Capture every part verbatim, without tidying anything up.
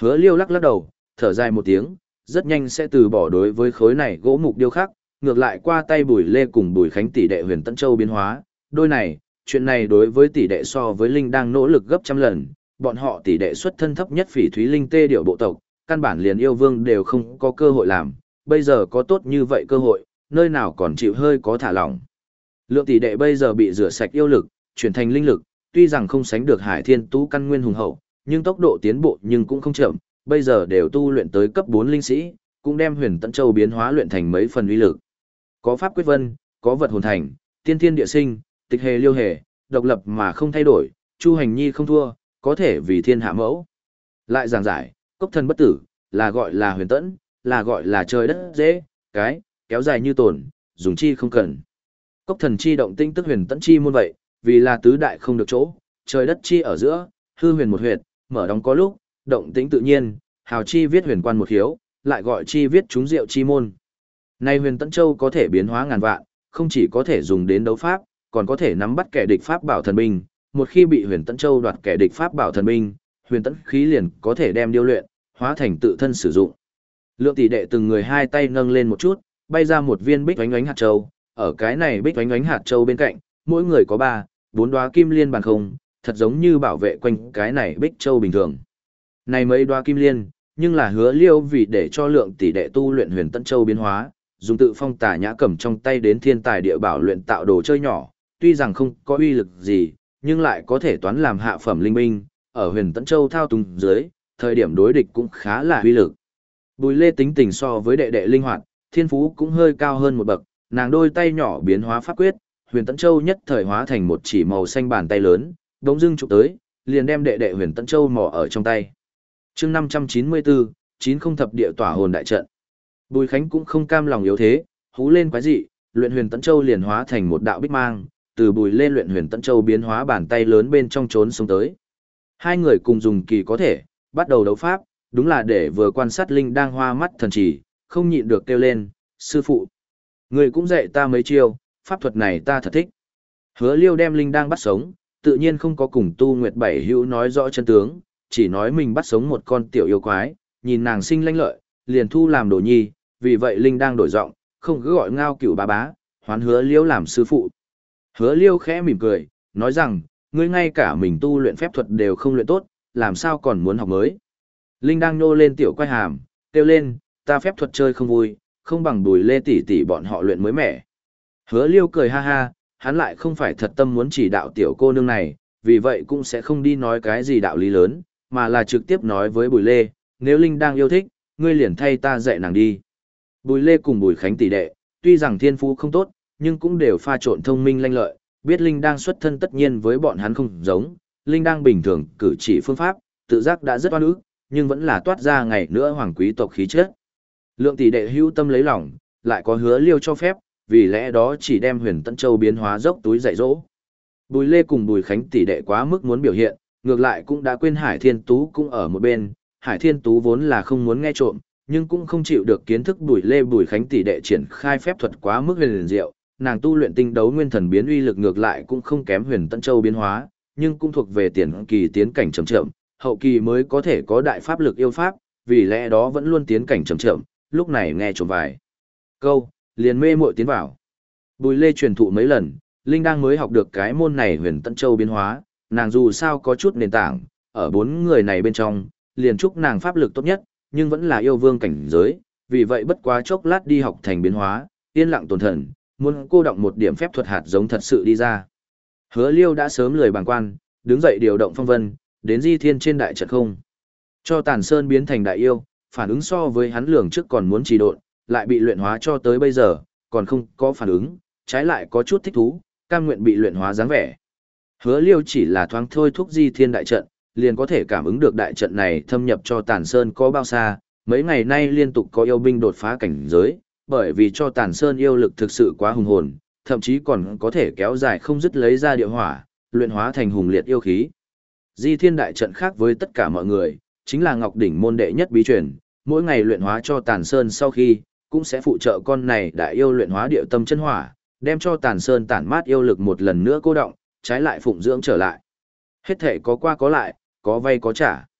Hứa Liêu lắc lắc đầu, thở dài một tiếng, rất nhanh sẽ từ bỏ đối với khối này gỗ mục điêu khắc, ngược lại qua tay Bùi Lê cùng Bùi Khánh tỷ đệ Huyền Tẫn Châu biến hóa, đôi này, chuyện này đối với tỷ đệ so với Linh đang nỗ lực gấp trăm lần, bọn họ tỷ đệ xuất thân thấp nhất Phỉ Thúy Linh tê điệu bộ tộc, căn bản liền yêu vương đều không có cơ hội làm, bây giờ có tốt như vậy cơ hội, nơi nào còn chịu hơi có thả lỏng. Lượng tỷ đệ bây giờ bị rửa sạch yêu lực, chuyển thành linh lực, tuy rằng không sánh được Hải Thiên Tú căn nguyên hùng hậu, nhưng tốc độ tiến bộ nhưng cũng không chậm, bây giờ đều tu luyện tới cấp bốn linh sĩ, cũng đem Huyền Tẫn Châu biến hóa luyện thành mấy phần uy lực. Có pháp quyết vân, có vật hồn thành, tiên thiên địa sinh, tịch hề liêu hề, độc lập mà không thay đổi, Chu Hành Nhi không thua, có thể vì thiên hạ mẫu. Lại giảng giải, cốc thần bất tử, là gọi là huyền tẫn, là gọi là trời đất dễ, cái, kéo dài như tổn, dùng chi không cần. Cốc thần chi động tinh tức huyền tẫn chi môn vậy, vì là tứ đại không được chỗ, trời đất chi ở giữa, hư huyền một huyệt, mở đóng có lúc, động tĩnh tự nhiên, hào chi viết huyền quan một hiếu, lại gọi chi viết chúng diệu chi môn. Nay huyền tẫn châu có thể biến hóa ngàn vạn, không chỉ có thể dùng đến đấu pháp, còn có thể nắm bắt kẻ địch pháp bảo thần binh, một khi bị huyền tẫn châu đoạt kẻ địch pháp bảo thần binh, huyền tẫn khí liền có thể đem điêu luyện, hóa thành tự thân sử dụng. Lượng tỷ đệ từng người hai tay nâng lên một chút, bay ra một viên bích oánh oánh hạt châu, ở cái này bích oánh oánh hạt châu bên cạnh, mỗi người có ba, bốn đóa kim liên bàn không, thật giống như bảo vệ quanh cái này bích châu bình thường. Này mấy đóa kim liên, nhưng là Hứa Liêu vì để cho lượng tỷ đệ tu luyện huyền tẫn châu biến hóa, dùng tự phong tả nhã cầm trong tay đến thiên tài địa bảo luyện tạo đồ chơi nhỏ, tuy rằng không có uy lực gì, nhưng lại có thể toán làm hạ phẩm linh binh, ở huyền tẫn châu thao túng dưới, thời điểm đối địch cũng khá là uy lực. Bùi Lê tính tình so với đệ đệ linh hoạt, thiên phú cũng hơi cao hơn một bậc, nàng đôi tay nhỏ biến hóa pháp quyết, huyền tẫn châu nhất thời hóa thành một chỉ màu xanh bàn tay lớn, đống dưng chụp tới, liền đem đệ đệ huyền tẫn châu mò ở trong tay. Chương năm trăm chín mươi bốn, chín không thập địa tỏa hồn đại trận. Bùi Khánh cũng không cam lòng yếu thế, hú lên quái dị, luyện huyền tẫn châu liền hóa thành một đạo bích mang, từ Bùi Lê luyện huyền tẫn châu biến hóa bàn tay lớn bên trong trốn xuống tới. Hai người cùng dùng kỳ có thể, bắt đầu đấu pháp, đúng là để vừa quan sát linh đang hoa mắt thần chỉ, không nhịn được kêu lên, sư phụ. Người cũng dạy ta mấy chiêu, pháp thuật này ta thật thích. Hứa Liêu đem linh đang bắt sống, tự nhiên không có cùng Tu Nguyệt Bảy Hữu nói rõ chân tướng, chỉ nói mình bắt sống một con tiểu yêu quái, nhìn nàng sinh lanh lợi, liền thu làm đồ nhi, vì vậy linh đang đổi giọng, không cứ gọi Ngao Cửu bá bá, hoán Hứa Liêu làm sư phụ. Hứa Liêu khẽ mỉm cười, nói rằng, ngươi ngay cả mình tu luyện phép thuật đều không luyện tốt, làm sao còn muốn học mới. Linh đang nhô lên tiểu quay hàm, kêu lên, ta phép thuật chơi không vui, không bằng Bùi Lê tỷ tỷ bọn họ luyện mới mẻ. Hứa Liêu cười ha ha, hắn lại không phải thật tâm muốn chỉ đạo tiểu cô nương này, vì vậy cũng sẽ không đi nói cái gì đạo lý lớn, mà là trực tiếp nói với Bùi Lê, nếu Linh đang yêu thích, ngươi liền thay ta dạy nàng đi. Bùi Lê cùng Bùi Khánh tỷ đệ, tuy rằng thiên phú không tốt, nhưng cũng đều pha trộn thông minh lanh lợi, biết Linh đang xuất thân tất nhiên với bọn hắn không giống, Linh đang bình thường cử chỉ phương pháp, tự giác đã rất oan ức, nhưng vẫn là toát ra ngày nữa hoàng quý tộc khí chất. Lượng tỷ đệ hữu tâm lấy lòng, lại có Hứa Liêu cho phép, vì lẽ đó chỉ đem huyền tẫn châu biến hóa dốc túi dạy dỗ. Bùi Lê cùng Bùi Khánh tỷ đệ quá mức muốn biểu hiện, ngược lại cũng đã quên Hải Thiên Tú cũng ở một bên, Hải Thiên Tú vốn là không muốn nghe trộm, nhưng cũng không chịu được kiến thức Bùi Lê Bùi Khánh tỷ đệ triển khai phép thuật quá mức huyền diệu, nàng tu luyện tinh đấu nguyên thần biến uy lực ngược lại cũng không kém huyền tẫn châu biến hóa, nhưng cũng thuộc về tiền kỳ tiến cảnh chậm chậm, hậu kỳ mới có thể có đại pháp lực yêu pháp, vì lẽ đó vẫn luôn tiến cảnh chậm chậm, lúc này nghe trộm vài câu, liền mê muội tiến vào. Bùi Lê truyền thụ mấy lần, Linh đang mới học được cái môn này huyền tẫn châu biến hóa, nàng dù sao có chút nền tảng, ở bốn người này bên trong, liền chúc nàng pháp lực tốt nhất, nhưng vẫn là yêu vương cảnh giới, vì vậy bất quá chốc lát đi học thành biến hóa, yên lặng tồn thần, muốn cô động một điểm phép thuật hạt giống thật sự đi ra. Hứa Liêu đã sớm lười bàng quan, đứng dậy điều động phong vân, đến Di Thiên trên đại trận không. Cho Tàn Sơn biến thành đại yêu, phản ứng so với hắn lường trước còn muốn trì độn, lại bị luyện hóa cho tới bây giờ, còn không có phản ứng, trái lại có chút thích thú, cam nguyện bị luyện hóa dáng vẻ. Hứa Liêu chỉ là thoáng thôi thúc Di Thiên đại trận, liền có thể cảm ứng được đại trận này thâm nhập cho Tàn Sơn có bao xa, mấy ngày nay liên tục có yêu binh đột phá cảnh giới, bởi vì cho Tàn Sơn yêu lực thực sự quá hùng hồn, thậm chí còn có thể kéo dài không dứt lấy ra địa hỏa, luyện hóa thành hùng liệt yêu khí. Di Thiên đại trận khác với tất cả mọi người, chính là Ngọc đỉnh môn đệ nhất bí truyền, mỗi ngày luyện hóa cho Tàn Sơn sau khi, cũng sẽ phụ trợ con này đại yêu luyện hóa địa tâm chân hỏa, đem cho Tàn Sơn tản mát yêu lực một lần nữa cô động, trái lại phụng dưỡng trở lại. Hết thể có qua có lại, có vay có trả.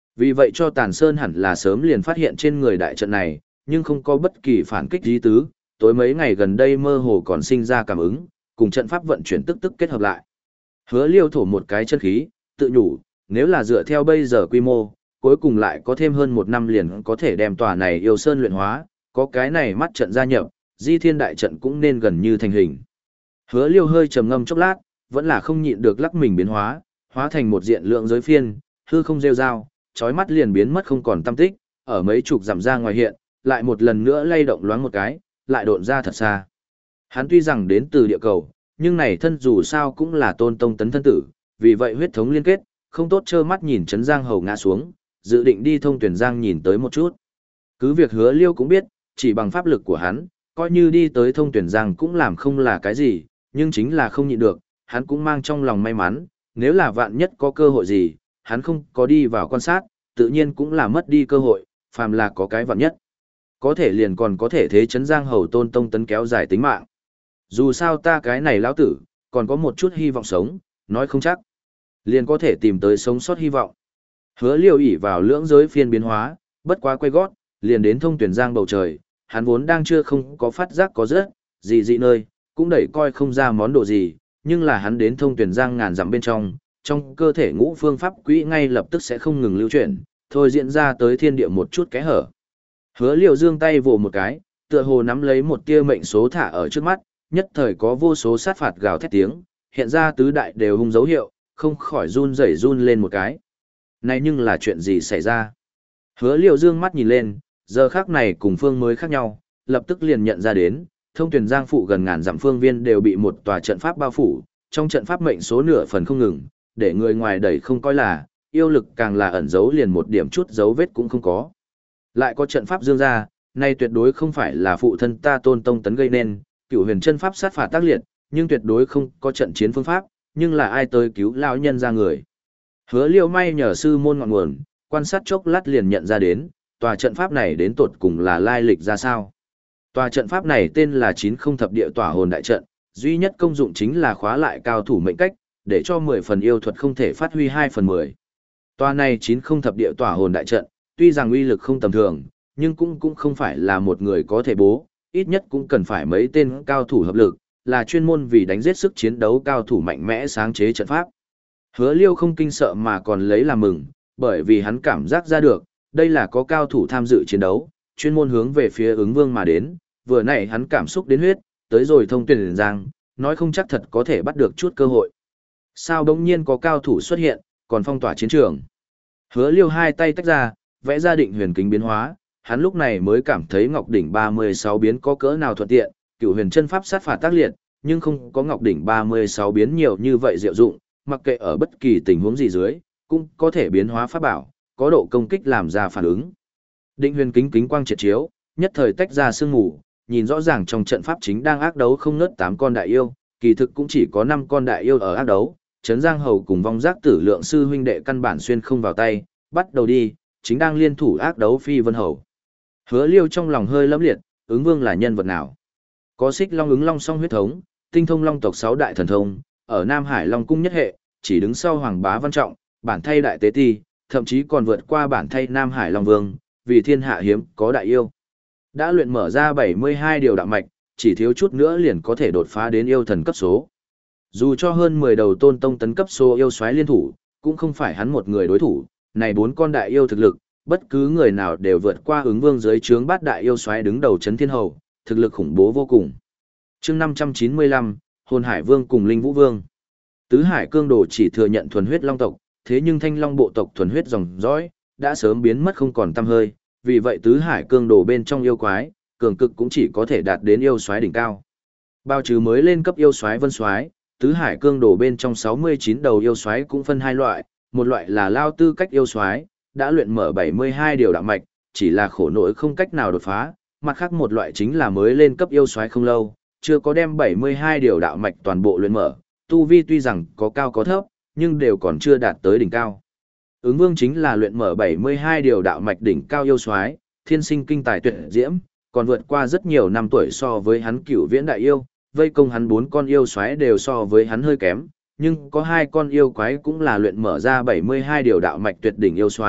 Vì vậy cho Tàn Sơn hẳn là sớm liền phát hiện trên người đại trận này, nhưng không có bất kỳ phản kích ý tứ, tối mấy ngày gần đây mơ hồ còn sinh ra cảm ứng, cùng trận pháp vận chuyển tức tức kết hợp lại. Hứa Liêu thổ một cái chân khí, tự nhủ, nếu là dựa theo bây giờ quy mô, cuối cùng lại có thêm hơn một năm liền có thể đem tòa này yêu sơn luyện hóa, có cái này mắt trận gia nhập, Di Thiên đại trận cũng nên gần như thành hình. Hứa Liêu hơi trầm ngâm chốc lát, vẫn là không nhịn được lắc mình biến hóa, hóa thành một diện lượng giới phiên, hư không rêu rao, chói mắt liền biến mất không còn tăm tích, ở mấy chục dặm ra ngoài hiện, lại một lần nữa lay động loáng một cái, lại độn ra thật xa. Hắn tuy rằng đến từ địa cầu, nhưng này thân dù sao cũng là Tôn Tông tấn thân tử, vì vậy huyết thống liên kết, không tốt trơ mắt nhìn Trấn Giang Hầu ngã xuống, dự định đi thông tuyển giang nhìn tới một chút. Cứ việc Hứa Liêu cũng biết, chỉ bằng pháp lực của hắn, coi như đi tới thông tuyển giang cũng làm không là cái gì, nhưng chính là không nhịn được, hắn cũng mang trong lòng may mắn, nếu là vạn nhất có cơ hội gì, hắn không có đi vào quan sát, tự nhiên cũng là mất đi cơ hội, phàm là có cái vạn nhất. Có thể liền còn có thể thế Trấn Giang Hầu Tôn Tông tấn kéo dài tính mạng. Dù sao ta cái này lão tử, còn có một chút hy vọng sống, nói không chắc. Liền có thể tìm tới sống sót hy vọng. Hứa Liêu ỷ vào lưỡng giới phiên biến hóa, bất quá quay gót, liền đến thông tuyển giang bầu trời, hắn vốn đang chưa không có phát giác có rất, gì dị nơi, cũng đẩy coi không ra món đồ gì, nhưng là hắn đến thông tuyển giang ngàn dặm bên trong, trong cơ thể ngũ phương pháp quỹ ngay lập tức sẽ không ngừng lưu chuyển, thôi diễn ra tới thiên địa một chút kẽ hở. Hứa Liêu giương tay vồ một cái, tựa hồ nắm lấy một tia mệnh số thả ở trước mắt, nhất thời có vô số sát phạt gào thét tiếng, hiện ra tứ đại đều hung dấu hiệu, không khỏi run rẩy run lên một cái. Này nhưng là chuyện gì xảy ra? Hứa Liêu dương mắt nhìn lên, giờ khác này cùng phương mới khác nhau, lập tức liền nhận ra đến, thông tuyển giang phụ gần ngàn dặm phương viên đều bị một tòa trận pháp bao phủ, trong trận pháp mệnh số nửa phần không ngừng, để người ngoài đẩy không coi là, yêu lực càng là ẩn giấu liền một điểm chút dấu vết cũng không có. Lại có trận pháp dương ra, này tuyệt đối không phải là phụ thân ta Tôn Tông tấn gây nên, cửu huyền chân pháp sát phạt tác liệt, nhưng tuyệt đối không có trận chiến phương pháp, nhưng là ai tới cứu lão nhân ra người. Hứa Liêu may nhờ sư môn ngọn nguồn, quan sát chốc lát liền nhận ra đến, tòa trận pháp này đến tột cùng là lai lịch ra sao. Tòa trận pháp này tên là chín không thập địa tỏa hồn đại trận, duy nhất công dụng chính là khóa lại cao thủ mệnh cách, để cho mười phần yêu thuật không thể phát huy hai phần mười. Tòa này chín không thập địa tỏa hồn đại trận, tuy rằng uy lực không tầm thường, nhưng cũng cũng không phải là một người có thể bố, ít nhất cũng cần phải mấy tên cao thủ hợp lực, là chuyên môn vì đánh giết sức chiến đấu cao thủ mạnh mẽ sáng chế trận pháp. Hứa Liêu không kinh sợ mà còn lấy làm mừng, bởi vì hắn cảm giác ra được, đây là có cao thủ tham dự chiến đấu, chuyên môn hướng về phía ứng vương mà đến, vừa nãy hắn cảm xúc đến huyết, tới rồi thông tuyển giang, nói không chắc thật có thể bắt được chút cơ hội. Sao đống nhiên có cao thủ xuất hiện, còn phong tỏa chiến trường. Hứa Liêu hai tay tách ra, vẽ ra định huyền kính biến hóa, hắn lúc này mới cảm thấy Ngọc Đỉnh ba mươi sáu biến có cỡ nào thuận tiện, cửu huyền chân pháp sát phạt tác liệt, nhưng không có Ngọc Đỉnh ba mươi sáu biến nhiều như vậy diệu dụng, mặc kệ ở bất kỳ tình huống gì dưới, cũng có thể biến hóa pháp bảo, có độ công kích làm ra phản ứng. Định huyền kính kính quang triệt chiếu, nhất thời tách ra sương mù, nhìn rõ ràng trong trận pháp chính đang ác đấu không ngớt tám con đại yêu, kỳ thực cũng chỉ có năm con đại yêu ở ác đấu, Trấn Giang Hầu cùng vong giác tử lượng sư huynh đệ căn bản xuyên không vào tay, bắt đầu đi, chính đang liên thủ ác đấu Phi Vân Hầu. Hứa Liêu trong lòng hơi lẫm liệt, ứng vương là nhân vật nào? Có xích long ứng long song huyết thống, tinh thông long tộc sáu đại thần thông, ở Nam Hải Long cung nhất hệ, chỉ đứng sau Hoàng Bá Văn Trọng, bản thay đại tế ti, thậm chí còn vượt qua bản thay Nam Hải Long Vương, vì thiên hạ hiếm có đại yêu. Đã luyện mở ra bảy mươi hai điều đạo mạch, chỉ thiếu chút nữa liền có thể đột phá đến yêu thần cấp số. Dù cho hơn mười đầu Tôn Tông tấn cấp số yêu soái liên thủ, cũng không phải hắn một người đối thủ, này bốn con đại yêu thực lực, bất cứ người nào đều vượt qua ứng vương dưới trướng bát đại yêu soái đứng đầu Trấn Thiên Hầu, thực lực khủng bố vô cùng. Chương năm trăm chín mươi lăm, Hồn Hải Vương cùng Linh Vũ Vương. Tứ Hải Cương Đồ chỉ thừa nhận thuần huyết long tộc, thế nhưng Thanh Long bộ tộc thuần huyết dòng dõi đã sớm biến mất không còn tăm hơi, vì vậy Tứ Hải Cương Đồ bên trong yêu quái, cường cực cũng chỉ có thể đạt đến yêu soái đỉnh cao. Bao trừ mới lên cấp yêu soái Vân soái, Tứ Hải Cương Đồ bên trong sáu mươi chín đầu yêu soái cũng phân hai loại, một loại là lao tư cách yêu soái, đã luyện mở bảy mươi hai điều đạo mạch, chỉ là khổ nỗi không cách nào đột phá, mặt khác một loại chính là mới lên cấp yêu soái không lâu, chưa có đem bảy mươi hai điều đạo mạch toàn bộ luyện mở, tu vi tuy rằng có cao có thấp, nhưng đều còn chưa đạt tới đỉnh cao. Ứng Vương chính là luyện mở bảy mươi hai điều đạo mạch đỉnh cao yêu soái, thiên sinh kinh tài tuyệt diễm, còn vượt qua rất nhiều năm tuổi so với hắn Cửu Viễn đại yêu, vây công hắn bốn con yêu soái đều so với hắn hơi kém, nhưng có hai con yêu quái cũng là luyện mở ra bảy mươi hai điều đạo mạch tuyệt đỉnh yêu soái,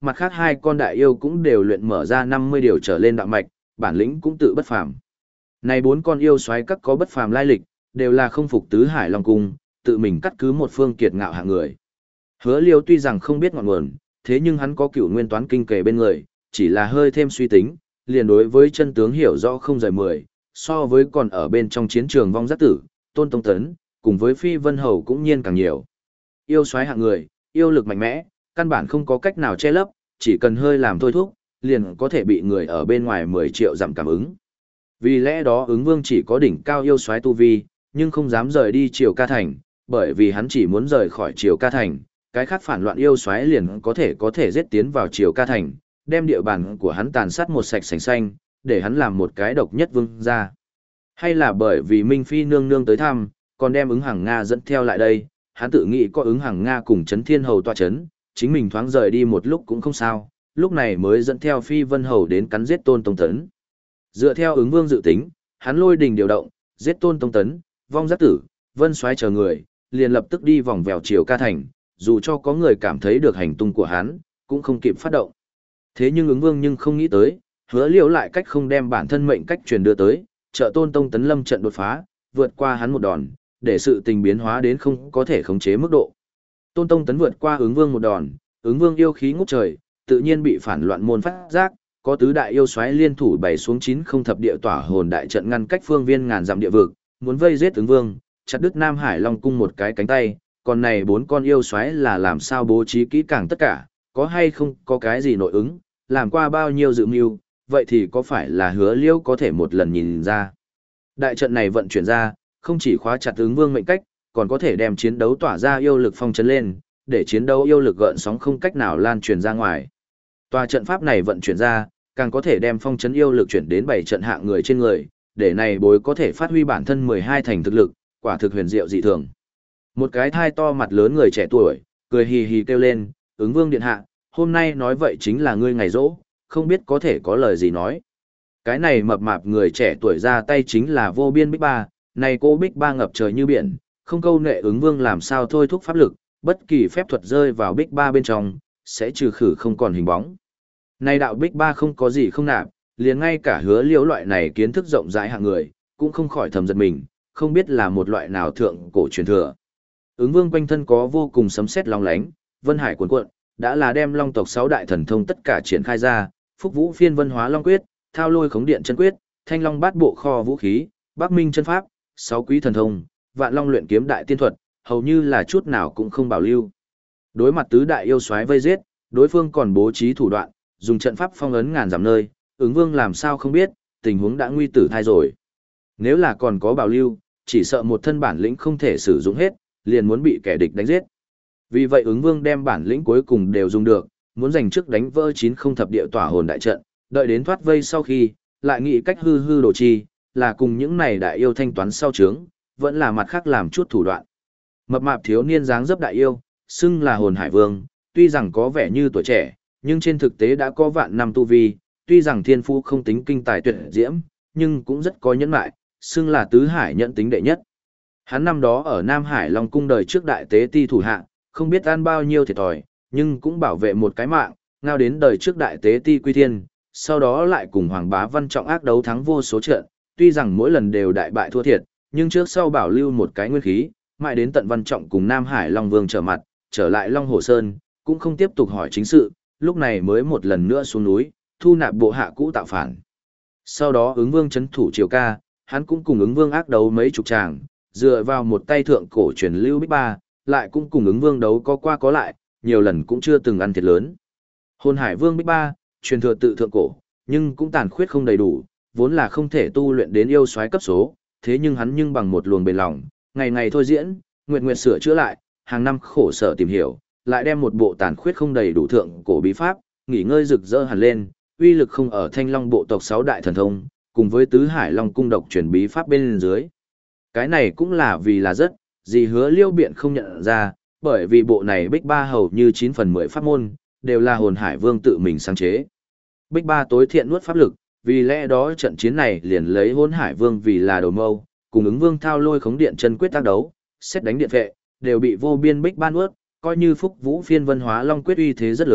mặt khác hai con đại yêu cũng đều luyện mở ra năm mươi điều trở lên đạo mạch, bản lĩnh cũng tự bất phàm. Này bốn con yêu xoáy các có bất phàm lai lịch, đều là không phục tứ hải long cung, tự mình cắt cứ một phương kiệt ngạo hạng người. Hứa Liêu tuy rằng không biết ngọn nguồn, thế nhưng hắn có cửu nguyên toán kinh kề bên người, chỉ là hơi thêm suy tính, liền đối với chân tướng hiểu rõ không rời mười, so với còn ở bên trong chiến trường vong giác tử, Tôn Tông Tấn, cùng với Phi Vân Hầu cũng nhiên càng nhiều. Yêu xoáy hạng người, yêu lực mạnh mẽ, căn bản không có cách nào che lấp, chỉ cần hơi làm thôi thúc, liền có thể bị người ở bên ngoài mười triệu dặm cảm ứng. Vì lẽ đó ứng vương chỉ có đỉnh cao yêu xoáy tu vi, nhưng không dám rời đi Triều Ca Thành, bởi vì hắn chỉ muốn rời khỏi Triều Ca Thành, cái khác phản loạn yêu xoáy liền có thể có thể giết tiến vào Triều Ca Thành, đem địa bàn của hắn tàn sát một sạch sành xanh, để hắn làm một cái độc nhất vương ra. Hay là bởi vì Minh Phi nương nương tới thăm, còn đem ứng hàng Nga dẫn theo lại đây, hắn tự nghĩ có ứng hàng Nga cùng Trấn Thiên Hầu tọa chấn, chính mình thoáng rời đi một lúc cũng không sao, lúc này mới dẫn theo Phi Vân Hầu đến cắn giết Tôn Tông Tấn. Dựa theo ứng vương dự tính, hắn lôi đình điều động, giết Tôn Tông Tấn, vong giác tử, Vân Soái chờ người, liền lập tức đi vòng vèo Triều Ca Thành, dù cho có người cảm thấy được hành tung của hắn, cũng không kịp phát động. Thế nhưng ứng vương nhưng không nghĩ tới, Hứa Liễu lại cách không đem bản thân mệnh cách truyền đưa tới, trợ Tôn Tông Tấn lâm trận đột phá, vượt qua hắn một đòn, để sự tình biến hóa đến không có thể khống chế mức độ. Tôn Tông Tấn vượt qua ứng vương một đòn, ứng vương yêu khí ngút trời, tự nhiên bị phản loạn môn phát giác, có tứ đại yêu xoáy liên thủ bày xuống chín không thập địa tỏa hồn đại trận ngăn cách phương viên ngàn dặm địa vực, muốn vây giết ứng vương, chặt đứt Nam Hải Long cung một cái cánh tay, còn này bốn con yêu xoáy là làm sao bố trí kỹ càng tất cả, có hay không có cái gì nội ứng, làm qua bao nhiêu dự mưu, vậy thì có phải là Hứa Liễu có thể một lần nhìn ra. Đại trận này vận chuyển ra, không chỉ khóa chặt ứng vương mệnh cách, còn có thể đem chiến đấu tỏa ra yêu lực phong trấn lên, để chiến đấu yêu lực gợn sóng không cách nào lan truyền ra ngoài. Tòa trận pháp này vận chuyển ra, càng có thể đem phong trấn yêu lực chuyển đến bảy trận hạng người trên người, để này bối có thể phát huy bản thân mười hai thành thực lực, quả thực huyền diệu dị thường. Một cái thai to mặt lớn người trẻ tuổi, cười hì hì kêu lên, ứng vương điện hạ, hôm nay nói vậy chính là ngươi ngày rỗ, không biết có thể có lời gì nói. Cái này mập mạp người trẻ tuổi ra tay chính là vô biên Bích Ba, này cô Bích Ba ngập trời như biển, không câu nệ ứng vương làm sao thôi thúc pháp lực, bất kỳ phép thuật rơi vào Bích Ba bên trong, sẽ trừ khử không còn hình bóng. Này đạo Bích Ba không có gì không nạp, liền ngay cả Hứa Liễu loại này kiến thức rộng rãi hạng người, cũng không khỏi thầm giật mình, không biết là một loại nào thượng cổ truyền thừa. Ứng vương quanh thân có vô cùng sấm sét long lánh, vân hải cuồn cuộn, đã là đem long tộc sáu đại thần thông tất cả triển khai ra, Phúc Vũ Phiên Vân Hóa Long Quyết, Thao Lôi Khống Điện Chân Quyết, Thanh Long Bát Bộ kho vũ khí, Bắc Minh chân pháp, sáu quý thần thông, Vạn Long luyện kiếm đại tiên thuật, hầu như là chút nào cũng không bảo lưu. Đối mặt tứ đại yêu soái vây giết, đối phương còn bố trí thủ đoạn, dùng trận pháp phong ấn ngàn dặm nơi, ứng vương làm sao không biết, tình huống đã nguy tử thai rồi. Nếu là còn có bảo lưu, chỉ sợ một thân bản lĩnh không thể sử dụng hết, liền muốn bị kẻ địch đánh giết. Vì vậy ứng vương đem bản lĩnh cuối cùng đều dùng được, muốn giành trước đánh vỡ chín không thập địa tỏa hồn đại trận, đợi đến thoát vây sau khi, lại nghĩ cách hư hư đồ chi, là cùng những này đại yêu thanh toán sau trướng, vẫn là mặt khác làm chút thủ đoạn. Mập mạp thiếu niên dáng dấp đại yêu, xưng là hồn hải vương, tuy rằng có vẻ như tuổi trẻ, nhưng trên thực tế đã có vạn năm tu vi, tuy rằng thiên phú không tính kinh tài tuyệt diễm, nhưng cũng rất có nhẫn nại, xưng là tứ hải nhẫn tính đệ nhất. Hắn năm đó ở Nam Hải Long cung đời trước đại tế ti thủ hạ, không biết ăn bao nhiêu thiệt thòi, nhưng cũng bảo vệ một cái mạng, ngao đến đời trước đại tế ti quy thiên, sau đó lại cùng Hoàng Bá Văn trọng ác đấu thắng vô số trận, tuy rằng mỗi lần đều đại bại thua thiệt, nhưng trước sau bảo lưu một cái nguyên khí, mãi đến tận Văn Trọng cùng Nam Hải Long Vương trở mặt, trở lại Long Hồ Sơn, cũng không tiếp tục hỏi chính sự, lúc này mới một lần nữa xuống núi, thu nạp bộ hạ cũ tạo phản. Sau đó ứng vương chấn thủ Triều Ca, hắn cũng cùng ứng vương ác đấu mấy chục tràng, dựa vào một tay thượng cổ truyền lưu Bích Ba, lại cũng cùng ứng vương đấu có qua có lại, nhiều lần cũng chưa từng ăn thiệt lớn. Hồn Hải Vương Bích Ba, truyền thừa tự thượng cổ, nhưng cũng tàn khuyết không đầy đủ, vốn là không thể tu luyện đến yêu soái cấp số, thế nhưng hắn nhưng bằng một luồng bền lòng, ngày ngày thôi diễn, nguyệt nguyệt sửa chữa lại, hàng năm khổ sở tìm hiểu, lại đem một bộ tàn khuyết không đầy đủ thượng cổ bí pháp, nghỉ ngơi rực rỡ hẳn lên, uy lực không ở Thanh Long bộ tộc sáu đại thần thông, cùng với tứ hải long cung độc truyền bí pháp bên dưới. Cái này cũng là vì là rất, gì Hứa Liêu biện không nhận ra, bởi vì bộ này Bích Ba hầu như chín phần mười pháp môn, đều là hồn hải vương tự mình sáng chế. Bích Ba tối thiện nuốt pháp lực, vì lẽ đó trận chiến này liền lấy hồn hải vương vì là đầu mâu, cùng ứng vương thao lôi khống điện chân quyết tác đấu, xét đánh điện vệ, đều bị vô biên Bích Ba nuốt, coi như Phúc Vũ Phiên Vân Hóa Long quyết uy thế rất lớn,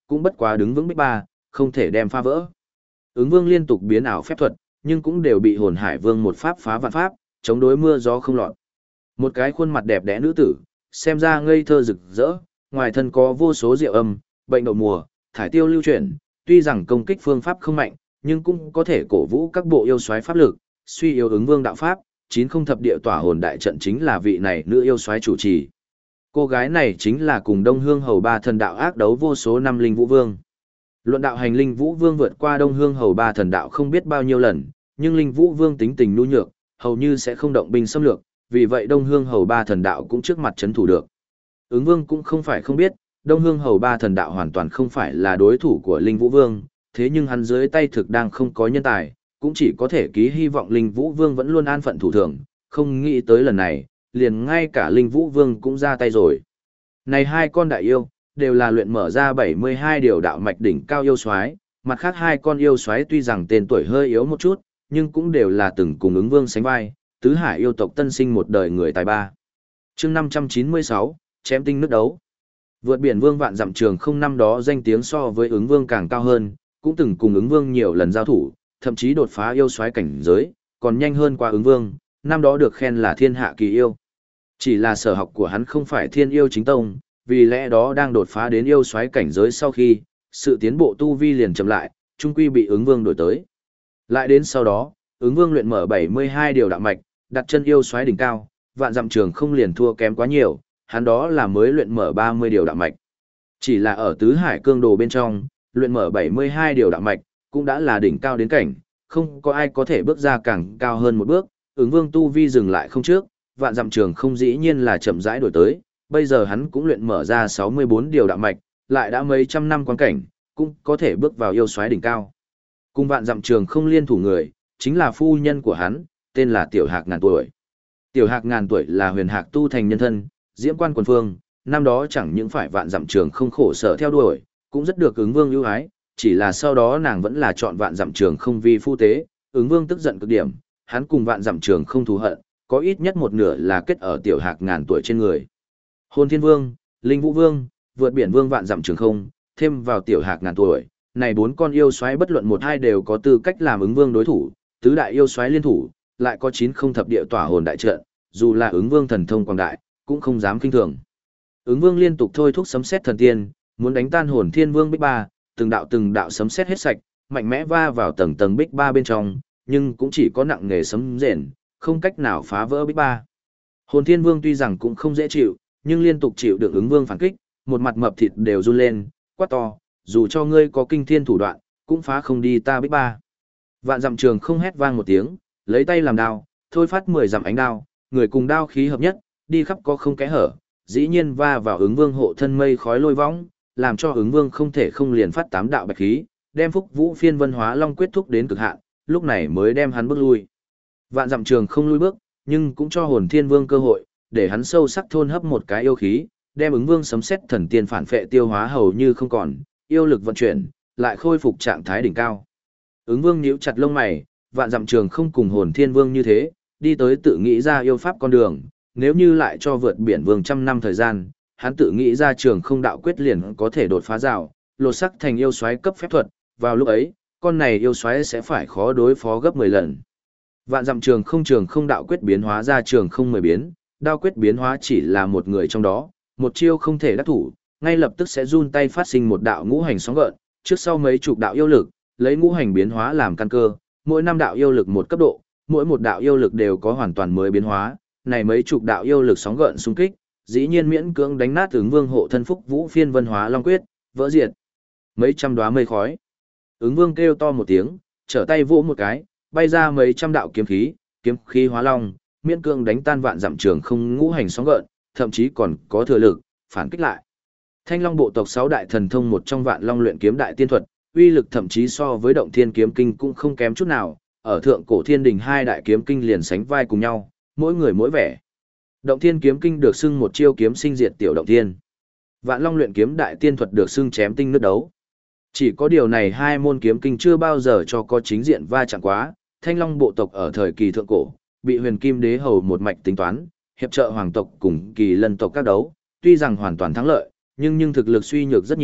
cũng bất quá đứng vững bích ba, không thể đem phá vỡ. Ứng Vương liên tục biến ảo phép thuật, nhưng cũng đều bị Hồn Hải Vương một pháp phá vạn pháp, chống đối mưa gió không lọt. Một cái khuôn mặt đẹp đẽ nữ tử, xem ra ngây thơ rực rỡ, ngoài thân có vô số diệu âm, bệnh đậu mùa, thải tiêu lưu chuyển, tuy rằng công kích phương pháp không mạnh, nhưng cũng có thể cổ vũ các bộ yêu soái pháp lực, suy yếu Ứng Vương đạo pháp, chín không thập địa tỏa hồn đại trận chính là vị này nữ yêu soái chủ trì. Cô gái này chính là cùng Đông Hương Hầu Ba Thần Đạo ác đấu vô số năm Linh Vũ Vương. Luận đạo hành Linh Vũ Vương vượt qua Đông Hương Hầu Ba Thần Đạo không biết bao nhiêu lần, nhưng Linh Vũ Vương tính tình nhu nhược, hầu như sẽ không động binh xâm lược, vì vậy Đông Hương Hầu Ba Thần Đạo cũng trước mặt chấn thủ được. Ứng Vương cũng không phải không biết, Đông Hương Hầu Ba Thần Đạo hoàn toàn không phải là đối thủ của Linh Vũ Vương, thế nhưng hắn dưới tay thực đang không có nhân tài, cũng chỉ có thể ký hy vọng Linh Vũ Vương vẫn luôn an phận thủ thường, không nghĩ tới lần này, liền ngay cả Linh Vũ Vương cũng ra tay rồi. Này hai con đại yêu, đều là luyện mở ra bảy mươi hai điều đạo mạch đỉnh cao yêu soái, mặt khác hai con yêu soái tuy rằng tên tuổi hơi yếu một chút, nhưng cũng đều là từng cùng Ứng Vương sánh vai, tứ hải yêu tộc tân sinh một đời người tài ba. Chương năm trăm chín mươi sáu, chém tinh nước đấu. Vượt biển Vương Vạn Dặm Trường Không năm đó danh tiếng so với Ứng Vương càng cao hơn, cũng từng cùng Ứng Vương nhiều lần giao thủ, thậm chí đột phá yêu soái cảnh giới, còn nhanh hơn qua Ứng Vương, năm đó được khen là thiên hạ kỳ yêu. Chỉ là sở học của hắn không phải thiên yêu chính tông, vì lẽ đó đang đột phá đến yêu soái cảnh giới sau khi, sự tiến bộ tu vi liền chậm lại, trung quy bị Ứng Vương đổi tới. Lại đến sau đó, Ứng Vương luyện mở bảy mươi hai điều đạo mạch, đặt chân yêu soái đỉnh cao, Vạn Dặm Trường Không liền thua kém quá nhiều, hắn đó là mới luyện mở ba mươi điều đạo mạch. Chỉ là ở tứ hải cương đồ bên trong, luyện mở bảy mươi hai điều đạo mạch, cũng đã là đỉnh cao đến cảnh, không có ai có thể bước ra càng cao hơn một bước, Ứng Vương tu vi dừng lại không trước, Vạn Dặm Trường Không dĩ nhiên là chậm rãi đổi tới, bây giờ hắn cũng luyện mở ra sáu mươi bốn điều đạo mạch, lại đã mấy trăm năm quan cảnh, cũng có thể bước vào yêu soái đỉnh cao. Cùng Vạn Dặm Trường Không liên thủ người, chính là phu nhân của hắn, tên là Tiểu Hạc ngàn tuổi. Tiểu Hạc ngàn tuổi là huyền hạc tu thành nhân thân, diễm quan quần phương, năm đó chẳng những phải Vạn Dặm Trường Không khổ sở theo đuổi, cũng rất được Ứng Vương ưu ái, chỉ là sau đó nàng vẫn là chọn Vạn Dặm Trường Không vì phu tế, Ứng Vương tức giận cực điểm, hắn cùng Vạn Dặm Trường Không thù hận, có ít nhất một nửa là kết ở Tiểu Hạc ngàn tuổi trên người. Hồn Thiên Vương, Linh Vũ Vương, Vượt Biển Vương Vạn Dặm Trường Không, thêm vào Tiểu Hạc ngàn tuổi, này bốn con yêu soái bất luận một hai đều có tư cách làm Ứng Vương đối thủ, tứ đại yêu soái liên thủ, lại có chín không thập địa tỏa hồn đại trận, dù là Ứng Vương thần thông quảng đại, cũng không dám khinh thường. Ứng Vương liên tục thôi thúc sấm sét thần tiên, muốn đánh tan Hồn Thiên Vương bích ba, từng đạo từng đạo sấm sét hết sạch, mạnh mẽ va vào tầng tầng bích ba bên trong, nhưng cũng chỉ có nặng nghề sấm rền, không cách nào phá vỡ bích ba. Hồn Thiên Vương tuy rằng cũng không dễ chịu, nhưng liên tục chịu được Ứng Vương phản kích, một mặt mập thịt đều run lên, quát to, dù cho ngươi có kinh thiên thủ đoạn, cũng phá không đi ta bích ba. Vạn Dặm Trường Không hét vang một tiếng, lấy tay làm đao, thôi phát mười dặm ánh đao, người cùng đao khí hợp nhất, đi khắp có không kẽ hở, dĩ nhiên va vào Ứng Vương hộ thân mây khói lôi võng, làm cho Ứng Vương không thể không liền phát tám đạo bạch khí, đem Phúc Vũ Phiên Vân Hóa Long quyết thúc đến cực hạn, lúc này mới đem hắn bước lui. Vạn Dặm Trường Không lui bước, nhưng cũng cho Hồn Thiên Vương cơ hội, để hắn sâu sắc thôn hấp một cái yêu khí, đem Ứng Vương sấm sét thần tiên phản phệ tiêu hóa hầu như không còn, yêu lực vận chuyển, lại khôi phục trạng thái đỉnh cao. Ứng Vương nhíu chặt lông mày, Vạn Dặm Trường Không cùng Hồn Thiên Vương như thế, đi tới tự nghĩ ra yêu pháp con đường, nếu như lại cho Vượt Biển Vương trăm năm thời gian, hắn tự nghĩ ra Trường Không đạo quyết liền có thể đột phá rào, lột sắc thành yêu soái cấp phép thuật, vào lúc ấy, con này yêu soái sẽ phải khó đối phó gấp mười lần. Vạn Dặm Trường Không Trường Không đạo quyết biến hóa ra Trường Không mười biến, đao quyết biến hóa chỉ là một người trong đó, một chiêu không thể đắc thủ, ngay lập tức sẽ run tay phát sinh một đạo ngũ hành sóng gợn, trước sau mấy chục đạo yêu lực, lấy ngũ hành biến hóa làm căn cơ, mỗi năm đạo yêu lực một cấp độ, mỗi một đạo yêu lực đều có hoàn toàn mới biến hóa, này mấy chục đạo yêu lực sóng gợn xung kích, dĩ nhiên miễn cưỡng đánh nát Ứng Vương hộ thân Phúc Vũ Phiên Vân Hóa Long quyết, vỡ diệt mấy trăm đóa mây khói. Ứng Vương kêu to một tiếng, trở tay vỗ một cái, bay ra mấy trăm đạo kiếm khí, kiếm khí hóa long, miễn cưỡng đánh tan Vạn Dặm Trường Không ngũ hành sóng gợn, thậm chí còn có thừa lực phản kích lại. Thanh Long bộ tộc sáu đại thần thông một trong Vạn Long luyện kiếm đại tiên thuật, uy lực thậm chí so với Động Thiên kiếm kinh cũng không kém chút nào, ở thượng cổ thiên đình hai đại kiếm kinh liền sánh vai cùng nhau, mỗi người mỗi vẻ. Động Thiên kiếm kinh được xưng một chiêu kiếm sinh diệt tiểu động thiên. Vạn Long luyện kiếm đại tiên thuật được xưng chém tinh nước đấu. Chỉ có điều này hai môn kiếm kinh chưa bao giờ cho có chính diện va chạm quá, Thanh Long bộ tộc ở thời kỳ thượng cổ, bị Huyền Kim Đế hầu một mạch tính toán, hiệp trợ hoàng tộc cùng Kỳ Lân tộc các đấu, tuy rằng hoàn toàn thắng lợi, nhưng nhưng thực lực suy nhược rất nhiều,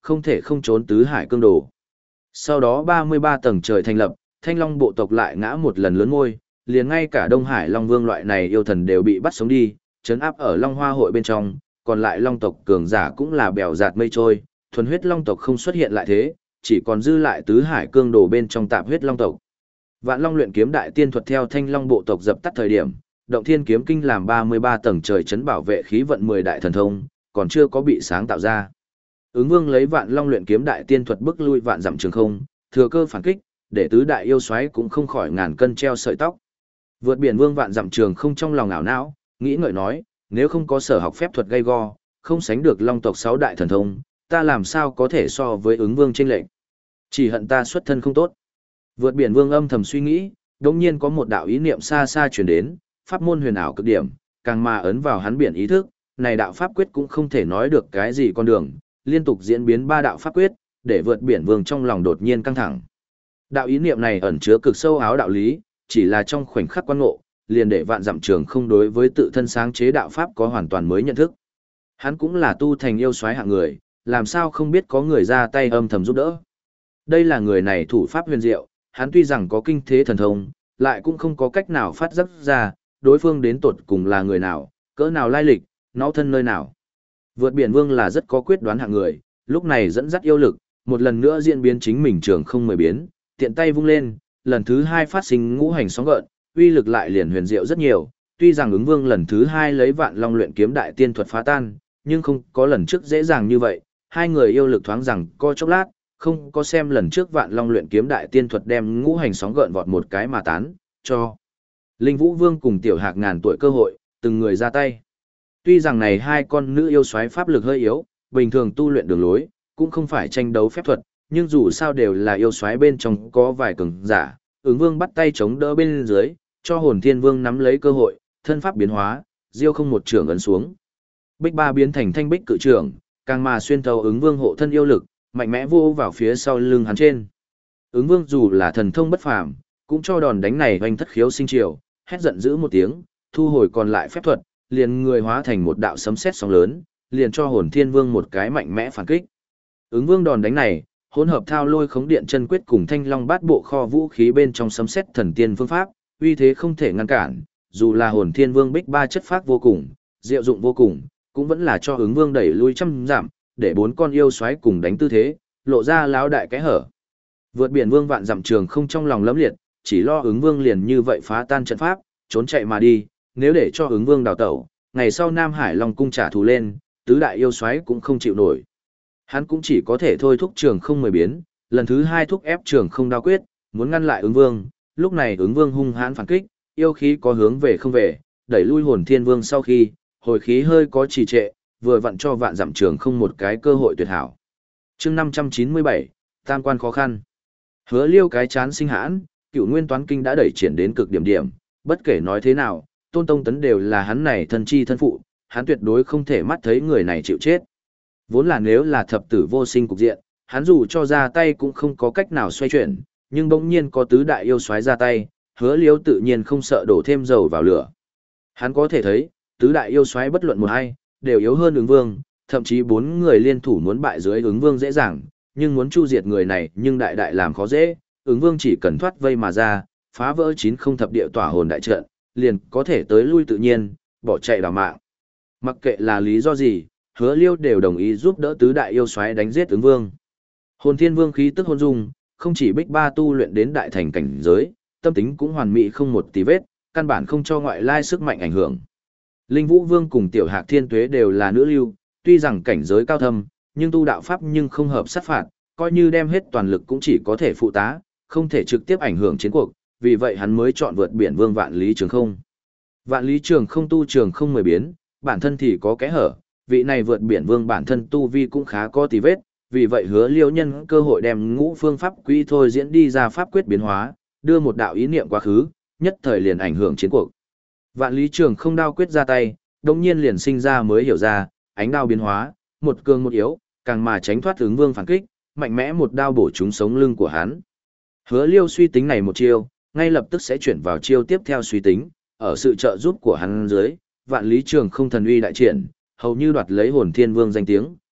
không thể không trốn tứ hải cương đồ. Sau đó ba mươi ba tầng trời thành lập, Thanh Long bộ tộc lại ngã một lần lớn ngôi, liền ngay cả Đông Hải Long Vương loại này yêu thần đều bị bắt sống đi, trấn áp ở Long Hoa hội bên trong, còn lại Long tộc cường giả cũng là bèo dạt mây trôi, thuần huyết Long tộc không xuất hiện lại thế, chỉ còn dư lại tứ hải cương đồ bên trong tạp huyết Long tộc. Vạn Long luyện kiếm đại tiên thuật theo Thanh Long bộ tộc dập tắt thời điểm, Động Thiên kiếm kinh làm ba mươi ba tầng trời trấn bảo vệ khí vận mười đại thần thông, còn chưa có bị sáng tạo ra. Ứng Vương lấy Vạn Long luyện kiếm đại tiên thuật bức lui vạn dặm trường không, thừa cơ phản kích, để tứ đại yêu soái cũng không khỏi ngàn cân treo sợi tóc. Vượt biển Vương vạn dặm trường không trong lòng ảo não, nghĩ ngợi nói, nếu không có sở học phép thuật gay go, không sánh được Long tộc sáu đại thần thông, ta làm sao có thể so với Ứng Vương chênh lệch. Chỉ hận ta xuất thân không tốt. Vượt biển Vương âm thầm suy nghĩ, đột nhiên có một đạo ý niệm xa xa truyền đến, pháp môn huyền ảo cực điểm, càng mà ấn vào hắn biển ý thức, này đạo pháp quyết cũng không thể nói được cái gì con đường, liên tục diễn biến ba đạo pháp quyết, để vượt biển Vương trong lòng đột nhiên căng thẳng. Đạo ý niệm này ẩn chứa cực sâu áo đạo lý, chỉ là trong khoảnh khắc quan ngộ, liền để vạn dặm trường không đối với tự thân sáng chế đạo pháp có hoàn toàn mới nhận thức. Hắn cũng là tu thành yêu soái hạng người, làm sao không biết có người ra tay âm thầm giúp đỡ. Đây là người này thủ pháp huyền diệu, hắn tuy rằng có kinh thế thần thông, lại cũng không có cách nào phát giác ra, đối phương đến tột cùng là người nào, cỡ nào lai lịch, nó thân nơi nào. Vượt biển Vương là rất có quyết đoán hạng người, lúc này dẫn dắt yêu lực, một lần nữa diễn biến chính mình trường không mười biến, tiện tay vung lên, lần thứ hai phát sinh ngũ hành sóng gợn, uy lực lại liền huyền diệu rất nhiều. Tuy rằng Ứng Vương lần thứ hai lấy Vạn Long luyện kiếm đại tiên thuật phá tan, nhưng không có lần trước dễ dàng như vậy. Hai người yêu lực thoáng rằng co chốc lát, không có xem lần trước Vạn Long luyện kiếm đại tiên thuật đem ngũ hành sóng gợn vọt một cái mà tán, cho Linh Vũ Vương cùng Tiểu Hạc ngàn tuổi cơ hội, từng người ra tay. Tuy rằng này hai con nữ yêu soái pháp lực hơi yếu, bình thường tu luyện đường lối, cũng không phải tranh đấu phép thuật, nhưng dù sao đều là yêu soái bên trong có vài cường giả, Ứng Vương bắt tay chống đỡ bên dưới, cho Hồn Thiên Vương nắm lấy cơ hội, thân pháp biến hóa, diêu không một trường ấn xuống. Bích ba biến thành thanh bích cự trường, càng mà xuyên thấu Ứng Vương hộ thân yêu lực, mạnh mẽ vô vào phía sau lưng hắn trên. Ứng Vương dù là thần thông bất phàm, cũng cho đòn đánh này hoành thất khiếu sinh triều, hét giận dữ một tiếng, thu hồi còn lại phép thuật, liền người hóa thành một đạo sấm sét sóng lớn, liền cho Hồn Thiên Vương một cái mạnh mẽ phản kích. Ứng Vương đòn đánh này, hỗn hợp thao lôi khống điện chân quyết cùng thanh long bát bộ kho vũ khí bên trong sấm sét thần tiên phương pháp, uy thế không thể ngăn cản, dù là Hồn Thiên Vương bích ba chất phác vô cùng, diệu dụng vô cùng, cũng vẫn là cho Ứng Vương đẩy lui trăm giảm, để bốn con yêu xoáy cùng đánh tư thế, lộ ra láo đại cái hở. Vượt biển Vương vạn dặm trường không trong lòng lấm liệt, chỉ lo Ứng Vương liền như vậy phá tan trận pháp, trốn chạy mà đi, nếu để cho Ứng Vương đào tẩu, ngày sau Nam Hải Long cung trả thù lên, tứ đại yêu xoáy cũng không chịu nổi. Hắn cũng chỉ có thể thôi thúc trường không mười biến, lần thứ hai thúc ép trường không đao quyết, muốn ngăn lại Ứng Vương, lúc này Ứng Vương hung hãn phản kích, yêu khí có hướng về không về, đẩy lui Hồn Thiên Vương sau khi, hồi khí hơi có trì trệ, vừa vặn cho vạn dặm trường không một cái cơ hội tuyệt hảo. Chương năm trăm chín mươi bảy, tam quan khó khăn. Hứa Liêu cái chán sinh hãn, Cựu Nguyên Toán Kinh đã đẩy triển đến cực điểm điểm, bất kể nói thế nào, Tôn Tông Tấn đều là hắn này thân chi thân phụ, hắn tuyệt đối không thể mắt thấy người này chịu chết. Vốn là nếu là thập tử vô sinh cục diện, hắn dù cho ra tay cũng không có cách nào xoay chuyển, nhưng bỗng nhiên có tứ đại yêu soái ra tay, Hứa Liêu tự nhiên không sợ đổ thêm dầu vào lửa. Hắn có thể thấy, tứ đại yêu soái bất luận một hay, đều yếu hơn Ứng Vương, thậm chí bốn người liên thủ muốn bại dưới Ứng Vương dễ dàng, nhưng muốn chu diệt người này nhưng đại đại làm khó dễ, Ứng Vương chỉ cần thoát vây mà ra, phá vỡ chín không thập địa tỏa hồn đại trận, liền có thể tới lui tự nhiên, bỏ chạy đào mạng. Mặc kệ là lý do gì, Hứa Liêu đều đồng ý giúp đỡ tứ đại yêu soái đánh giết Ứng Vương. Hồn Thiên Vương khí tức hồn dung, không chỉ bích ba tu luyện đến đại thành cảnh giới, tâm tính cũng hoàn mỹ không một tí vết, căn bản không cho ngoại lai sức mạnh ảnh hưởng. Linh Vũ Vương cùng Tiểu Hạc Thiên Tuế đều là nữ lưu, tuy rằng cảnh giới cao thâm, nhưng tu đạo pháp nhưng không hợp sát phạt, coi như đem hết toàn lực cũng chỉ có thể phụ tá, không thể trực tiếp ảnh hưởng chiến cuộc, vì vậy hắn mới chọn vượt biển Vương Vạn Lý Trường Không. Vạn Lý Trường Không tu trường không mười biến, bản thân thì có kẽ hở, vị này vượt biển Vương bản thân tu vi cũng khá có tí vết, vì vậy Hứa Liêu nhân cơ hội đem ngũ phương pháp quý thôi diễn đi ra pháp quyết biến hóa, đưa một đạo ý niệm quá khứ, nhất thời liền ảnh hưởng chiến cuộc. Vạn Lý Trường Không đao quyết ra tay, đồng nhiên liền sinh ra mới hiểu ra, ánh đao biến hóa, một cường một yếu, càng mà tránh thoát Ứng Vương phản kích, mạnh mẽ một đao bổ trúng sống lưng của hắn. Hứa Liêu suy tính này một chiêu, ngay lập tức sẽ chuyển vào chiêu tiếp theo suy tính, ở sự trợ giúp của hắn dưới, Vạn Lý Trường Không thần uy đại triển, hầu như đoạt lấy Hồn Thiên Vương danh tiếng,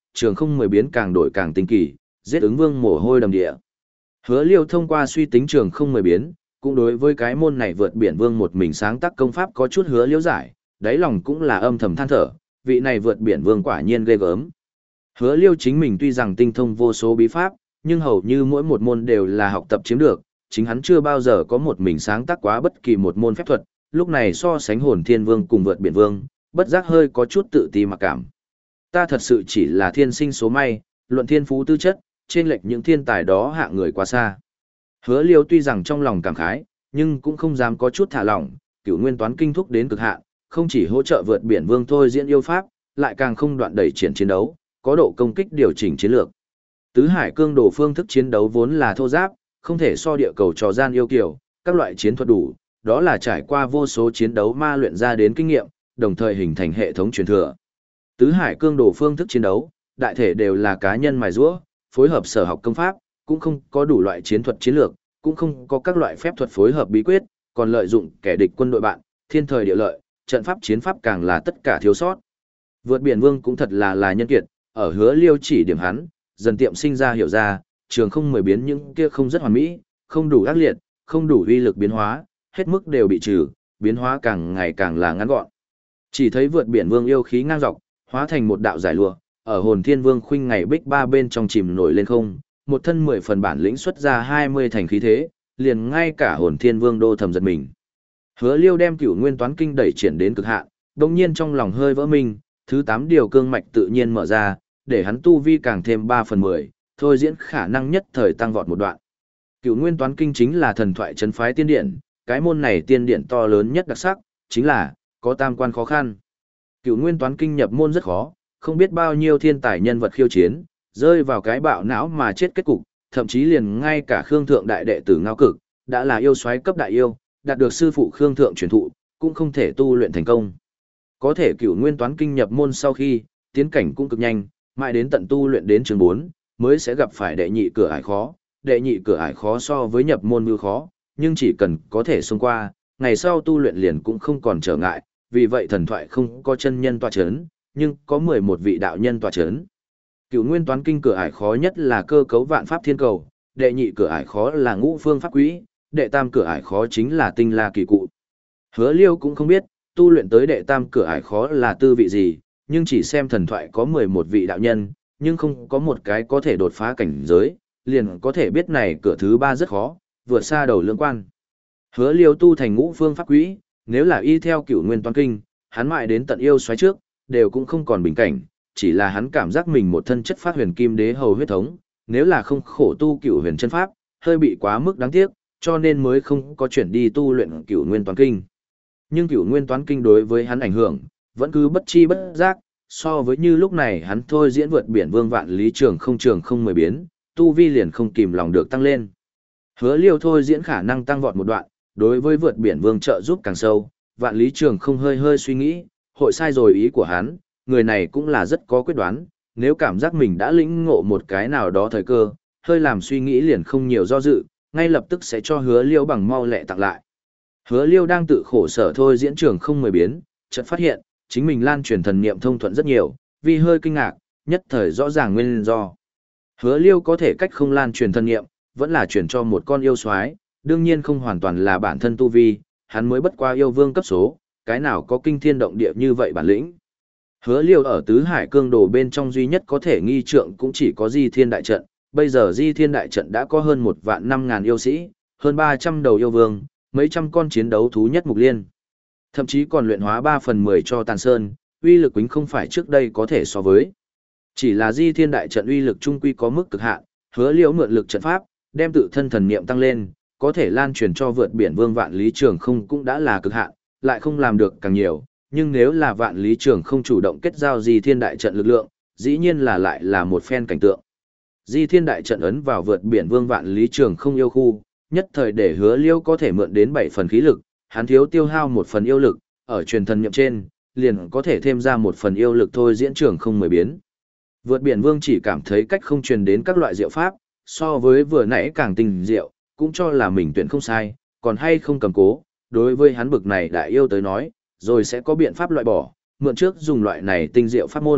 trường không mười biến càng đổi càng tinh kỳ, giết ứng vương mồ hôi đầm địa. Hứa Liêu thông qua suy tính trường không mười biến, cũng đối với cái môn này vượt biển vương một mình sáng tác công pháp có chút hứa liễu giải, đáy lòng cũng là âm thầm than thở, vị này vượt biển vương quả nhiên ghê gớm. Hứa Liêu chính mình tuy rằng tinh thông vô số bí pháp, nhưng hầu như mỗi một môn đều là học tập chiếm được, chính hắn chưa bao giờ có một mình sáng tác quá bất kỳ một môn phép thuật, lúc này so sánh hồn thiên vương cùng vượt biển vương, bất giác hơi có chút tự ti mặc cảm. Ta thật sự chỉ là thiên sinh số may, luận thiên phú tư chất, trên lệch những thiên tài đó hạ người quá xa. Hứa Liêu tuy rằng trong lòng cảm khái, nhưng cũng không dám có chút thả lỏng, cửu nguyên toán kinh thúc đến cực hạn, không chỉ hỗ trợ vượt biển vương thôi diễn yêu pháp, lại càng không đoạn đẩy triển chiến đấu, có độ công kích điều chỉnh chiến lược. Tứ hải cương đồ phương thức chiến đấu vốn là thô giáp, không thể so địa cầu trò gian yêu kiều, các loại chiến thuật đủ, đó là trải qua vô số chiến đấu ma luyện ra đến kinh nghiệm, đồng thời hình thành hệ thống truyền thừa. Tứ hải cương đồ phương thức chiến đấu, đại thể đều là cá nhân mài giũa, phối hợp sở học công pháp, cũng không có đủ loại chiến thuật chiến lược, cũng không có các loại phép thuật phối hợp bí quyết, còn lợi dụng kẻ địch quân đội bạn, thiên thời địa lợi, trận pháp chiến pháp càng là tất cả thiếu sót. Vượt biển vương cũng thật là là nhân kiệt, ở Hứa Liêu chỉ điểm hắn, dần tiệm sinh ra hiểu ra, trường không mười biến những kia không rất hoàn mỹ, không đủ ác liệt, không đủ uy lực biến hóa, hết mức đều bị trừ, biến hóa càng ngày càng là ngắn gọn. Chỉ thấy vượt biển vương yêu khí ngang dọc, hóa thành một đạo giải lụa, ở hồn thiên vương khuynh ngày bích ba bên trong chìm nổi lên không, một thân mười phần bản lĩnh xuất ra hai mươi thành khí thế, liền ngay cả hồn thiên vương đô thầm giật mình. Hứa Liêu đem cửu nguyên toán kinh đẩy triển đến cực hạn, đồng nhiên trong lòng hơi vỡ mình, thứ tám điều cương mạch tự nhiên mở ra, để hắn tu vi càng thêm ba phần mười, thôi diễn khả năng nhất thời tăng vọt một đoạn. Cửu nguyên toán kinh chính là thần thoại trấn phái tiên điển, cái môn này tiên điển to lớn nhất đặc sắc, chính là, có tam quan khó khăn. Cửu nguyên toán kinh nhập môn rất khó, không biết bao nhiêu thiên tài nhân vật khiêu chiến, rơi vào cái bạo não mà chết kết cục, thậm chí liền ngay cả Khương Thượng đại đệ tử Ngao Cực, đã là yêu soái cấp đại yêu, đạt được sư phụ Khương Thượng truyền thụ, cũng không thể tu luyện thành công. Có thể cửu nguyên toán kinh nhập môn sau khi, tiến cảnh cũng cực nhanh, mãi đến tận tu luyện đến chương bốn, mới sẽ gặp phải đệ nhị cửa ải khó, đệ nhị cửa ải khó so với nhập môn mưu khó, nhưng chỉ cần có thể xông qua, ngày sau tu luyện liền cũng không còn trở ngại, vì vậy thần thoại không có chân nhân tọa chấn, nhưng có mười một vị đạo nhân tọa chấn. Cửu nguyên toán kinh cửa ải khó nhất là cơ cấu vạn pháp thiên cầu, đệ nhị cửa ải khó là ngũ phương pháp quỹ, đệ tam cửa ải khó chính là tinh la kỳ cụ. Hứa Liêu cũng không biết, tu luyện tới đệ tam cửa ải khó là tư vị gì, nhưng chỉ xem thần thoại có mười một vị đạo nhân, nhưng không có một cái có thể đột phá cảnh giới, liền có thể biết này cửa thứ ba rất khó, vượt xa đầu lưỡng quan. Hứa Liêu tu thành ngũ phương pháp quỹ, nếu là y theo cửu nguyên toán kinh, hắn mãi đến tận yêu xoáy trước, đều cũng không còn bình cảnh, chỉ là hắn cảm giác mình một thân chất phát huyền kim đế hầu huyết thống, nếu là không khổ tu cửu huyền chân pháp, hơi bị quá mức đáng tiếc, cho nên mới không có chuyển đi tu luyện cửu nguyên toán kinh. Nhưng cửu nguyên toán kinh đối với hắn ảnh hưởng, vẫn cứ bất chi bất giác, so với như lúc này hắn thôi diễn vượt biển vương vạn lý trường không trường không mười biến, tu vi liền không kìm lòng được tăng lên. Hứa Liêu thôi diễn khả năng tăng vọt một đoạn, đối với vượt biển vương trợ giúp càng sâu, vạn lý trường không hơi hơi suy nghĩ, hội sai rồi ý của hắn, người này cũng là rất có quyết đoán, nếu cảm giác mình đã lĩnh ngộ một cái nào đó thời cơ, hơi làm suy nghĩ liền không nhiều do dự, ngay lập tức sẽ cho Hứa Liêu bằng mau lẹ tặng lại. Hứa Liêu đang tự khổ sở thôi diễn trường không mười biến, chợt phát hiện, chính mình lan truyền thần niệm thông thuận rất nhiều, vì hơi kinh ngạc, nhất thời rõ ràng nguyên do. Hứa Liêu có thể cách không lan truyền thần niệm, vẫn là truyền cho một con yêu soái, đương nhiên không hoàn toàn là bản thân tu vi, hắn mới bất qua yêu vương cấp số, cái nào có kinh thiên động địa như vậy bản lĩnh. Hứa Liêu ở tứ hải cương đồ bên trong duy nhất có thể nghi trượng cũng chỉ có Di Thiên đại trận, bây giờ Di Thiên đại trận đã có hơn một vạn năm ngàn yêu sĩ, hơn ba trăm đầu yêu vương, mấy trăm con chiến đấu thú nhất mục liên. Thậm chí còn luyện hóa ba phần mười cho Tàn Sơn, uy lực quýnh không phải trước đây có thể so với. Chỉ là Di Thiên đại trận uy lực trung quy có mức cực hạn, Hứa Liêu mượn lực trận pháp, đem tự thân thần niệm tăng lên, có thể lan truyền cho vượt biển vương vạn lý trường không cũng đã là cực hạn, lại không làm được càng nhiều, nhưng nếu là vạn lý trường không chủ động kết giao Di Thiên đại trận lực lượng, dĩ nhiên là lại là một phen cảnh tượng. Di Thiên đại trận ấn vào vượt biển vương vạn lý trường không yêu khu, nhất thời để Hứa Liêu có thể mượn đến bảy phần khí lực, hắn thiếu tiêu hao một phần yêu lực, ở truyền thần niệm trên, liền có thể thêm ra một phần yêu lực thôi diễn trường không mười biến. Vượt biển vương chỉ cảm thấy cách không truyền đến các loại diệu pháp, so với vừa nãy càng tinh diệu, cũng cho là mình tuyển không sai, còn hay không cầm cố, đối với hắn bực này đại yêu tới nói, rồi sẽ có biện pháp loại bỏ, mượn trước dùng loại này tinh diệu pháp môn,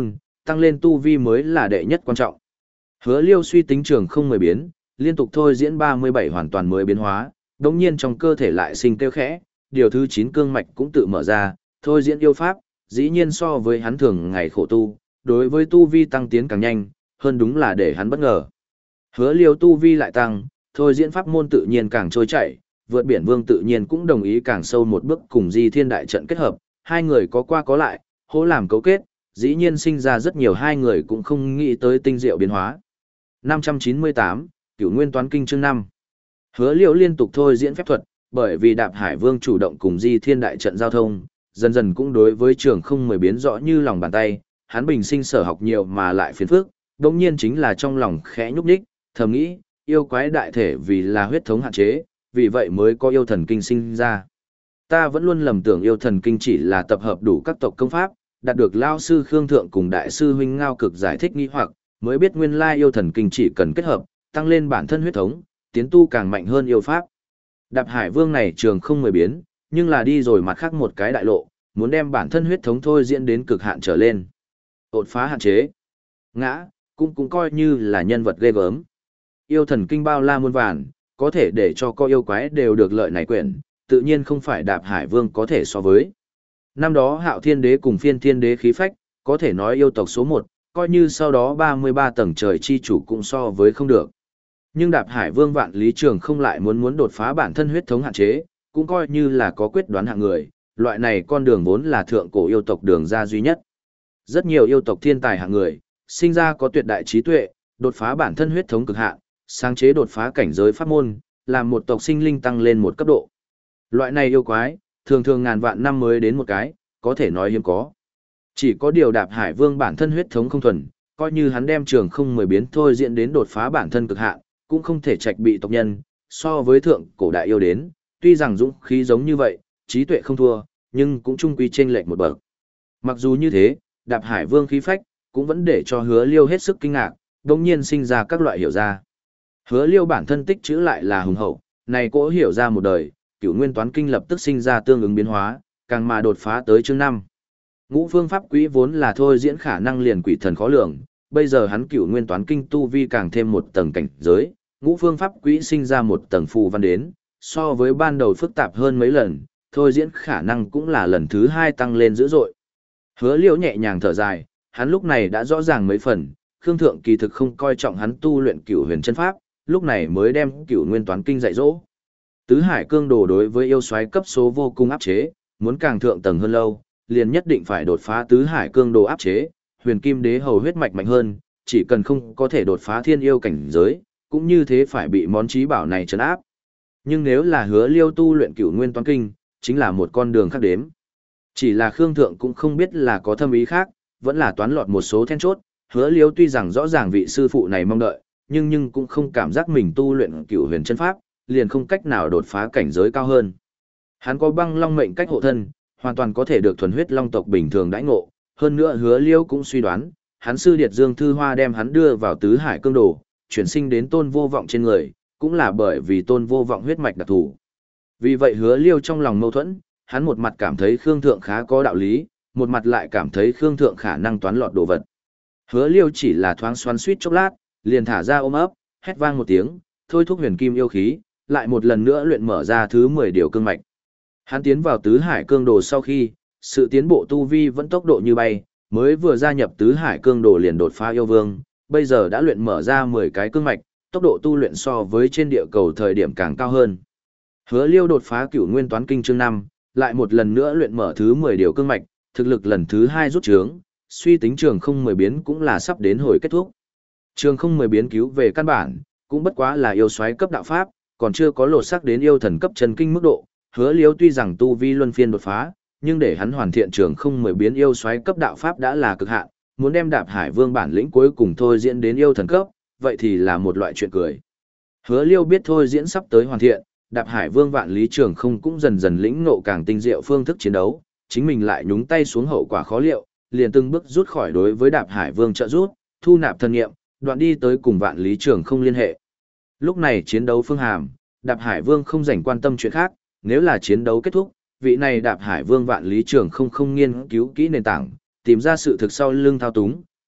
tăng lên tu vi mới là đệ nhất quan trọng. Hứa Liêu suy tính trường không mười biến, liên tục thôi diễn ba mươi bảy hoàn toàn mới biến hóa, đồng nhiên trong cơ thể lại sinh kêu khẽ, điều thứ chín cương mạch cũng tự mở ra, thôi diễn yêu pháp, dĩ nhiên so với hắn thường ngày khổ tu, đối với tu vi tăng tiến càng nhanh, hơn đúng là để hắn bất ngờ. Hứa Liêu tu vi lại tăng, thôi diễn pháp môn tự nhiên càng trôi chảy, vượt biển vương tự nhiên cũng đồng ý càng sâu một bước cùng Di Thiên đại trận kết hợp, hai người có qua có lại, hỗ làm cấu kết, dĩ nhiên sinh ra rất nhiều hai người cũng không nghĩ tới tinh diệu biến hóa. năm trăm chín mươi tám, Cửu Nguyên Toán Kinh chương năm. Hứa Liêu liên tục thôi diễn phép thuật, bởi vì Đạp Hải Vương chủ động cùng Di Thiên đại trận giao thông, dần dần cũng đối với trường không mười biến rõ như lòng bàn tay, hắn bình sinh sở học nhiều mà lại phiền phức, đương nhiên chính là trong lòng khẽ nhúc nhích, thầm nghĩ, yêu quái đại thể vì là huyết thống hạn chế, vì vậy mới có yêu thần kinh sinh ra. Ta vẫn luôn lầm tưởng yêu thần kinh chỉ là tập hợp đủ các tộc công pháp, đạt được lao sư Khương Thượng cùng đại sư huynh Ngao Cực giải thích nghi hoặc, mới biết nguyên lai yêu thần kinh chỉ cần kết hợp, tăng lên bản thân huyết thống, tiến tu càng mạnh hơn yêu pháp. Đạp Hải Vương này trường không mười biến, nhưng là đi rồi mặt khác một cái đại lộ, muốn đem bản thân huyết thống thôi diễn đến cực hạn trở lên. Đột phá hạn chế. Ngã, cũng cũng coi như là nhân vật ghê gớm. Yêu thần kinh bao la muôn vàn, có thể để cho co yêu quái đều được lợi này quyển, tự nhiên không phải Đạp Hải Vương có thể so với. Năm đó Hạo Thiên Đế cùng Phiên Thiên Đế khí phách, có thể nói yêu tộc số một, coi như sau đó ba mươi ba tầng trời chi chủ cũng so với không được. Nhưng Đạp Hải Vương Vạn Lý Trường không lại muốn muốn đột phá bản thân huyết thống hạn chế, cũng coi như là có quyết đoán hạng người, loại này con đường vốn là thượng cổ yêu tộc đường ra duy nhất. Rất nhiều yêu tộc thiên tài hạng người, sinh ra có tuyệt đại trí tuệ, đột phá bản thân huyết thống cực hạn, sáng chế đột phá cảnh giới pháp môn, làm một tộc sinh linh tăng lên một cấp độ. Loại này yêu quái, thường thường ngàn vạn năm mới đến một cái, có thể nói hiếm có. Chỉ có điều Đạp Hải Vương bản thân huyết thống không thuần, coi như hắn đem trường không mười biến thôi diễn đến đột phá bản thân cực hạn, cũng không thể trạch bị tộc nhân, so với thượng cổ đại yêu đến, tuy rằng dũng khí giống như vậy, trí tuệ không thua, nhưng cũng chung quy chênh lệch một bậc. Mặc dù như thế, Đạp Hải Vương khí phách, cũng vẫn để cho Hứa Liêu hết sức kinh ngạc, đồng nhiên sinh ra các loại hiểu ra. Hứa Liêu bản thân tích chữ lại là hùng hậu, này cỗ hiểu ra một đời, Cửu Nguyên Toán Kinh lập tức sinh ra tương ứng biến hóa, càng mà đột phá tới chương năm. Ngũ phương pháp quý vốn là thôi diễn khả năng liền quỷ thần khó lường, bây giờ hắn Cửu Nguyên Toán Kinh tu vi càng thêm một tầng cảnh giới, ngũ phương pháp quý sinh ra một tầng phù văn đến, so với ban đầu phức tạp hơn mấy lần, thôi diễn khả năng cũng là lần thứ hai tăng lên dữ dội. Hứa Liêu nhẹ nhàng thở dài, hắn lúc này đã rõ ràng mấy phần, Khương Thượng kỳ thực không coi trọng hắn tu luyện Cửu Huyền chân pháp, lúc này mới đem Cửu Nguyên Toán Kinh dạy dỗ. Tứ Hải Cương Đồ đối với yêu soái cấp số vô cùng áp chế, muốn càng thượng tầng hơn lâu, liền nhất định phải đột phá Tứ Hải Cương Đồ áp chế, Huyền Kim Đế hầu huyết mạch mạnh hơn, chỉ cần không có thể đột phá thiên yêu cảnh giới, cũng như thế phải bị món trí bảo này trấn áp. Nhưng nếu là Hứa Liêu tu luyện Cửu Nguyên Toán Kinh, chính là một con đường khác đếm. Chỉ là Khương Thượng cũng không biết là có thâm ý khác, vẫn là toán lọt một số then chốt, Hứa Liêu tuy rằng rõ ràng vị sư phụ này mong đợi, nhưng nhưng cũng không cảm giác mình tu luyện Cửu Huyền chân pháp, liền không cách nào đột phá cảnh giới cao hơn. Hắn có băng long mệnh cách hộ thân, hoàn toàn có thể được thuần huyết long tộc bình thường đãi ngộ, hơn nữa Hứa Liêu cũng suy đoán, hắn sư điệt Dương Thư Hoa đem hắn đưa vào Tứ Hải Cương Đồ, chuyển sinh đến Tôn Vô Vọng trên người, cũng là bởi vì Tôn Vô Vọng huyết mạch đặc thù. Vì vậy Hứa Liêu trong lòng mâu thuẫn, hắn một mặt cảm thấy Khương Thượng khá có đạo lý, một mặt lại cảm thấy Khương Thượng khả năng toán lọt đồ vật. Hứa Liêu chỉ là thoáng xoắn suýt chốc lát, liền thả ra ôm ấp, hét vang một tiếng, thôi thúc huyền kim yêu khí, lại một lần nữa luyện mở ra thứ mười điều cương mạch. Hắn tiến vào Tứ Hải Cương Đồ sau khi, sự tiến bộ tu vi vẫn tốc độ như bay, mới vừa gia nhập Tứ Hải Cương Đồ liền đột phá yêu vương, bây giờ đã luyện mở ra mười cái cương mạch, tốc độ tu luyện so với trên địa cầu thời điểm càng cao hơn. Hứa Liêu đột phá Cửu Nguyên Toán Kinh chương năm, lại một lần nữa luyện mở thứ mười điều cương mạch, thực lực lần thứ hai rút trướng, suy tính trường không mười biến cũng là sắp đến hồi kết thúc. Trường không mười biến cứu về căn bản, cũng bất quá là yêu soái cấp đạo pháp, còn chưa có lột xác đến yêu thần cấp chân kinh mức độ. Hứa Liêu tuy rằng tu vi luân phiên đột phá, nhưng để hắn hoàn thiện trường không mười biến yêu soái cấp đạo pháp đã là cực hạn, muốn đem Đạp Hải Vương bản lĩnh cuối cùng thôi diễn đến yêu thần cấp, vậy thì là một loại chuyện cười. Hứa Liêu biết thôi diễn sắp tới hoàn thiện, Đạp Hải Vương Vạn Lý Trường không cũng dần dần lĩnh ngộ càng tinh diệu phương thức chiến đấu, chính mình lại nhúng tay xuống hậu quả khó liệu, liền từng bước rút khỏi đối với Đạp Hải Vương trợ rút, thu nạp thần nghiệm, đoạn đi tới cùng Vạn Lý Trường không liên hệ. Lúc này chiến đấu phương hàm, Đạp Hải Vương không dành quan tâm chuyện khác, nếu là chiến đấu kết thúc, vị này Đạp Hải Vương Vạn Lý Trường không không nghiên cứu kỹ nền tảng, tìm ra sự thực sau lưng thao túng,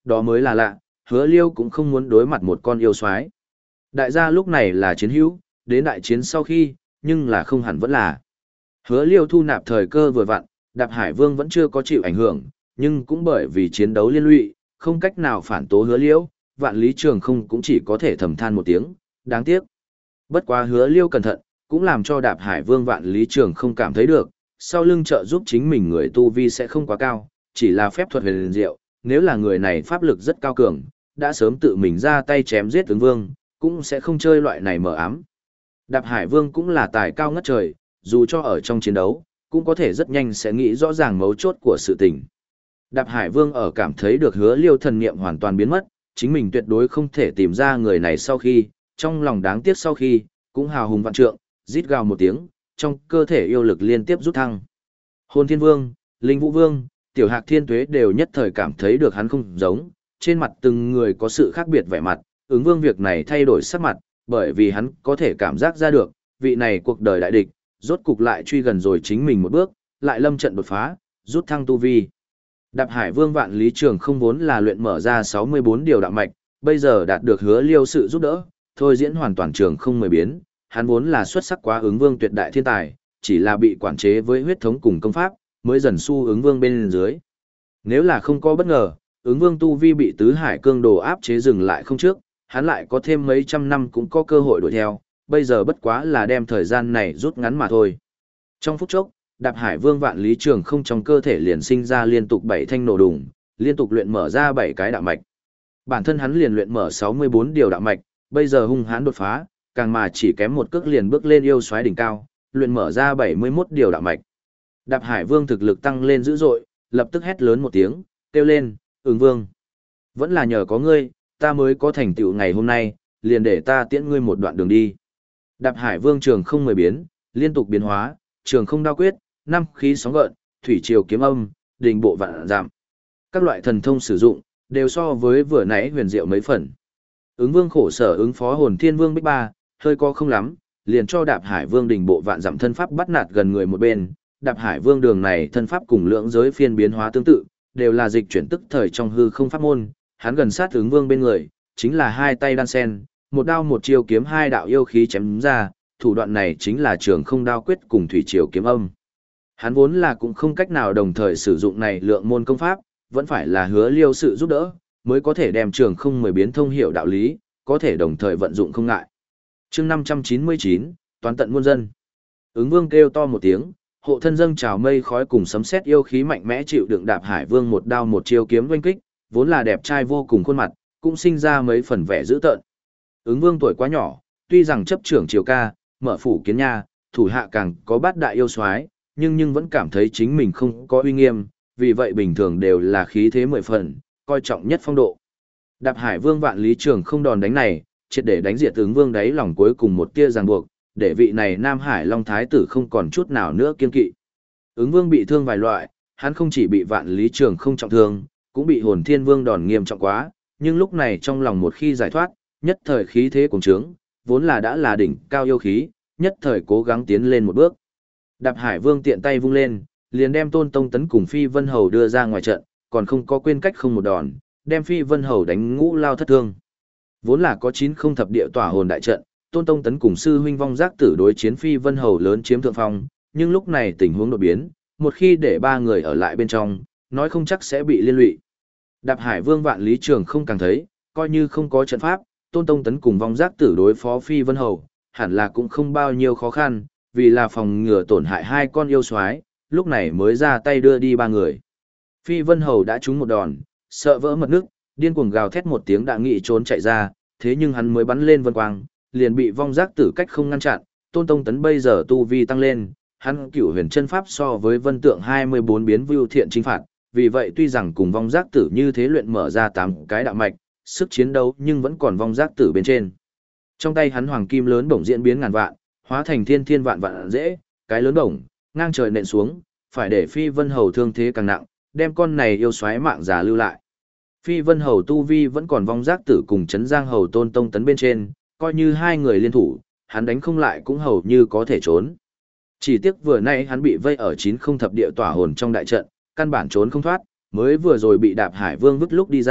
đó mới là lạ, Hứa Liêu cũng không muốn đối mặt một con yêu soái. Đại gia lúc này là chiến hữu, đến đại chiến sau khi, nhưng là không hẳn vẫn là. Hứa Liêu thu nạp thời cơ vừa vặn, Đạp Hải Vương vẫn chưa có chịu ảnh hưởng, nhưng cũng bởi vì chiến đấu liên lụy, không cách nào phản tố Hứa Liêu, Vạn Lý Trường không cũng chỉ có thể thầm than một tiếng, đáng tiếc. Bất quá Hứa Liêu cẩn thận, cũng làm cho Đạp Hải Vương Vạn Lý Trường không cảm thấy được, sau lưng trợ giúp chính mình người tu vi sẽ không quá cao, chỉ là phép thuật huyền diệu, nếu là người này pháp lực rất cao cường, đã sớm tự mình ra tay chém giết ứng vương, cũng sẽ không chơi loại này mờ ám. Đạp Hải Vương cũng là tài cao ngất trời, dù cho ở trong chiến đấu, cũng có thể rất nhanh sẽ nghĩ rõ ràng mấu chốt của sự tình. Đạp Hải Vương ở cảm thấy được Hứa Liêu thần niệm hoàn toàn biến mất, chính mình tuyệt đối không thể tìm ra người này sau khi, trong lòng đáng tiếc sau khi, cũng hào hùng vạn trượng, rít gào một tiếng, trong cơ thể yêu lực liên tiếp rút thăng. Hồn Thiên Vương, Linh Vũ Vương, Tiểu Hạc Thiên Tuế đều nhất thời cảm thấy được hắn không giống, trên mặt từng người có sự khác biệt vẻ mặt, ứng vương việc này thay đổi sắc mặt, bởi vì hắn có thể cảm giác ra được, vị này cuộc đời đại địch, rốt cục lại truy gần rồi chính mình một bước, lại lâm trận đột phá, rút thăng tu vi. Đạp Hải Vương Vạn Lý Trường không vốn là luyện mở ra sáu mươi bốn điều đạo mạch, bây giờ đạt được Hứa Liêu sự giúp đỡ, thôi diễn hoàn toàn trường không mười biến, hắn vốn là xuất sắc quá ứng vương tuyệt đại thiên tài, chỉ là bị quản chế với huyết thống cùng công pháp, mới dần xu ứng vương bên dưới. Nếu là không có bất ngờ, ứng vương tu vi bị tứ hải cương đồ áp chế dừng lại không trước, hắn lại có thêm mấy trăm năm cũng có cơ hội đuổi theo, bây giờ bất quá là đem thời gian này rút ngắn mà thôi. Trong phút chốc, Đạp Hải Vương Vạn Lý Trường không trong cơ thể liền sinh ra liên tục bảy thanh nổ đùng, liên tục luyện mở ra bảy cái đạo mạch. Bản thân hắn liền luyện mở sáu mươi bốn điều đạo mạch, bây giờ hung hãn đột phá, càng mà chỉ kém một cước liền bước lên yêu soái đỉnh cao, luyện mở ra bảy mươi mốt điều đạo mạch. Đạp Hải Vương thực lực tăng lên dữ dội, lập tức hét lớn một tiếng, kêu lên, "Ứng Vương, vẫn là nhờ có ngươi, ta mới có thành tựu ngày hôm nay, liền để ta tiễn ngươi một đoạn đường đi." Đạp Hải Vương trường không mười biến, liên tục biến hóa, trường không đao quyết, năm khí sóng gợn, thủy triều kiếm âm, đình bộ vạn giảm. Các loại thần thông sử dụng, đều so với vừa nãy huyền diệu mấy phần. Ứng Vương khổ sở ứng phó Hồn Thiên Vương Bích Ba, hơi có không lắm, liền cho Đạp Hải Vương đình bộ vạn giảm thân pháp bắt nạt gần người một bên. Đạp Hải Vương đường này thân pháp cùng lượng giới phiên biến hóa tương tự, đều là dịch chuyển tức thời trong hư không pháp môn, hắn gần sát Ứng Vương bên người, chính là hai tay đan sen, một đao một chiêu kiếm hai đạo yêu khí chém ra, thủ đoạn này chính là trường không đao quyết cùng thủy triều kiếm âm. Hắn vốn là cũng không cách nào đồng thời sử dụng này lượng môn công pháp, vẫn phải là Hứa Liêu sự giúp đỡ, mới có thể đem trường không mười biến thông hiểu đạo lý, có thể đồng thời vận dụng không ngại. Chương năm trăm chín mươi chín, toán tận muôn dân. Ứng Vương kêu to một tiếng, hộ thân dâng trào mây khói cùng sấm sét yêu khí mạnh mẽ chịu đựng Đạp Hải Vương một đao một chiêu kiếm oanh kích, vốn là đẹp trai vô cùng khuôn mặt, cũng sinh ra mấy phần vẻ dữ tợn. Ứng Vương tuổi quá nhỏ, tuy rằng chấp trưởng triều ca, mở phủ kiến nha, thủ hạ càng có bát đại yêu soái, nhưng nhưng vẫn cảm thấy chính mình không có uy nghiêm, vì vậy bình thường đều là khí thế mười phần, coi trọng nhất phong độ. Đạp Hải Vương Vạn Lý Trường không đòn đánh này, triệt để đánh diệt Ứng Vương đáy lòng cuối cùng một tia ràng buộc, để vị này Nam Hải Long Thái tử không còn chút nào nữa kiên kỵ. Ứng Vương bị thương vài loại, hắn không chỉ bị Vạn Lý Trường không trọng thương, cũng bị Hồn Thiên Vương đòn nghiêm trọng quá, nhưng lúc này trong lòng một khi giải thoát, nhất thời khí thế cuồng trướng, vốn là đã là đỉnh cao yêu khí, nhất thời cố gắng tiến lên một bước. Đạp Hải Vương tiện tay vung lên, liền đem Tôn Tông Tấn cùng Phi Vân Hầu đưa ra ngoài trận, còn không có quên cách không một đòn, đem Phi Vân Hầu đánh ngũ lao thất thương. Vốn là có chín không thập địa tỏa hồn đại trận, Tôn Tông Tấn cùng sư huynh Vong Giác Tử đối chiến Phi Vân Hầu lớn chiếm thượng phong, nhưng lúc này tình huống đột biến, một khi để ba người ở lại bên trong, nói không chắc sẽ bị liên lụy. Đạp Hải Vương Vạn Lý Trường không càng thấy, coi như không có trận pháp, Tôn Tông Tấn cùng Vong Giác Tử đối phó Phi Vân Hầu, hẳn là cũng không bao nhiêu khó khăn, vì là phòng ngừa tổn hại hai con yêu soái, lúc này mới ra tay đưa đi ba người. Phi Vân Hầu đã trúng một đòn, sợ vỡ mật nước, điên cuồng gào thét một tiếng đã nghị trốn chạy ra, thế nhưng hắn mới bắn lên vân quang, liền bị Vong Giác Tử cách không ngăn chặn. Tôn Tông Tấn bây giờ tu vi tăng lên, hắn Cửu Huyền chân pháp so với Vân Tượng hai mươi bốn biến vưu thiện chính phạt, vì vậy tuy rằng cùng Vong Giác Tử như thế luyện mở ra tám cái đạo mạch, sức chiến đấu nhưng vẫn còn Vong Giác Tử bên trên. Trong tay hắn hoàng kim lớn bổng diễn biến ngàn vạn, hóa thành thiên thiên vạn vạn dễ, cái lớn bổng, ngang trời nện xuống, phải để Phi Vân Hầu thương thế càng nặng, đem con này yêu xoáy mạng già lưu lại. Phi Vân Hầu tu vi vẫn còn Vong Giác Tử cùng Trấn Giang Hầu Tôn Tông Tấn bên trên, coi như hai người liên thủ, hắn đánh không lại cũng hầu như có thể trốn. Chỉ tiếc vừa nay hắn bị vây ở chín không thập địa tỏa hồn trong đại trận, căn bản trốn không thoát, mới vừa rồi bị Đạp Hải Vương vứt lúc đi ra,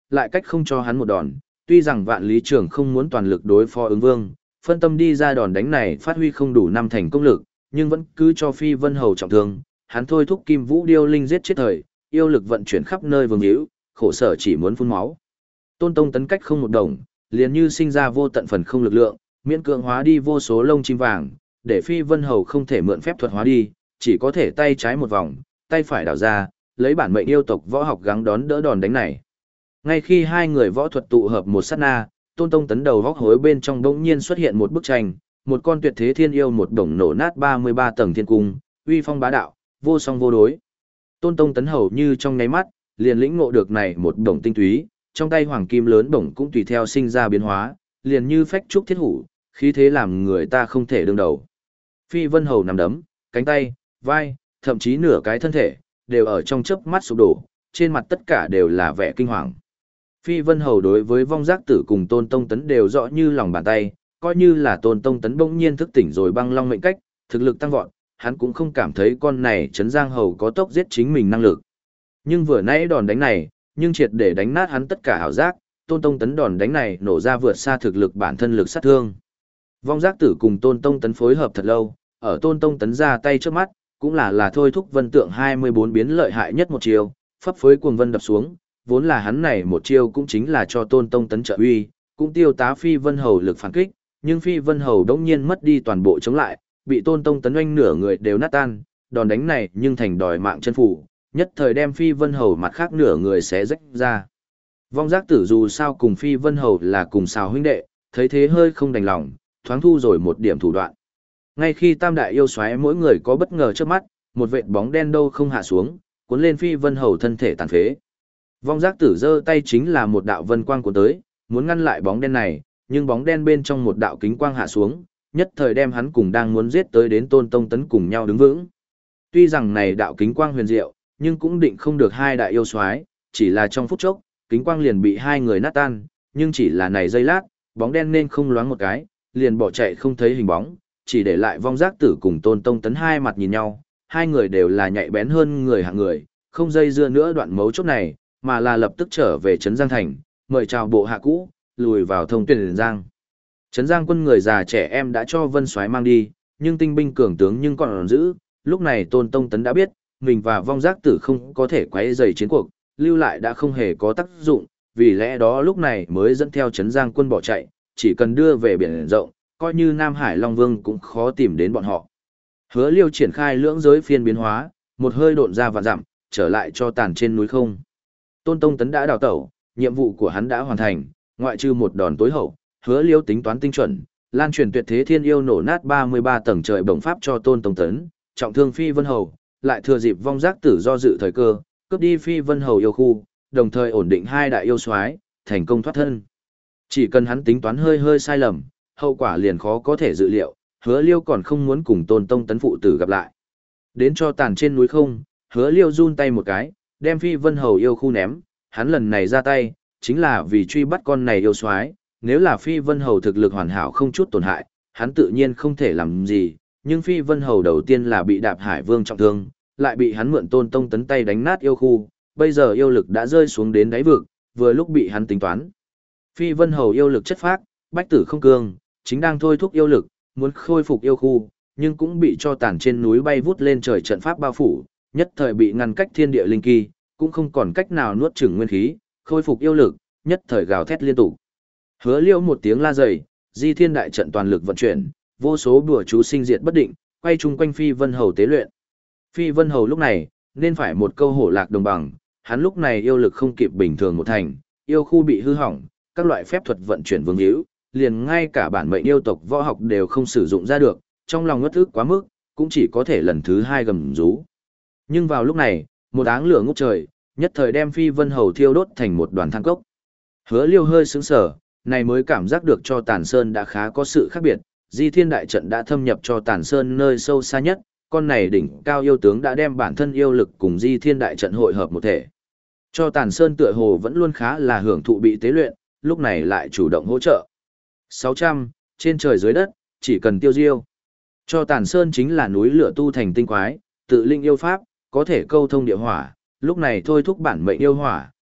lại cách không cho hắn một đòn, tuy rằng Vạn Lý Trường không muốn toàn lực đối phó ứng vương, phân tâm đi ra đòn đánh này phát huy không đủ năm thành công lực, nhưng vẫn cứ cho Phi Vân Hầu trọng thương, hắn thôi thúc Kim Vũ Điêu Linh giết chết thời, yêu lực vận chuyển khắp nơi vương hữu, khổ sở chỉ muốn phun máu. Tôn Tông tấn cách không một đồng, liền như sinh ra vô tận phần không lực lượng, miễn cưỡng hóa đi vô số lông chim vàng, để Phi Vân Hầu không thể mượn phép thuật hóa đi, chỉ có thể tay trái một vòng, tay phải đảo ra, lấy bản mệnh yêu tộc võ học gắng đón đỡ đòn đánh này. Ngay khi hai người võ thuật tụ hợp một sát na, Tôn Tông tấn đầu góc hối bên trong bỗng nhiên xuất hiện một bức tranh, một con tuyệt thế thiên yêu một đồng nổ nát ba mươi ba tầng thiên cung, uy phong bá đạo, vô song vô đối. Tôn Tông tấn hầu như trong nháy mắt, liền lĩnh ngộ được này một đồng tinh túy, trong tay hoàng kim lớn đồng cũng tùy theo sinh ra biến hóa, liền như phách trúc thiết hủ, khí thế làm người ta không thể đương đầu. Phi Vân Hầu nằm đấm, cánh tay, vai, thậm chí nửa cái thân thể, đều ở trong chớp mắt sụp đổ, trên mặt tất cả đều là vẻ kinh hoàng. Phi Vân Hầu đối với vong giác tử cùng Tôn Tông tấn đều rõ như lòng bàn tay, coi như là Tôn Tông tấn bỗng nhiên thức tỉnh rồi băng long mệnh cách, thực lực tăng vọt, hắn cũng không cảm thấy con này Trấn Giang Hầu có tốc giết chính mình năng lực. Nhưng vừa nãy đòn đánh này, nhưng triệt để đánh nát hắn tất cả ảo giác, Tôn Tông tấn đòn đánh này nổ ra vượt xa thực lực bản thân lực sát thương. Vong giác tử cùng Tôn Tông tấn phối hợp thật lâu, ở Tôn Tông tấn ra tay trước mắt, cũng là là thôi thúc vân tượng hai mươi bốn biến lợi hại nhất một chiều, phấp phới cuồng vân đập xuống, vốn là hắn này một chiêu cũng chính là cho Tôn Tông tấn trợ uy, cũng tiêu tá Phi Vân Hầu lực phản kích, nhưng Phi Vân Hầu đống nhiên mất đi toàn bộ chống lại, bị Tôn Tông tấn oanh nửa người đều nát tan, đòn đánh này nhưng thành đòi mạng chân phủ, nhất thời đem Phi Vân Hầu mặt khác nửa người xé rách ra. Vong giác tử dù sao cùng Phi Vân Hầu là cùng xào huynh đệ, thấy thế hơi không đành lòng, thoáng thu rồi một điểm thủ đoạn. Ngay khi tam đại yêu xoáy mỗi người có bất ngờ trước mắt, một vệt bóng đen đâu không hạ xuống, cuốn lên Phi Vân Hầu thân thể tàn phế. Vong giác tử giơ tay chính là một đạo vân quang cuốn tới, muốn ngăn lại bóng đen này, nhưng bóng đen bên trong một đạo kính quang hạ xuống, nhất thời đem hắn cùng đang muốn giết tới đến Tôn Tông tấn cùng nhau đứng vững. Tuy rằng này đạo kính quang huyền diệu, nhưng cũng định không được hai đại yêu soái, chỉ là trong phút chốc, kính quang liền bị hai người nát tan, nhưng chỉ là này giây lát, bóng đen nên không loáng một cái, liền bỏ chạy không thấy hình bóng, chỉ để lại vong giác tử cùng Tôn Tông tấn hai mặt nhìn nhau, hai người đều là nhạy bén hơn người hạng người, không dây dưa nữa đoạn mấu chốt này, mà là lập tức trở về Trấn Giang Thành, mời chào bộ hạ cũ, lùi vào thông tuyển Giang. Trấn Giang quân người già trẻ em đã cho Vân Soái mang đi, nhưng tinh binh cường tướng nhưng còn giữ, lúc này Tôn Tông tấn đã biết, mình và vong giác tử không có thể quấy rầy chiến cuộc, lưu lại đã không hề có tác dụng, vì lẽ đó lúc này mới dẫn theo Trấn Giang quân bỏ chạy, chỉ cần đưa về biển rộng, coi như Nam Hải Long Vương cũng khó tìm đến bọn họ. Hứa Liêu triển khai lưỡng giới phiên biến hóa, một hơi độn ra vạn dặm, trở lại cho tàn trên núi không. Tôn Tông tấn đã đào tẩu, nhiệm vụ của hắn đã hoàn thành, ngoại trừ một đòn tối hậu, Hứa Liêu tính toán tinh chuẩn, lan truyền tuyệt thế thiên yêu nổ nát ba mươi ba tầng trời bổng pháp cho Tôn Tông tấn, trọng thương Phi Vân Hầu, lại thừa dịp vong giác tử do dự thời cơ, cướp đi Phi Vân Hầu yêu khu, đồng thời ổn định hai đại yêu soái, thành công thoát thân. Chỉ cần hắn tính toán hơi hơi sai lầm, hậu quả liền khó có thể dự liệu, Hứa Liêu còn không muốn cùng Tôn Tông tấn phụ tử gặp lại. Đến cho tàn trên núi không, Hứa Liêu run tay một cái, đem Phi Vân Hầu yêu khu ném, hắn lần này ra tay, chính là vì truy bắt con này yêu soái, nếu là Phi Vân Hầu thực lực hoàn hảo không chút tổn hại, hắn tự nhiên không thể làm gì, nhưng Phi Vân Hầu đầu tiên là bị Đạp Hải Vương trọng thương, lại bị hắn mượn Tôn Tông tấn tay đánh nát yêu khu, bây giờ yêu lực đã rơi xuống đến đáy vực, vừa lúc bị hắn tính toán. Phi Vân Hầu yêu lực chất phác, bách tử không cương, chính đang thôi thúc yêu lực, muốn khôi phục yêu khu, nhưng cũng bị cho tàn trên núi bay vút lên trời trận pháp bao phủ, nhất thời bị ngăn cách thiên địa linh kỳ, cũng không còn cách nào nuốt chửng nguyên khí, khôi phục yêu lực, nhất thời gào thét liên tục. Hứa Liêu một tiếng la dày, Di Thiên đại trận toàn lực vận chuyển, vô số đùa chú sinh diệt bất định, quay chung quanh Phi Vân Hầu tế luyện. Phi Vân Hầu lúc này, nên phải một câu hổ lạc đồng bằng, hắn lúc này yêu lực không kịp bình thường một thành, yêu khu bị hư hỏng, các loại phép thuật vận chuyển vương hữu, liền ngay cả bản mệnh yêu tộc võ học đều không sử dụng ra được, trong lòng ngất ức quá mức, cũng chỉ có thể lần thứ hai gầm rú. Nhưng vào lúc này, một áng lửa ngút trời, nhất thời đem Phi Vân Hầu thiêu đốt thành một đoàn than cốc. Hứa Liêu hơi sững sờ, này mới cảm giác được cho Tàn Sơn đã khá có sự khác biệt, Di Thiên đại trận đã thâm nhập cho Tàn Sơn nơi sâu xa nhất, con này đỉnh cao yêu tướng đã đem bản thân yêu lực cùng Di Thiên đại trận hội hợp một thể. Cho Tàn Sơn tựa hồ vẫn luôn khá là hưởng thụ bị tế luyện, lúc này lại chủ động hỗ trợ. sáu trăm, trên trời dưới đất, chỉ cần tiêu diêu. Cho Tàn Sơn chính là núi lửa tu thành tinh quái, tự linh yêu pháp, có thể câu thông địa hỏa, lúc này thôi thúc bản mệnh yêu hỏa,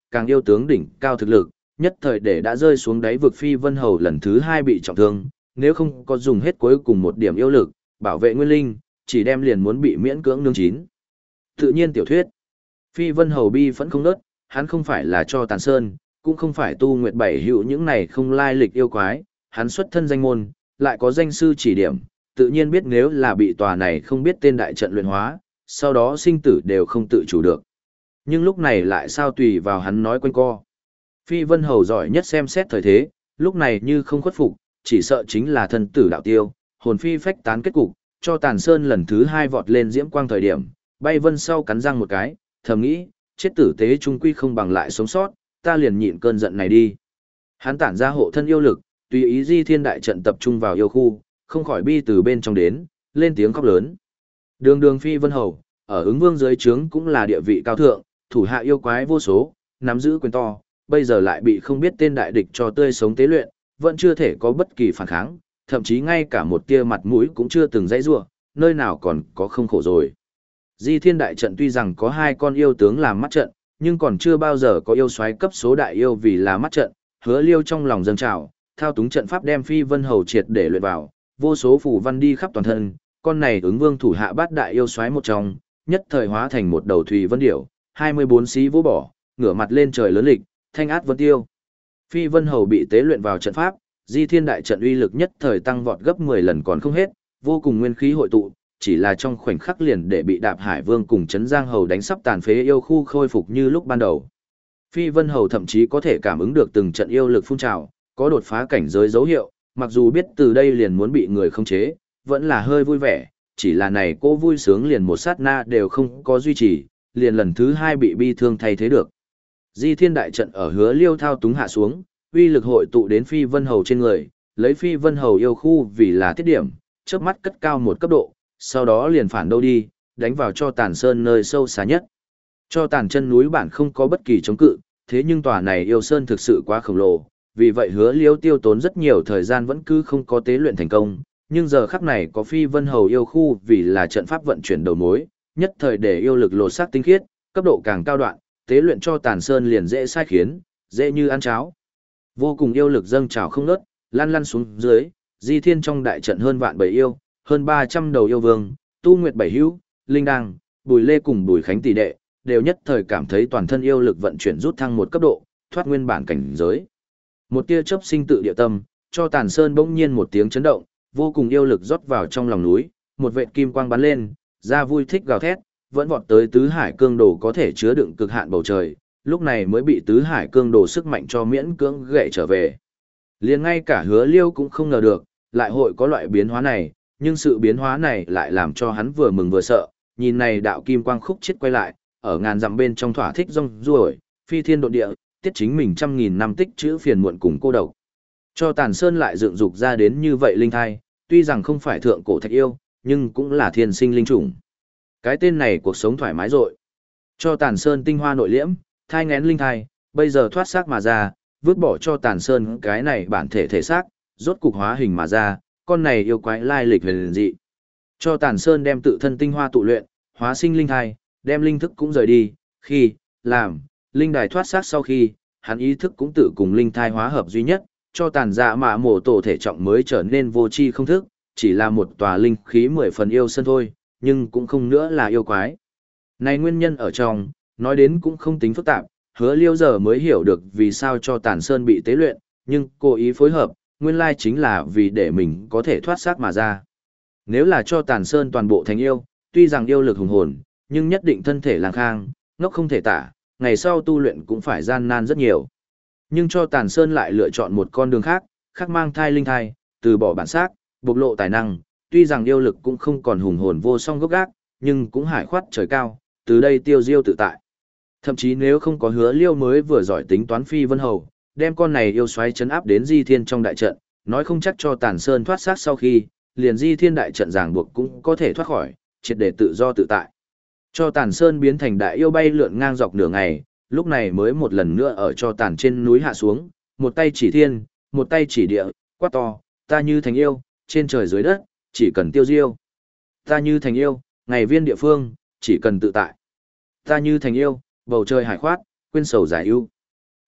càng yêu tướng đỉnh cao thực lực, nhất thời để đã rơi xuống đáy vực Phi Vân Hầu lần thứ hai bị trọng thương, nếu không có dùng hết cuối cùng một điểm yêu lực, bảo vệ nguyên linh, chỉ đem liền muốn bị miễn cưỡng nương chín. Tự nhiên tiểu thuyết. Phi Vân Hầu bi vẫn không nớt, hắn không phải là cho Tàn Sơn, cũng không phải tu nguyệt bảy hữu những này không lai lịch yêu quái, hắn xuất thân danh môn, lại có danh sư chỉ điểm, tự nhiên biết nếu là bị tòa này không biết tên đại trận luyện hóa, sau đó sinh tử đều không tự chủ được. Nhưng lúc này lại sao tùy vào hắn nói quanh co. Phi Vân Hầu giỏi nhất xem xét thời thế, lúc này như không khuất phục, chỉ sợ chính là thân tử đạo tiêu, hồn phi phách tán kết cục, cho Tàn Sơn lần thứ hai vọt lên diễm quang thời điểm, bay vân sau cắn răng một cái, thầm nghĩ, chết tử tế trung quy không bằng lại sống sót, ta liền nhịn cơn giận này đi. Hắn tản ra hộ thân yêu lực, tùy ý Di Thiên đại trận tập trung vào yêu khu, không khỏi bi từ bên trong đến, lên tiếng khóc lớn. Đường đường Phi Vân Hầu, ở ứng vương dưới trướng cũng là địa vị cao thượng, thủ hạ yêu quái vô số, nắm giữ quyền to, bây giờ lại bị không biết tên đại địch cho tươi sống tế luyện, vẫn chưa thể có bất kỳ phản kháng, thậm chí ngay cả một tia mặt mũi cũng chưa từng dãy rủa, nơi nào còn có không khổ rồi. Di Thiên đại trận tuy rằng có hai con yêu tướng làm mắt trận, nhưng còn chưa bao giờ có yêu soái cấp số đại yêu vì là mắt trận, Hứa Liêu trong lòng dâng trào, thao túng trận pháp đem Phi Vân Hầu triệt để luyện vào, vô số phù văn đi khắp toàn thân, con này ứng vương thủ hạ bát đại yêu soái một trong, nhất thời hóa thành một đầu thủy vân điểu, hai mươi bốn xí vỗ bỏ, ngửa mặt lên trời lớn lịch, thanh át vân tiêu. Phi Vân Hầu bị tế luyện vào trận pháp, Di Thiên đại trận uy lực nhất thời tăng vọt gấp mười lần còn không hết, vô cùng nguyên khí hội tụ, chỉ là trong khoảnh khắc liền để bị Đạp Hải Vương cùng Trấn Giang Hầu đánh sắp tàn phế yêu khu khôi phục như lúc ban đầu. Phi Vân Hầu thậm chí có thể cảm ứng được từng trận yêu lực phun trào, có đột phá cảnh giới dấu hiệu, mặc dù biết từ đây liền muốn bị người khống chế, vẫn là hơi vui vẻ, chỉ là này cô vui sướng liền một sát na đều không có duy trì, liền lần thứ hai bị bi thương thay thế được. Di Thiên đại trận ở Hứa Liêu thao túng hạ xuống, uy lực hội tụ đến Phi Vân Hầu trên người, lấy Phi Vân Hầu yêu khu vì là tiết điểm, chớp mắt cất cao một cấp độ, sau đó liền phản đâu đi, đánh vào cho Tàn Sơn nơi sâu xa nhất. Cho Tàn chân núi bản không có bất kỳ chống cự, thế nhưng tòa này yêu sơn thực sự quá khổng lồ, vì vậy Hứa Liêu tiêu tốn rất nhiều thời gian vẫn cứ không có tế luyện thành công, nhưng giờ khắc này có Phi Vân Hầu yêu khu vì là trận pháp vận chuyển đầu mối, nhất thời để yêu lực lột xác tinh khiết, cấp độ càng cao đoạn, tế luyện cho Tàn Sơn liền dễ sai khiến, dễ như ăn cháo. Vô cùng yêu lực dâng trào không ngớt, lăn lăn xuống dưới, Di Thiên trong đại trận hơn vạn bảy yêu, hơn ba trăm đầu yêu vương, tu nguyệt bảy hữu, linh đăng, Bùi Lê cùng Bùi Khánh tỷ đệ, đều nhất thời cảm thấy toàn thân yêu lực vận chuyển rút thăng một cấp độ, thoát nguyên bản cảnh giới. Một tia chớp sinh tự địa tâm, cho Tàn Sơn bỗng nhiên một tiếng chấn động, vô cùng yêu lực rót vào trong lòng núi, một vệt kim quang bắn lên, ra vui thích gào thét, vẫn vọt tới tứ hải cương đồ có thể chứa đựng cực hạn bầu trời, lúc này mới bị tứ hải cương đồ sức mạnh cho miễn cưỡng gậy trở về. Liền ngay cả Hứa Liêu cũng không ngờ được, lại hội có loại biến hóa này, nhưng sự biến hóa này lại làm cho hắn vừa mừng vừa sợ, nhìn này đạo kim quang khúc chết quay lại, ở ngàn dặm bên trong thỏa thích rong ruổi, phi thiên độ địa, tiết chính mình trăm nghìn năm tích chữ phiền muộn cùng cô độc. Cho Tàn Sơn lại dựng dục ra đến như vậy linh thai, tuy rằng không phải thượng cổ thạch yêu, nhưng cũng là thiên sinh linh chủng. Cái tên này cuộc sống thoải mái rồi. Cho Tàn Sơn tinh hoa nội liễm, thai ngén linh thai, bây giờ thoát xác mà ra, vứt bỏ cho Tàn Sơn cái này bản thể thể xác, rốt cục hóa hình mà ra, con này yêu quái lai lịch huyền dị. Cho Tàn Sơn đem tự thân tinh hoa tụ luyện, hóa sinh linh thai, đem linh thức cũng rời đi, khi, làm, linh đài thoát xác sau khi, hắn ý thức cũng tự cùng linh thai hóa hợp duy nhất, cho Tàn dạ mạ mổ tổ thể trọng mới trở nên vô tri không thức, chỉ là một tòa linh khí mười phần yêu sơn thôi, nhưng cũng không nữa là yêu quái. Này nguyên nhân ở trong, nói đến cũng không tính phức tạp, Hứa Liêu giờ mới hiểu được vì sao cho Tàn Sơn bị tế luyện, nhưng cố ý phối hợp, nguyên lai chính là vì để mình có thể thoát xác mà ra. Nếu là cho Tàn Sơn toàn bộ thành yêu, tuy rằng yêu lực hùng hồn, nhưng nhất định thân thể lang khang, ngốc không thể tả, ngày sau tu luyện cũng phải gian nan rất nhiều. Nhưng cho Tàn Sơn lại lựa chọn một con đường khác, khác mang thai linh thai, từ bỏ bản xác, bộc lộ tài năng, tuy rằng yêu lực cũng không còn hùng hồn vô song gốc gác, nhưng cũng hải khoát trời cao, từ đây tiêu diêu tự tại. Thậm chí nếu không có Hứa Liêu mới vừa giỏi tính toán Phi Vân Hầu, đem con này yêu xoáy chấn áp đến Di Thiên trong đại trận, nói không chắc cho Tàn Sơn thoát xác sau khi, liền Di Thiên đại trận ràng buộc cũng có thể thoát khỏi, triệt để tự do tự tại. Cho Tàn Sơn biến thành đại yêu bay lượn ngang dọc nửa ngày, lúc này mới một lần nữa ở cho Tàn trên núi hạ xuống, một tay chỉ thiên, một tay chỉ địa, quát to, ta như thành yêu, trên trời dưới đất, chỉ cần tiêu diêu. Ta như thành yêu, ngày viên địa phương, chỉ cần tự tại. Ta như thành yêu, bầu trời hải khoát, quên sầu giải ưu.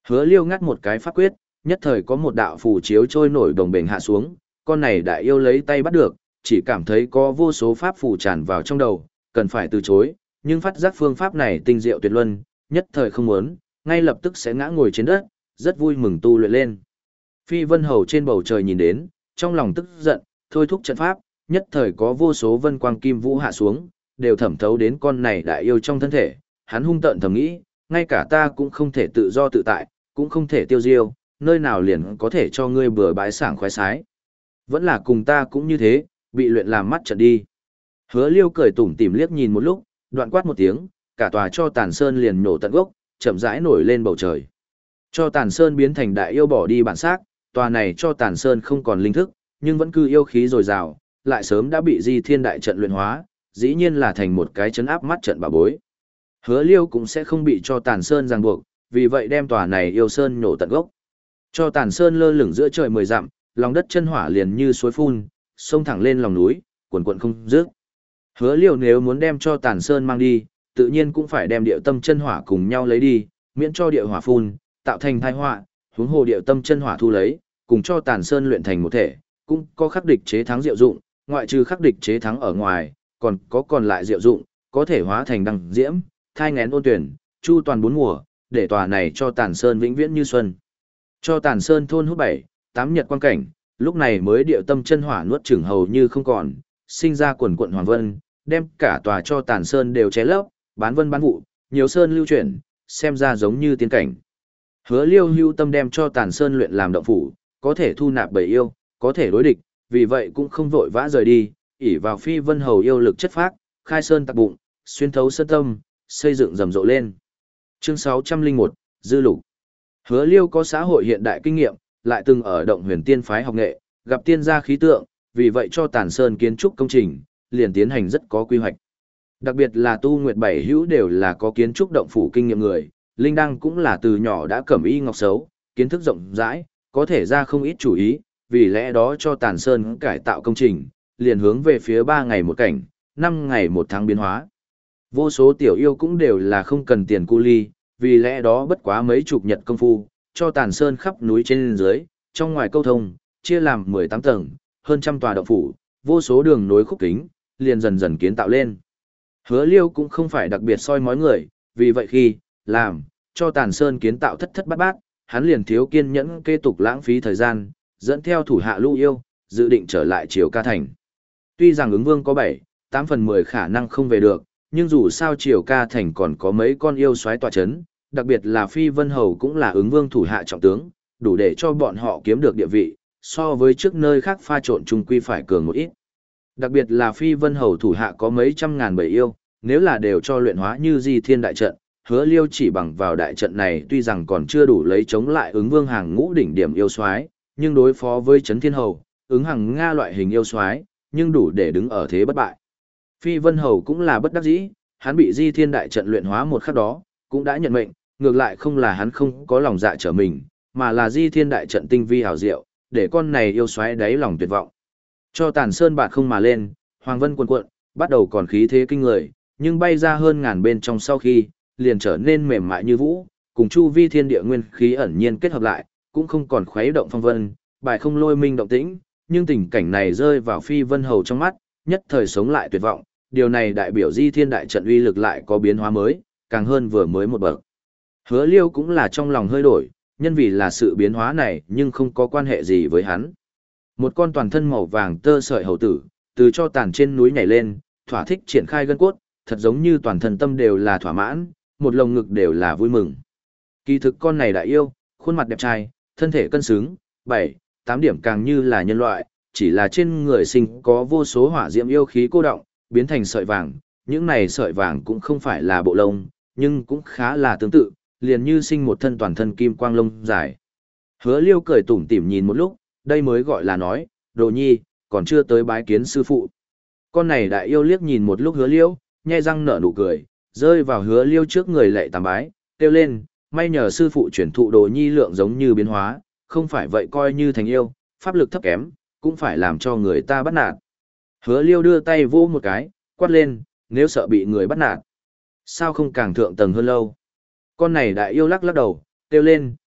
Hứa Liêu ngắt một cái pháp quyết, nhất thời có một đạo phù chiếu trôi nổi đồng bền hạ xuống, con này đại yêu lấy tay bắt được, chỉ cảm thấy có vô số pháp phù tràn vào trong đầu, cần phải từ chối, nhưng phát giác phương pháp này tinh diệu tuyệt luân, nhất thời không muốn, ngay lập tức sẽ ngã ngồi trên đất, rất vui mừng tu luyện lên. Phi Vân Hầu trên bầu trời nhìn đến, trong lòng tức giận, thôi thúc trận pháp, nhất thời có vô số vân quang kim vũ hạ xuống, đều thẩm thấu đến con này đại yêu trong thân thể, hắn hung tợn thầm nghĩ, ngay cả ta cũng không thể tự do tự tại, cũng không thể tiêu diêu, nơi nào liền có thể cho ngươi bừa bãi sảng khoái sái. Vẫn là cùng ta cũng như thế, bị luyện làm mắt trận đi. Hứa Liêu cười tủm tỉm liếc nhìn một lúc, đoạn quát một tiếng, cả tòa cho tàn sơn liền nổ tận gốc, chậm rãi nổi lên bầu trời. Cho tàn sơn biến thành đại yêu bỏ đi bản xác, tòa này cho tàn sơn không còn linh thức, nhưng vẫn cứ yêu khí dồi dào, lại sớm đã bị Di Thiên đại trận luyện hóa, dĩ nhiên là thành một cái chấn áp mắt trận bà bối. Hứa Liêu cũng sẽ không bị cho tàn sơn ràng buộc, vì vậy đem tòa này yêu sơn nổ tận gốc. Cho tàn sơn lơ lửng giữa trời mười dặm, lòng đất chân hỏa liền như suối phun, xông thẳng lên lòng núi, cuồn cuộn không dứt. Hứa Liêu nếu muốn đem cho tàn sơn mang đi, tự nhiên cũng phải đem địa tâm chân hỏa cùng nhau lấy đi, miễn cho địa hỏa phun, tạo thành tai họa, huống hồ địa tâm chân hỏa thu lấy, cùng cho tàn sơn luyện thành một thể, cũng có khắc địch chế thắng diệu dụng, ngoại trừ khắc địch chế thắng ở ngoài, còn có còn lại diệu dụng, có thể hóa thành đăng diễm, thai ngén ôn tuyển, chu toàn bốn mùa, để tòa này cho tàn sơn vĩnh viễn như xuân. Cho tàn sơn thôn hút bảy, tám nhật quan cảnh, lúc này mới địa tâm chân hỏa nuốt chửng hầu như không còn, sinh ra quần quận hoàng vân, đem cả tòa cho tàn sơn đều che lấp, bán vân bán vụ, nhiều sơn lưu chuyển, xem ra giống như tiên cảnh. Hứa Liêu hưu tâm đem cho tàn sơn luyện làm động phủ, có thể thu nạp bầy yêu, có thể đối địch, vì vậy cũng không vội vã rời đi, ỷ vào Phi Vân Hầu yêu lực chất phác, khai sơn tạc bụng, xuyên thấu sơn tâm, xây dựng rầm rộ lên. Chương sáu trăm lẻ một, Dư Lục. Hứa Liêu có xã hội hiện đại kinh nghiệm, lại từng ở động huyền tiên phái học nghệ, gặp tiên gia khí tượng, vì vậy cho tàn sơn kiến trúc công trình, liền tiến hành rất có quy hoạch. Đặc biệt là Tu Nguyệt Bảy Hữu đều là có kiến trúc động phủ kinh nghiệm người, Linh Đăng cũng là từ nhỏ đã cẩm y ngọc xấu, kiến thức rộng rãi, có thể ra không ít chủ ý, vì lẽ đó cho tàn sơn cải tạo công trình, liền hướng về phía ba ngày một cảnh, năm ngày một tháng biến hóa. Vô số tiểu yêu cũng đều là không cần tiền cu ly, vì lẽ đó bất quá mấy chục nhật công phu, cho tàn sơn khắp núi trên dưới, trong ngoài câu thông, chia làm mười tám tầng, hơn trăm tòa động phủ, vô số đường nối khúc kính, liền dần dần kiến tạo lên. Hứa Liêu cũng không phải đặc biệt soi mói người, vì vậy khi làm cho tàn sơn kiến tạo thất thất bát bát, hắn liền thiếu kiên nhẫn kế tục lãng phí thời gian, dẫn theo thủ hạ Lũ Yêu, dự định trở lại Triều Ca thành. Tuy rằng ứng vương có bảy, tám phần mười khả năng không về được, nhưng dù sao Triều Ca thành còn có mấy con yêu soái tọa chấn, đặc biệt là Phi Vân Hầu cũng là ứng vương thủ hạ trọng tướng, đủ để cho bọn họ kiếm được địa vị, so với trước nơi khác pha trộn chung quy phải cường một ít. Đặc biệt là Phi Vân Hầu thủ hạ có mấy trăm ngàn bầy yêu, nếu là đều cho luyện hóa như Di Thiên đại trận, Hứa Liêu chỉ bằng vào đại trận này tuy rằng còn chưa đủ lấy chống lại ứng vương hàng ngũ đỉnh điểm yêu soái, nhưng đối phó với Trấn Thiên Hầu, ứng hàng Nga loại hình yêu soái, nhưng đủ để đứng ở thế bất bại. Phi Vân Hầu cũng là bất đắc dĩ, hắn bị Di Thiên đại trận luyện hóa một khắc đó, cũng đã nhận mệnh, ngược lại không là hắn không có lòng dạ trở mình, mà là Di Thiên đại trận tinh vi hảo diệu, để con này yêu xoáy đáy lòng tuyệt vọng. Cho tàn sơn bạt không mà lên, hoàng vân cuồn cuộn, bắt đầu còn khí thế kinh người, nhưng bay ra hơn ngàn bên trong sau khi, liền trở nên mềm mại như vũ, cùng chu vi thiên địa nguyên khí ẩn nhiên kết hợp lại, cũng không còn khuấy động phong vân, bài không lôi minh động tĩnh, nhưng tình cảnh này rơi vào Phi Vân Hầu trong mắt, nhất thời sống lại tuyệt vọng, điều này đại biểu Di Thiên đại trận uy lực lại có biến hóa mới, càng hơn vừa mới một bậc. Hứa Liêu cũng là trong lòng hơi đổi, nhân vì là sự biến hóa này nhưng không có quan hệ gì với hắn. Một con toàn thân màu vàng tơ sợi hầu tử, từ cho tàn trên núi nhảy lên, thỏa thích triển khai gân cốt, thật giống như toàn thân tâm đều là thỏa mãn, một lồng ngực đều là vui mừng. Kỳ thực con này đại yêu, khuôn mặt đẹp trai, thân thể cân xứng, bảy, tám điểm càng như là nhân loại, chỉ là trên người sinh có vô số hỏa diễm yêu khí cô động, biến thành sợi vàng, những này sợi vàng cũng không phải là bộ lông, nhưng cũng khá là tương tự, liền như sinh một thân toàn thân kim quang lông dài. Hứa Liêu cười tủm tỉm nhìn một lúc, đây mới gọi là nói, đồ nhi, còn chưa tới bái kiến sư phụ. Con này đại yêu liếc nhìn một lúc Hứa Liêu, nhe răng nở nụ cười, rơi vào Hứa Liêu trước người lạy tàm bái, kêu lên, may nhờ sư phụ chuyển thụ đồ nhi lượng giống như biến hóa, không phải vậy coi như thành yêu, pháp lực thấp kém, cũng phải làm cho người ta bắt nạt. Hứa Liêu đưa tay vỗ một cái, quát lên, nếu sợ bị người bắt nạt, sao không càng thượng tầng hơn lâu. Con này đại yêu lắc lắc đầu, kêu lên,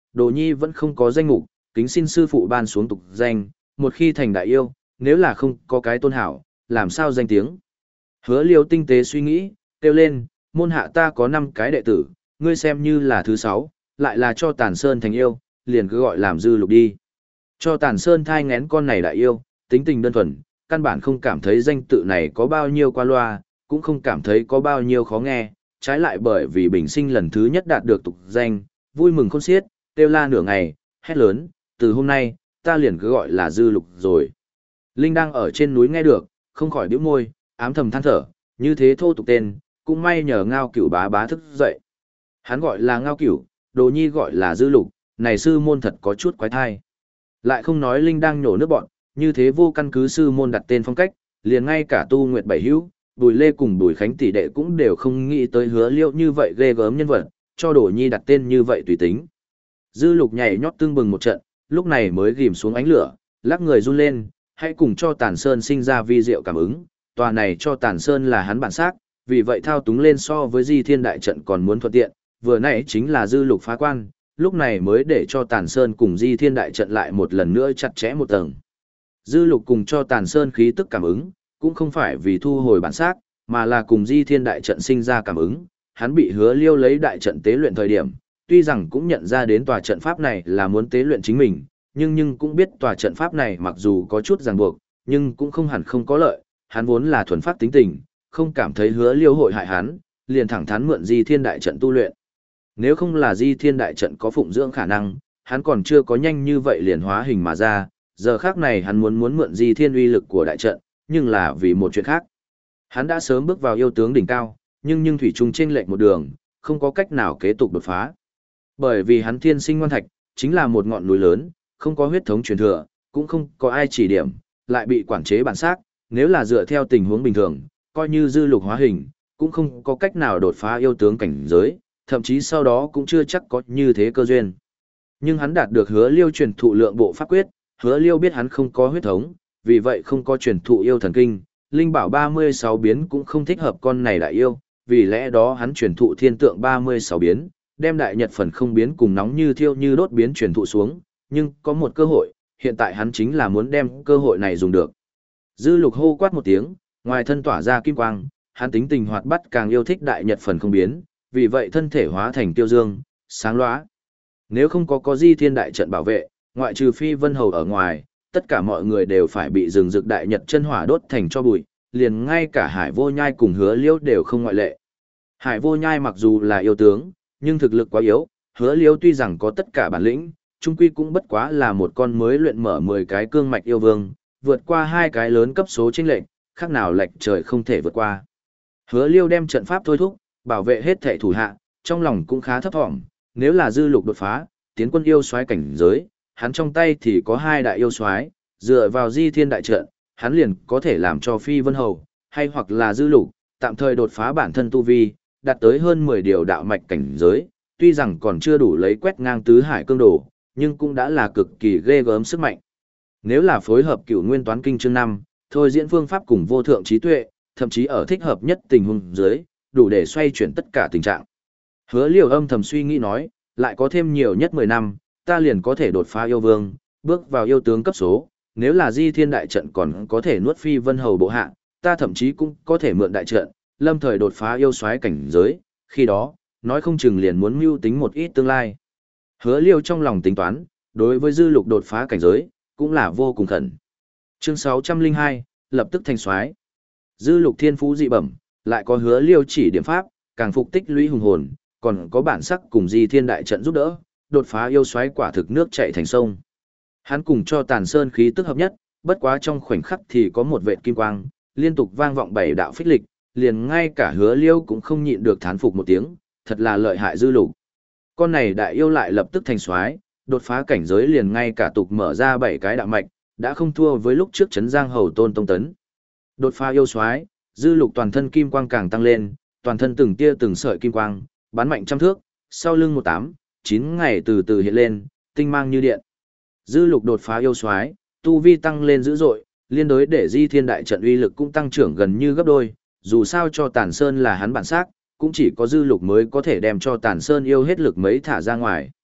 Đồ Nhi vẫn không có danh mục, kính xin sư phụ ban xuống tục danh, một khi thành đại yêu, nếu là không có cái tôn hảo, làm sao danh tiếng. Hứa Liêu tinh tế suy nghĩ, kêu lên, môn hạ ta có năm cái đệ tử, ngươi xem như là thứ sáu, lại là cho Tàn Sơn thành yêu, liền cứ gọi làm Dư Lục đi. Cho Tàn Sơn thai ngén con này đại yêu, tính tình đơn thuần, căn bản không cảm thấy danh tự này có bao nhiêu qua loa, cũng không cảm thấy có bao nhiêu khó nghe, trái lại bởi vì bình sinh lần thứ nhất đạt được tục danh, vui mừng khôn xiết, kêu la nửa ngày, hét lớn, từ hôm nay, ta liền cứ gọi là Dư Lục rồi. Linh đang ở trên núi nghe được, không khỏi bĩu môi, ám thầm than thở, như thế thô tục tên, cũng may nhờ Ngao Cửu bá bá thức dậy. Hắn gọi là Ngao Cửu, Đồ Nhi gọi là Dư Lục, này sư môn thật có chút quái thai. Lại không nói Linh đang nhổ nước bọn, như thế vô căn cứ sư môn đặt tên phong cách, liền ngay cả Tu Nguyệt Bảy Hữu, Bùi Lê cùng Bùi Khánh tỷ đệ cũng đều không nghĩ tới Hứa Liêu như vậy ghê gớm nhân vật, cho Đồ Nhi đặt tên như vậy tùy tính. Dư Lục nhảy nhót tương bừng một trận, lúc này mới ghim xuống ánh lửa, lắc người run lên, hãy cùng cho Tàn Sơn sinh ra vi diệu cảm ứng, tòa này cho Tàn Sơn là hắn bản sắc, vì vậy thao túng lên so với Di Thiên đại trận còn muốn thuận tiện, vừa nãy chính là Dư Lục phá quan, lúc này mới để cho Tàn Sơn cùng Di Thiên đại trận lại một lần nữa chặt chẽ một tầng. Dư Lục cùng cho Tàn Sơn khí tức cảm ứng, cũng không phải vì thu hồi bản sắc, mà là cùng Di Thiên đại trận sinh ra cảm ứng, hắn bị Hứa Liêu lấy đại trận tế luyện thời điểm, tuy rằng cũng nhận ra đến tòa trận pháp này là muốn tế luyện chính mình, nhưng nhưng cũng biết tòa trận pháp này mặc dù có chút ràng buộc, nhưng cũng không hẳn không có lợi, hắn vốn là thuần phát tính tình, không cảm thấy Hứa Liêu hội hại hắn, liền thẳng thắn mượn Di Thiên đại trận tu luyện. Nếu không là Di Thiên đại trận có phụng dưỡng khả năng, hắn còn chưa có nhanh như vậy liền hóa hình mà ra, giờ khác này hắn muốn muốn mượn Di Thiên uy lực của đại trận, nhưng là vì một chuyện khác. Hắn đã sớm bước vào yêu tướng đỉnh cao, nhưng nhưng thủy chung chênh lệch một đường, không có cách nào kế tục đột phá. Bởi vì hắn thiên sinh ngoan thạch, chính là một ngọn núi lớn, không có huyết thống truyền thừa, cũng không có ai chỉ điểm, lại bị quản chế bản sắc, nếu là dựa theo tình huống bình thường, coi như Dư Lục hóa hình, cũng không có cách nào đột phá yêu tướng cảnh giới, thậm chí sau đó cũng chưa chắc có như thế cơ duyên. Nhưng hắn đạt được Hứa Liêu truyền thụ lượng bộ pháp quyết, Hứa Liêu biết hắn không có huyết thống, vì vậy không có truyền thụ yêu thần kinh, linh bảo ba mươi sáu biến cũng không thích hợp con này đại yêu, vì lẽ đó hắn truyền thụ thiên tượng ba mươi sáu biến, đem đại nhật phần không biến cùng nóng như thiêu như đốt biến truyền thụ xuống, nhưng có một cơ hội, hiện tại hắn chính là muốn đem cơ hội này dùng được. Dư Lục hô quát một tiếng, ngoài thân tỏa ra kim quang, hắn tính tình hoạt bát càng yêu thích đại nhật phần không biến, vì vậy thân thể hóa thành tiêu dương, sáng lóa. Nếu không có có Di Thiên đại trận bảo vệ, ngoại trừ Phi Vân Hầu ở ngoài, tất cả mọi người đều phải bị rừng rực đại nhật chân hỏa đốt thành cho bụi, liền ngay cả Hải Vô Nhai cùng Hứa Liêu đều không ngoại lệ. Hải Vô Nhai mặc dù là yêu tướng, nhưng thực lực quá yếu, Hứa Liêu tuy rằng có tất cả bản lĩnh, chung quy cũng bất quá là một con mới luyện mở mười cái cương mạch yêu vương, vượt qua hai cái lớn cấp số chênh lệch, khác nào lệch trời không thể vượt qua. Hứa Liêu đem trận pháp thôi thúc, bảo vệ hết thảy thủ hạ, trong lòng cũng khá thấp thỏm, nếu là Dư Lục đột phá, tiến quân yêu soái cảnh giới, hắn trong tay thì có hai đại yêu soái, dựa vào Di Thiên đại trận, hắn liền có thể làm cho Phi Vân Hầu, hay hoặc là Dư Lục, tạm thời đột phá bản thân tu vi, đạt tới hơn mười điều đạo mạch cảnh giới, tuy rằng còn chưa đủ lấy quét ngang tứ hải cương đồ, nhưng cũng đã là cực kỳ ghê gớm sức mạnh. Nếu là phối hợp Cửu Nguyên Toán Kinh chương năm, thôi diễn phương pháp cùng vô thượng trí tuệ, thậm chí ở thích hợp nhất tình huống dưới, đủ để xoay chuyển tất cả tình trạng. Hứa Liêu âm thầm suy nghĩ nói, lại có thêm nhiều nhất mười năm, ta liền có thể đột phá yêu vương, bước vào yêu tướng cấp số, nếu là Di Thiên đại trận còn có thể nuốt Phi Vân Hầu bộ hạ, ta thậm chí cũng có thể mượn đại trận, lâm thời đột phá yêu soái cảnh giới, khi đó, nói không chừng liền muốn mưu tính một ít tương lai. Hứa Liêu trong lòng tính toán, đối với Dư Lục đột phá cảnh giới, cũng là vô cùng khẩn. Chương sáu trăm linh hai, lập tức thành soái. Dư Lục thiên phú dị bẩm, lại có Hứa Liêu chỉ điểm pháp, càng phục tích lũy hùng hồn, còn có bản sắc cùng Di Thiên đại trận giúp đỡ, đột phá yêu soái quả thực nước chảy thành sông. Hắn cùng cho Tàn Sơn khí tức hợp nhất, bất quá trong khoảnh khắc thì có một vệt kim quang, liên tục vang vọng bảy đạo phích lịch, liền ngay cả Hứa Liêu cũng không nhịn được thán phục một tiếng, thật là lợi hại Dư Lục. Con này đại yêu lại lập tức thành soái, đột phá cảnh giới liền ngay cả tục mở ra bảy cái đạo mạch, đã không thua với lúc trước Trấn Giang Hầu Tôn Tông Tấn. Đột phá yêu soái, Dư Lục toàn thân kim quang càng tăng lên, toàn thân từng tia từng sợi kim quang, bắn mạnh trăm thước, sau lưng một tám, chín ngày từ từ hiện lên, tinh mang như điện. Dư Lục đột phá yêu soái, tu vi tăng lên dữ dội, liên đối để Di Thiên đại trận uy lực cũng tăng trưởng gần như gấp đôi, dù sao cho Tàn Sơn là hắn bản sắc, cũng chỉ có Dư Lục mới có thể đem cho Tàn Sơn yêu hết lực mấy thả ra ngoài.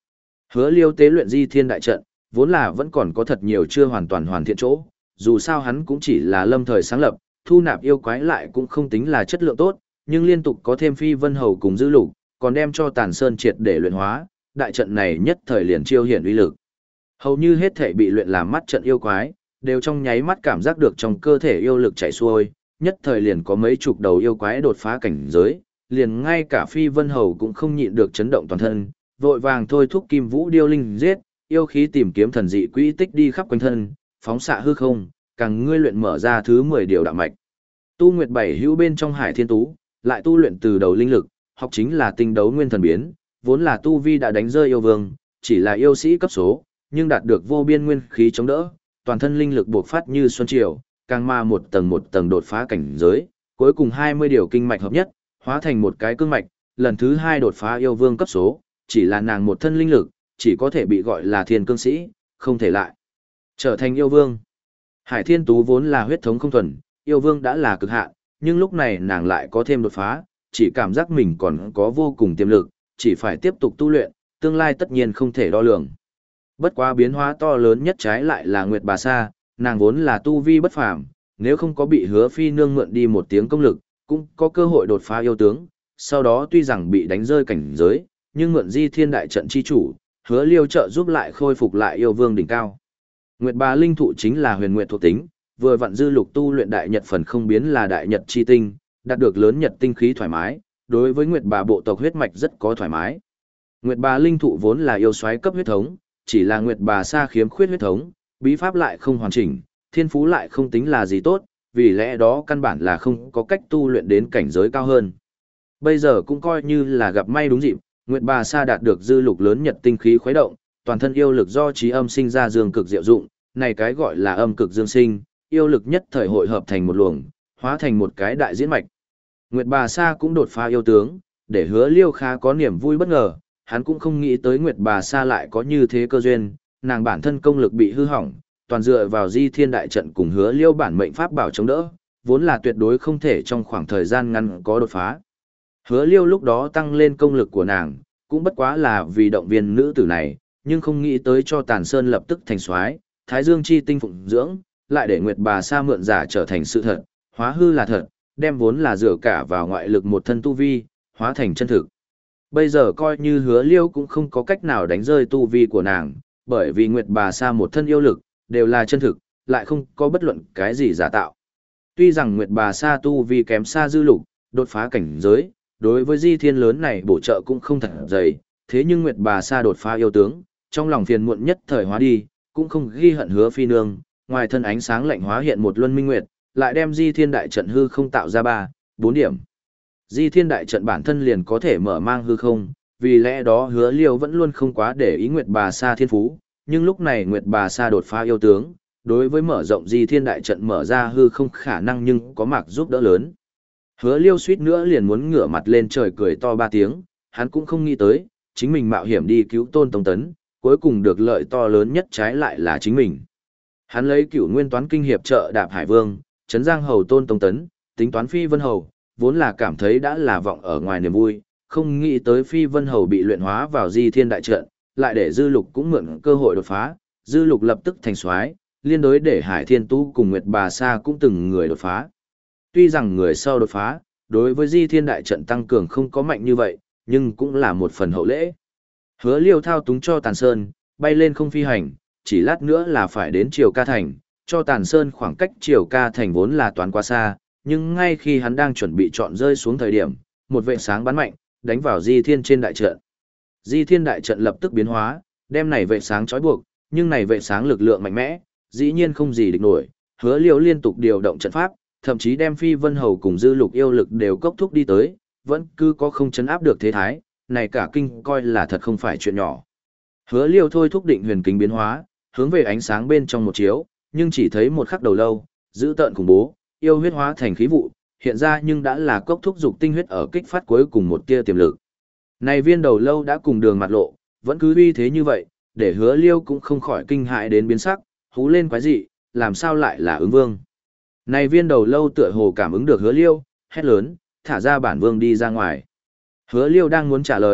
Hứa Liêu tế luyện Di Thiên đại trận, vốn là vẫn còn có thật nhiều chưa hoàn toàn hoàn thiện chỗ, dù sao hắn cũng chỉ là lâm thời sáng lập, thu nạp yêu quái lại cũng không tính là chất lượng tốt, nhưng liên tục có thêm Phi Vân Hầu cùng Dư Lục, còn đem cho Tàn Sơn triệt để luyện hóa, đại trận này nhất thời liền chiêu hiển uy lực. Hầu như hết thể bị luyện làm mắt trận yêu quái, đều trong nháy mắt cảm giác được trong cơ thể yêu lực chảy xuôi, nhất thời liền có mấy chục đầu yêu quái đột phá cảnh giới, liền ngay cả Phi Vân Hầu cũng không nhịn được chấn động toàn thân, vội vàng thôi thúc Kim Vũ Điêu Linh giết, yêu khí tìm kiếm thần dị quỹ tích đi khắp quanh thân, phóng xạ hư không, càng ngươi luyện mở ra thứ mười điều đạo mạch. Tu Nguyệt Bảy hữu bên trong Hải Thiên Tú, lại tu luyện từ đầu linh lực, học chính là tinh đấu nguyên thần biến, vốn là tu vi đã đánh rơi yêu vương, chỉ là yêu sĩ cấp số, nhưng đạt được vô biên nguyên khí chống đỡ, toàn thân linh lực bộc phát như xuân triều, càng ma một tầng một tầng đột phá cảnh giới, cuối cùng hai mươi điều kinh mạch hợp nhất, hóa thành một cái cương mạch, lần thứ hai đột phá yêu vương cấp số, chỉ là nàng một thân linh lực, chỉ có thể bị gọi là thiên cương sĩ, không thể lại trở thành yêu vương. Hải Thiên Tú vốn là huyết thống không thuần, yêu vương đã là cực hạn, nhưng lúc này nàng lại có thêm đột phá, chỉ cảm giác mình còn có vô cùng tiềm lực, chỉ phải tiếp tục tu luyện, tương lai tất nhiên không thể đo lường. Bất quá biến hóa to lớn nhất trái lại là Nguyệt Bà Sa, nàng vốn là tu vi bất phàm, nếu không có bị Hứa Phi nương mượn đi một tiếng công lực, cũng có cơ hội đột phá yêu tướng, sau đó tuy rằng bị đánh rơi cảnh giới, nhưng mượn Di Thiên đại trận chi chủ, Hứa Liêu trợ giúp lại khôi phục lại yêu vương đỉnh cao. Nguyệt Bà linh thụ chính là huyền nguyệt thuộc tính, vừa vặn Dư Lục tu luyện đại nhật phần không biến là đại nhật chi tinh, đạt được lớn nhật tinh khí thoải mái, đối với Nguyệt Bà bộ tộc huyết mạch rất có thoải mái. Nguyệt Bà linh thụ vốn là yêu soái cấp huyết thống, chỉ là Nguyệt Bà Sa khiếm khuyết huyết thống, bí pháp lại không hoàn chỉnh, thiên phú lại không tính là gì tốt, vì lẽ đó căn bản là không có cách tu luyện đến cảnh giới cao hơn. Bây giờ cũng coi như là gặp may đúng dịp, Nguyệt Bà Sa đạt được Dư Lục lớn nhật tinh khí khuấy động, toàn thân yêu lực do trí âm sinh ra dương cực diệu dụng, này cái gọi là âm cực dương sinh, yêu lực nhất thời hội hợp thành một luồng, hóa thành một cái đại diễn mạch. Nguyệt Bà Sa cũng đột phá yêu tướng, để Hứa Liêu khá có niềm vui bất ngờ, hắn cũng không nghĩ tới Nguyệt Bà Sa lại có như thế cơ duyên, nàng bản thân công lực bị hư hỏng, toàn dựa vào Di Thiên đại trận cùng Hứa Liêu bản mệnh pháp bảo chống đỡ, vốn là tuyệt đối không thể trong khoảng thời gian ngắn có đột phá. Hứa Liêu lúc đó tăng lên công lực của nàng, cũng bất quá là vì động viên nữ tử này, nhưng không nghĩ tới cho Tàn Sơn lập tức thành soái, Thái Dương chi tinh phụng dưỡng, lại để Nguyệt Bà Sa mượn giả trở thành sự thật, hóa hư là thật, đem vốn là dựa cả vào ngoại lực một thân tu vi, hóa thành chân thực. Bây giờ coi như Hứa Liêu cũng không có cách nào đánh rơi tu vi của nàng, bởi vì Nguyệt Bà Sa một thân yêu lực, đều là chân thực, lại không có bất luận cái gì giả tạo. Tuy rằng Nguyệt Bà Sa tu vi kém xa Dư Lục, đột phá cảnh giới, đối với Di Thiên lớn này bổ trợ cũng không thật dày, thế nhưng Nguyệt Bà Sa đột phá yêu tướng, trong lòng phiền muộn nhất thời hóa đi, cũng không ghi hận Hứa Phi nương, ngoài thân ánh sáng lạnh hóa hiện một luân minh nguyệt, lại đem Di Thiên đại trận hư không tạo ra ba, bốn điểm. Di Thiên đại trận bản thân liền có thể mở mang hư không, vì lẽ đó Hứa Liêu vẫn luôn không quá để ý Nguyệt Bà Sa thiên phú, nhưng lúc này Nguyệt Bà Sa đột phá yêu tướng, đối với mở rộng Di Thiên đại trận mở ra hư không khả năng nhưng có mạc giúp đỡ lớn. Hứa Liêu suýt nữa liền muốn ngửa mặt lên trời cười to ba tiếng, hắn cũng không nghĩ tới, chính mình mạo hiểm đi cứu Tôn Tông Tấn, cuối cùng được lợi to lớn nhất trái lại là chính mình. Hắn lấy Cửu Nguyên Toán kinh hiệp trợ Đạp Hải Vương, Trấn Giang Hầu Tôn Tông Tấn, tính toán Phi Vân Hầu, vốn là cảm thấy đã là vọng ở ngoài niềm vui, không nghĩ tới Phi Vân Hầu bị luyện hóa vào Di Thiên đại trận, lại để Dư Lục cũng mượn cơ hội đột phá, Dư Lục lập tức thành soái, liên đối để Hải Thiên Tú cùng Nguyệt Bà Sa cũng từng người đột phá. Tuy rằng người sau đột phá, đối với Di Thiên đại trận tăng cường không có mạnh như vậy, nhưng cũng là một phần hậu lễ. Hứa Liêu thao túng cho Tàn Sơn, bay lên không phi hành, chỉ lát nữa là phải đến Triều Ca Thành, cho Tàn Sơn khoảng cách Triều Ca Thành vốn là toán quá xa, nhưng ngay khi hắn đang chuẩn bị chọn rơi xuống thời điểm, một vệ sáng bắn mạnh, đánh vào Di Thiên trên đại trận. Di Thiên đại trận lập tức biến hóa, đem này vệ sáng trói buộc, nhưng này vệ sáng lực lượng mạnh mẽ, dĩ nhiên không gì địch nổi. Hứa Liêu liên tục điều động trận pháp, thậm chí đem Phi Vân Hầu cùng Dư Lục yêu lực đều cốc thúc đi tới, vẫn cứ có không chấn áp được thế thái, này cả kinh coi là thật không phải chuyện nhỏ. Hứa Liêu thôi thúc định huyền kính biến hóa, hướng về ánh sáng bên trong một chiếu, nhưng chỉ thấy một khắc đầu lâu, dữ tợn khủng bố, yêu huyết hóa thành khí vụ, hiện ra nhưng đã là cốc thúc dục tinh huyết ở kích phát cuối cùng một tia tiềm lực. Này viên đầu lâu đã cùng đường mặt lộ, vẫn cứ uy thế như vậy, để Hứa Liêu cũng không khỏi kinh hại đến biến sắc, hú lên quái dị, làm sao lại là ứng vương. Này viên đầu lâu tựa hồ cảm ứng được Hứa Liêu, hét lớn, thả ra bản vương đi ra ngoài. Hứa Liêu đang muốn trả lời,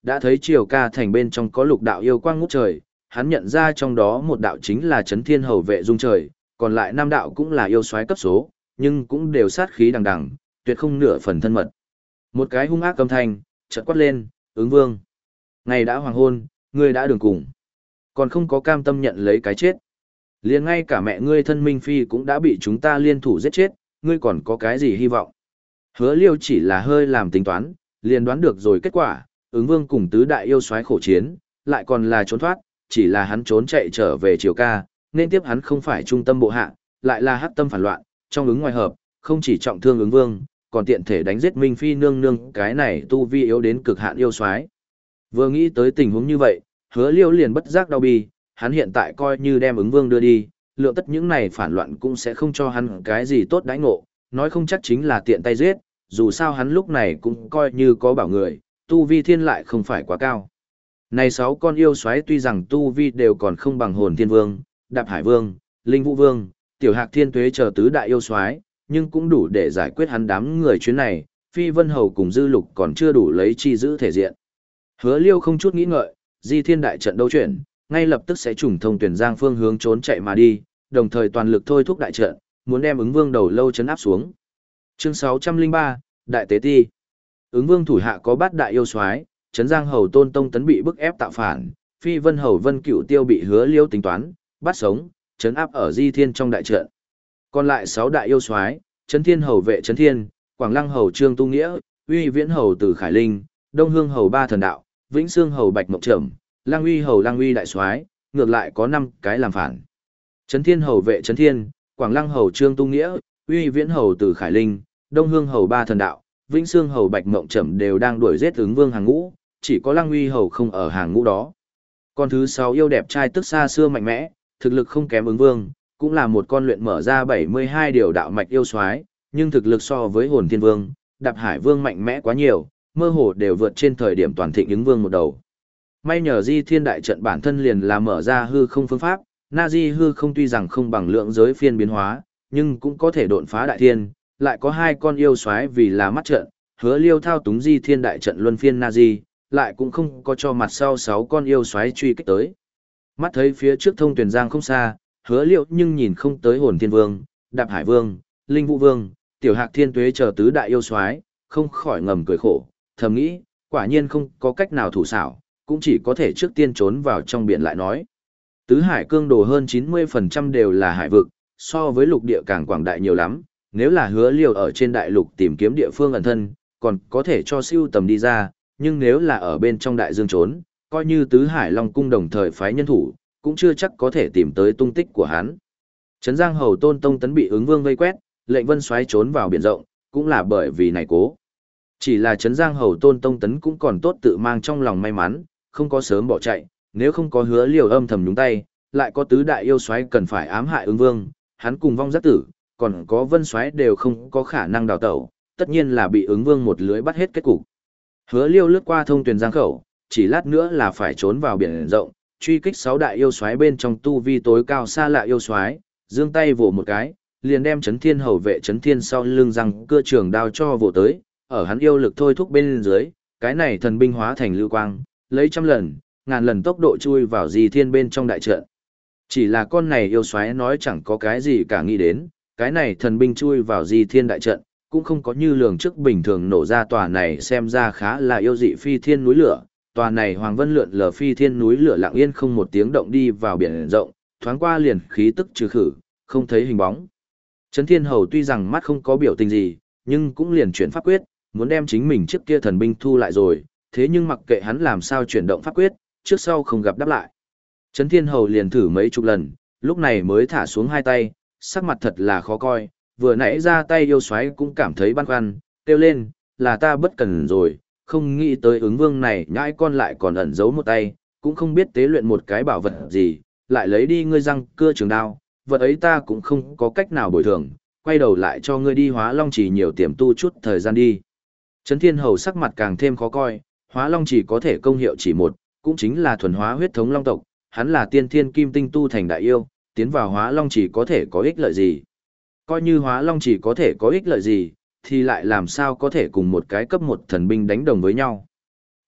đã thấy Triều Ca thành bên trong có lục đạo yêu quang ngút trời, hắn nhận ra trong đó một đạo chính là Chấn Thiên Hầu vệ dung trời, còn lại năm đạo cũng là yêu soái cấp số, nhưng cũng đều sát khí đằng đằng, tuyệt không nửa phần thân mật. Một cái hung ác âm thanh, chợt quát lên, "Ứng Vương, ngày đã hoàng hôn, ngươi đã đường cùng, còn không có cam tâm nhận lấy cái chết. Liền ngay cả mẹ ngươi thân Minh Phi cũng đã bị chúng ta liên thủ giết chết, ngươi còn có cái gì hy vọng?" Hứa Liêu chỉ là hơi làm tính toán, liền đoán được rồi kết quả, Ứng Vương cùng tứ đại yêu soái khổ chiến, lại còn là trốn thoát, chỉ là hắn trốn chạy trở về Triều Ca, nên tiếp hắn không phải trung tâm bộ hạ, lại là hắc tâm phản loạn, trong ứng ngoài hợp, không chỉ trọng thương Ứng Vương, còn tiện thể đánh giết Minh Phi nương nương cái này tu vi yếu đến cực hạn yêu soái. Vừa nghĩ tới tình huống như vậy, Hứa Liêu liền bất giác đau bi, hắn hiện tại coi như đem Ứng Vương đưa đi, lượng tất những này phản loạn cũng sẽ không cho hắn cái gì tốt đãi ngộ, nói không chắc chính là tiện tay giết, dù sao hắn lúc này cũng coi như có bảo người, tu vi thiên lại không phải quá cao. Này sáu con yêu soái tuy rằng tu vi đều còn không bằng Hồn Thiên Vương, Đạp Hải Vương, Linh Vũ Vương, Tiểu Hạc Thiên Tuế chờ tứ đại yêu soái, nhưng cũng đủ để giải quyết hắn đám người chuyến này, Phi Vân Hầu cùng Dư Lục còn chưa đủ lấy chi giữ thể diện. Hứa Liêu không chút nghĩ ngợi, Di Thiên đại trận đấu chuyển, ngay lập tức sẽ trùng thông tuyển giang phương hướng trốn chạy mà đi, đồng thời toàn lực thôi thúc đại trận, muốn đem Ứng Vương đầu lâu chấn áp xuống. Chương sáu trăm lẻ ba, Đại Tế Ti. Ứng Vương thủ hạ có bát đại yêu soái, Trấn Giang Hầu Tôn Tông Tấn bị bức ép tạo phản, Phi Vân Hầu Vân Cửu Tiêu bị Hứa Liêu tính toán, bắt sống, trấn áp ở Di Thiên trong đại trận. Còn lại sáu đại yêu soái, Trấn Thiên Hầu vệ Trấn Thiên, Quảng Lăng Hầu Trương Tu Nghĩa, Uy Viễn Hầu Từ Khải Linh, Đông Hương Hầu Ba Thần Đạo, Vĩnh Sương Hầu Bạch Mộng Trầm, Lang Uy Hầu Lang Uy đại soái, ngược lại có năm cái làm phản. Trấn Thiên Hầu vệ Trấn Thiên, Quảng Lăng Hầu Trương Tu Nghĩa, Uy Viễn Hầu Từ Khải Linh, Đông Hương Hầu Ba Thần Đạo, Vĩnh Sương Hầu Bạch Mộng Trầm đều đang đuổi giết Ứng Vương hàng ngũ, chỉ có Lang Uy Hầu không ở hàng ngũ đó. Con thứ sáu yêu đẹp trai tức xa xưa mạnh mẽ, thực lực không kém Ứng Vương, cũng là một con luyện mở ra bảy mươi hai điều đạo mạch yêu soái, nhưng thực lực so với Hồn Thiên Vương, Đạp Hải Vương mạnh mẽ quá nhiều, mơ hồ đều vượt trên thời điểm toàn thịnh Ứng Vương một đầu. May nhờ Di Thiên đại trận bản thân liền là mở ra hư không phương pháp, Na Di hư không tuy rằng không bằng lượng giới phiên biến hóa, nhưng cũng có thể độn phá đại thiên, lại có hai con yêu soái vì là mắt trận, Hứa Liêu thao túng Di Thiên đại trận luân phiên Na Di, lại cũng không có cho mặt sau sáu con yêu soái truy kích tới. Mắt thấy phía trước thông tuyển giang không xa, Hứa Liêu nhưng nhìn không tới Hồn Thiên Vương, Đạp Hải Vương, Linh Vũ Vương, Tiểu Hạc Thiên Tuế chờ tứ đại yêu soái, không khỏi ngầm cười khổ, thầm nghĩ, quả nhiên không có cách nào thủ xảo, cũng chỉ có thể trước tiên trốn vào trong biển lại nói. Tứ hải cương đồ hơn chín mươi phần trăm đều là hải vực, so với lục địa càng quảng đại nhiều lắm, nếu là Hứa Liêu ở trên đại lục tìm kiếm địa phương ẩn thân, còn có thể cho siêu tầm đi ra, nhưng nếu là ở bên trong đại dương trốn, coi như tứ hải long cung đồng thời phái nhân thủ, cũng chưa chắc có thể tìm tới tung tích của hắn. Trấn Giang Hầu Tôn Tông Tấn bị Ứng Vương vây quét, lệnh Vân Soái trốn vào biển rộng, cũng là bởi vì này cố. Chỉ là Trấn Giang Hầu Tôn Tông Tấn cũng còn tốt tự mang trong lòng may mắn, không có sớm bỏ chạy, nếu không có Hứa Liêu âm thầm nhúng tay, lại có tứ đại yêu soái cần phải ám hại Ứng Vương, hắn cùng vong giác tử, còn có Vân Soái đều không có khả năng đào tẩu, tất nhiên là bị Ứng Vương một lưới bắt hết kết cục. Hứa Liêu lướt qua thông tuyển giang khẩu, chỉ lát nữa là phải trốn vào biển rộng, truy kích sáu đại yêu soái bên trong tu vi tối cao xa lạ yêu soái, giương tay vồ một cái, liền đem Chấn Thiên Hầu vệ Chấn Thiên sau lưng răng cưa trường đao cho vồ tới, ở hắn yêu lực thôi thúc bên dưới, cái này thần binh hóa thành lưu quang, lấy trăm lần, ngàn lần tốc độ chui vào Di Thiên bên trong đại trận. Chỉ là con này yêu soái nói chẳng có cái gì cả nghĩ đến, cái này thần binh chui vào Di Thiên đại trận, cũng không có như lường trước bình thường nổ ra tòa này xem ra khá là yêu dị phi thiên núi lửa. Tòa này Hoàng Vân lượn lờ phi thiên núi lửa lặng yên không một tiếng động đi vào biển rộng, thoáng qua liền khí tức trừ khử, không thấy hình bóng. Trấn Thiên Hầu tuy rằng mắt không có biểu tình gì, nhưng cũng liền chuyển pháp quyết, muốn đem chính mình trước kia thần binh thu lại rồi, thế nhưng mặc kệ hắn làm sao chuyển động pháp quyết, trước sau không gặp đáp lại. Trấn Thiên Hầu liền thử mấy chục lần, lúc này mới thả xuống hai tay, sắc mặt thật là khó coi, vừa nãy ra tay yêu xoáy cũng cảm thấy băn khoăn, kêu lên, là ta bất cần rồi, không nghĩ tới Ứng Vương này nhãi con lại còn ẩn giấu một tay, cũng không biết tế luyện một cái bảo vật gì, lại lấy đi ngươi răng cưa trường đao, vật ấy ta cũng không có cách nào bồi thường, quay đầu lại cho ngươi đi Hóa Long Chỉ nhiều tiềm tu chút thời gian đi. Trấn Thiên Hầu sắc mặt càng thêm khó coi, Hóa Long Chỉ có thể công hiệu chỉ một, cũng chính là thuần hóa huyết thống long tộc, hắn là tiên thiên kim tinh tu thành đại yêu, tiến vào Hóa Long Chỉ có thể có ích lợi gì? Coi như Hóa Long Chỉ có thể có ích lợi gì, thì lại làm sao có thể cùng một cái cấp một thần binh đánh đồng với nhau?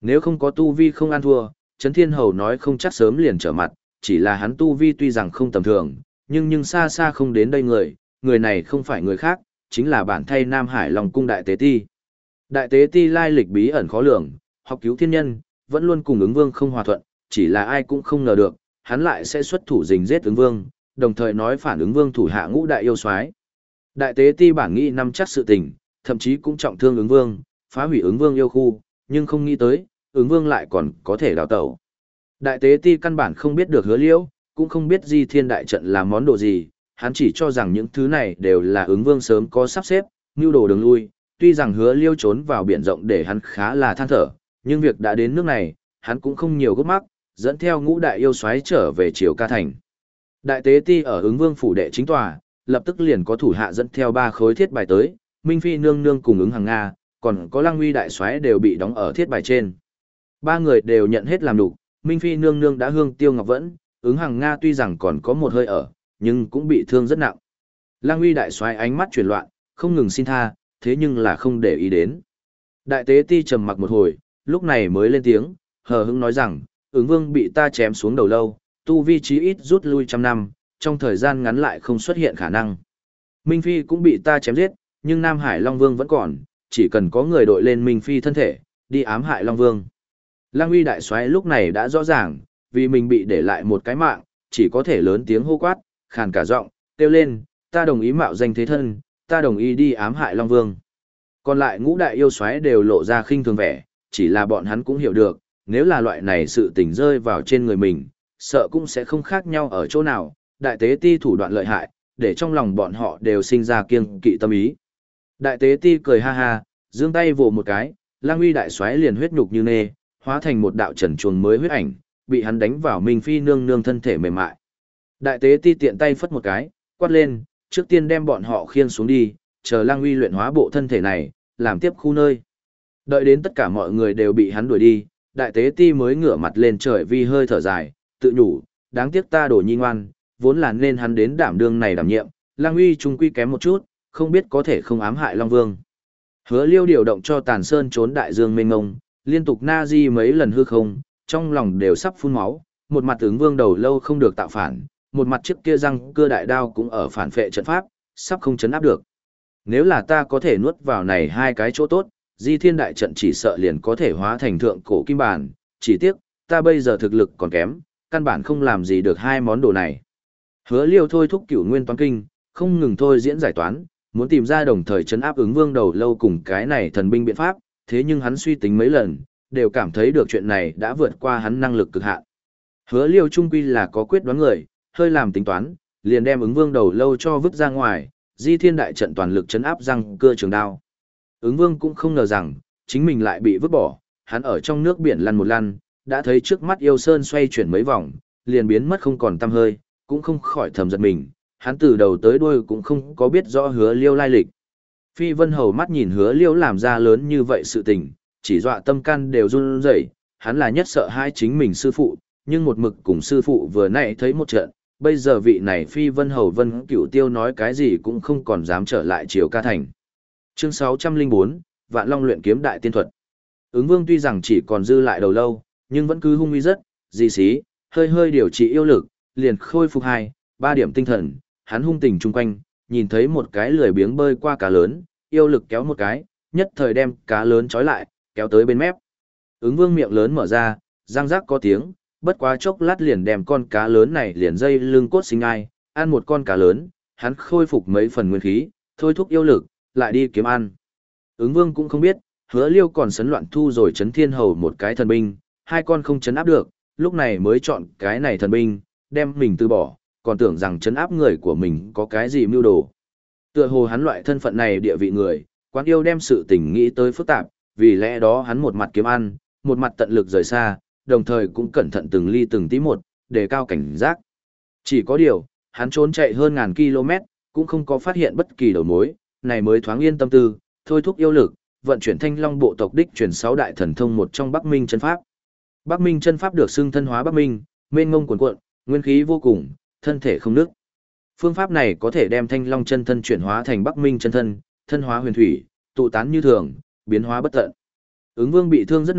Nếu không có tu vi không ăn thua, Trấn Thiên Hầu nói không chắc sớm liền trở mặt, chỉ là hắn tu vi tuy rằng không tầm thường, nhưng nhưng xa xa không đến đây người, người này không phải người khác, chính là bản thay Nam Hải Long Cung Đại Tế Ti. Đại Tế Ti lai lịch bí ẩn khó lường, học cứu thiên nhân, vẫn luôn cùng ứng vương không hòa thuận, chỉ là ai cũng không ngờ được, hắn lại sẽ xuất thủ rình giết ứng vương, đồng thời nói phản ứng vương thủ hạ ngũ đại yêu soái. Đại Tế Ti bản nghĩ nắm chắc sự tình, thậm chí cũng trọng thương ứng vương, phá hủy ứng vương yêu khu, nhưng không nghĩ tới, ứng vương lại còn có thể đào tẩu. Đại Tế Ti căn bản không biết được Hứa Liễu, cũng không biết Di Thiên đại trận là món đồ gì, hắn chỉ cho rằng những thứ này đều là ứng vương sớm có sắp xếp, nưu đồ đường lui, tuy rằng Hứa Liễu trốn vào biển rộng để hắn khá là than thở, nhưng việc đã đến nước này, hắn cũng không nhiều gấp mắc, dẫn theo ngũ đại yêu soái trở về Triều Ca Thành. Đại Tế Ti ở ứng vương phủ đệ chính tòa, lập tức liền có thủ hạ dẫn theo ba khối thiết bài tới, Minh Phi nương nương cùng ứng hàng Nga, còn có Lăng Uy đại soái đều bị đóng ở thiết bài trên. Ba người đều nhận hết làm đủ, Minh Phi nương nương đã hương tiêu ngọc vẫn, ứng hàng Nga tuy rằng còn có một hơi ở, nhưng cũng bị thương rất nặng. Lăng Uy đại soái ánh mắt chuyển loạn, không ngừng xin tha, thế nhưng là không để ý đến. Đại Tế Ti trầm mặc một hồi, lúc này mới lên tiếng, hờ hững nói rằng, ứng vương bị ta chém xuống đầu lâu, tu vi chí ít rút lui trăm năm, trong thời gian ngắn lại không xuất hiện khả năng. Minh Phi cũng bị ta chém giết, nhưng Nam Hải Long Vương vẫn còn, chỉ cần có người đội lên Minh Phi thân thể, đi ám hại Long Vương. Lăng Uy đại soái lúc này đã rõ ràng, vì mình bị để lại một cái mạng, chỉ có thể lớn tiếng hô quát, khàn cả giọng, kêu lên, ta đồng ý mạo danh thế thân, ta đồng ý đi ám hại Long Vương. Còn lại ngũ đại yêu soái đều lộ ra khinh thường vẻ, chỉ là bọn hắn cũng hiểu được, nếu là loại này sự tình rơi vào trên người mình, sợ cũng sẽ không khác nhau ở chỗ nào, Đại Tế Ti thủ đoạn lợi hại, để trong lòng bọn họ đều sinh ra kiêng kỵ tâm ý. Đại Tế Ti cười ha ha, giương tay vồ một cái, Lang Uy đại soái liền huyết nhục như nê, hóa thành một đạo trần truồng mới huyết ảnh, bị hắn đánh vào Minh Phi nương nương thân thể mềm mại. Đại Tế Ti tiện tay phất một cái, quát lên, trước tiên đem bọn họ khiêng xuống đi, chờ Lang Uy luyện hóa bộ thân thể này, làm tiếp khu nơi. Đợi đến tất cả mọi người đều bị hắn đuổi đi, Đại Tế Ti mới ngửa mặt lên trời vi hơi thở dài, tự nhủ, đáng tiếc ta đổ nhi ngoan, vốn là nên hắn đến đảm đương này đảm nhiệm, Lang Uy trung quy kém một chút, không biết có thể không ám hại Long Vương. Hứa Liêu điều động cho Tàn Sơn trốn đại dương mênh mông, liên tục na di mấy lần hư không, trong lòng đều sắp phun máu, một mặt ứng vương đầu lâu không được tạo phản, một mặt trước kia răng cưa đại đao cũng ở phản phệ trận pháp, sắp không chấn áp được. Nếu là ta có thể nuốt vào này hai cái chỗ tốt, Di Thiên đại trận chỉ sợ liền có thể hóa thành thượng cổ kim bản, chỉ tiếc, ta bây giờ thực lực còn kém, căn bản không làm gì được hai món đồ này. Hứa Liêu thôi thúc Cửu Nguyên Toán Kinh, không ngừng thôi diễn giải toán, muốn tìm ra đồng thời chấn áp ứng vương đầu lâu cùng cái này thần binh biện pháp, thế nhưng hắn suy tính mấy lần, đều cảm thấy được chuyện này đã vượt qua hắn năng lực cực hạn. Hứa Liêu trung quy là có quyết đoán người, hơi làm tính toán, liền đem ứng vương đầu lâu cho vứt ra ngoài, Di Thiên đại trận toàn lực chấn áp răng cưa trường đao. Ứng vương cũng không ngờ rằng, chính mình lại bị vứt bỏ, hắn ở trong nước biển lăn một lăn, đã thấy trước mắt yêu sơn xoay chuyển mấy vòng, liền biến mất không còn tăm hơi, cũng không khỏi thầm giật mình, hắn từ đầu tới đuôi cũng không có biết rõ Hứa Liêu lai lịch. Phi Vân Hầu mắt nhìn Hứa Liêu làm ra lớn như vậy sự tình, chỉ dọa tâm can đều run rẩy, hắn là nhất sợ hai chính mình sư phụ, nhưng một mực cùng sư phụ vừa nãy thấy một trận, bây giờ vị này Phi Vân Hầu Vân Cửu Tiêu nói cái gì cũng không còn dám trở lại Triều Ca Thành. Chương sáu trăm lẻ bốn, Vạn Long luyện kiếm đại tiên thuật. Ứng Vương tuy rằng chỉ còn dư lại đầu lâu, nhưng vẫn cứ hung uy rất, dị xí, hơi hơi điều trị yêu lực, liền khôi phục hai, ba điểm tinh thần, hắn hung tình chung quanh, nhìn thấy một cái lười biếng bơi qua cá lớn, yêu lực kéo một cái, nhất thời đem cá lớn trói lại, kéo tới bên mép. Ứng Vương miệng lớn mở ra, răng rác có tiếng, bất quá chốc lát liền đem con cá lớn này liền dây lưng cốt sinh ai, ăn một con cá lớn, hắn khôi phục mấy phần nguyên khí, thôi thúc yêu lực, lại đi kiếm ăn. Ứng Vương cũng không biết, Hứa Liêu còn sấn loạn thu rồi Trấn Thiên Hầu một cái thần binh, hai con không chấn áp được, lúc này mới chọn cái này thần binh, đem mình từ bỏ, còn tưởng rằng chấn áp người của mình có cái gì mưu đồ. Tựa hồ hắn loại thân phận này địa vị người, Quán Yêu đem sự tình nghĩ tới phức tạp, vì lẽ đó hắn một mặt kiếm ăn, một mặt tận lực rời xa, đồng thời cũng cẩn thận từng ly từng tí một, đề cao cảnh giác. Chỉ có điều, hắn trốn chạy hơn ngàn km, cũng không có phát hiện bất kỳ đầu mối, này mới thoáng yên tâm tư, thôi thúc yêu lực, vận chuyển Thanh Long bộ tộc đích truyền sáu đại thần thông một trong Bắc Minh chân pháp. Bắc Minh chân pháp được xưng thân hóa Bắc Minh, mênh mông cuồn cuộn, nguyên khí vô cùng, thân thể không nứt. Phương pháp này có thể đem Thanh Long chân thân chuyển hóa thành Bắc Minh chân thân, thân hóa huyền thủy, tụ tán như thường, biến hóa bất tận. Ứng Vương bị thương rất nặng,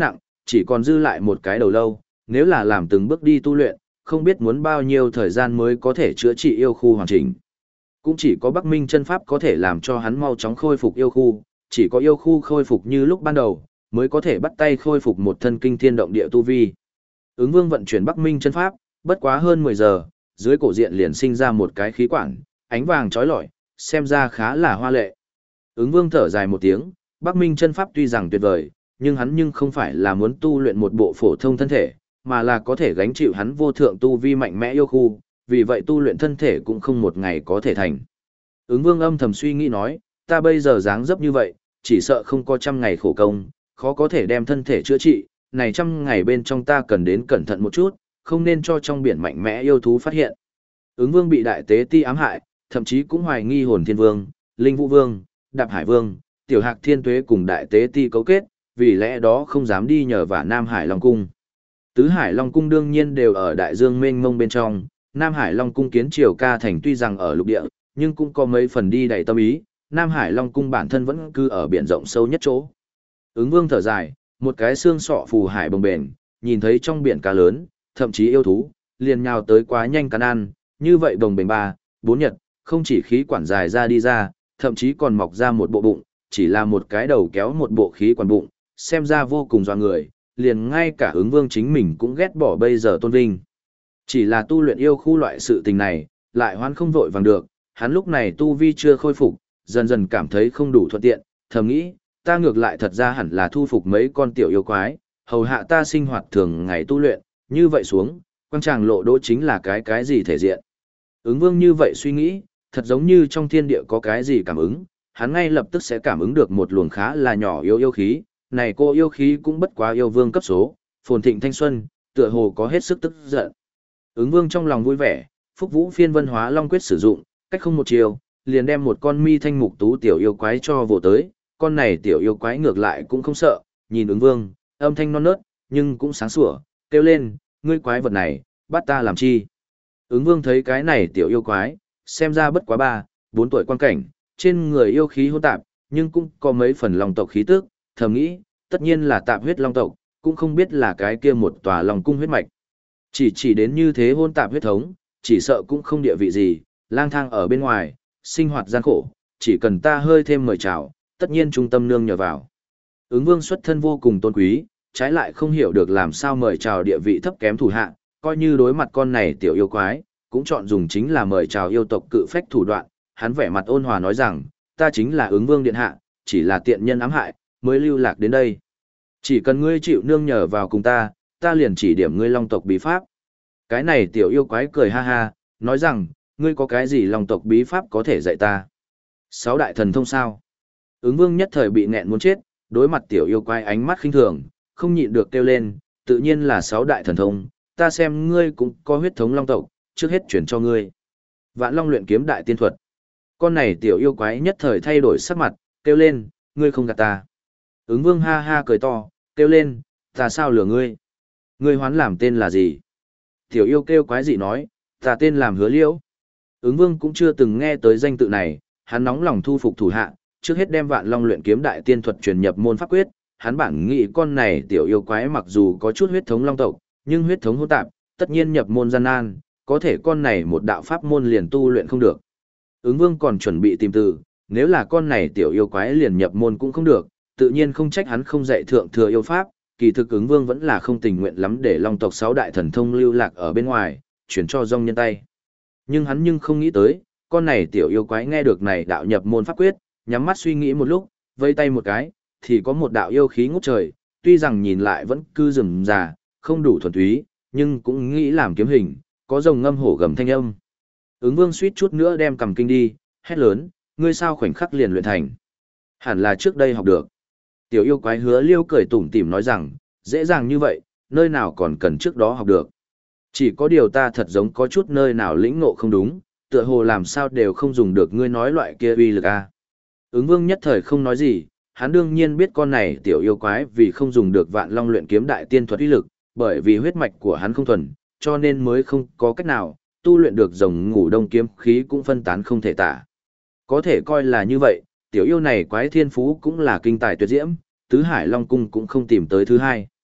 chỉ còn dư lại một cái đầu lâu, nếu là làm từng bước đi tu luyện, không biết muốn bao nhiêu thời gian mới có thể chữa trị yêu khu hoàn chỉnh. Cũng chỉ có Bắc Minh chân pháp có thể làm cho hắn mau chóng khôi phục yêu khu, chỉ có yêu khu khôi phục như lúc ban đầu, mới có thể bắt tay khôi phục một thân kinh thiên động địa tu vi. Ứng Vương vận chuyển Bắc Minh chân pháp, bất quá hơn mười giờ, dưới cổ diện liền sinh ra một cái khí quản, ánh vàng chói lọi, xem ra khá là hoa lệ. Ứng Vương thở dài một tiếng, Bắc Minh chân pháp tuy rằng tuyệt vời, nhưng hắn nhưng không phải là muốn tu luyện một bộ phổ thông thân thể, mà là có thể gánh chịu hắn vô thượng tu vi mạnh mẽ yêu khu, vì vậy tu luyện thân thể cũng không một ngày có thể thành. Ứng Vương âm thầm suy nghĩ nói, ta bây giờ dáng dấp như vậy, chỉ sợ không có trăm ngày khổ công, khó có thể đem thân thể chữa trị, này trăm ngày bên trong ta cần đến cẩn thận một chút, không nên cho trong biển mạnh mẽ yêu thú phát hiện. Ứng Vương bị đại tế ti ám hại, thậm chí cũng hoài nghi Hồn Thiên Vương, Linh Vũ Vương, Đạp Hải Vương, Tiểu Hạc Thiên Tuế cùng đại tế ti cấu kết, vì lẽ đó không dám đi nhờ vả Nam Hải Long Cung. Tứ Hải Long Cung đương nhiên đều ở đại dương mênh mông bên trong, Nam Hải Long Cung kiến triều ca thành tuy rằng ở lục địa, nhưng cũng có mấy phần đi đầy tâm ý, Nam Hải Long Cung bản thân vẫn cư ở biển rộng sâu nhất chỗ. Ứng Vương thở dài, một cái xương sọ phù hải bồng bềnh, nhìn thấy trong biển cá lớn, thậm chí yêu thú, liền nhào tới quá nhanh cắn ăn, như vậy bồng bềnh ba, bốn nhật, không chỉ khí quản dài ra đi ra, thậm chí còn mọc ra một bộ bụng, chỉ là một cái đầu kéo một bộ khí quản bụng, xem ra vô cùng doa người, liền ngay cả Ứng Vương chính mình cũng ghét bỏ bây giờ tôn vinh. Chỉ là tu luyện yêu khu loại sự tình này, lại hoan không vội vàng được, hắn lúc này tu vi chưa khôi phục, dần dần cảm thấy không đủ thuận tiện, thầm nghĩ, ta ngược lại thật ra hẳn là thu phục mấy con tiểu yêu quái, hầu hạ ta sinh hoạt thường ngày tu luyện, như vậy xuống, quang tràng lộ đỗ chính là cái cái gì thể diện. Ứng Vương như vậy suy nghĩ, thật giống như trong thiên địa có cái gì cảm ứng, hắn ngay lập tức sẽ cảm ứng được một luồng khá là nhỏ yêu yêu khí, này cô yêu khí cũng bất quá yêu vương cấp số, phồn thịnh thanh xuân, tựa hồ có hết sức tức giận. Ứng Vương trong lòng vui vẻ, Phúc Vũ Phiên Vân Hóa Long Quyết sử dụng, cách không một chiều, liền đem một con mi thanh mục tú tiểu yêu quái cho vồ tới, con này tiểu yêu quái ngược lại cũng không sợ, nhìn Ứng Vương, âm thanh non nớt, nhưng cũng sáng sủa, kêu lên, ngươi quái vật này, bắt ta làm chi? Ứng Vương thấy cái này tiểu yêu quái, xem ra bất quá ba, bốn tuổi quan cảnh, trên người yêu khí hỗn tạp, nhưng cũng có mấy phần long tộc khí tức, thầm nghĩ, tất nhiên là tạp huyết long tộc, cũng không biết là cái kia một tòa long cung huyết mạch. Chỉ chỉ đến như thế hỗn tạp huyết thống, chỉ sợ cũng không địa vị gì, lang thang ở bên ngoài, sinh hoạt gian khổ, chỉ cần ta hơi thêm mời chào, tất nhiên trung tâm nương nhờ vào. Ứng Vương xuất thân vô cùng tôn quý, trái lại không hiểu được làm sao mời chào địa vị thấp kém thủ hạ, coi như đối mặt con này tiểu yêu quái, cũng chọn dùng chính là mời chào yêu tộc cự phách thủ đoạn, hắn vẻ mặt ôn hòa nói rằng, ta chính là Ứng Vương điện hạ, chỉ là tiện nhân ám hại, mới lưu lạc đến đây. Chỉ cần ngươi chịu nương nhờ vào cùng ta, ta liền chỉ điểm ngươi long tộc bí pháp. Cái này tiểu yêu quái cười ha ha, nói rằng, ngươi có cái gì long tộc bí pháp có thể dạy ta? Sáu đại thần thông sao? Ứng Vương nhất thời bị nghẹn muốn chết, đối mặt tiểu yêu quái ánh mắt khinh thường, không nhịn được kêu lên, tự nhiên là sáu đại thần thông, ta xem ngươi cũng có huyết thống long tộc, trước hết chuyển cho ngươi. Vạn Long luyện kiếm đại tiên thuật. Con này tiểu yêu quái nhất thời thay đổi sắc mặt, kêu lên, ngươi không gạt ta. Ứng Vương ha ha cười to, kêu lên, ta sao lừa ngươi? Ngươi hoán làm tên là gì? Tiểu yêu kêu quái dị nói, ta tên làm Hứa Liễu. Ứng Vương cũng chưa từng nghe tới danh tự này, hắn nóng lòng thu phục thủ hạ, trước hết đem Vạn Long luyện kiếm đại tiên thuật truyền nhập môn pháp quyết, hắn bản nghĩ con này tiểu yêu quái mặc dù có chút huyết thống long tộc, nhưng huyết thống hỗn tạp, tất nhiên nhập môn gian nan, có thể con này một đạo pháp môn liền tu luyện không được. Ứng Vương còn chuẩn bị tìm từ, nếu là con này tiểu yêu quái liền nhập môn cũng không được, tự nhiên không trách hắn không dạy thượng thừa yêu pháp, kỳ thực Ứng Vương vẫn là không tình nguyện lắm để long tộc sáu đại thần thông lưu lạc ở bên ngoài, chuyển cho dòng nhân tay. Nhưng hắn nhưng không nghĩ tới, con này tiểu yêu quái nghe được này đạo nhập môn pháp quyết, nhắm mắt suy nghĩ một lúc, vây tay một cái, thì có một đạo yêu khí ngút trời, tuy rằng nhìn lại vẫn cư rừng già, không đủ thuần túy, nhưng cũng nghĩ làm kiếm hình, có rồng ngâm hổ gầm thanh âm. Ứng Vương suýt chút nữa đem cầm kinh đi, hét lớn, ngươi sao khoảnh khắc liền luyện thành? Hẳn là trước đây học được. Tiểu yêu quái Hứa Liêu cười tủm tỉm nói rằng, dễ dàng như vậy, nơi nào còn cần trước đó học được. Chỉ có điều ta thật giống có chút nơi nào lĩnh ngộ không đúng, tựa hồ làm sao đều không dùng được ngươi nói loại kia uy lực a. Ứng Vương nhất thời không nói gì, hắn đương nhiên biết con này tiểu yêu quái vì không dùng được Vạn Long luyện kiếm đại tiên thuật uy lực, bởi vì huyết mạch của hắn không thuần, cho nên mới không có cách nào tu luyện được rồng ngủ đông kiếm khí cũng phân tán không thể tả. Có thể coi là như vậy, tiểu yêu này quái thiên phú cũng là kinh tài tuyệt diễm, tứ hải long cung cũng không tìm tới thứ hai.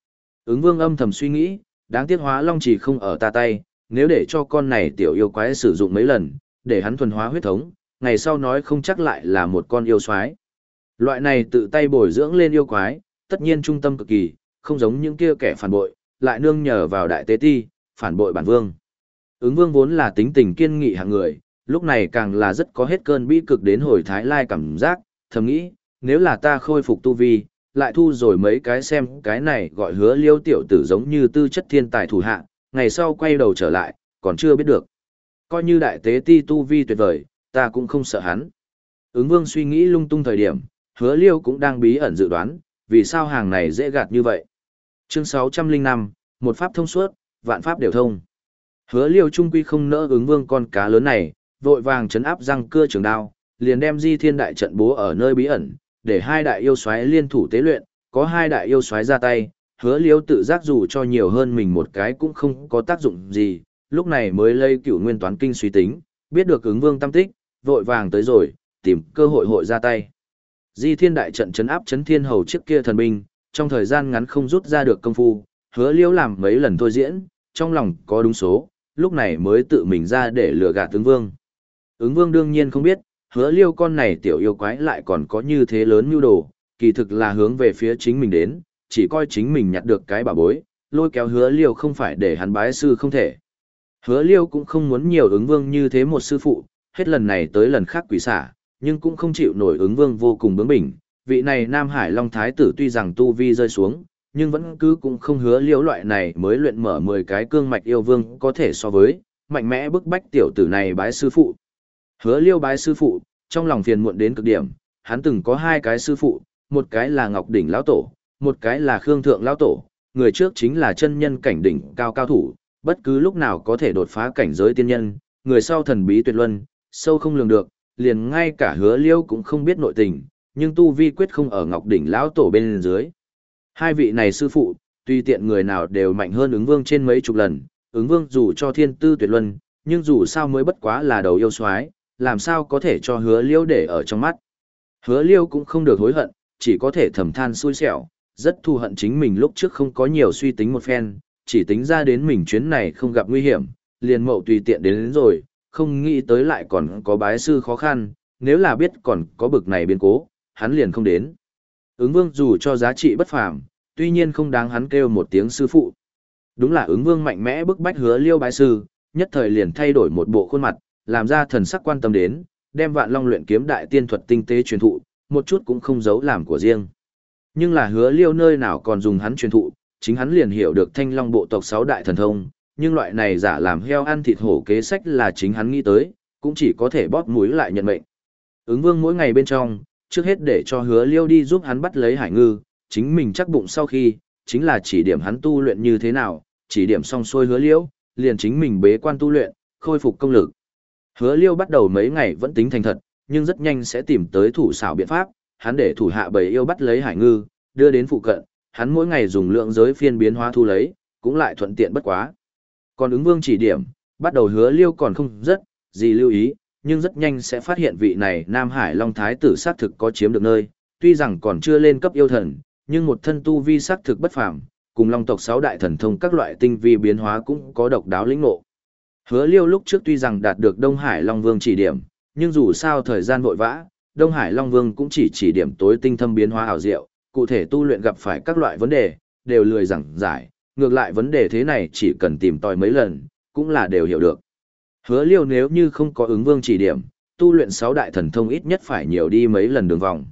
Ứng vương âm thầm suy nghĩ, đáng tiếc hóa long chỉ không ở ta tay, nếu để cho con này tiểu yêu quái sử dụng mấy lần, để hắn thuần hóa huyết thống, ngày sau nói không chắc lại là một con yêu soái. Loại này tự tay bồi dưỡng lên yêu quái, tất nhiên trung tâm cực kỳ, không giống những kia kẻ phản bội, lại nương nhờ vào đại tế ti, phản bội bản vương. Ứng vương vốn là tính tình kiên nghị hạng người, lúc này càng là rất có hết cơn bi cực đến hồi thái lai cảm giác, thầm nghĩ, nếu là ta khôi phục tu vi, lại thu rồi mấy cái xem cái này gọi hứa liêu tiểu tử giống như tư chất thiên tài thủ hạ, ngày sau quay đầu trở lại, còn chưa biết được. Coi như đại tế ti tu vi tuyệt vời, ta cũng không sợ hắn. Ứng vương suy nghĩ lung tung thời điểm, hứa liêu cũng đang bí ẩn dự đoán, vì sao hàng này dễ gạt như vậy. Chương sáu trăm linh năm, một pháp thông suốt, vạn pháp đều thông. Hứa liêu trung quy không nỡ ứng vương con cá lớn này, vội vàng chấn áp răng cưa trường đao, liền đem di thiên đại trận bố ở nơi bí ẩn, để hai đại yêu soái liên thủ tế luyện, có hai đại yêu soái ra tay, hứa liêu tự giác dù cho nhiều hơn mình một cái cũng không có tác dụng gì, lúc này mới lây cửu nguyên toán kinh suy tính, biết được ứng vương tâm tích, vội vàng tới rồi, tìm cơ hội hội ra tay. Di thiên đại trận chấn áp chấn thiên hầu trước kia thần binh, trong thời gian ngắn không rút ra được công phu, hứa liêu làm mấy lần thôi diễn, trong lòng có đúng số, lúc này mới tự mình ra để lừa gạt ứng vương. Ứng vương đương nhiên không biết, hứa liêu con này tiểu yêu quái lại còn có như thế lớn mưu đồ, kỳ thực là hướng về phía chính mình đến, chỉ coi chính mình nhặt được cái bảo bối, lôi kéo hứa liêu không phải để hắn bái sư không thể. Hứa liêu cũng không muốn nhiều ứng vương như thế một sư phụ, hết lần này tới lần khác quỷ xả, nhưng cũng không chịu nổi ứng vương vô cùng bướng bỉnh. Vị này Nam Hải Long Thái tử tuy rằng tu vi rơi xuống, nhưng vẫn cứ cũng không hứa liễu loại này mới luyện mở mười cái cương mạch yêu vương có thể so với, mạnh mẽ bức bách tiểu tử này bái sư phụ. Hứa liêu bái sư phụ, trong lòng phiền muộn đến cực điểm, hắn từng có hai cái sư phụ, một cái là Ngọc Đỉnh Lão Tổ, một cái là Khương Thượng Lão Tổ, người trước chính là chân nhân cảnh đỉnh cao cao thủ, bất cứ lúc nào có thể đột phá cảnh giới tiên nhân, người sau thần bí tuyệt luân, sâu không lường được, liền ngay cả hứa liêu cũng không biết nội tình, nhưng tu vi quyết không ở Ngọc Đỉnh Lão Tổ bên dưới. Hai vị này sư phụ, tuy tiện người nào đều mạnh hơn ứng vương trên mấy chục lần, ứng vương dù cho thiên tư tuyệt luân, nhưng dù sao mới bất quá là đầu yêu soái, làm sao có thể cho hứa liêu để ở trong mắt. Hứa liêu cũng không được hối hận, chỉ có thể thầm than xui xẻo, rất thù hận chính mình lúc trước không có nhiều suy tính một phen, chỉ tính ra đến mình chuyến này không gặp nguy hiểm, liền mậu tùy tiện đến, đến rồi, không nghĩ tới lại còn có bái sư khó khăn, nếu là biết còn có bực này biến cố, hắn liền không đến. Ứng vương dù cho giá trị bất phàm, tuy nhiên không đáng hắn kêu một tiếng sư phụ. Đúng là ứng vương mạnh mẽ bức bách hứa liêu bái sư, nhất thời liền thay đổi một bộ khuôn mặt, làm ra thần sắc quan tâm đến, đem vạn long luyện kiếm đại tiên thuật tinh tế truyền thụ, một chút cũng không giấu làm của riêng. Nhưng là hứa liêu nơi nào còn dùng hắn truyền thụ, chính hắn liền hiểu được thanh long bộ tộc sáu đại thần thông, nhưng loại này giả làm heo ăn thịt hổ kế sách là chính hắn nghĩ tới, cũng chỉ có thể bóp mũi lại nhận mệnh. Ứng vương mỗi ngày bên trong, trước hết để cho hứa liêu đi giúp hắn bắt lấy hải ngư, chính mình chắc bụng sau khi, chính là chỉ điểm hắn tu luyện như thế nào, chỉ điểm xong xuôi hứa liêu, liền chính mình bế quan tu luyện, khôi phục công lực. Hứa liêu bắt đầu mấy ngày vẫn tính thành thật, nhưng rất nhanh sẽ tìm tới thủ xảo biện pháp, hắn để thủ hạ bầy yêu bắt lấy hải ngư, đưa đến phụ cận, hắn mỗi ngày dùng lượng giới phiên biến hóa thu lấy, cũng lại thuận tiện bất quá. Còn ứng vương chỉ điểm, bắt đầu hứa liêu còn không rất gì lưu ý, nhưng rất nhanh sẽ phát hiện vị này Nam Hải Long Thái tử xác thực có chiếm được nơi, tuy rằng còn chưa lên cấp yêu thần, nhưng một thân tu vi xác thực bất phàm, cùng Long tộc sáu đại thần thông các loại tinh vi biến hóa cũng có độc đáo lĩnh ngộ. Hứa liêu lúc trước tuy rằng đạt được Đông Hải Long Vương chỉ điểm, nhưng dù sao thời gian vội vã, Đông Hải Long Vương cũng chỉ chỉ điểm tối tinh thâm biến hóa ảo diệu, cụ thể tu luyện gặp phải các loại vấn đề, đều lười giảng giải, ngược lại vấn đề thế này chỉ cần tìm tòi mấy lần, cũng là đều hiểu được. Hứa liêu nếu như không có ứng vương chỉ điểm, tu luyện sáu đại thần thông ít nhất phải nhiều đi mấy lần đường vòng.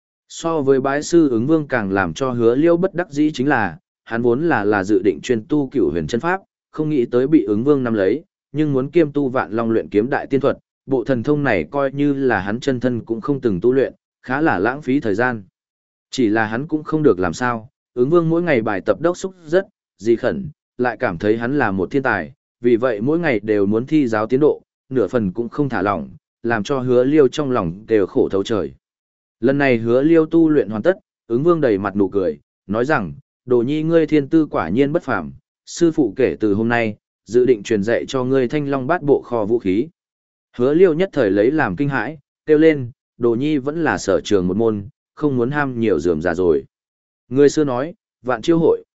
So với bái sư ứng vương càng làm cho hứa liêu bất đắc dĩ chính là, hắn vốn là là dự định chuyên tu cửu huyền chân pháp, không nghĩ tới bị ứng vương nắm lấy, nhưng muốn kiêm tu vạn long luyện kiếm đại tiên thuật, bộ thần thông này coi như là hắn chân thân cũng không từng tu luyện, khá là lãng phí thời gian. Chỉ là hắn cũng không được làm sao, ứng vương mỗi ngày bài tập đốc xúc rất, dị khẩn, lại cảm thấy hắn là một thiên tài, vì vậy mỗi ngày đều muốn thi giáo tiến độ, nửa phần cũng không thả lỏng, làm cho hứa liêu trong lòng đều khổ thấu trời. Lần này hứa liêu tu luyện hoàn tất, ứng vương đầy mặt nụ cười, nói rằng, đồ nhi ngươi thiên tư quả nhiên bất phàm, sư phụ kể từ hôm nay, dự định truyền dạy cho ngươi thanh long bát bộ kho vũ khí. Hứa liêu nhất thời lấy làm kinh hãi, kêu lên, đồ nhi vẫn là sở trường một môn, không muốn ham nhiều dườm già rồi. Người xưa nói, vạn chiêu hội,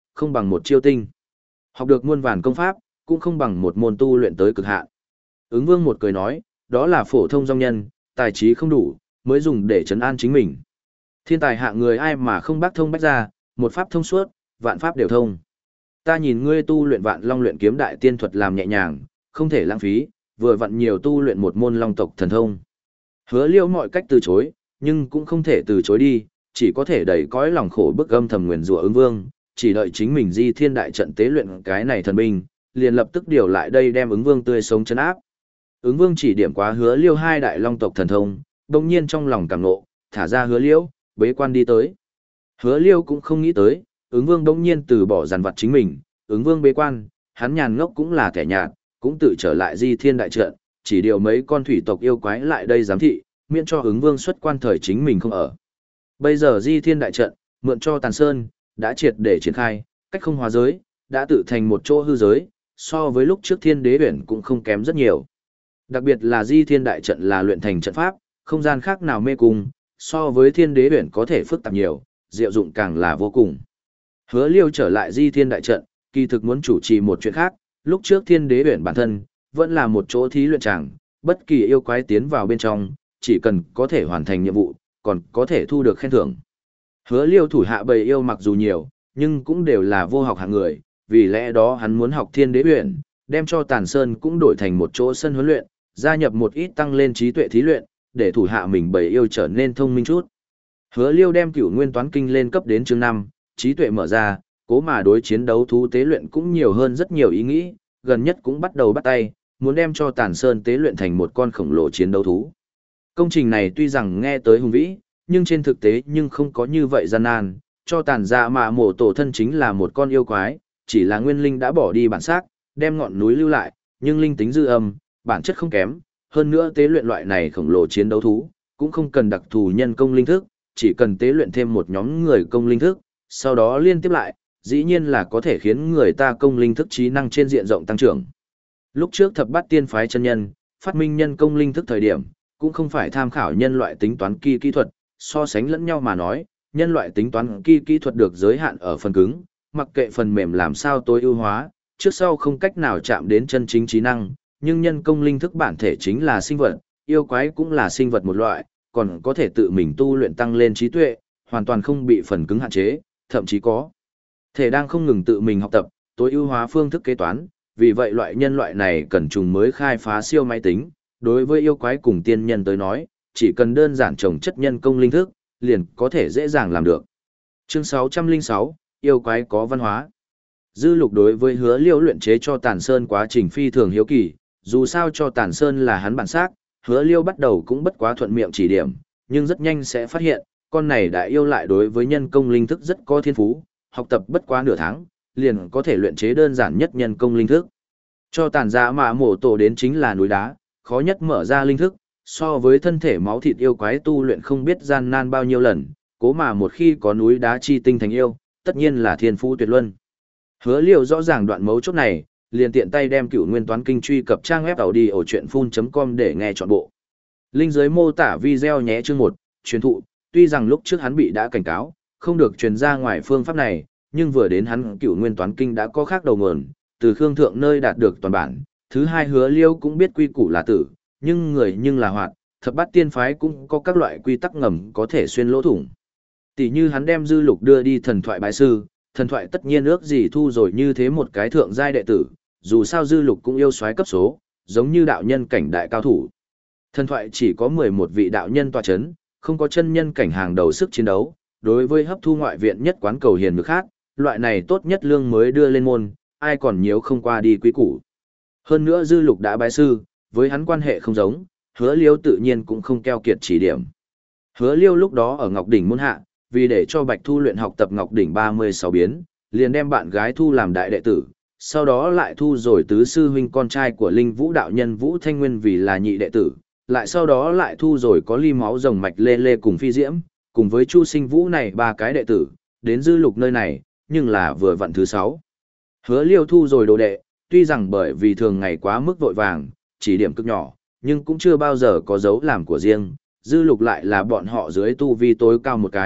không bằng một chiêu tinh. Học được muôn vàn công pháp, cũng không bằng một môn tu luyện tới cực hạn. Ứng Vương một cười nói, đó là phổ thông dòng nhân, tài trí không đủ, mới dùng để trấn an chính mình. Thiên tài hạng người ai mà không bác thông bách ra, một pháp thông suốt, vạn pháp đều thông. Ta nhìn ngươi tu luyện vạn long luyện kiếm đại tiên thuật làm nhẹ nhàng, không thể lãng phí, vừa vặn nhiều tu luyện một môn long tộc thần thông. Hứa Liêu mọi cách từ chối, nhưng cũng không thể từ chối đi, chỉ có thể đẩy cõi lòng khổ bức âm thầm nguyền rủa Ứng Vương, chỉ đợi chính mình di thiên đại trận tế luyện cái này thần binh, liền lập tức điều lại đây đem Ứng Vương tươi sống chấn áp. Ứng Vương chỉ điểm quá Hứa Liêu hai đại long tộc thần thông, đồng nhiên trong lòng cảm nộ, thả ra Hứa Liêu, bế quan đi tới. Hứa Liêu cũng không nghĩ tới, Ứng Vương đông nhiên từ bỏ giàn vật chính mình, Ứng Vương bế quan, hắn nhàn ngốc cũng là kẻ nhạt, cũng tự trở lại di thiên đại trận, chỉ điều mấy con thủy tộc yêu quái lại đây giám thị, miễn cho Ứng Vương xuất quan thời chính mình không ở. Bây giờ di thiên đại trận, mượn cho Tàn Sơn, đã triệt để triển khai, cách không hóa giới, đã tự thành một chỗ hư giới, so với lúc trước thiên đế biển cũng không kém rất nhiều. Đặc biệt là di thiên đại trận là luyện thành trận pháp, không gian khác nào mê cung, so với thiên đế biển có thể phức tạp nhiều, diệu dụng càng là vô cùng. Hứa Liêu trở lại di thiên đại trận, kỳ thực muốn chủ trì một chuyện khác, lúc trước thiên đế biển bản thân, vẫn là một chỗ thí luyện tràng, bất kỳ yêu quái tiến vào bên trong, chỉ cần có thể hoàn thành nhiệm vụ, còn có thể thu được khen thưởng. Hứa Liêu thủ hạ bầy yêu mặc dù nhiều, nhưng cũng đều là vô học hạng người, vì lẽ đó hắn muốn học thiên đế biển, đem cho Tàn Sơn cũng đổi thành một chỗ sân huấn luyện, gia nhập một ít tăng lên trí tuệ thí luyện, để thủ hạ mình bầy yêu trở nên thông minh chút. Hứa Liêu đem Cửu Nguyên Toán Kinh lên cấp đến chương năm, trí tuệ mở ra, cố mà đối chiến đấu thú tế luyện cũng nhiều hơn rất nhiều ý nghĩ, gần nhất cũng bắt đầu bắt tay, muốn đem cho Tàn Sơn tế luyện thành một con khổng lồ chiến đấu thú. Công trình này tuy rằng nghe tới hùng vĩ, nhưng trên thực tế nhưng không có như vậy gian nan, cho Tàn Dạ Mạ Mổ tổ thân chính là một con yêu quái, chỉ là nguyên linh đã bỏ đi bản xác, đem ngọn núi lưu lại, nhưng linh tính dư âm, bản chất không kém, hơn nữa tế luyện loại này khổng lồ chiến đấu thú, cũng không cần đặc thù nhân công linh thức, chỉ cần tế luyện thêm một nhóm người công linh thức, sau đó liên tiếp lại, dĩ nhiên là có thể khiến người ta công linh thức trí năng trên diện rộng tăng trưởng. Lúc trước thập bát tiên phái chân nhân, phát minh nhân công linh thức thời điểm, cũng không phải tham khảo nhân loại tính toán kỳ kỹ thuật, so sánh lẫn nhau mà nói, nhân loại tính toán kỳ kỹ thuật được giới hạn ở phần cứng, mặc kệ phần mềm làm sao tối ưu hóa, trước sau không cách nào chạm đến chân chính trí năng, nhưng nhân công linh thức bản thể chính là sinh vật, yêu quái cũng là sinh vật một loại, còn có thể tự mình tu luyện tăng lên trí tuệ, hoàn toàn không bị phần cứng hạn chế, thậm chí có thể đang không ngừng tự mình học tập, tối ưu hóa phương thức kế toán, vì vậy loại nhân loại này cần trùng mới khai phá siêu máy tính, đối với yêu quái cùng tiên nhân tới nói, chỉ cần đơn giản trồng chất nhân công linh thức, liền có thể dễ dàng làm được. Chương sáu trăm lẻ sáu, yêu quái có văn hóa. Dư Lục đối với Hứa Liêu luyện chế cho Tàn Sơn quá trình phi thường hiếu kỳ, dù sao cho Tàn Sơn là hắn bản xác, Hứa Liêu bắt đầu cũng bất quá thuận miệng chỉ điểm, nhưng rất nhanh sẽ phát hiện, con này đại yêu lại đối với nhân công linh thức rất có thiên phú, học tập bất quá nửa tháng, liền có thể luyện chế đơn giản nhất nhân công linh thức. Cho Tàn Dạ Mạ Mổ tổ đến chính là núi đá, khó nhất mở ra linh thức, so với thân thể máu thịt yêu quái tu luyện không biết gian nan bao nhiêu lần, cố mà một khi có núi đá chi tinh thành yêu, tất nhiên là thiên phú tuyệt luân. Hứa Liêu rõ ràng đoạn mấu chốt này, liền tiện tay đem Cửu Nguyên Toán Kinh truy cập trang web tàu đi ở truyện phun chấm com để nghe trọn bộ. Linh dưới mô tả video nhé. Chương một, truyền thụ, tuy rằng lúc trước hắn bị đã cảnh cáo, không được truyền ra ngoài phương pháp này, nhưng vừa đến hắn Cửu Nguyên Toán Kinh đã có khác đầu nguồn, từ Khương Thượng nơi đạt được toàn bản. Thứ hai, Hứa Liêu cũng biết quy củ là tử, nhưng người nhưng là hoạt, thập bát tiên phái cũng có các loại quy tắc ngầm có thể xuyên lỗ thủng. Tỷ như hắn đem Dư Lục đưa đi thần thoại bái sư, thần thoại tất nhiên ước gì thu rồi như thế một cái thượng giai đệ tử, dù sao Dư Lục cũng yêu soái cấp số, giống như đạo nhân cảnh đại cao thủ. Thần thoại chỉ có mười một vị đạo nhân tọa chấn, không có chân nhân cảnh hàng đầu sức chiến đấu, đối với hấp thu ngoại viện nhất quán cầu hiền nước khác, loại này tốt nhất lương mới đưa lên môn, ai còn nhiễu không qua đi quý củ. Hơn nữa Dư Lục đã bái sư, với hắn quan hệ không giống, Hứa Liêu tự nhiên cũng không keo kiệt chỉ điểm. Hứa Liêu lúc đó ở Ngọc Đỉnh môn hạ, vì để cho Bạch Thu luyện học tập Ngọc Đỉnh ba mươi sáu biến, liền đem bạn gái Thu làm đại đệ tử, sau đó lại thu rồi tứ sư huynh con trai của Linh Vũ đạo nhân Vũ Thanh Nguyên vì là nhị đệ tử, lại sau đó lại thu rồi có ly máu rồng mạch Lê Lê cùng Phi Diễm, cùng với Chu Sinh Vũ này ba cái đệ tử, đến Dư Lục nơi này, nhưng là vừa vặn thứ sáu. Hứa Liêu thu rồi đồ đệ, tuy rằng bởi vì thường ngày quá mức vội vàng, chỉ điểm cực nhỏ, nhưng cũng chưa bao giờ có dấu làm của riêng, Dư Lục lại là bọn họ dưới tu vi tối cao một cái,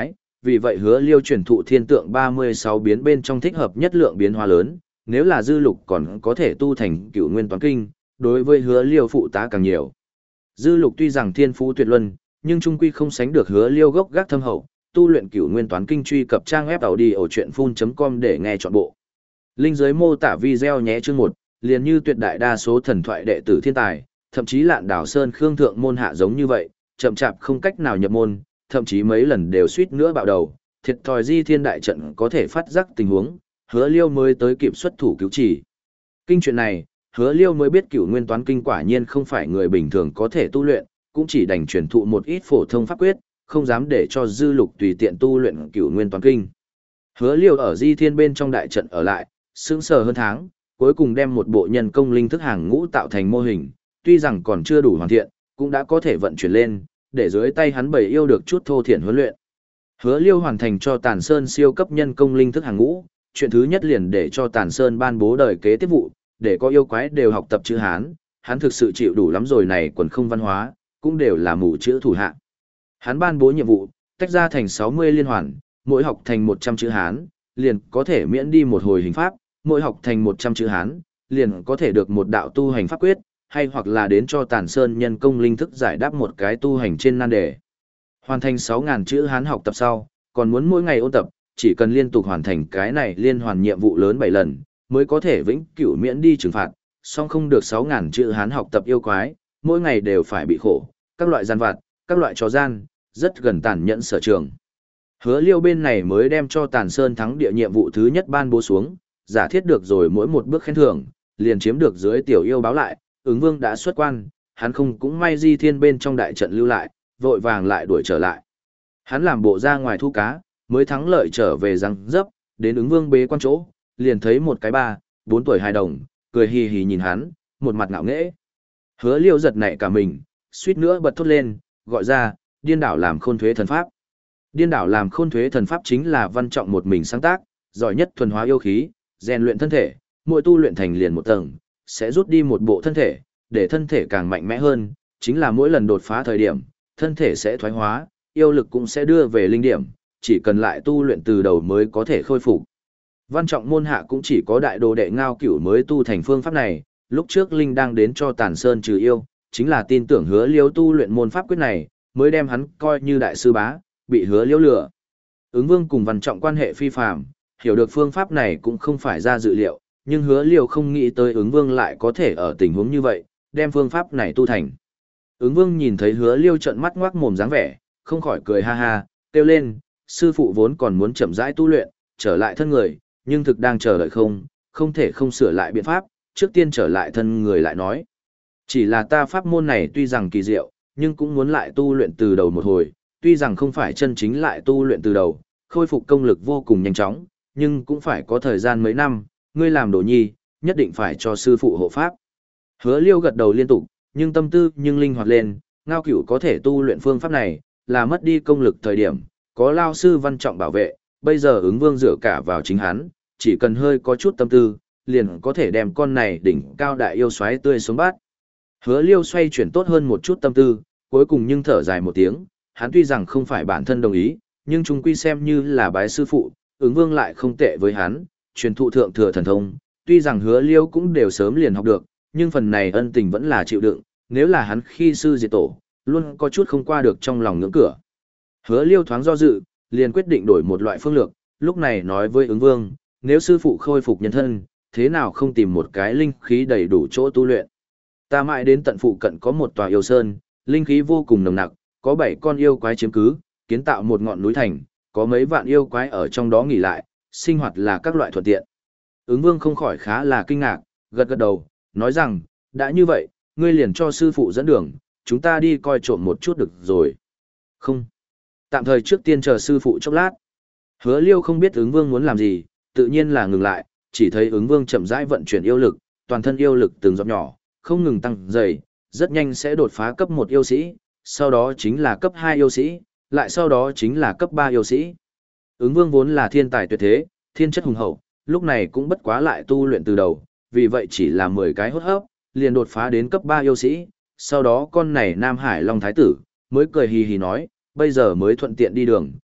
vì vậy hứa liêu truyền thụ thiên tượng ba mươi sáu biến bên trong thích hợp nhất lượng biến hóa lớn, nếu là dư lục còn có thể tu thành cửu nguyên toán kinh, đối với hứa liêu phụ tá càng nhiều. Dư lục tuy rằng thiên phú tuyệt luân, nhưng trung quy không sánh được hứa liêu gốc gác thâm hậu, tu luyện cửu nguyên toán kinh truy cập trang web tàu đi ở chuyện phun chấm com để nghe trọn bộ. Linh dưới mô tả video nhé chương một, liền như tuyệt đại đa số thần thoại đệ tử thiên tài, thậm chí Lạn Đảo Sơn Khương Thượng môn hạ giống như vậy, chậm chạp không cách nào nhập môn, thậm chí mấy lần đều suýt nữa bạo đầu, thiệt thòi di thiên đại trận có thể phát giác tình huống, hứa liêu mới tới kịp xuất thủ cứu chỉ. Kinh chuyện này, hứa liêu mới biết cửu nguyên toán kinh quả nhiên không phải người bình thường có thể tu luyện, cũng chỉ đành truyền thụ một ít phổ thông pháp quyết, không dám để cho dư lục tùy tiện tu luyện cửu nguyên toán kinh. Hứa liêu ở di thiên bên trong đại trận ở lại, sững sờ hơn tháng, cuối cùng đem một bộ nhân công linh thức hàng ngũ tạo thành mô hình, tuy rằng còn chưa đủ hoàn thiện, cũng đã có thể vận chuyển lên, để dưới tay hắn bầy yêu được chút thô thiển huấn luyện. Hứa liêu hoàn thành cho Tàn Sơn siêu cấp nhân công linh thức hàng ngũ, chuyện thứ nhất liền để cho Tàn Sơn ban bố đời kế tiếp vụ, để có yêu quái đều học tập chữ Hán, hắn thực sự chịu đủ lắm rồi này quần không văn hóa, cũng đều là mù chữ thủ hạ. Hắn ban bố nhiệm vụ, tách ra thành sáu mươi liên hoàn, mỗi học thành một trăm chữ Hán, liền có thể miễn đi một hồi hình pháp, mỗi học thành một trăm chữ Hán, liền có thể được một đạo tu hành pháp quyết, hay hoặc là đến cho Tàn Sơn nhân công linh thức giải đáp một cái tu hành trên nan đề. Hoàn thành sáu nghìn chữ Hán học tập sau, còn muốn mỗi ngày ôn tập, chỉ cần liên tục hoàn thành cái này liên hoàn nhiệm vụ lớn bảy lần, mới có thể vĩnh cửu miễn đi trừng phạt, song không được sáu nghìn chữ Hán học tập yêu quái, mỗi ngày đều phải bị khổ, các loại gian vặt, các loại trò gian, rất gần tàn nhẫn sở trường. Hứa liêu bên này mới đem cho Tàn Sơn thắng địa nhiệm vụ thứ nhất ban bố xuống, giả thiết được rồi mỗi một bước khen thưởng, liền chiếm được dưới tiểu yêu báo lại, ứng vương đã xuất quan, hắn không cũng may di thiên bên trong đại trận lưu lại, vội vàng lại đuổi trở lại. Hắn làm bộ ra ngoài thu cá, mới thắng lợi trở về răng dấp, đến ứng vương bế quan chỗ, liền thấy một cái ba, bốn tuổi hài đồng, cười hì hì nhìn hắn, một mặt ngạo nghễ. Hứa liêu giật nảy cả mình, suýt nữa bật thốt lên, gọi ra, điên đảo làm khôn thuế thần pháp. Điên đảo làm khôn thuế thần pháp chính là Văn Trọng một mình sáng tác, giỏi nhất thuần hóa yêu khí, rèn luyện thân thể, mỗi tu luyện thành liền một tầng, sẽ rút đi một bộ thân thể, để thân thể càng mạnh mẽ hơn, chính là mỗi lần đột phá thời điểm, thân thể sẽ thoái hóa, yêu lực cũng sẽ đưa về linh điểm, chỉ cần lại tu luyện từ đầu mới có thể khôi phục. Văn Trọng môn hạ cũng chỉ có đại đồ đệ Ngao Cửu mới tu thành phương pháp này, lúc trước Linh đang đến cho Tàn Sơn trừ yêu, chính là tin tưởng Hứa Liêu tu luyện môn pháp quyết này, mới đem hắn coi như đại sư bá, bị Hứa Liêu lừa. Ứng Vương cùng Văn Trọng quan hệ phi phàm, hiểu được phương pháp này cũng không phải ra dự liệu, nhưng Hứa Liêu không nghĩ tới Ứng Vương lại có thể ở tình huống như vậy, đem phương pháp này tu thành. Ứng Vương nhìn thấy Hứa Liêu trợn mắt ngoác mồm dáng vẻ, không khỏi cười ha ha, kêu lên, sư phụ vốn còn muốn chậm rãi tu luyện, trở lại thân người, nhưng thực đang chờ đợi không, không thể không sửa lại biện pháp, trước tiên trở lại thân người lại nói. Chỉ là ta pháp môn này tuy rằng kỳ diệu, nhưng cũng muốn lại tu luyện từ đầu một hồi, tuy rằng không phải chân chính lại tu luyện từ đầu, khôi phục công lực vô cùng nhanh chóng, nhưng cũng phải có thời gian mấy năm, ngươi làm đồ nhi, nhất định phải cho sư phụ hộ pháp. Hứa Liêu gật đầu liên tục, nhưng tâm tư nhưng linh hoạt lên, Ngao Cửu có thể tu luyện phương pháp này, là mất đi công lực thời điểm, có lao sư Văn Trọng bảo vệ, bây giờ Ứng Vương dựa cả vào chính hắn, chỉ cần hơi có chút tâm tư, liền có thể đem con này đỉnh cao đại yêu xoáy tươi xuống bát. Hứa Liêu xoay chuyển tốt hơn một chút tâm tư, cuối cùng nhưng thở dài một tiếng, hắn tuy rằng không phải bản thân đồng ý, nhưng chung quy xem như là bái sư phụ, Ứng Vương lại không tệ với hắn, truyền thụ thượng thừa thần thông, tuy rằng Hứa Liêu cũng đều sớm liền học được, nhưng phần này ân tình vẫn là chịu đựng, nếu là hắn khi sư diệt tổ, luôn có chút không qua được trong lòng ngưỡng cửa. Hứa Liêu thoáng do dự, liền quyết định đổi một loại phương lược, lúc này nói với Ứng Vương, nếu sư phụ khôi phục nhân thân, thế nào không tìm một cái linh khí đầy đủ chỗ tu luyện. Ta mãi đến tận phụ cận có một tòa yêu sơn, linh khí vô cùng nồng nặc, có bảy con yêu quái chiếm cứ, kiến tạo một ngọn núi thành, có mấy vạn yêu quái ở trong đó nghỉ lại, sinh hoạt là các loại thuận tiện. Ứng Vương không khỏi khá là kinh ngạc, gật gật đầu, nói rằng, đã như vậy, ngươi liền cho sư phụ dẫn đường, chúng ta đi coi trộm một chút được rồi. Không. Tạm thời trước tiên chờ sư phụ chốc lát. Hứa Liêu không biết Ứng Vương muốn làm gì, tự nhiên là ngừng lại, chỉ thấy Ứng Vương chậm rãi vận chuyển yêu lực, toàn thân yêu lực từng giọt nhỏ, không ngừng tăng dày, rất nhanh sẽ đột phá cấp một yêu sĩ, sau đó chính là cấp hai yêu sĩ, lại sau đó chính là cấp ba yêu sĩ. Ứng Vương vốn là thiên tài tuyệt thế, thiên chất hùng hậu, lúc này cũng bất quá lại tu luyện từ đầu, vì vậy chỉ là mười cái hốt hấp, liền đột phá đến cấp ba yêu sĩ, sau đó con này Nam Hải Long Thái Tử, mới cười hì hì nói, bây giờ mới thuận tiện đi đường,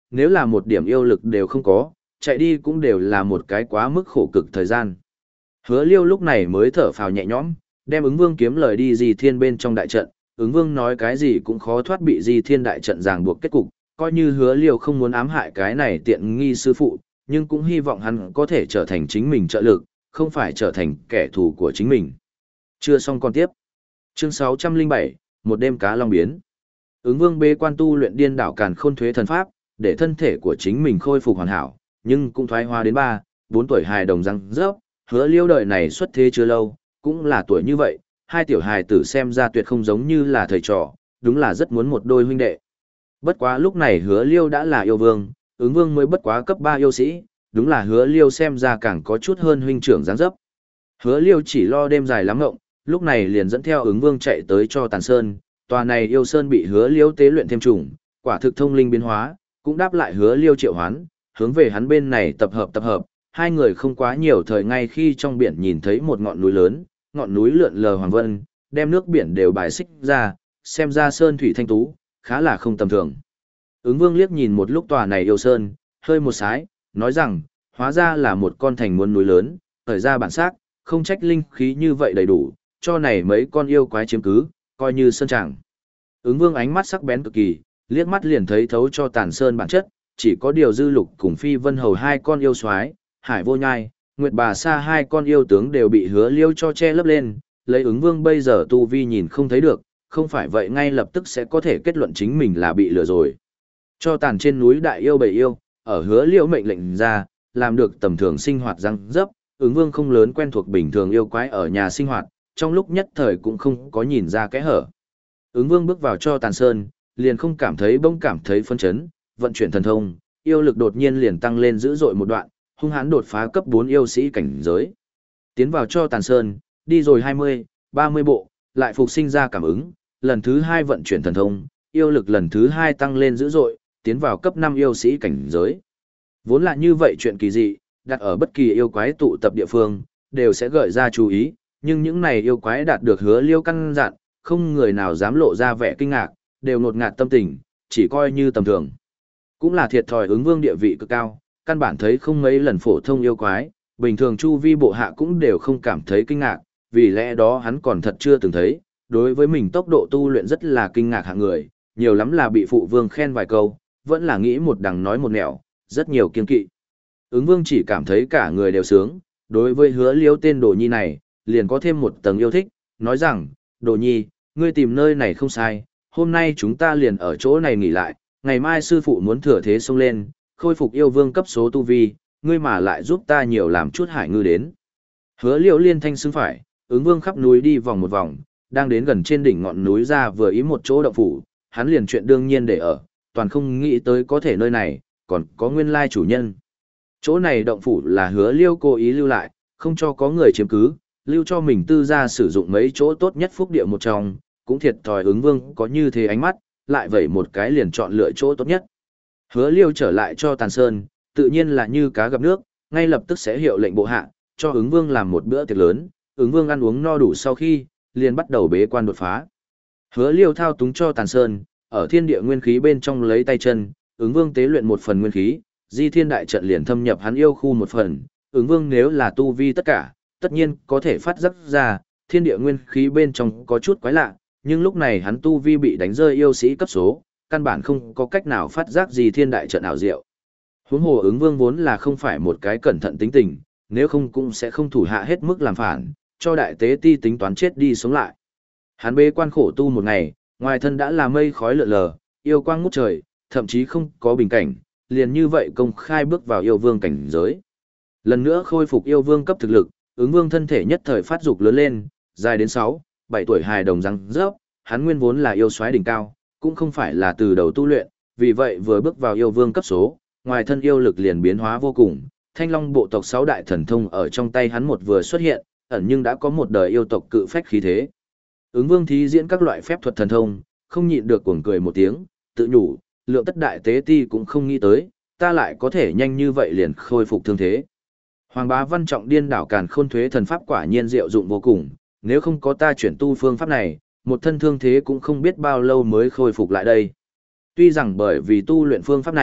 nếu là một điểm yêu lực đều không có, chạy đi cũng đều là một cái quá mức khổ cực thời gian. Hứa Liêu lúc này mới thở phào nhẹ nhõm, đem ứng vương kiếm lời đi Di Thiên bên trong đại trận, ứng vương nói cái gì cũng khó thoát bị Di Thiên đại trận ràng buộc kết cục, coi như Hứa Liêu không muốn ám hại cái này tiện nghi sư phụ, nhưng cũng hy vọng hắn có thể trở thành chính mình trợ lực, không phải trở thành kẻ thù của chính mình. Chưa xong còn tiếp. Chương sáu trăm lẻ bảy, một đêm cá long biến. Ứng vương bế quan tu luyện điên đảo càn khôn thuế thần pháp, để thân thể của chính mình khôi phục hoàn hảo, nhưng cũng thoái hóa đến ba, bốn tuổi hài đồng răng rớp, Hứa Liêu đời này xuất thế chưa lâu, cũng là tuổi như vậy, hai tiểu hài tử xem ra tuyệt không giống như là thầy trò, đúng là rất muốn một đôi huynh đệ. Bất quá lúc này Hứa Liêu đã là yêu vương, ứng vương mới bất quá cấp ba yêu sĩ, đúng là Hứa Liêu xem ra càng có chút hơn huynh trưởng dáng dấp. Hứa Liêu chỉ lo đêm dài lắm ngộng, lúc này liền dẫn theo ứng vương chạy tới cho Tàn Sơn, tòa này yêu sơn bị Hứa Liêu tế luyện thêm trùng, quả thực thông linh biến hóa, cũng đáp lại Hứa Liêu triệu hoán, hướng về hắn bên này tập hợp tập hợp, hai người không quá nhiều thời ngay khi trong biển nhìn thấy một ngọn núi lớn, ngọn núi lượn lờ hoàng vân, đem nước biển đều bài xích ra, xem ra sơn thủy thanh tú, khá là không tầm thường. Ứng vương liếc nhìn một lúc tòa này yêu sơn, hơi một sái, nói rằng, hóa ra là một con thành muôn núi lớn, thời ra bản sắc, không trách linh khí như vậy đầy đủ, cho này mấy con yêu quái chiếm cứ, coi như sơn tràng. Ứng vương ánh mắt sắc bén cực kỳ, liếc mắt liền thấy thấu cho Tàn Sơn bản chất, chỉ có điều Dư Lục cùng Phi Vân Hầu hai con yêu soái, Hải Vô Nhai, Nguyệt Bà Sa hai con yêu tướng đều bị Hứa Liêu cho che lấp lên, lấy ứng vương bây giờ tu vi nhìn không thấy được, không phải vậy ngay lập tức sẽ có thể kết luận chính mình là bị lừa rồi. Cho Tàn trên núi đại yêu bầy yêu, ở Hứa Liêu mệnh lệnh ra, làm được tầm thường sinh hoạt răng dấp, ứng vương không lớn quen thuộc bình thường yêu quái ở nhà sinh hoạt, trong lúc nhất thời cũng không có nhìn ra kẽ hở. Ứng vương bước vào cho Tàn Sơn, liền không cảm thấy bỗng cảm thấy phân chấn, vận chuyển thần thông, yêu lực đột nhiên liền tăng lên dữ dội một đoạn, hung hãn đột phá cấp bốn yêu sĩ cảnh giới. Tiến vào cho Tàn Sơn, đi rồi hai mươi, ba mươi bộ, lại phục sinh ra cảm ứng, lần thứ hai vận chuyển thần thông, yêu lực lần thứ hai tăng lên dữ dội, tiến vào cấp năm yêu sĩ cảnh giới. Vốn là như vậy chuyện kỳ dị, đặt ở bất kỳ yêu quái tụ tập địa phương, đều sẽ gợi ra chú ý, nhưng những này yêu quái đạt được Hứa Liêu căn dặn, không người nào dám lộ ra vẻ kinh ngạc, đều ngột ngạt tâm tình, chỉ coi như tầm thường. Cũng là thiệt thòi ứng vương địa vị cực cao, căn bản thấy không mấy lần phổ thông yêu quái, bình thường chu vi bộ hạ cũng đều không cảm thấy kinh ngạc, vì lẽ đó hắn còn thật chưa từng thấy, đối với mình tốc độ tu luyện rất là kinh ngạc hạng người, nhiều lắm là bị phụ vương khen vài câu, vẫn là nghĩ một đằng nói một nẻo, rất nhiều kiên kỵ. Ứng vương chỉ cảm thấy cả người đều sướng, đối với Hứa Liêu tên Đồ Nhi này, liền có thêm một tầng yêu thích, nói rằng, Đồ Nhi, ngươi tìm nơi này không sai, hôm nay chúng ta liền ở chỗ này nghỉ lại, ngày mai sư phụ muốn thừa thế xông lên, khôi phục yêu vương cấp số tu vi, ngươi mà lại giúp ta nhiều làm chút hải ngư đến. Hứa Liêu liên thanh xứng phải, ứng vương khắp núi đi vòng một vòng, đang đến gần trên đỉnh ngọn núi ra vừa ý một chỗ động phủ, hắn liền chuyện đương nhiên để ở, toàn không nghĩ tới có thể nơi này, còn có nguyên lai chủ nhân. Chỗ này động phủ là Hứa Liêu cố ý lưu lại, không cho có người chiếm cứ, lưu cho mình tư gia sử dụng mấy chỗ tốt nhất phúc địa một trong, cũng thiệt thòi ứng vương có như thế ánh mắt, lại vậy một cái liền chọn lựa chỗ tốt nhất. Hứa Liêu trở lại cho Tàn Sơn, tự nhiên là như cá gặp nước, ngay lập tức sẽ hiệu lệnh bộ hạ, cho ứng vương làm một bữa tiệc lớn, ứng vương ăn uống no đủ sau khi, liền bắt đầu bế quan đột phá. Hứa Liêu thao túng cho Tàn Sơn, ở thiên địa nguyên khí bên trong lấy tay chân, ứng vương tế luyện một phần nguyên khí, Di Thiên đại trận liền thâm nhập hắn yêu khu một phần, ứng vương nếu là tu vi tất cả, tất nhiên có thể phát giác ra, thiên địa nguyên khí bên trong có chút quái lạ, nhưng lúc này hắn tu vi bị đánh rơi yêu sĩ cấp số, căn bản không có cách nào phát giác gì thiên đại trận ảo diệu. Huống hồ ứng vương vốn là không phải một cái cẩn thận tính tình, nếu không cũng sẽ không thủ hạ hết mức làm phản, cho đại tế ti tính toán chết đi sống lại. Hắn bế quan khổ tu một ngày, ngoài thân đã là mây khói lượn lờ, yêu quang ngút trời, thậm chí không có bình cảnh, liền như vậy công khai bước vào yêu vương cảnh giới. Lần nữa khôi phục yêu vương cấp thực lực, ứng vương thân thể nhất thời phát dục lớn lên, dài đến sáu, bảy tuổi hài đồng răng rớp, hắn nguyên vốn là yêu soái đỉnh cao, cũng không phải là từ đầu tu luyện, vì vậy vừa bước vào yêu vương cấp số, ngoài thân yêu lực liền biến hóa vô cùng, Thanh Long bộ tộc sáu đại thần thông ở trong tay hắn một vừa xuất hiện, ẩn nhưng đã có một đời yêu tộc cự phách khí thế. Ứng vương thí diễn các loại phép thuật thần thông, không nhịn được cuồng cười một tiếng, tự nhủ, lượng tất đại tế ti cũng không nghĩ tới, ta lại có thể nhanh như vậy liền khôi phục thương thế. Hoàng bá văn trọng điên đảo càn khôn thuế thần pháp quả nhiên diệu dụng vô cùng, nếu không có ta chuyển tu phương pháp này, một thân thương thế cũng không biết bao lâu mới khôi phục lại đây. Tuy rằng bởi vì tu luyện phương pháp này,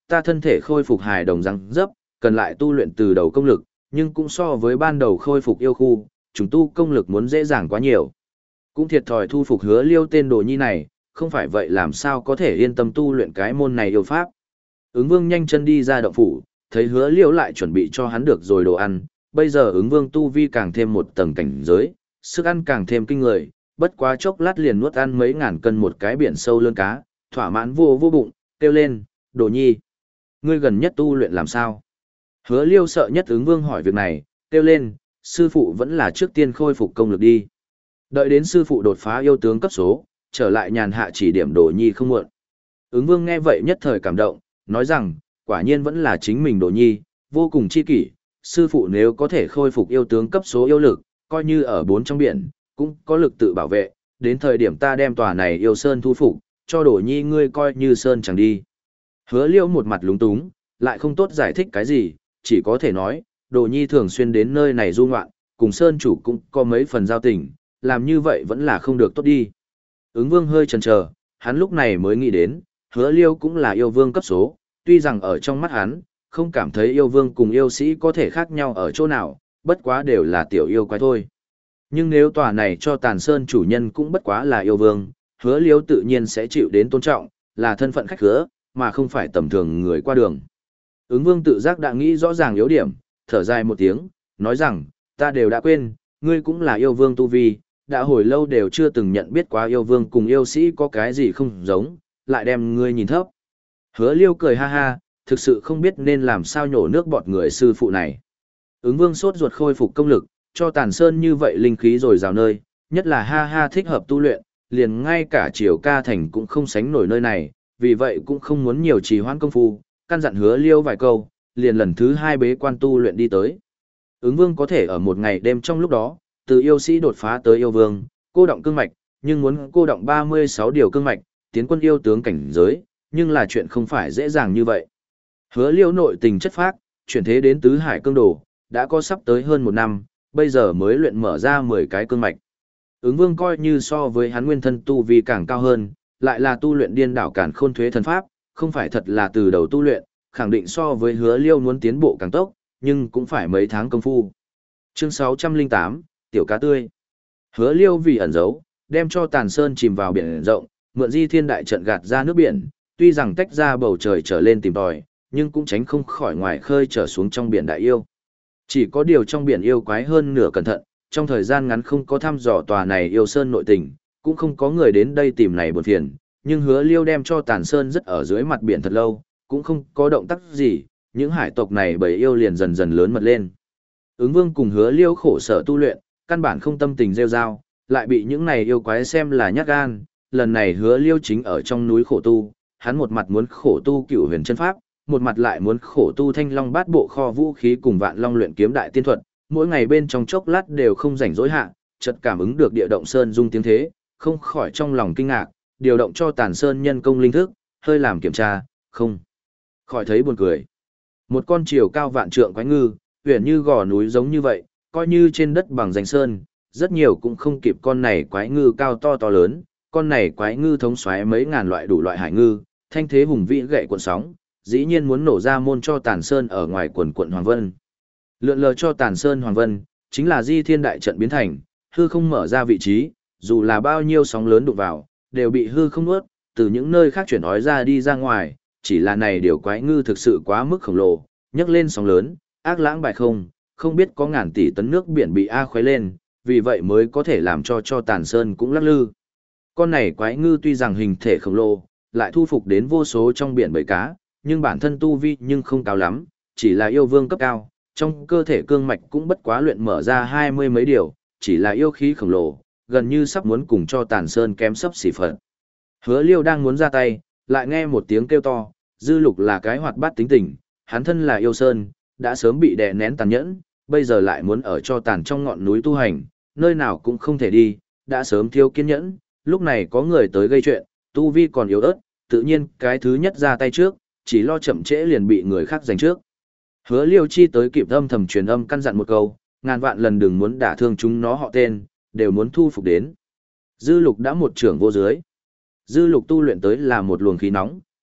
ta thân thể khôi phục hài đồng răng dấp, cần lại tu luyện từ đầu công lực, nhưng cũng so với ban đầu khôi phục yêu khu, chúng tu công lực muốn dễ dàng quá nhiều. Cũng thiệt thòi thu phục Hứa Liêu tên đồ nhi này, không phải vậy làm sao có thể yên tâm tu luyện cái môn này yêu pháp. Ứng Vương nhanh chân đi ra động phủ, thấy Hứa Liêu lại chuẩn bị cho hắn được rồi đồ ăn, bây giờ Ứng Vương tu vi càng thêm một tầng cảnh giới, sức ăn càng thêm kinh người, bất quá chốc lát liền nuốt ăn mấy ngàn cân một cái biển sâu lươn cá, thỏa mãn vô vô bụng, kêu lên, đồ nhi. Ngươi gần nhất tu luyện làm sao? Hứa Liêu sợ nhất Ứng Vương hỏi việc này, kêu lên, sư phụ vẫn là trước tiên khôi phục công lực đi. Đợi đến sư phụ đột phá yêu tướng cấp số, trở lại nhàn hạ chỉ điểm đồ nhi không muộn. Ứng Vương nghe vậy nhất thời cảm động, nói rằng, quả nhiên vẫn là chính mình đồ nhi, vô cùng chi kỷ, sư phụ nếu có thể khôi phục yêu tướng cấp số yêu lực, coi như ở bốn trong biển, cũng có lực tự bảo vệ, đến thời điểm ta đem tòa này yêu sơn thu phục, cho đồ nhi ngươi coi như sơn chẳng đi. Hứa Liêu một mặt lúng túng, lại không tốt giải thích cái gì, chỉ có thể nói, đồ nhi thường xuyên đến nơi này du ngoạn, cùng sơn chủ cũng có mấy phần giao tình, làm như vậy vẫn là không được tốt đi. Ứng Vương hơi chần chờ, hắn lúc này mới nghĩ đến, Hứa Liêu cũng là yêu vương cấp số, tuy rằng ở trong mắt hắn, không cảm thấy yêu vương cùng yêu sĩ có thể khác nhau ở chỗ nào, bất quá đều là tiểu yêu quái thôi. Nhưng nếu tòa này cho Tàn Sơn chủ nhân cũng bất quá là yêu vương, Hứa Liêu tự nhiên sẽ chịu đến tôn trọng, là thân phận khách khứa, mà không phải tầm thường người qua đường. Ứng Vương tự giác đã nghĩ rõ ràng yếu điểm, thở dài một tiếng, nói rằng, ta đều đã quên, ngươi cũng là yêu vương tu vi, đã hồi lâu đều chưa từng nhận biết quá yêu vương cùng yêu sĩ có cái gì không giống, lại đem ngươi nhìn thấp. Hứa Liêu cười ha ha, thực sự không biết nên làm sao nhổ nước bọt người sư phụ này. Ứng Vương sốt ruột khôi phục công lực, cho Tàn Sơn như vậy linh khí rồi rào nơi, nhất là ha ha thích hợp tu luyện, liền ngay cả Triều Ca Thành cũng không sánh nổi nơi này, vì vậy cũng không muốn nhiều trì hoãn công phu, căn dặn Hứa Liêu vài câu, liền lần thứ hai bế quan tu luyện đi tới. Ứng Vương có thể ở một ngày đêm trong lúc đó, từ yêu sĩ đột phá tới yêu vương, cô động cương mạch, nhưng muốn cô động ba mươi sáu điều cương mạch, tiến quân yêu tướng cảnh giới, nhưng là chuyện không phải dễ dàng như vậy. Hứa Liêu nội tình chất phác, chuyển thế đến tứ hải cương đồ, đã có sắp tới hơn một năm, bây giờ mới luyện mở ra mười cái cương mạch. Ứng Vương coi như so với hắn nguyên thân tu vi càng cao hơn, lại là tu luyện điên đảo càn khôn thuế thần pháp, không phải thật là từ đầu tu luyện, khẳng định so với Hứa Liêu muốn tiến bộ càng tốc, nhưng cũng phải mấy tháng công phu. Chương sáu trăm lẻ tám, Tiểu cá tươi. Hứa Liêu vì ẩn giấu, đem cho Tàn Sơn chìm vào biển rộng, mượn Di Thiên đại trận gạt ra nước biển, tuy rằng tách ra bầu trời trở lên tìm tòi, nhưng cũng tránh không khỏi ngoài khơi trở xuống trong biển đại yêu. Chỉ có điều trong biển yêu quái hơn nửa cẩn thận, trong thời gian ngắn không có thăm dò tòa này yêu sơn nội tình, cũng không có người đến đây tìm này buồn phiền, nhưng Hứa Liêu đem cho Tàn Sơn rất ở dưới mặt biển thật lâu, cũng không có động tác gì, những hải tộc này bầy yêu liền dần dần lớn mật lên. Ứng Vương cùng Hứa Liêu khổ sở tu luyện, căn bản không tâm tình rêu rao, lại bị những này yêu quái xem là nhát gan, lần này Hứa Liêu chính ở trong núi khổ tu, hắn một mặt muốn khổ tu Cửu Huyền chân pháp, một mặt lại muốn khổ tu Thanh Long Bát Bộ kho vũ khí cùng Vạn Long luyện kiếm đại tiên thuật, mỗi ngày bên trong chốc lát đều không rảnh rỗi hạ, chợt cảm ứng được địa động sơn rung tiếng thế, không khỏi trong lòng kinh ngạc, điều động cho Tàn Sơn nhân công linh thức, hơi làm kiểm tra, không khỏi thấy buồn cười. Một con chiều cao vạn trượng quái ngư, huyền như gò núi giống như vậy, coi như trên đất bằng danh sơn, rất nhiều cũng không kịp con này quái ngư cao to to lớn, con này quái ngư thống xoáy mấy ngàn loại đủ loại hải ngư, thanh thế hùng vĩ gậy cuộn sóng, dĩ nhiên muốn nổ ra môn cho Tàn Sơn ở ngoài quần quận Hoàng Vân. Lượn lờ cho Tàn Sơn Hoàng Vân, chính là Di Thiên đại trận biến thành, hư không mở ra vị trí, dù là bao nhiêu sóng lớn đụng vào, đều bị hư không nuốt, từ những nơi khác chuyển ói ra đi ra ngoài, chỉ là này điều quái ngư thực sự quá mức khổng lồ, nhấc lên sóng lớn, ác lãng bài không, không biết có ngàn tỷ tấn nước biển bị a khuấy lên, vì vậy mới có thể làm cho cho Tàn Sơn cũng lắc lư. Con này quái ngư tuy rằng hình thể khổng lồ, lại thu phục đến vô số trong biển bầy cá, nhưng bản thân tu vi nhưng không cao lắm, chỉ là yêu vương cấp cao, trong cơ thể cương mạch cũng bất quá luyện mở ra hai mươi mấy điều, chỉ là yêu khí khổng lồ, gần như sắp muốn cùng cho Tàn Sơn kém sấp xỉ phận. Hứa Liêu đang muốn ra tay, lại nghe một tiếng kêu to, Dư Lục là cái hoạt bát tính tình, hắn thân là yêu sơn, đã sớm bị đè nén tàn nhẫn, bây giờ lại muốn ở cho tàn trong ngọn núi tu hành, nơi nào cũng không thể đi, đã sớm thiếu kiên nhẫn, lúc này có người tới gây chuyện, tu vi còn yếu ớt, tự nhiên cái thứ nhất ra tay trước, chỉ lo chậm trễ liền bị người khác giành trước. Hứa Liêu chi tới kịp âm thầm truyền âm căn dặn một câu, ngàn vạn lần đừng muốn đả thương chúng nó họ tên, đều muốn thu phục đến. Dư Lục đã một trưởng vô dưới. Dư Lục tu luyện tới là một luồng khí nóng,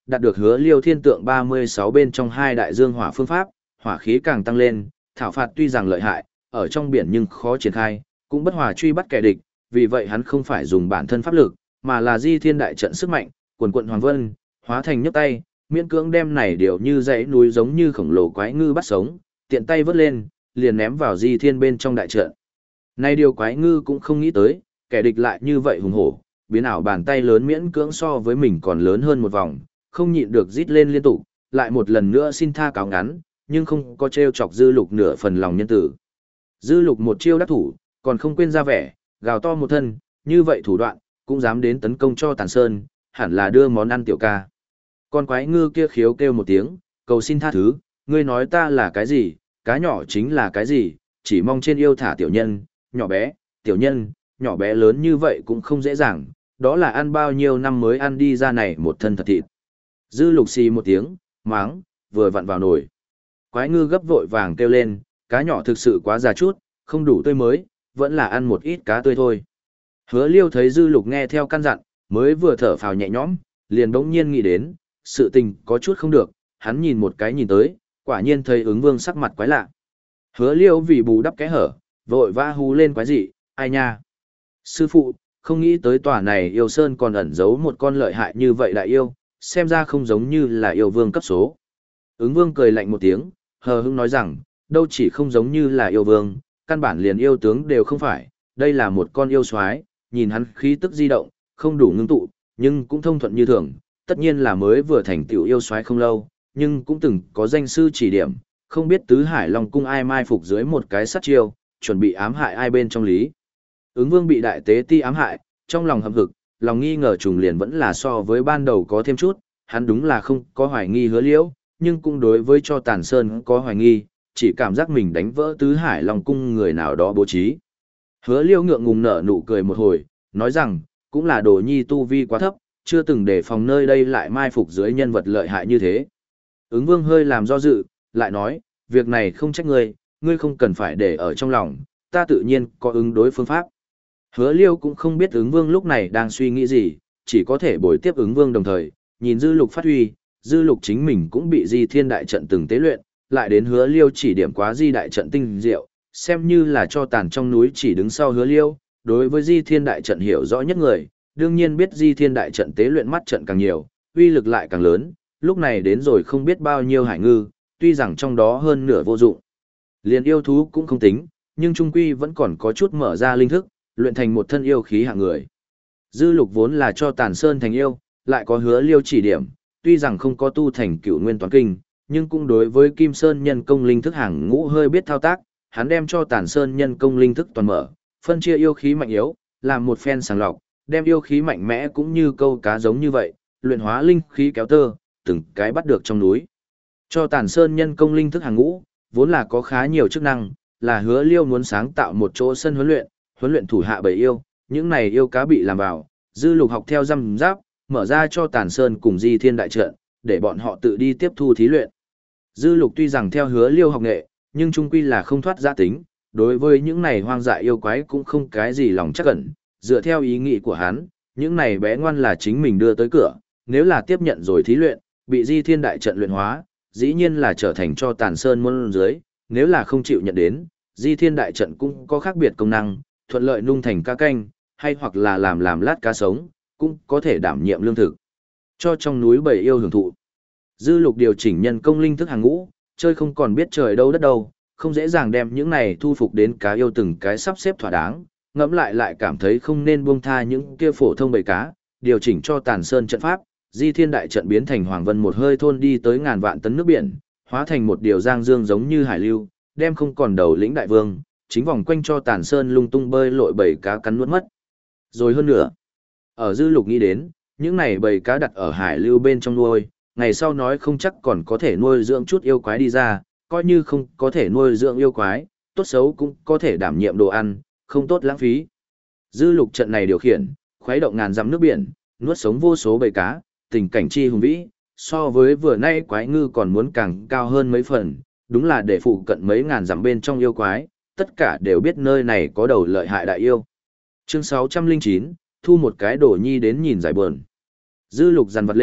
đạt được Hứa Liêu thiên tượng ba mươi sáu bên trong hai đại dương hỏa phương pháp, hỏa khí càng tăng lên, thảo phạt tuy rằng lợi hại, ở trong biển nhưng khó triển khai, cũng bất hòa truy bắt kẻ địch, vì vậy hắn không phải dùng bản thân pháp lực, mà là Di Thiên đại trận sức mạnh, quần quận hoàng vân, hóa thành nhấc tay, miễn cưỡng đem này đều như dãy núi giống như khổng lồ quái ngư bắt sống, tiện tay vớt lên, liền ném vào Di Thiên bên trong đại trận. Này điều quái ngư cũng không nghĩ tới, kẻ địch lại như vậy hùng hổ, biến ảo bàn tay lớn miễn cưỡng so với mình còn lớn hơn một vòng, không nhịn được rít lên liên tục, lại một lần nữa xin tha cáo ngắn, nhưng không có trêu chọc Dư Lục nửa phần lòng nhân tử. Dư Lục một chiêu đắc thủ, còn không quên ra vẻ, gào to một thân, như vậy thủ đoạn, cũng dám đến tấn công cho Tàn Sơn, hẳn là đưa món ăn tiểu ca. Con quái ngư kia khiếu kêu một tiếng, cầu xin tha thứ, ngươi nói ta là cái gì, cá nhỏ chính là cái gì, chỉ mong trên yêu thả tiểu nhân, nhỏ bé, tiểu nhân, nhỏ bé lớn như vậy cũng không dễ dàng, đó là ăn bao nhiêu năm mới ăn đi ra này một thân thật thịt. Dư Lục xì một tiếng, máng, vừa vặn vào nồi. Quái ngư gấp vội vàng kêu lên, cá nhỏ thực sự quá già chút, không đủ tươi mới, vẫn là ăn một ít cá tươi thôi. Hứa Liêu thấy Dư Lục nghe theo căn dặn, mới vừa thở phào nhẹ nhõm, liền bỗng nhiên nghĩ đến, sự tình có chút không được, hắn nhìn một cái nhìn tới, quả nhiên thấy ứng vương sắc mặt quái lạ. Hứa Liêu vì bù đắp cái hở, vội vã hú lên quái dị, ai nha. Sư phụ, không nghĩ tới tòa này yêu sơn còn ẩn giấu một con lợi hại như vậy đại yêu, xem ra không giống như là yêu vương cấp số. Ứng vương cười lạnh một tiếng, hờ hững nói rằng, đâu chỉ không giống như là yêu vương, căn bản liền yêu tướng đều không phải, đây là một con yêu soái, nhìn hắn khí tức di động, không đủ ngưng tụ, nhưng cũng thông thuận như thường, tất nhiên là mới vừa thành tiểu yêu soái không lâu, nhưng cũng từng có danh sư chỉ điểm, không biết tứ hải long cung ai mai phục dưới một cái sát chiêu, chuẩn bị ám hại ai bên trong lý. Ứng vương bị đại tế ti ám hại, trong lòng hậm hực, lòng nghi ngờ trùng liền vẫn là so với ban đầu có thêm chút, hắn đúng là không có hoài nghi Hứa Liễu, nhưng cũng đối với cho Tàn Sơn có hoài nghi, chỉ cảm giác mình đánh vỡ tứ hải long cung người nào đó bố trí. Hứa Liễu ngượng ngùng nở nụ cười một hồi, nói rằng, cũng là đồ nhi tu vi quá thấp, chưa từng đề phòng nơi đây lại mai phục dưới nhân vật lợi hại như thế. Ứng vương hơi làm do dự, lại nói, việc này không trách ngươi, ngươi không cần phải để ở trong lòng, ta tự nhiên có ứng đối phương pháp. Hứa Liêu cũng không biết ứng vương lúc này đang suy nghĩ gì, chỉ có thể bồi tiếp ứng vương đồng thời, nhìn Dư Lục phát huy, Dư Lục chính mình cũng bị Di Thiên đại trận từng tế luyện, lại đến Hứa Liêu chỉ điểm quá Di đại trận tinh diệu, xem như là cho tàn trong núi chỉ đứng sau Hứa Liêu, đối với Di Thiên đại trận hiểu rõ nhất người, đương nhiên biết Di Thiên đại trận tế luyện mắt trận càng nhiều, uy lực lại càng lớn, lúc này đến rồi không biết bao nhiêu hải ngư, tuy rằng trong đó hơn nửa vô dụng. Liền yêu thú cũng không tính, nhưng trung quy vẫn còn có chút mở ra linh thức, luyện thành một thân yêu khí hạng người. Dư Lục vốn là cho Tàn Sơn thành yêu, lại có Hứa Liêu chỉ điểm, tuy rằng không có tu thành Cửu Nguyên Toán Kinh, nhưng cũng đối với Kim Sơn nhân công linh thức hàng ngũ hơi biết thao tác, hắn đem cho Tàn Sơn nhân công linh thức toàn mở, phân chia yêu khí mạnh yếu, làm một phen sàng lọc, đem yêu khí mạnh mẽ cũng như câu cá giống như vậy, luyện hóa linh khí kéo tơ, từng cái bắt được trong núi. Cho Tàn Sơn nhân công linh thức hàng ngũ, vốn là có khá nhiều chức năng, là Hứa Liêu muốn sáng tạo một chỗ sân huấn luyện, huấn luyện thủ hạ bầy yêu, những này yêu cá bị làm vào, Dư Lục học theo răm giáp, mở ra cho Tàn Sơn cùng Di Thiên đại trận, để bọn họ tự đi tiếp thu thí luyện. Dư Lục tuy rằng theo Hứa Liêu học nghệ, nhưng trung quy là không thoát gia tính, đối với những này hoang dại yêu quái cũng không cái gì lòng chắc ẩn, dựa theo ý nghĩ của hắn, những này bé ngoan là chính mình đưa tới cửa, nếu là tiếp nhận rồi thí luyện, bị Di Thiên đại trận luyện hóa, dĩ nhiên là trở thành cho Tàn Sơn môn dưới, nếu là không chịu nhận đến, Di Thiên đại trận cũng có khác biệt công năng, thuận lợi nung thành cá canh, hay hoặc là làm làm lát cá sống, cũng có thể đảm nhiệm lương thực. Cho trong núi bầy yêu hưởng thụ. Dư Lục điều chỉnh nhân công linh thức hàng ngũ, chơi không còn biết trời đâu đất đâu, không dễ dàng đem những này thu phục đến cá yêu từng cái sắp xếp thỏa đáng, ngẫm lại lại cảm thấy không nên buông tha những kia phổ thông bầy cá, điều chỉnh cho Tàn Sơn trận pháp, Di Thiên đại trận biến thành Hoàng Vân một hơi thôn đi tới ngàn vạn tấn nước biển, hóa thành một điều giang dương giống như hải lưu, đem không còn đầu lĩnh đại vương, chính vòng quanh cho Tàn Sơn lung tung bơi lội bầy cá cắn nuốt mất. Rồi hơn nữa, ở Dư Lục nghĩ đến, những này bầy cá đặt ở hải lưu bên trong nuôi, ngày sau nói không chắc còn có thể nuôi dưỡng chút yêu quái đi ra, coi như không có thể nuôi dưỡng yêu quái, tốt xấu cũng có thể đảm nhiệm đồ ăn, không tốt lãng phí. Dư Lục trận này điều khiển, khuấy động ngàn dặm nước biển, nuốt sống vô số bầy cá, tình cảnh chi hùng vĩ, so với vừa nay quái ngư còn muốn càng cao hơn mấy phần, đúng là để phụ cận mấy ngàn dặm bên trong yêu quái, tất cả đều biết nơi này có đầu lợi hại đại yêu. Chương sáu trăm linh chín, thu một cái đồ nhi đến nhìn giải buồn. Dư Lục dằn vặt lên,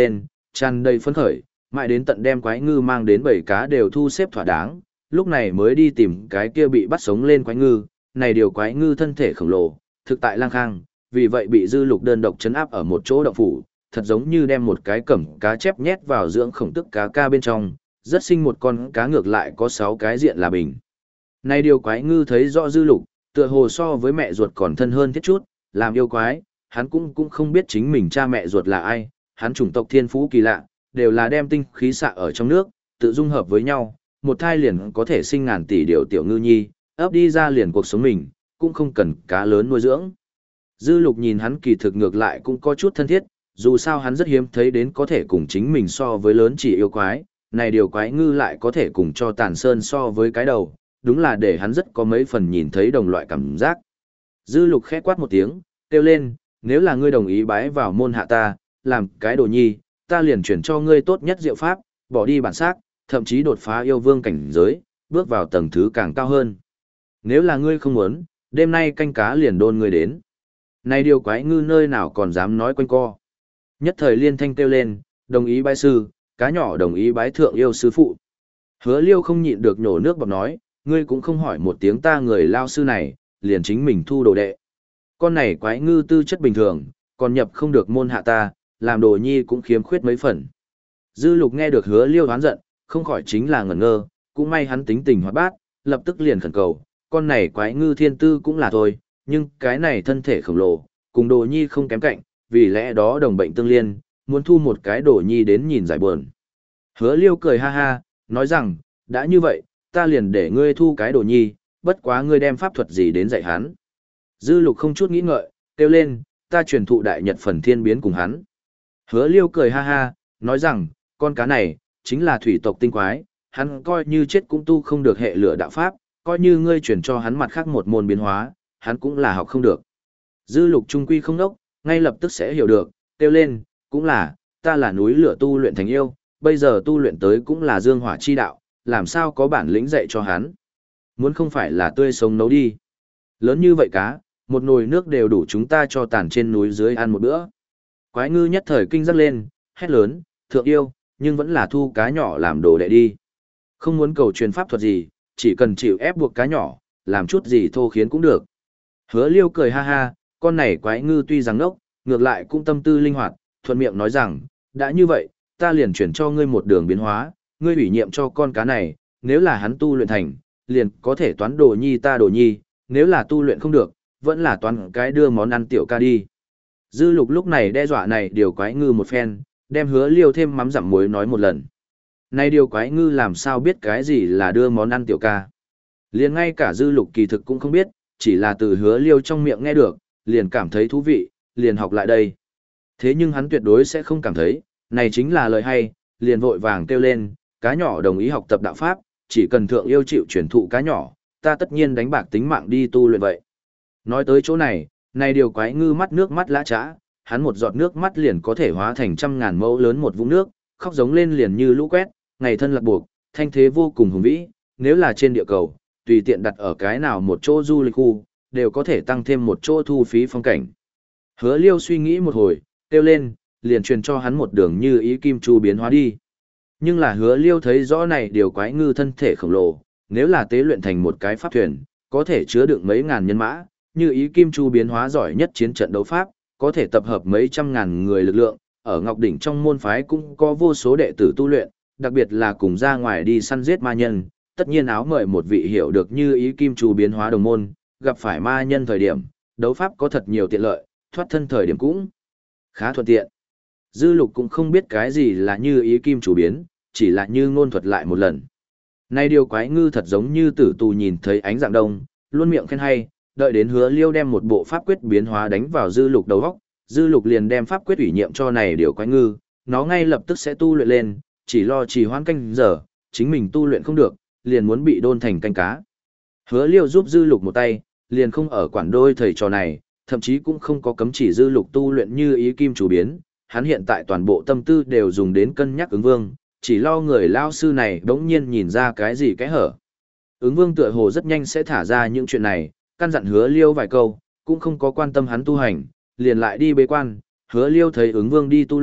tràn đầy phấn khởi, mãi đến tận đem quái ngư mang đến bảy cá đều thu xếp thỏa đáng, lúc này mới đi tìm cái kia bị bắt sống lên quái ngư, này điều quái ngư thân thể khổng lồ, thực tại lang khang, vì vậy bị Dư Lục đơn độc trấn áp ở một chỗ động phủ, thật giống như đem một cái cẩm cá chép nhét vào dưỡng khổng tức cá ca bên trong, rất sinh một con cá ngược lại có sáu cái diện là bình. Này điều quái ngư thấy rõ Dư Lục, tựa hồ so với mẹ ruột còn thân hơn thiết chút, làm yêu quái, hắn cũng cũng không biết chính mình cha mẹ ruột là ai, hắn chủng tộc thiên phú kỳ lạ, đều là đem tinh khí xạ ở trong nước, tự dung hợp với nhau, một thai liền có thể sinh ngàn tỷ điều tiểu ngư nhi, ấp đi ra liền cuộc sống mình, cũng không cần cá lớn nuôi dưỡng. Dư Lục nhìn hắn kỳ thực ngược lại cũng có chút thân thiết, dù sao hắn rất hiếm thấy đến có thể cùng chính mình so với lớn chỉ yêu quái, này điều quái ngư lại có thể cùng cho Tàn Sơn so với cái đầu, đúng là để hắn rất có mấy phần nhìn thấy đồng loại cảm giác. Dư Lục khẽ quát một tiếng, kêu lên, nếu là ngươi đồng ý bái vào môn hạ ta, làm cái đồ nhi, ta liền chuyển cho ngươi tốt nhất diệu pháp, bỏ đi bản sắc, thậm chí đột phá yêu vương cảnh giới, bước vào tầng thứ càng cao hơn. Nếu là ngươi không muốn, đêm nay canh cá liền đôn ngươi đến. Này điều quái ngư nơi nào còn dám nói quanh co. Nhất thời liên thanh kêu lên, đồng ý bái sư, cá nhỏ đồng ý bái thượng yêu sư phụ. Hứa Liêu không nhịn được nhổ nước bọt nói, ngươi cũng không hỏi một tiếng ta người lao sư này, liền chính mình thu đồ đệ. Con này quái ngư tư chất bình thường, còn nhập không được môn hạ ta, làm đồ nhi cũng khiếm khuyết mấy phần. Dư Lục nghe được Hứa Liêu hoán giận, không khỏi chính là ngẩn ngơ, cũng may hắn tính tình hoạt bát, lập tức liền khẩn cầu, con này quái ngư thiên tư cũng là thôi, nhưng cái này thân thể khổng lồ, cùng đồ nhi không kém cạnh, vì lẽ đó đồng bệnh tương liên, muốn thu một cái đồ nhi đến nhìn giải buồn. Hứa Liêu cười ha ha, nói rằng, đã như vậy, ta liền để ngươi thu cái đồ nhi, bất quá ngươi đem pháp thuật gì đến dạy hắn. Dư Lục không chút nghĩ ngợi, kêu lên, ta truyền thụ đại nhật phần thiên biến cùng hắn. Hứa Liêu cười ha ha, nói rằng, con cá này, chính là thủy tộc tinh quái, hắn coi như chết cũng tu không được hệ lửa đạo pháp, coi như ngươi truyền cho hắn mặt khác một môn biến hóa, hắn cũng là học không được. Dư Lục trung quy không đốc, ngay lập tức sẽ hiểu được, kêu lên, cũng là, ta là núi lửa tu luyện thành yêu, bây giờ tu luyện tới cũng là dương hỏa chi đạo, làm sao có bản lĩnh dạy cho hắn. Muốn không phải là tươi sống nấu đi. Lớn như vậy cá, một nồi nước đều đủ chúng ta cho Tàn trên núi dưới ăn một bữa. Quái ngư nhất thời kinh giác lên, hét lớn, thượng yêu, nhưng vẫn là thu cá nhỏ làm đồ đệ đi. Không muốn cầu truyền pháp thuật gì, chỉ cần chịu ép buộc cá nhỏ, làm chút gì thô khiến cũng được. Hứa Liêu cười ha ha, con này quái ngư tuy rằng ngốc, ngược lại cũng tâm tư linh hoạt, thuận miệng nói rằng, đã như vậy, ta liền chuyển cho ngươi một đường biến hóa, ngươi ủy nhiệm cho con cá này, nếu là hắn tu luyện thành, liền có thể toán đồ nhi ta đồ nhi, nếu là tu luyện không được, vẫn là toán cái đưa món ăn tiểu ca đi. Dư Lục lúc này đe dọa này điều quái ngư một phen, đem Hứa Liêu thêm mắm dặm muối nói một lần. Này điều quái ngư làm sao biết cái gì là đưa món ăn tiểu ca. Liền ngay cả Dư Lục kỳ thực cũng không biết, chỉ là từ Hứa Liêu trong miệng nghe được, liền cảm thấy thú vị, liền học lại đây. Thế nhưng hắn tuyệt đối sẽ không cảm thấy, này chính là lời hay, liền vội vàng kêu lên, cá nhỏ đồng ý học tập đạo pháp, chỉ cần thượng yêu chịu truyền thụ cá nhỏ, ta tất nhiên đánh bạc tính mạng đi tu luyện vậy. Nói tới chỗ này, này điều quái ngư mắt nước mắt lã trã, hắn một giọt nước mắt liền có thể hóa thành trăm ngàn mẫu lớn một vũng nước, khóc giống lên liền như lũ quét, ngày thân lạc buộc, thanh thế vô cùng hùng vĩ, nếu là trên địa cầu, tùy tiện đặt ở cái nào một chỗ du lịch khu, đều có thể tăng thêm một chỗ thu phí phong cảnh. Hứa Liêu suy nghĩ một hồi, kêu lên, liền truyền cho hắn một đường như ý kim chu biến hóa đi. Nhưng là Hứa Liêu thấy rõ này điều quái ngư thân thể khổng lồ, nếu là tế luyện thành một cái pháp thuyền, có thể chứa đựng mấy ngàn nhân mã, như ý kim chu biến hóa giỏi nhất chiến trận đấu pháp, có thể tập hợp mấy trăm ngàn người lực lượng, ở Ngọc Đỉnh trong môn phái cũng có vô số đệ tử tu luyện, đặc biệt là cùng ra ngoài đi săn giết ma nhân, tất nhiên áo mời một vị hiểu được như ý kim chu biến hóa đồng môn, gặp phải ma nhân thời điểm, đấu pháp có thật nhiều tiện lợi, thoát thân thời điểm cũng khá thuận tiện. Dư Lục cũng không biết cái gì là như ý kim chủ biến, chỉ là như ngôn thuật lại một lần. Nay điều quái ngư thật giống như tử tù nhìn thấy ánh dạng đông, luôn miệng khen hay, đợi đến Hứa Liêu đem một bộ pháp quyết biến hóa đánh vào Dư Lục đầu óc, Dư Lục liền đem pháp quyết ủy nhiệm cho này điều quái ngư, nó ngay lập tức sẽ tu luyện lên, chỉ lo trì hoãn canh giờ, chính mình tu luyện không được, liền muốn bị đôn thành canh cá. Hứa Liêu giúp Dư Lục một tay, liền không ở quản đôi thầy trò này, thậm chí cũng không có cấm chỉ Dư Lục tu luyện như ý kim chủ biến, hắn hiện tại toàn bộ tâm tư đều dùng đến cân nhắc ứng vương, chỉ lo người lao sư này đống nhiên nhìn ra cái gì cái hở. Ứng vương tựa hồ rất nhanh sẽ thả ra những chuyện này, căn dặn Hứa Liêu vài câu, cũng không có quan tâm hắn tu hành, liền lại đi bế quan. Hứa Liêu thấy ứng vương đi tu luyện,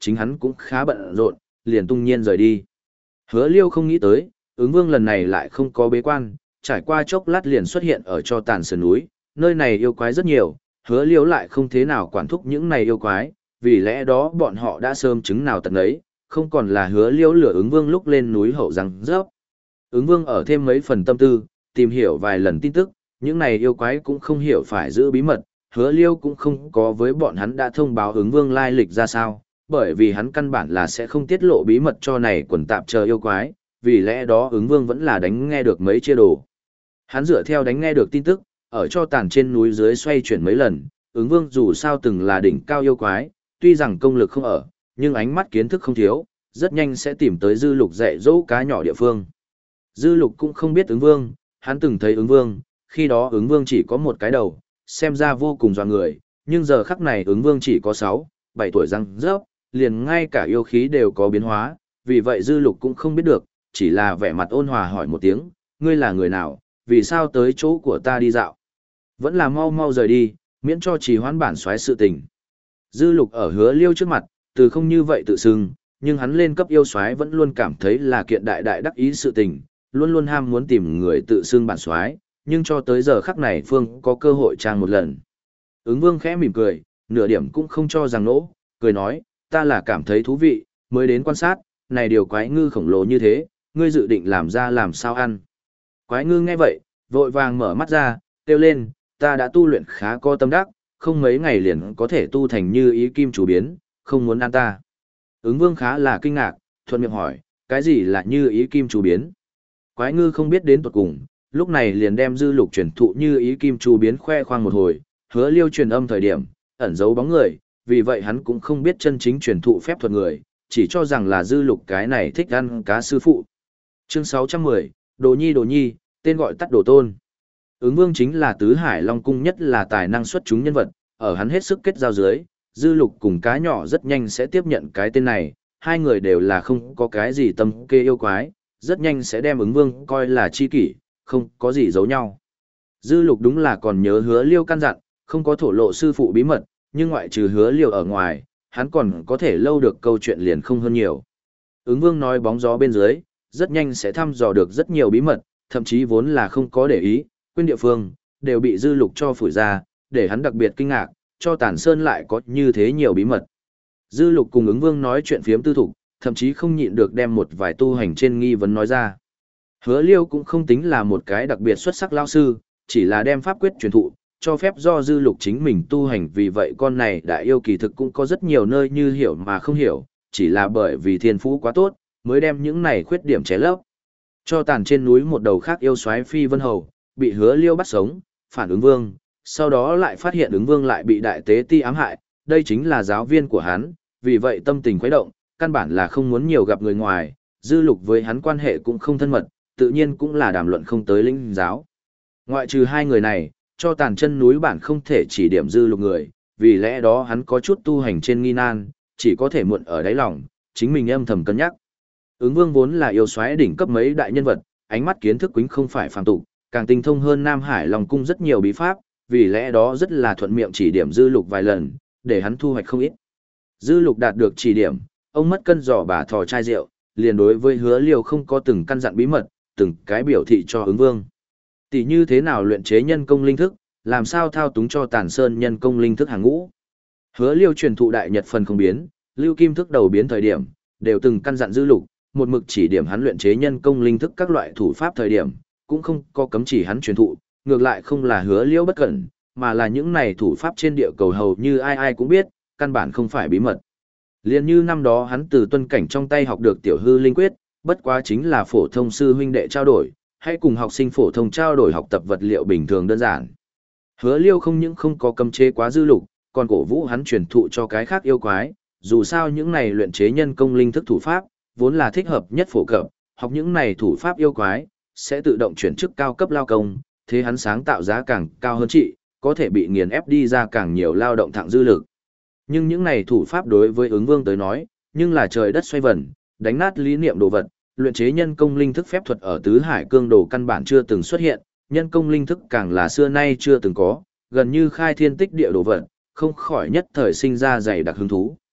chính hắn cũng khá bận rộn, liền tung nhiên rời đi. Hứa Liêu không nghĩ tới, ứng vương lần này lại không có bế quan, trải qua chốc lát liền xuất hiện ở cho tàn sườn núi, nơi này yêu quái rất nhiều, Hứa Liêu lại không thế nào quản thúc những này yêu quái, vì lẽ đó bọn họ đã sớm chứng nào tận ấy, không còn là Hứa Liêu lửa ứng vương lúc lên núi hậu răng rớp. Ứng vương ở thêm mấy phần tâm tư, tìm hiểu vài lần tin tức, những này yêu quái cũng không hiểu phải giữ bí mật, Hứa Liêu cũng không có với bọn hắn đã thông báo ứng vương lai lịch ra sao, bởi vì hắn căn bản là sẽ không tiết lộ bí mật cho này quần tạp chờ yêu quái, vì lẽ đó ứng vương vẫn là đánh nghe được mấy chia đồ. Hắn dựa theo đánh nghe được tin tức, ở cho tàn trên núi dưới xoay chuyển mấy lần, ứng vương dù sao từng là đỉnh cao yêu quái, tuy rằng công lực không ở, nhưng ánh mắt kiến thức không thiếu, rất nhanh sẽ tìm tới dư lục dạy dỗ cá nhỏ địa phương. Dư lục cũng không biết ứng vương, hắn từng thấy ứng vương, khi đó ứng vương chỉ có một cái đầu, xem ra vô cùng dọa người, nhưng giờ khắc này ứng vương chỉ có sáu, bảy tuổi răng rớp, liền ngay cả yêu khí đều có biến hóa, vì vậy dư lục cũng không biết được, chỉ là vẻ mặt ôn hòa hỏi một tiếng, ngươi là người nào, vì sao tới chỗ của ta đi dạo? Vẫn là mau mau rời đi, miễn cho trì hoãn bản soái sự tình. Dư lục ở Hứa Liêu trước mặt, từ không như vậy tự xưng, nhưng hắn lên cấp yêu soái vẫn luôn cảm thấy là kiện đại đại đắc ý sự tình, luôn luôn ham muốn tìm người tự xưng bản soái, nhưng cho tới giờ khắc này Phương có cơ hội trang một lần. Ứng vương khẽ mỉm cười, nửa điểm cũng không cho rằng nỗ, cười nói, ta là cảm thấy thú vị, mới đến quan sát, này điều quái ngư khổng lồ như thế, ngươi dự định làm ra làm sao ăn. Quái ngư nghe vậy, vội vàng mở mắt ra, kêu lên, ta đã tu luyện khá có tâm đắc, không mấy ngày liền có thể tu thành như ý kim chủ biến, không muốn ăn ta. Ứng vương khá là kinh ngạc, thuận miệng hỏi, cái gì là như ý kim chủ biến? Quái ngư không biết đến tuột cùng, lúc này liền đem dư lục truyền thụ như ý kim chủ biến khoe khoang một hồi, Hứa Liêu truyền âm thời điểm, ẩn giấu bóng người, vì vậy hắn cũng không biết chân chính truyền thụ phép thuật người, chỉ cho rằng là dư lục cái này thích ăn cá sư phụ. Chương sáu trăm mười, Đồ Nhi Đồ Nhi, tên gọi tắt Đồ Tôn. Ứng vương chính là tứ hải long cung nhất là tài năng xuất chúng nhân vật, ở hắn hết sức kết giao dưới, dư lục cùng cá nhỏ rất nhanh sẽ tiếp nhận cái tên này, hai người đều là không có cái gì tâm kê yêu quái, rất nhanh sẽ đem ứng vương coi là chi kỷ, không có gì giấu nhau. Dư lục đúng là còn nhớ Hứa Liêu căn dặn, không có thổ lộ sư phụ bí mật, nhưng ngoại trừ Hứa Liêu ở ngoài, hắn còn có thể lâu được câu chuyện liền không hơn nhiều. Ứng vương nói bóng gió bên dưới, rất nhanh sẽ thăm dò được rất nhiều bí mật, thậm chí vốn là không có để ý, quên địa phương, đều bị dư lục cho phủi ra, để hắn đặc biệt kinh ngạc, cho Tản Sơn lại có như thế nhiều bí mật. Dư lục cùng ứng vương nói chuyện phiếm tư thục, thậm chí không nhịn được đem một vài tu hành trên nghi vấn nói ra. Hứa Liêu cũng không tính là một cái đặc biệt xuất sắc lao sư, chỉ là đem pháp quyết truyền thụ, cho phép do dư lục chính mình tu hành, vì vậy con này đại yêu kỳ thực cũng có rất nhiều nơi như hiểu mà không hiểu, chỉ là bởi vì thiên phú quá tốt, mới đem những này khuyết điểm ché lấp. Cho Tàn trên núi một đầu khác yêu soái Phi Vân Hầu, bị Hứa Liêu bắt sống, phản ứng vương, sau đó lại phát hiện ứng vương lại bị đại tế ti ám hại, đây chính là giáo viên của hắn, vì vậy tâm tình khuấy động, căn bản là không muốn nhiều gặp người ngoài, dư lục với hắn quan hệ cũng không thân mật, tự nhiên cũng là đàm luận không tới linh giáo. Ngoại trừ hai người này, Cho Tàn chân núi bản không thể chỉ điểm dư lục người, vì lẽ đó hắn có chút tu hành trên nghi nan, chỉ có thể muộn ở đáy lòng, chính mình âm thầm cân nhắc. Ứng vương vốn là yêu soái đỉnh cấp mấy đại nhân vật, ánh mắt kiến thức quính không phải phàm tục, càng tinh thông hơn Nam Hải Long cung rất nhiều bí pháp, vì lẽ đó rất là thuận miệng chỉ điểm dư lục vài lần, để hắn thu hoạch không ít. Dư lục đạt được chỉ điểm, ông mất cân giỏ bà thò chai rượu, liền đối với Hứa Liêu không có từng căn dặn bí mật, từng cái biểu thị cho ứng vương. Tỷ như thế nào luyện chế nhân công linh thức, làm sao thao túng cho Tản Sơn nhân công linh thức hàng ngũ. Hứa Liêu truyền thụ đại nhật phần không biến, lưu kim thức đầu biến thời điểm, đều từng căn dặn dư lục, một mực chỉ điểm hắn luyện chế nhân công linh thức các loại thủ pháp thời điểm, cũng không có cấm chỉ hắn truyền thụ, ngược lại không là Hứa Liêu bất cẩn, mà là những này thủ pháp trên địa cầu hầu như ai ai cũng biết, căn bản không phải bí mật. Liên như năm đó hắn từ Tuân Cảnh trong tay học được tiểu hư linh quyết, bất quá chính là phổ thông sư huynh đệ trao đổi, hay cùng học sinh phổ thông trao đổi học tập vật liệu bình thường đơn giản. Hứa Liêu không những không có cấm chế quá dư lục, còn cổ vũ hắn truyền thụ cho cái khác yêu quái, dù sao những này luyện chế nhân công linh thức thủ pháp, vốn là thích hợp nhất phổ cập, học những này thủ pháp yêu quái, sẽ tự động chuyển chức cao cấp lao công, thế hắn sáng tạo giá càng cao hơn trị, có thể bị nghiền ép đi ra càng nhiều lao động thặng dư lực. Nhưng những này thủ pháp đối với ứng vương tới nói, nhưng là trời đất xoay vần, đánh nát lý niệm đồ vật, luyện chế nhân công linh thức phép thuật ở tứ hải cương đồ căn bản chưa từng xuất hiện, nhân công linh thức càng là xưa nay chưa từng có, gần như khai thiên tích địa đồ vật, không khỏi nhất thời sinh ra dày đặc hứng thú.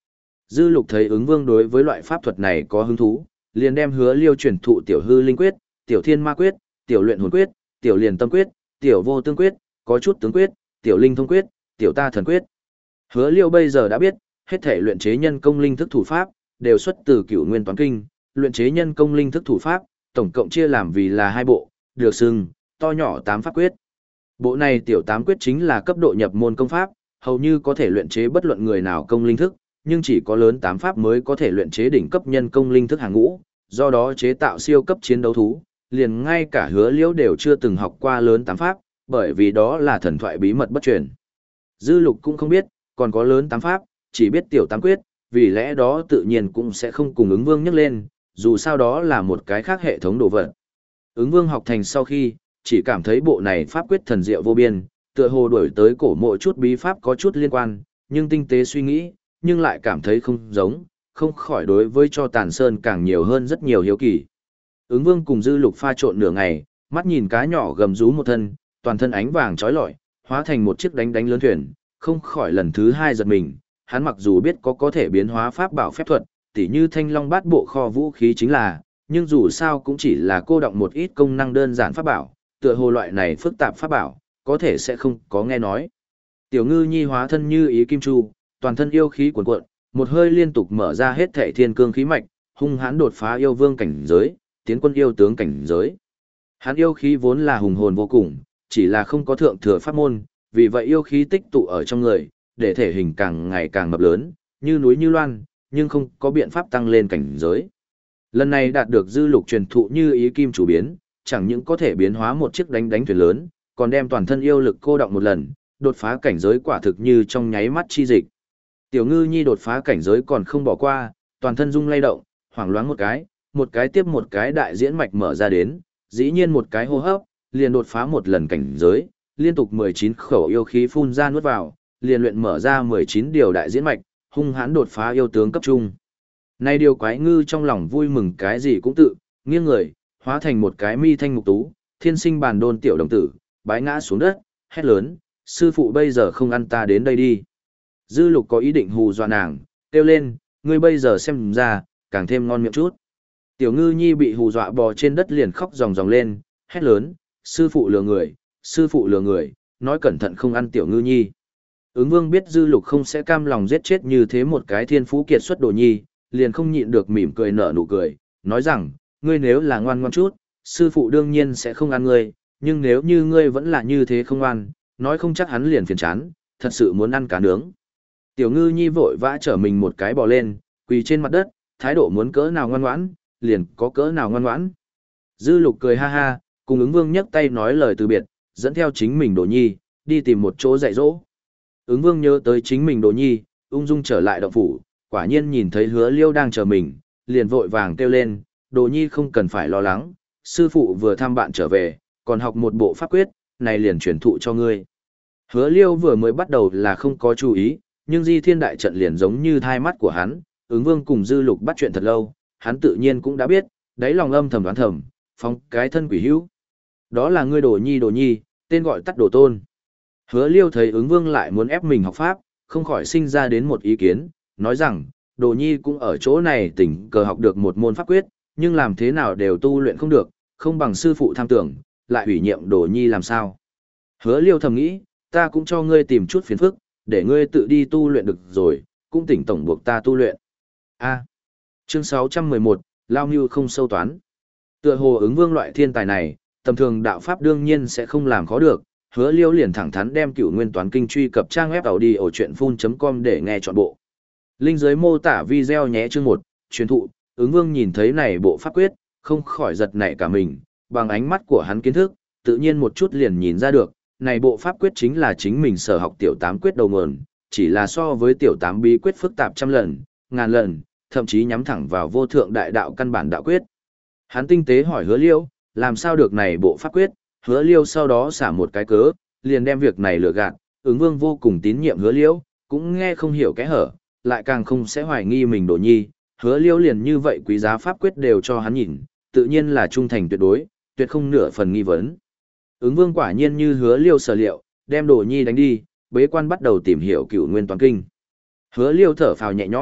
Dư Lục thấy ứng vương đối với loại pháp thuật này có hứng thú, liền đem Hứa Liêu truyền thụ tiểu hư linh quyết, tiểu thiên ma quyết, tiểu luyện hồn quyết, tiểu liền tâm quyết, tiểu vô tương quyết, có chút tướng quyết, tiểu linh thông quyết, tiểu ta thần quyết. Hứa Liêu bây giờ đã biết, hết thể luyện chế nhân công linh thức thủ pháp, đều xuất từ Cửu Nguyên Toán Kinh, luyện chế nhân công linh thức thủ pháp, tổng cộng chia làm vì là hai bộ, được xưng to nhỏ tám pháp quyết. Bộ này tiểu tám quyết chính là cấp độ nhập môn công pháp, hầu như có thể luyện chế bất luận người nào công linh thức, nhưng chỉ có lớn tám pháp mới có thể luyện chế đỉnh cấp nhân công linh thức hàng ngũ, do đó chế tạo siêu cấp chiến đấu thú, liền ngay cả Hứa Liễu đều chưa từng học qua lớn tám pháp, bởi vì đó là thần thoại bí mật bất truyền. Dư Lục cũng không biết, còn có lớn tám pháp, chỉ biết tiểu tám quyết, vì lẽ đó tự nhiên cũng sẽ không cùng ứng vương nhắc lên, dù sao đó là một cái khác hệ thống đồ vật. Ứng vương học thành sau khi, chỉ cảm thấy bộ này pháp quyết thần diệu vô biên, tựa hồ đổi tới cổ mộ chút bí pháp có chút liên quan, nhưng tinh tế suy nghĩ, nhưng lại cảm thấy không giống, không khỏi đối với cho Tàn Sơn càng nhiều hơn rất nhiều hiếu kỳ. Ứng vương cùng Dư Lục pha trộn nửa ngày, mắt nhìn cá nhỏ gầm rú một thân, toàn thân ánh vàng trói lọi, hóa thành một chiếc đánh đánh lớn thuyền, không khỏi lần thứ hai giật mình. Hắn mặc dù biết có có thể biến hóa pháp bảo phép thuật, tỉ như thanh long bát bộ kho vũ khí chính là, nhưng dù sao cũng chỉ là cô động một ít công năng đơn giản pháp bảo, tựa hồ loại này phức tạp pháp bảo, có thể sẽ không có nghe nói. Tiểu ngư nhi hóa thân như ý kim chu, toàn thân yêu khí cuồn cuộn, một hơi liên tục mở ra hết thể thiên cương khí mạch, hung hãn đột phá yêu vương cảnh giới, tiến quân yêu tướng cảnh giới. Hắn yêu khí vốn là hùng hồn vô cùng, chỉ là không có thượng thừa pháp môn, vì vậy yêu khí tích tụ ở trong người, để thể hình càng ngày càng mập lớn, như núi như loan, nhưng không có biện pháp tăng lên cảnh giới. Lần này đạt được Dư Lục truyền thụ như ý kim chủ biến, chẳng những có thể biến hóa một chiếc đánh đánh thuyền lớn, còn đem toàn thân yêu lực cô động một lần, đột phá cảnh giới quả thực như trong nháy mắt chi dịch. Tiểu ngư nhi đột phá cảnh giới còn không bỏ qua, toàn thân rung lay động, hoảng loáng một cái, một cái tiếp một cái đại diễn mạch mở ra đến, dĩ nhiên một cái hô hấp, liền đột phá một lần cảnh giới, liên tục mười chín khẩu yêu khí phun ra nuốt vào, liền luyện mở ra mười chín điều đại diễn mạch, hung hãn đột phá yêu tướng cấp trung. Nay điều quái ngư trong lòng vui mừng cái gì cũng tự, nghiêng người, hóa thành một cái mi thanh mục tú, thiên sinh bàn đôn tiểu đồng tử, bái ngã xuống đất, hét lớn, sư phụ bây giờ không ăn ta đến đây đi. Dư Lục có ý định hù dọa nàng, kêu lên, ngươi bây giờ xem ra, càng thêm ngon miệng chút. Tiểu ngư nhi bị hù dọa bò trên đất liền khóc ròng ròng lên, hét lớn, sư phụ lừa người, sư phụ lừa người, nói cẩn thận không ăn tiểu ngư nhi. Ứng vương biết Dư Lục không sẽ cam lòng giết chết như thế một cái thiên phú kiệt xuất đồ nhi, liền không nhịn được mỉm cười nở nụ cười, nói rằng, ngươi nếu là ngoan ngoan chút, sư phụ đương nhiên sẽ không ăn ngươi, nhưng nếu như ngươi vẫn là như thế không ăn, nói không chắc hắn liền phiền chán, thật sự muốn ăn cá nướng. Tiểu ngư nhi vội vã trở mình một cái bò lên, quỳ trên mặt đất, thái độ muốn cỡ nào ngoan ngoãn, liền có cỡ nào ngoan ngoãn. Dư Lục cười ha ha, cùng ứng vương nhấc tay nói lời từ biệt, dẫn theo chính mình đồ nhi, đi tìm một chỗ dạy dỗ. Ứng vương nhớ tới chính mình đồ nhi, ung dung trở lại động phủ, quả nhiên nhìn thấy Hứa Liêu đang chờ mình, liền vội vàng kêu lên, đồ nhi không cần phải lo lắng, sư phụ vừa thăm bạn trở về, còn học một bộ pháp quyết, này liền truyền thụ cho ngươi. Hứa Liêu vừa mới bắt đầu là không có chú ý, nhưng Di Thiên đại trận liền giống như thai mắt của hắn, ứng vương cùng Dư Lục bắt chuyện thật lâu, hắn tự nhiên cũng đã biết, đáy lòng âm thầm đoán thầm, phóng cái thân quỷ hữu. Đó là ngươi đồ nhi đồ nhi, tên gọi tắt đồ tôn. Hứa Liêu thấy ứng vương lại muốn ép mình học pháp, không khỏi sinh ra đến một ý kiến, nói rằng, đồ nhi cũng ở chỗ này tình cờ học được một môn pháp quyết, nhưng làm thế nào đều tu luyện không được, không bằng sư phụ tham tưởng, lại ủy nhiệm đồ nhi làm sao. Hứa Liêu thầm nghĩ, ta cũng cho ngươi tìm chút phiền phức, để ngươi tự đi tu luyện được rồi, cũng tỉnh tổng buộc ta tu luyện. A. Chương sáu trăm mười một, Lao Ngưu không sâu toán. Tựa hồ ứng vương loại thiên tài này, tầm thường đạo pháp đương nhiên sẽ không làm khó được, Hứa Liêu liền thẳng thắn đem Cửu Nguyên Toán Kinh truy cập trang web tàu đi ở chuyện phun chấm com để nghe trọn bộ. Linh dưới mô tả video nhé chương một, truyền thụ, ứng vương nhìn thấy này bộ pháp quyết, không khỏi giật nảy cả mình, bằng ánh mắt của hắn kiến thức, tự nhiên một chút liền nhìn ra được, này bộ pháp quyết chính là chính mình sở học tiểu tám quyết đầu nguồn, chỉ là so với tiểu tám bí quyết phức tạp trăm lần, ngàn lần, thậm chí nhắm thẳng vào vô thượng đại đạo căn bản đạo quyết. Hắn tinh tế hỏi Hứa Liêu, làm sao được này bộ pháp quyết, Hứa Liêu sau đó xả một cái cớ, liền đem việc này lừa gạt, ứng vương vô cùng tín nhiệm Hứa Liêu, cũng nghe không hiểu cái hở, lại càng không sẽ hoài nghi mình đồ nhi, Hứa Liêu liền như vậy quý giá pháp quyết đều cho hắn nhìn, tự nhiên là trung thành tuyệt đối, tuyệt không nửa phần nghi vấn. Ứng vương quả nhiên như Hứa Liêu sở liệu, đem đồ nhi đánh đi, bế quan bắt đầu tìm hiểu Cửu Nguyên Toán Kinh. Hứa Liêu thở phào nhẹ nhõm,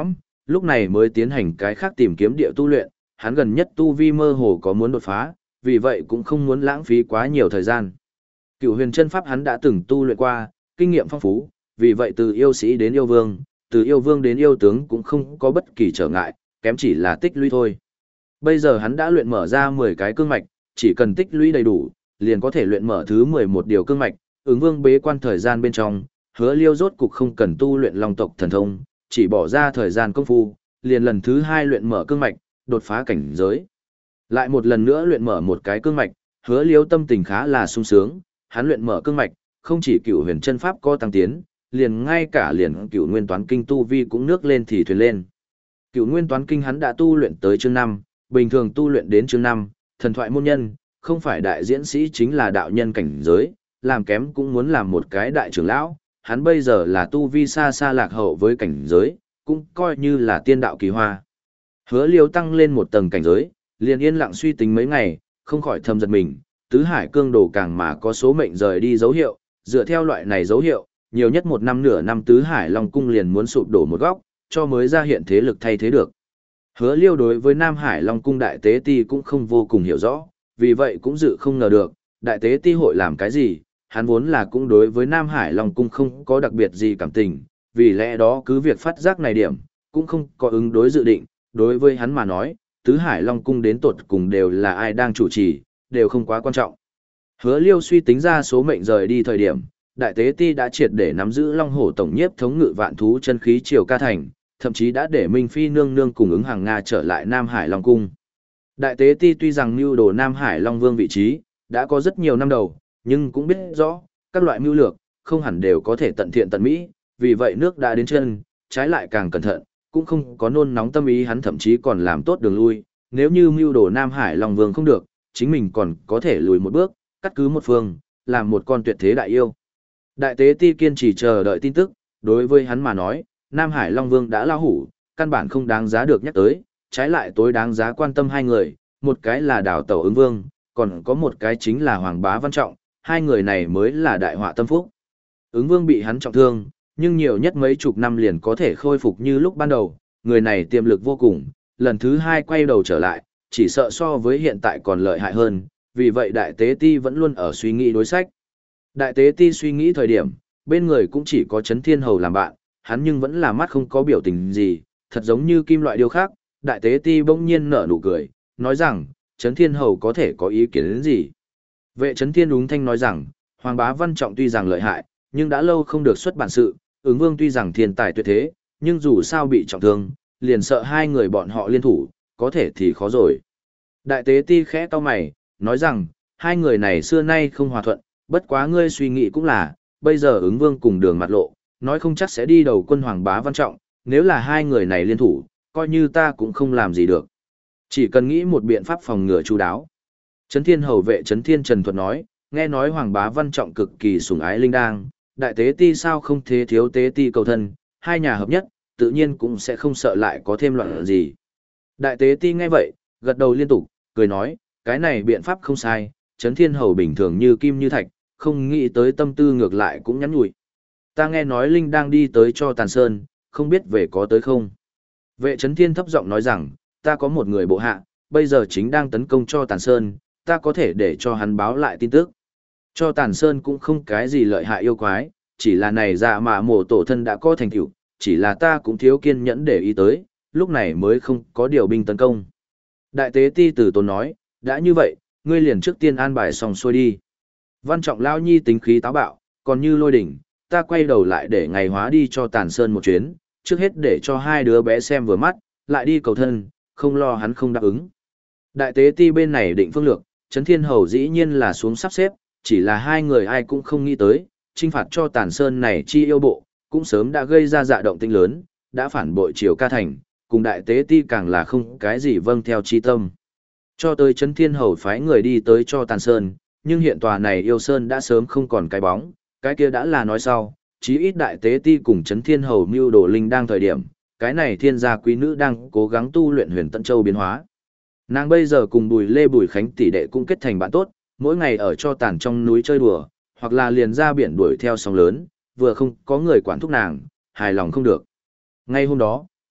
lúc này mới tiến hành cái khác tìm kiếm địa tu luyện, hắn gần nhất tu vi mơ hồ có muốn đột phá, vì vậy cũng không muốn lãng phí quá nhiều thời gian. Cửu huyền chân pháp hắn đã từng tu luyện qua, kinh nghiệm phong phú, vì vậy từ yêu sĩ đến yêu vương, từ yêu vương đến yêu tướng cũng không có bất kỳ trở ngại, kém chỉ là tích lũy thôi. Bây giờ hắn đã luyện mở ra mười cái cương mạch, chỉ cần tích lũy đầy đủ, liền có thể luyện mở thứ mười một điều cương mạch, ứng vương bế quan thời gian bên trong, Hứa Liêu rốt cục không cần tu luyện long tộc thần thông, chỉ bỏ ra thời gian công phu, liền lần thứ hai luyện mở cương mạch, đột phá cảnh giới. Lại một lần nữa luyện mở một cái cương mạch, Hứa Liêu tâm tình khá là sung sướng, hắn luyện mở cương mạch, không chỉ cửu huyền chân pháp có tăng tiến, liền ngay cả liền cửu nguyên toán kinh tu vi cũng nước lên thì thuyền lên. Cửu nguyên toán kinh hắn đã tu luyện tới chương năm, bình thường tu luyện đến chương năm, thần thoại môn nhân, không phải đại diễn sĩ chính là đạo nhân cảnh giới, làm kém cũng muốn làm một cái đại trưởng lão, hắn bây giờ là tu vi xa xa lạc hậu với cảnh giới, cũng coi như là tiên đạo kỳ hoa. Hứa Liêu tăng lên một tầng cảnh giới, liền yên lặng suy tính mấy ngày, không khỏi thầm giật mình, tứ hải cương đồ càng mà có số mệnh rời đi dấu hiệu, dựa theo loại này dấu hiệu, nhiều nhất một năm nửa năm tứ hải long cung liền muốn sụp đổ một góc, cho mới ra hiện thế lực thay thế được. Hứa Liêu đối với Nam Hải Long cung đại tế ti cũng không vô cùng hiểu rõ, vì vậy cũng dự không ngờ được, đại tế ti hội làm cái gì, hắn vốn là cũng đối với Nam Hải Long cung không có đặc biệt gì cảm tình, vì lẽ đó cứ việc phát giác này điểm, cũng không có ứng đối dự định, đối với hắn mà nói, tứ hải Long cung đến tột cùng đều là ai đang chủ trì, đều không quá quan trọng. Hứa Liêu suy tính ra số mệnh rời đi thời điểm, đại tế ti đã triệt để nắm giữ Long Hổ tổng nhiếp thống ngự vạn thú chân khí triều ca thành, thậm chí đã để Minh Phi nương nương cùng ứng hàng Nga trở lại Nam Hải Long cung. Đại tế ti tuy rằng mưu đồ Nam Hải Long Vương vị trí, đã có rất nhiều năm đầu, nhưng cũng biết rõ, các loại mưu lược, không hẳn đều có thể tận thiện tận mỹ, vì vậy nước đã đến chân, trái lại càng cẩn thận, cũng không có nôn nóng tâm ý hắn thậm chí còn làm tốt đường lui, nếu như mưu đồ Nam Hải Long Vương không được, chính mình còn có thể lùi một bước, cắt cứ một phương, làm một con tuyệt thế đại yêu. Đại tế ti kiên trì chờ đợi tin tức, đối với hắn mà nói, Nam Hải Long Vương đã lao hủ, căn bản không đáng giá được nhắc tới, trái lại tối đáng giá quan tâm hai người, một cái là đảo tẩu ứng vương, còn có một cái chính là Hoàng Bá Văn Trọng, hai người này mới là đại họa tâm phúc. Ứng vương bị hắn trọng thương, nhưng nhiều nhất mấy chục năm liền có thể khôi phục như lúc ban đầu, người này tiềm lực vô cùng, lần thứ hai quay đầu trở lại, chỉ sợ so với hiện tại còn lợi hại hơn, vì vậy đại tế ti vẫn luôn ở suy nghĩ đối sách. Đại tế ti suy nghĩ thời điểm, bên người cũng chỉ có Trấn Thiên Hầu làm bạn, hắn nhưng vẫn là mắt không có biểu tình gì, thật giống như kim loại điêu khắc. Đại tế ti bỗng nhiên nở nụ cười, nói rằng, Trấn Thiên Hầu có thể có ý kiến đến gì. Vệ Trấn Thiên đúng thanh nói rằng, Hoàng Bá Văn Trọng tuy rằng lợi hại, nhưng đã lâu không được xuất bản sự, ứng vương tuy rằng thiên tài tuyệt thế, nhưng dù sao bị trọng thương, liền sợ hai người bọn họ liên thủ, có thể thì khó rồi. Đại tế ti khẽ cau mày, nói rằng, hai người này xưa nay không hòa thuận, bất quá ngươi suy nghĩ cũng là, bây giờ ứng vương cùng đường mặt lộ, nói không chắc sẽ đi đầu quân Hoàng Bá Văn Trọng, nếu là hai người này liên thủ, coi như ta cũng không làm gì được. Chỉ cần nghĩ một biện pháp phòng ngừa chu đáo. Trấn Thiên Hầu vệ Trấn Thiên Trần Thuật nói, nghe nói Hoàng Bá Văn Trọng cực kỳ sủng ái Linh Đang, đại tế ti sao không thế thiếu tế ti cầu thân, hai nhà hợp nhất, tự nhiên cũng sẽ không sợ lại có thêm loạn gì. Đại tế ti nghe vậy, gật đầu liên tục, cười nói, cái này biện pháp không sai, Trấn Thiên Hầu bình thường như kim như thạch, không nghĩ tới tâm tư ngược lại cũng nhắn nhủi. Ta nghe nói Linh đang đi tới cho Tàn Sơn, không biết về có tới không. Vệ Trấn Thiên thấp giọng nói rằng, ta có một người bộ hạ, bây giờ chính đang tấn công cho Tàn Sơn, ta có thể để cho hắn báo lại tin tức. Cho Tàn Sơn cũng không cái gì lợi hại yêu quái, chỉ là này dạ mà mổ tổ thân đã có thành tựu, chỉ là ta cũng thiếu kiên nhẫn để ý tới, lúc này mới không có điều binh tấn công. Đại tế ti từ tốn nói, đã như vậy, ngươi liền trước tiên an bài xong xuôi đi. Văn Trọng lao nhi tính khí táo bạo, còn như lôi đỉnh, ta quay đầu lại để ngày hóa đi cho Tàn Sơn một chuyến, trước hết để cho hai đứa bé xem vừa mắt, lại đi cầu thân, không lo hắn không đáp ứng. Đại tế ti bên này định phương lược, Trấn Thiên Hầu dĩ nhiên là xuống sắp xếp, chỉ là hai người ai cũng không nghĩ tới, trinh phạt cho Tàn Sơn này chi yêu bộ, cũng sớm đã gây ra dạ động tinh lớn, đã phản bội triều ca thành, cùng đại tế ti càng là không cái gì vâng theo chi tâm. Cho tới Trấn Thiên Hầu phái người đi tới cho Tàn Sơn, nhưng hiện tòa này yêu sơn đã sớm không còn cái bóng, cái kia đã là nói sau, chí ít đại tế ti cùng Trấn Thiên Hầu mưu đồ linh đang thời điểm, cái này thiên gia quý nữ đang cố gắng tu luyện huyền tận châu biến hóa. Nàng bây giờ cùng Bùi Lê Bùi Khánh tỷ đệ cũng kết thành bạn tốt, mỗi ngày ở cho tàn trong núi chơi đùa, hoặc là liền ra biển đuổi theo sóng lớn, vừa không có người quản thúc nàng, hài lòng không được. Ngay hôm đó,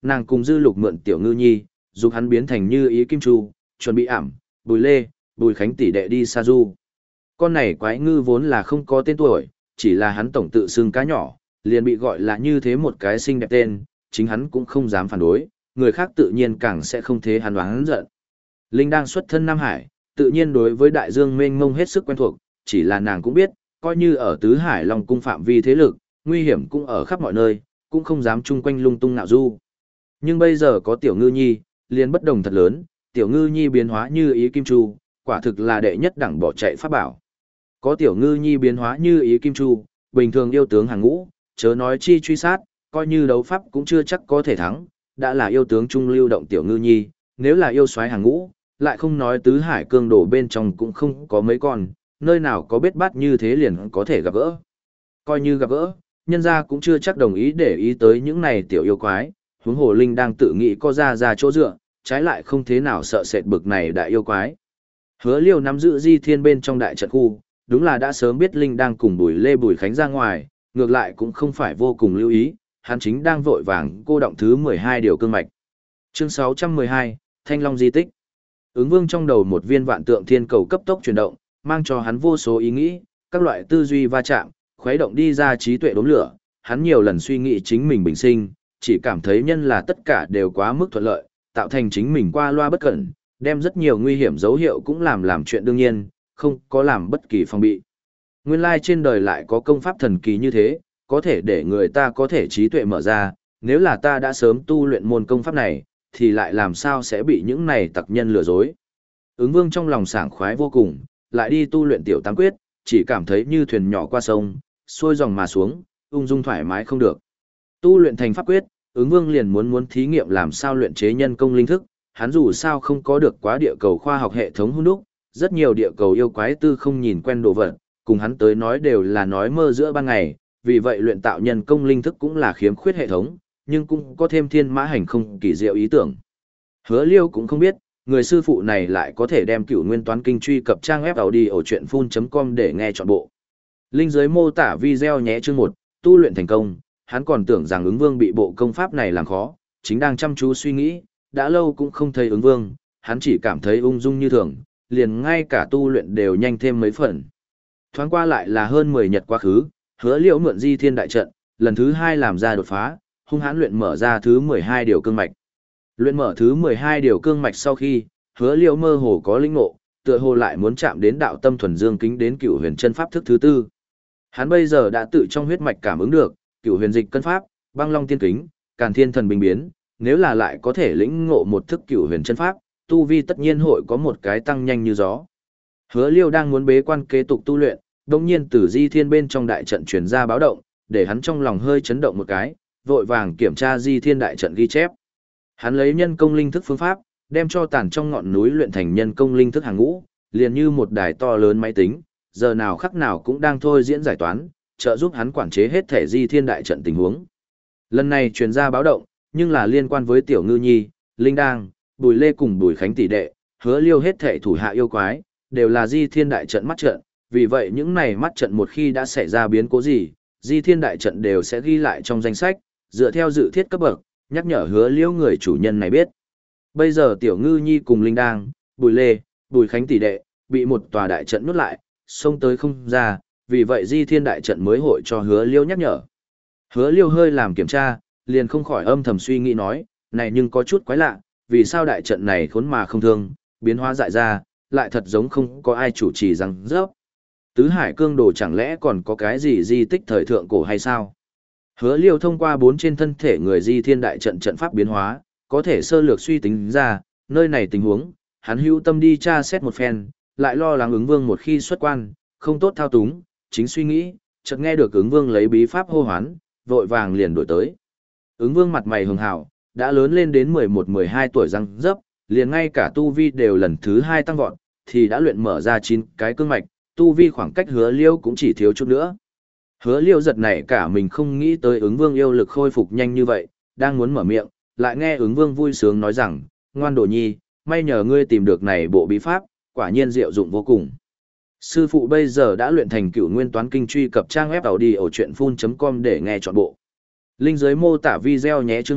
nàng cùng Dư Lục mượn Tiểu Ngư Nhi, giúp hắn biến thành Như Ý Kim Chu, chuẩn bị ảm, Bùi Lê, Bùi Khánh tỷ đệ đi Sa Du. Con này quái ngư vốn là không có tên tuổi, chỉ là hắn tổng tự xưng cá nhỏ, liền bị gọi là như thế một cái xinh đẹp tên, chính hắn cũng không dám phản đối, người khác tự nhiên càng sẽ không thế hắn oán giận. Linh đang xuất thân Nam Hải, tự nhiên đối với đại dương mênh mông hết sức quen thuộc, chỉ là nàng cũng biết, coi như ở tứ hải Long cung phạm vi thế lực, nguy hiểm cũng ở khắp mọi nơi, cũng không dám chung quanh lung tung nạo du. Nhưng bây giờ có Tiểu Ngư Nhi, liền bất đồng thật lớn, Tiểu Ngư Nhi biến hóa Như Ý Kim Chu, quả thực là đệ nhất đẳng bỏ chạy pháp bảo. Có Tiểu Ngư Nhi biến hóa Như Ý Kim Chu, bình thường yêu tướng hàng ngũ, chớ nói chi truy sát, coi như đấu pháp cũng chưa chắc có thể thắng, đã là yêu tướng trung lưu động Tiểu Ngư Nhi, nếu là yêu soái hàng ngũ, lại không nói tứ hải cương đổ bên trong cũng không có mấy con, nơi nào có biết bắt như thế liền có thể gặp gỡ. Coi như gặp gỡ, nhân gia cũng chưa chắc đồng ý để ý tới những này tiểu yêu quái, huống hồ Linh đang tự nghĩ có ra ra chỗ dựa, trái lại không thế nào sợ sệt bực này đại yêu quái. Hứa Liêu nắm giữ Di Thiên bên trong đại trận khu, đúng là đã sớm biết Linh đang cùng Bùi Lê Bùi Khánh ra ngoài, ngược lại cũng không phải vô cùng lưu ý, hắn chính đang vội vàng cô động thứ mười hai điều cương mạch. Chương sáu trăm mười hai, Thanh Long di tích. Ứng Vương trong đầu một viên vạn tượng thiên cầu cấp tốc chuyển động, mang cho hắn vô số ý nghĩ, các loại tư duy va chạm, khuấy động đi ra trí tuệ đốm lửa, hắn nhiều lần suy nghĩ chính mình bình sinh, chỉ cảm thấy nhân là tất cả đều quá mức thuận lợi, tạo thành chính mình qua loa bất cẩn, đem rất nhiều nguy hiểm dấu hiệu cũng làm làm chuyện đương nhiên, không có làm bất kỳ phòng bị. Nguyên lai trên đời lại có công pháp thần kỳ như thế, có thể để người ta có thể trí tuệ mở ra, nếu là ta đã sớm tu luyện môn công pháp này, thì lại làm sao sẽ bị những này tặc nhân lừa dối. Ứng Vương trong lòng sảng khoái vô cùng, lại đi tu luyện tiểu tám quyết, chỉ cảm thấy như thuyền nhỏ qua sông, xuôi dòng mà xuống, ung dung thoải mái không được. Tu luyện thành pháp quyết, Ứng Vương liền muốn muốn thí nghiệm làm sao luyện chế nhân công linh thức, hắn dù sao không có được quá địa cầu khoa học hệ thống hun đúc, rất nhiều địa cầu yêu quái tư không nhìn quen đồ vật, cùng hắn tới nói đều là nói mơ giữa ban ngày, vì vậy luyện tạo nhân công linh thức cũng là khiếm khuyết hệ thống, nhưng cũng có thêm thiên mã hành không kỳ diệu ý tưởng. Hứa Liêu cũng không biết, người sư phụ này lại có thể đem cửu nguyên toán kinh truy cập trang web audiochuyenphun chấm com để nghe trọn bộ. Linh dưới mô tả video nhé chương một, tu luyện thành công, hắn còn tưởng rằng Ứng Vương bị bộ công pháp này làm khó, chính đang chăm chú suy nghĩ, đã lâu cũng không thấy Ứng Vương, hắn chỉ cảm thấy ung dung như thường, liền ngay cả tu luyện đều nhanh thêm mấy phần. Thoáng qua lại là hơn mười nhật quá khứ, Hứa Liễu mượn Di Thiên đại trận, lần thứ hai làm ra đột phá, hung hãn luyện mở ra thứ mười hai điều cương mạch. Luyện mở thứ mười hai điều cương mạch sau khi, Hứa Liễu mơ hồ có linh ngộ, tựa hồ lại muốn chạm đến đạo tâm thuần dương kính đến Cửu Huyền chân pháp thức thứ tư. Hắn bây giờ đã tự trong huyết mạch cảm ứng được, Cửu Huyền dịch cân pháp, Băng Long tiên kính, Càn Thiên thần bình biến, nếu là lại có thể lĩnh ngộ một thức Cửu Huyền chân pháp, tu vi tất nhiên hội có một cái tăng nhanh như gió. Hứa Liêu đang muốn bế quan kế tục tu luyện, đột nhiên từ Di Thiên bên trong đại trận truyền ra báo động, để hắn trong lòng hơi chấn động một cái, vội vàng kiểm tra Di Thiên đại trận ghi chép. Hắn lấy nhân công linh thức phương pháp, đem cho tàn trong ngọn núi luyện thành nhân công linh thức hàng ngũ, liền như một đài to lớn máy tính, giờ nào khắc nào cũng đang thôi diễn giải toán, trợ giúp hắn quản chế hết thể Di Thiên đại trận tình huống. Lần này truyền ra báo động, nhưng là liên quan với Tiểu Ngư Nhi, Linh Đang, Bùi Lê cùng Bùi Khánh tỷ đệ, Hứa Liêu hết thể thủ hạ yêu quái, đều là Di Thiên đại trận mắt trận, vì vậy những này mắt trận một khi đã xảy ra biến cố gì, Di Thiên đại trận đều sẽ ghi lại trong danh sách, dựa theo dự thiết cấp bậc, nhắc nhở Hứa Liêu người chủ nhân này biết. Bây giờ Tiểu Ngư Nhi cùng Linh Đang, Bùi Lê, Bùi Khánh tỷ đệ, bị một tòa đại trận nuốt lại, xông tới không ra, vì vậy Di Thiên đại trận mới hội cho Hứa Liêu nhắc nhở. Hứa Liêu hơi làm kiểm tra, liền không khỏi âm thầm suy nghĩ nói, này nhưng có chút quái lạ, vì sao đại trận này khốn mà không thương, biến hóa dại ra, lại thật giống không có ai chủ trì răng rớp. Tứ Hải Cương Đồ chẳng lẽ còn có cái gì di tích thời thượng cổ hay sao? Hứa Liêu thông qua bốn trên thân thể người Di Thiên đại trận trận pháp biến hóa, có thể sơ lược suy tính ra, nơi này tình huống, hắn hữu tâm đi tra xét một phen, lại lo lắng Ứng Vương một khi xuất quan, không tốt thao túng, chính suy nghĩ, chợt nghe được Ứng Vương lấy bí pháp hô hoán, vội vàng liền đổi tới. Ứng Vương mặt mày hường hảo, đã lớn lên đến mười một mười hai tuổi răng dấp, liền ngay cả tu vi đều lần thứ hai tăng vọt, thì đã luyện mở ra chín cái cương mạch, tu vi khoảng cách Hứa Liêu cũng chỉ thiếu chút nữa. Hứa Liêu giật nảy cả mình không nghĩ tới Ứng Vương yêu lực khôi phục nhanh như vậy, đang muốn mở miệng, lại nghe Ứng Vương vui sướng nói rằng, ngoan đồ nhi, may nhờ ngươi tìm được này bộ bí pháp, quả nhiên diệu dụng vô cùng. Sư phụ bây giờ đã luyện thành Cửu Nguyên Toán Kinh, truy cập trang web audiochuyenphun chấm com để nghe trọn bộ. Linh dưới mô tả video nhé chương một,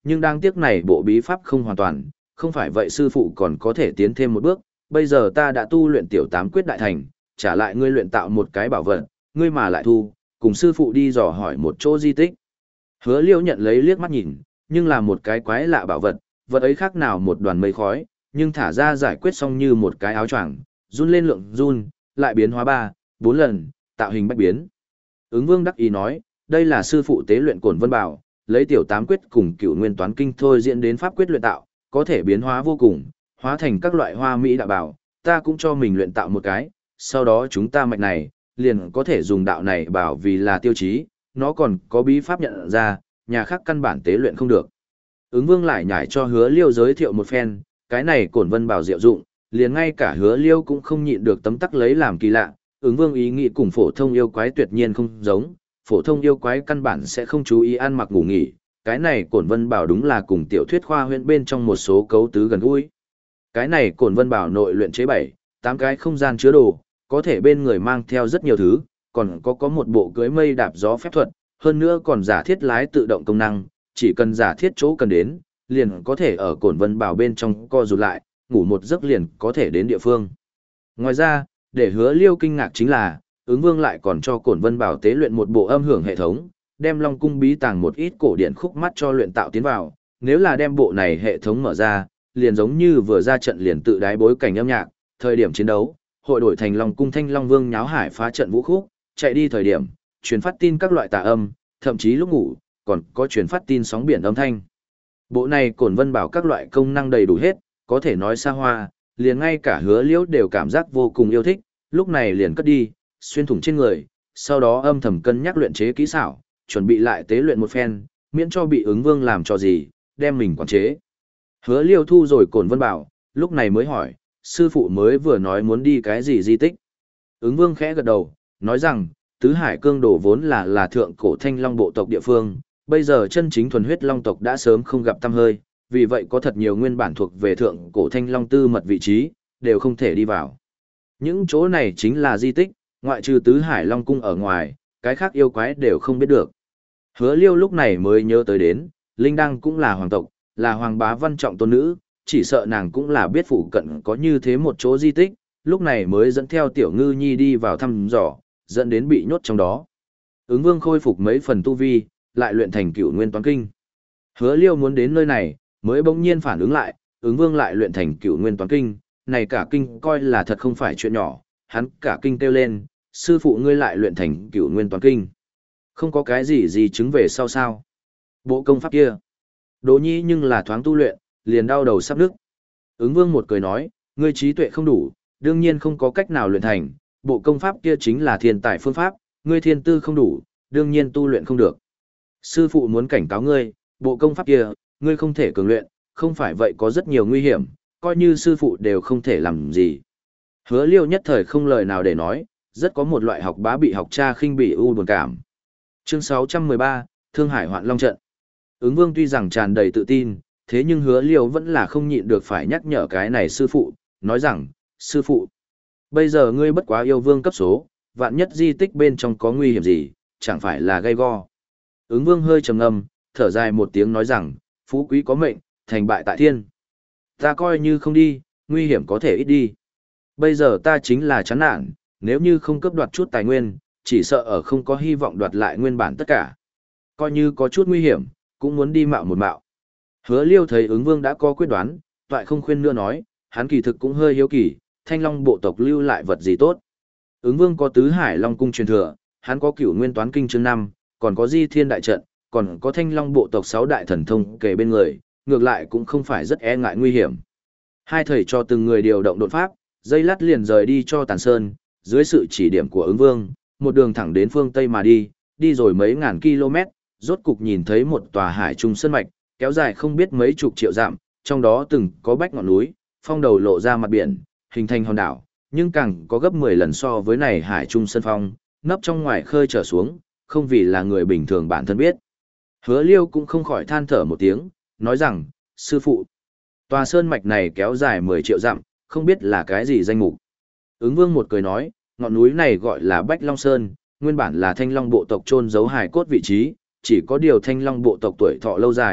nhưng đáng tiếc này bộ bí pháp không hoàn toàn, không phải vậy sư phụ còn có thể tiến thêm một bước, bây giờ ta đã tu luyện tiểu tám quyết đại thành, trả lại ngươi luyện tạo một cái bảo vật, ngươi mà lại thu, cùng sư phụ đi dò hỏi một chỗ di tích. Hứa Liêu nhận lấy liếc mắt nhìn, nhưng là một cái quái lạ bảo vật, vật ấy khác nào một đoàn mây khói, nhưng thả ra giải quyết xong như một cái áo choàng, run lên lượng run, lại biến hóa ba, bốn lần, tạo hình bách biến. Ứng Vương đắc ý nói, đây là sư phụ tế luyện Cổn Vân Bảo, lấy tiểu tám quyết cùng cửu nguyên toán kinh thôi diễn đến pháp quyết luyện tạo, có thể biến hóa vô cùng, hóa thành các loại hoa mỹ đạo bảo, ta cũng cho mình luyện tạo một cái, sau đó chúng ta mạch này, liền có thể dùng đạo này bảo vì là tiêu chí, nó còn có bí pháp nhận ra, nhà khác căn bản tế luyện không được. Ứng Vương lại nhảy cho Hứa Liêu giới thiệu một phen, cái này Cổn Vân Bảo diệu dụng, liền ngay cả Hứa Liêu cũng không nhịn được tấm tắc lấy làm kỳ lạ. Ứng Vương ý nghĩ cùng phổ thông yêu quái tuyệt nhiên không giống, phổ thông yêu quái căn bản sẽ không chú ý ăn mặc ngủ nghỉ, cái này Cổn Vân Bảo đúng là cùng tiểu thuyết khoa huyễn bên trong một số cấu tứ gần gũi. Cái này Cổn Vân Bảo nội luyện chế bảy, tám cái không gian chứa đồ, có thể bên người mang theo rất nhiều thứ, còn có có một bộ cưỡi mây đạp gió phép thuật, hơn nữa còn giả thiết lái tự động công năng, chỉ cần giả thiết chỗ cần đến, liền có thể ở Cổn Vân Bảo bên trong co rụt lại, ngủ một giấc liền có thể đến địa phương. Ngoài ra, để Hứa Liêu kinh ngạc chính là, Ứng Vương lại còn cho Cổn Vân Bảo tế luyện một bộ âm hưởng hệ thống, đem Long Cung bí tàng một ít cổ điển khúc mắt cho luyện tạo tiến vào, nếu là đem bộ này hệ thống mở ra, liền giống như vừa ra trận liền tự đái bối cảnh âm nhạc, thời điểm chiến đấu, hội đổi thành Long Cung Thanh Long Vương nháo hải phá trận vũ khúc, chạy đi thời điểm, truyền phát tin các loại tà âm, thậm chí lúc ngủ, còn có truyền phát tin sóng biển âm thanh. Bộ này Cổn Vân Bảo các loại công năng đầy đủ hết, có thể nói xa hoa, liền ngay cả Hứa Liễu đều cảm giác vô cùng yêu thích, lúc này liền cất đi, xuyên thủng trên người, sau đó âm thầm cân nhắc luyện chế kỹ xảo, chuẩn bị lại tế luyện một phen, miễn cho bị Ứng Vương làm cho gì, đem mình quản chế. Hứa Liêu thu rồi Cổn Vân Bảo, lúc này mới hỏi, sư phụ mới vừa nói muốn đi cái gì di tích. Ứng Vương khẽ gật đầu, nói rằng, Tứ Hải Cương Đồ vốn là là thượng cổ Thanh Long bộ tộc địa phương, bây giờ chân chính thuần huyết Long tộc đã sớm không gặp tăm hơi, vì vậy có thật nhiều nguyên bản thuộc về thượng cổ Thanh Long tư mật vị trí, đều không thể đi vào. Những chỗ này chính là di tích, ngoại trừ Tứ Hải Long Cung ở ngoài, cái khác yêu quái đều không biết được. Hứa Liêu lúc này mới nhớ tới đến, Linh Đăng cũng là hoàng tộc, là hoàng bá văn trọng tôn nữ, chỉ sợ nàng cũng là biết phụ cận có như thế một chỗ di tích, lúc này mới dẫn theo Tiểu Ngư Nhi đi vào thăm dò, dẫn đến bị nhốt trong đó. Ứng Vương khôi phục mấy phần tu vi, lại luyện thành Cửu Nguyên Toán Kinh. Hứa Liêu muốn đến nơi này, mới bỗng nhiên phản ứng lại, Ứng Vương lại luyện thành Cửu Nguyên Toán Kinh, này cả kinh coi là thật không phải chuyện nhỏ, hắn cả kinh kêu lên, sư phụ ngươi lại luyện thành Cửu Nguyên Toán Kinh. Không có cái gì gì chứng về sau sao? Bộ công pháp kia. Đỗ Nhi nhưng là thoáng tu luyện, liền đau đầu sắp nức. Ứng Vương một cười nói, ngươi trí tuệ không đủ, đương nhiên không có cách nào luyện thành, bộ công pháp kia chính là thiên tài phương pháp, ngươi thiên tư không đủ, đương nhiên tu luyện không được. Sư phụ muốn cảnh cáo ngươi, bộ công pháp kia, ngươi không thể cường luyện, không phải vậy có rất nhiều nguy hiểm, coi như sư phụ đều không thể làm gì. Hứa Liêu nhất thời không lời nào để nói, rất có một loại học bá bị học cha khinh bỉ u buồn cảm. Chương sáu trăm mười ba, Thương Hải Hoạn Long Trận. Ứng Vương tuy rằng tràn đầy tự tin, thế nhưng Hứa Liêu vẫn là không nhịn được phải nhắc nhở cái này sư phụ, nói rằng, sư phụ, bây giờ ngươi bất quá yêu vương cấp số, vạn nhất di tích bên trong có nguy hiểm gì, chẳng phải là gây go. Ứng Vương hơi trầm ngâm, thở dài một tiếng nói rằng, phú quý có mệnh, thành bại tại thiên. Ta coi như không đi, nguy hiểm có thể ít đi. Bây giờ ta chính là chán nản, nếu như không cướp đoạt chút tài nguyên, chỉ sợ ở không có hy vọng đoạt lại nguyên bản tất cả. Coi như có chút nguy hiểm, cũng muốn đi mạo một mạo. Hứa Liêu thấy Ứng Vương đã có quyết đoán, toại không khuyên nữa nói, hắn kỳ thực cũng hơi hiếu kỳ, Thanh Long bộ tộc lưu lại vật gì tốt. Ứng Vương có Tứ Hải Long cung truyền thừa, hắn có Cửu Nguyên Toán Kinh chương năm, còn có Di Thiên đại trận, còn có Thanh Long bộ tộc sáu đại thần thông kề bên người, ngược lại cũng không phải rất e ngại nguy hiểm. Hai thầy cho từng người điều động đột pháp, dây lát liền rời đi cho Tàn Sơn, dưới sự chỉ điểm của Ứng Vương, một đường thẳng đến phương Tây mà đi, đi rồi mấy ngàn km, rốt cục nhìn thấy một tòa hải trung sơn mạch, kéo dài không biết mấy chục triệu dặm, trong đó từng có bách ngọn núi, phong đầu lộ ra mặt biển, hình thành hòn đảo, nhưng càng có gấp mười lần so với này hải trung sơn phong, nấp trong ngoài khơi trở xuống, không vì là người bình thường bản thân biết. Hứa Liêu cũng không khỏi than thở một tiếng, nói rằng, sư phụ, tòa sơn mạch này kéo dài mười triệu dặm, không biết là cái gì danh mục. Ứng Vương một cười nói, ngọn núi này gọi là Bách Long Sơn, nguyên bản là Thanh Long bộ tộc chôn giấu hài cốt vị trí, chỉ có điều Thanh Long bộ tộc tuổi thọ lâu dài,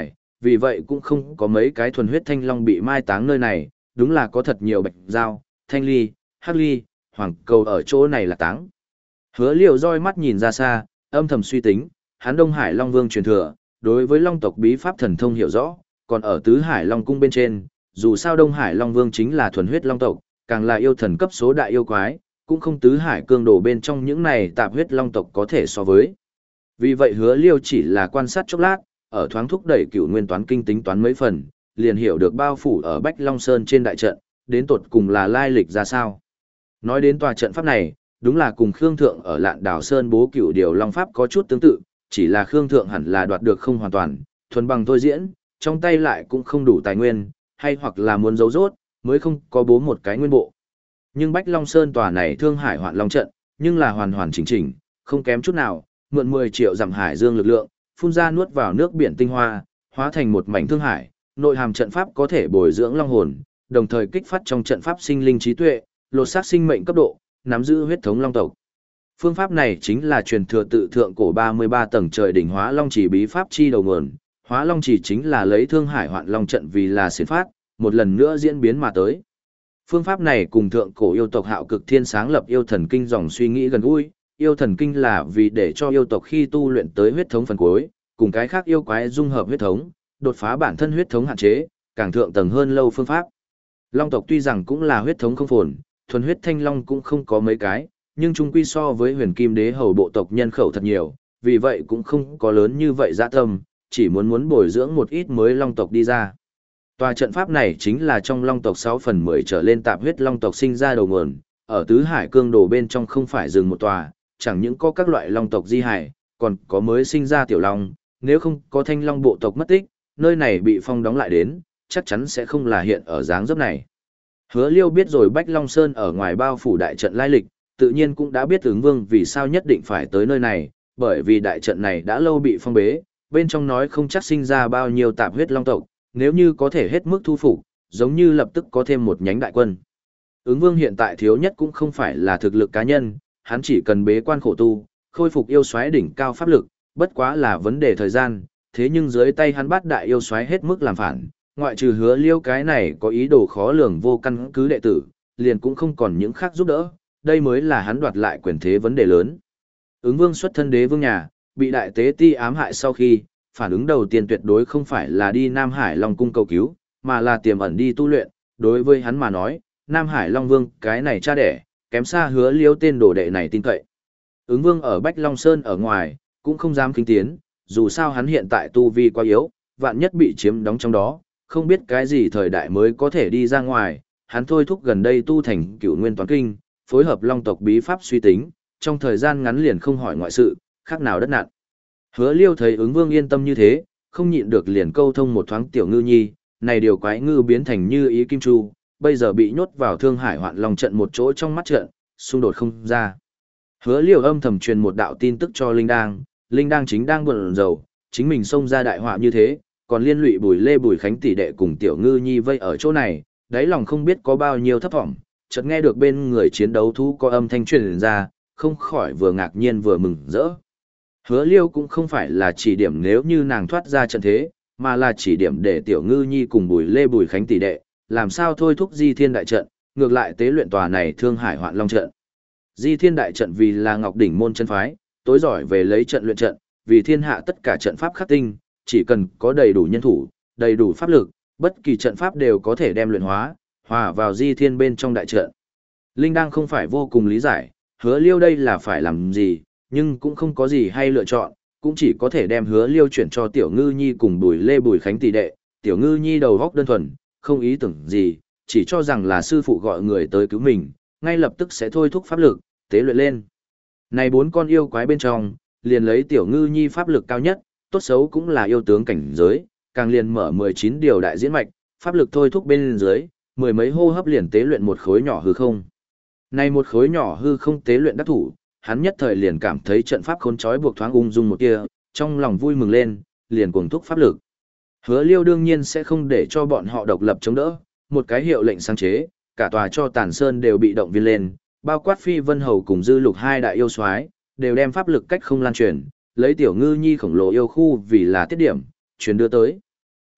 vì vậy cũng không có mấy cái thuần huyết thanh long bị mai táng nơi này, đúng là có thật nhiều bạch dao, thanh ly, hắc ly, hoàng cầu ở chỗ này là táng. Hứa Liêu roi mắt nhìn ra xa, âm thầm suy tính, hắn Đông Hải Long Vương truyền thừa, đối với Long tộc bí pháp thần thông hiểu rõ, còn ở Tứ Hải Long cung bên trên, dù sao Đông Hải Long Vương chính là thuần huyết long tộc, càng là yêu thần cấp số đại yêu quái, cũng không Tứ Hải cương đồ bên trong những này tạp huyết long tộc có thể so với. Vì vậy Hứa Liêu chỉ là quan sát chốc lát, ở thoáng thúc đẩy cựu nguyên toán kinh tính toán mấy phần, liền hiểu được bao phủ ở Bách Long Sơn trên đại trận, đến tột cùng là lai lịch ra sao. Nói đến tòa trận pháp này, đúng là cùng Khương Thượng ở Lạn Đảo Sơn bố cựu điều long pháp có chút tương tự, chỉ là Khương Thượng hẳn là đoạt được không hoàn toàn, thuần bằng thôi diễn, trong tay lại cũng không đủ tài nguyên, hay hoặc là muốn giấu rốt, mới không có bố một cái nguyên bộ. Nhưng Bách Long Sơn tòa này Thương Hải Hoạn Long trận, nhưng là hoàn hoàn chỉnh chỉnh, không kém chút nào, mượn mười triệu dặm hải dương lực lượng, phun ra nuốt vào nước biển tinh hoa, hóa thành một mảnh thương hải, nội hàm trận pháp có thể bồi dưỡng long hồn, đồng thời kích phát trong trận pháp sinh linh trí tuệ, lột xác sinh mệnh cấp độ, nắm giữ huyết thống long tộc. Phương pháp này chính là truyền thừa tự thượng cổ ba mươi ba tầng trời đỉnh Hóa Long Chỉ bí pháp chi đầu nguồn. Hóa Long Chỉ chính là lấy Thương Hải Hoạn Long trận vì là xiển phát, một lần nữa diễn biến mà tới. Phương pháp này cùng thượng cổ yêu tộc Hạo Cực Thiên sáng lập yêu thần kinh dòng suy nghĩ gần gũi. Yêu thần kinh là vì để cho yêu tộc khi tu luyện tới huyết thống phần cuối, cùng cái khác yêu quái dung hợp huyết thống, đột phá bản thân huyết thống hạn chế, càng thượng tầng hơn lâu phương pháp. Long tộc tuy rằng cũng là huyết thống không phồn, thuần huyết thanh long cũng không có mấy cái, nhưng chung quy so với huyền kim đế hầu bộ tộc nhân khẩu thật nhiều, vì vậy cũng không có lớn như vậy dạ tâm, chỉ muốn muốn bồi dưỡng một ít mới long tộc đi ra. Tòa trận pháp này chính là trong long tộc sáu phần mười trở lên tạp huyết long tộc sinh ra đầu nguồn, ở tứ hải cương đồ bên trong không phải dừng một tòa, chẳng những có các loại long tộc di hải, còn có mới sinh ra tiểu long, nếu không có thanh long bộ tộc mất tích, nơi này bị phong đóng lại đến, chắc chắn sẽ không là hiện ở dáng dấp này. Hứa Liêu biết rồi Bách Long Sơn ở ngoài bao phủ đại trận lai lịch, tự nhiên cũng đã biết ứng vương vì sao nhất định phải tới nơi này, bởi vì đại trận này đã lâu bị phong bế, bên trong nói không chắc sinh ra bao nhiêu tạp huyết long tộc, nếu như có thể hết mức thu phục, giống như lập tức có thêm một nhánh đại quân. Ứng vương hiện tại thiếu nhất cũng không phải là thực lực cá nhân, hắn chỉ cần bế quan khổ tu, khôi phục yêu xoáy đỉnh cao pháp lực, bất quá là vấn đề thời gian, thế nhưng dưới tay hắn bắt đại yêu xoáy hết mức làm phản, ngoại trừ Hứa Liêu cái này có ý đồ khó lường vô căn cứ đệ tử, liền cũng không còn những khác giúp đỡ, đây mới là hắn đoạt lại quyền thế vấn đề lớn. Ứng vương xuất thân đế vương nhà, bị đại tế ti ám hại sau khi, phản ứng đầu tiên tuyệt đối không phải là đi Nam Hải Long cung cầu cứu, mà là tiềm ẩn đi tu luyện, đối với hắn mà nói, Nam Hải Long Vương cái này cha đẻ, kém xa Hứa Liêu tên đồ đệ này tin cậy. Ứng vương ở Bách Long Sơn ở ngoài, cũng không dám kinh tiến, dù sao hắn hiện tại tu vi quá yếu, vạn nhất bị chiếm đóng trong đó, không biết cái gì thời đại mới có thể đi ra ngoài, hắn thôi thúc gần đây tu thành cửu nguyên toán kinh, phối hợp long tộc bí pháp suy tính, trong thời gian ngắn liền không hỏi ngoại sự, khác nào đất nạn. Hứa Liêu thấy ứng vương yên tâm như thế, không nhịn được liền câu thông một thoáng tiểu ngư nhi, này điều quái ngư biến thành như ý kim chu, bây giờ bị nhốt vào Thương Hải Hoạn Long trận một chỗ trong mắt trận, xung đột không ra. Hứa Liêu âm thầm truyền một đạo tin tức cho Linh Đang, Linh Đang chính đang buồn rầu, chính mình xông ra đại họa như thế, còn liên lụy Bùi Lê Bùi Khánh tỷ đệ cùng tiểu ngư nhi vây ở chỗ này, đáy lòng không biết có bao nhiêu thấp vọng, chợt nghe được bên người chiến đấu thú có âm thanh truyền ra, không khỏi vừa ngạc nhiên vừa mừng rỡ. Hứa Liêu cũng không phải là chỉ điểm nếu như nàng thoát ra trận thế, mà là chỉ điểm để tiểu ngư nhi cùng Bùi Lê Bùi Khánh tỷ đệ, làm sao thôi thúc Di Thiên đại trận, ngược lại tế luyện tòa này Thương Hải Hoạn Long trận. Di Thiên đại trận vì là Ngọc đỉnh môn chân phái, tối giỏi về lấy trận luyện trận, vì thiên hạ tất cả trận pháp khắc tinh, chỉ cần có đầy đủ nhân thủ, đầy đủ pháp lực, bất kỳ trận pháp đều có thể đem luyện hóa, hòa vào Di Thiên bên trong đại trận. Linh đang không phải vô cùng lý giải, Hứa Liêu đây là phải làm gì, nhưng cũng không có gì hay lựa chọn, cũng chỉ có thể đem Hứa Liêu chuyển cho Tiểu Ngư Nhi cùng Bùi Lê Bùi Khánh tỷ đệ. Tiểu Ngư Nhi đầu góc đơn thuần, không ý tưởng gì, chỉ cho rằng là sư phụ gọi người tới cứu mình, ngay lập tức sẽ thôi thúc pháp lực, tế luyện lên. Này bốn con yêu quái bên trong, liền lấy Tiểu Ngư Nhi pháp lực cao nhất, tốt xấu cũng là yêu tướng cảnh giới, càng liền mở mười chín điều đại diễn mạch, pháp lực thôi thúc bên dưới, mười mấy hô hấp liền tế luyện một khối nhỏ hư không. Này một khối nhỏ hư không tế luyện đắc thủ, hắn nhất thời liền cảm thấy trận pháp khốn trói buộc thoáng ung dung một kia, trong lòng vui mừng lên, liền cuồng thúc pháp lực. Hứa Liêu đương nhiên sẽ không để cho bọn họ độc lập chống đỡ, một cái hiệu lệnh sáng chế, cả tòa cho Tản Sơn đều bị động viên lên, bao quát Phi Vân Hầu cùng Dư Lục hai đại yêu soái, đều đem pháp lực cách không lan truyền, lấy Tiểu Ngư Nhi khổng lồ yêu khu vì là tiết điểm, truyền đưa tới.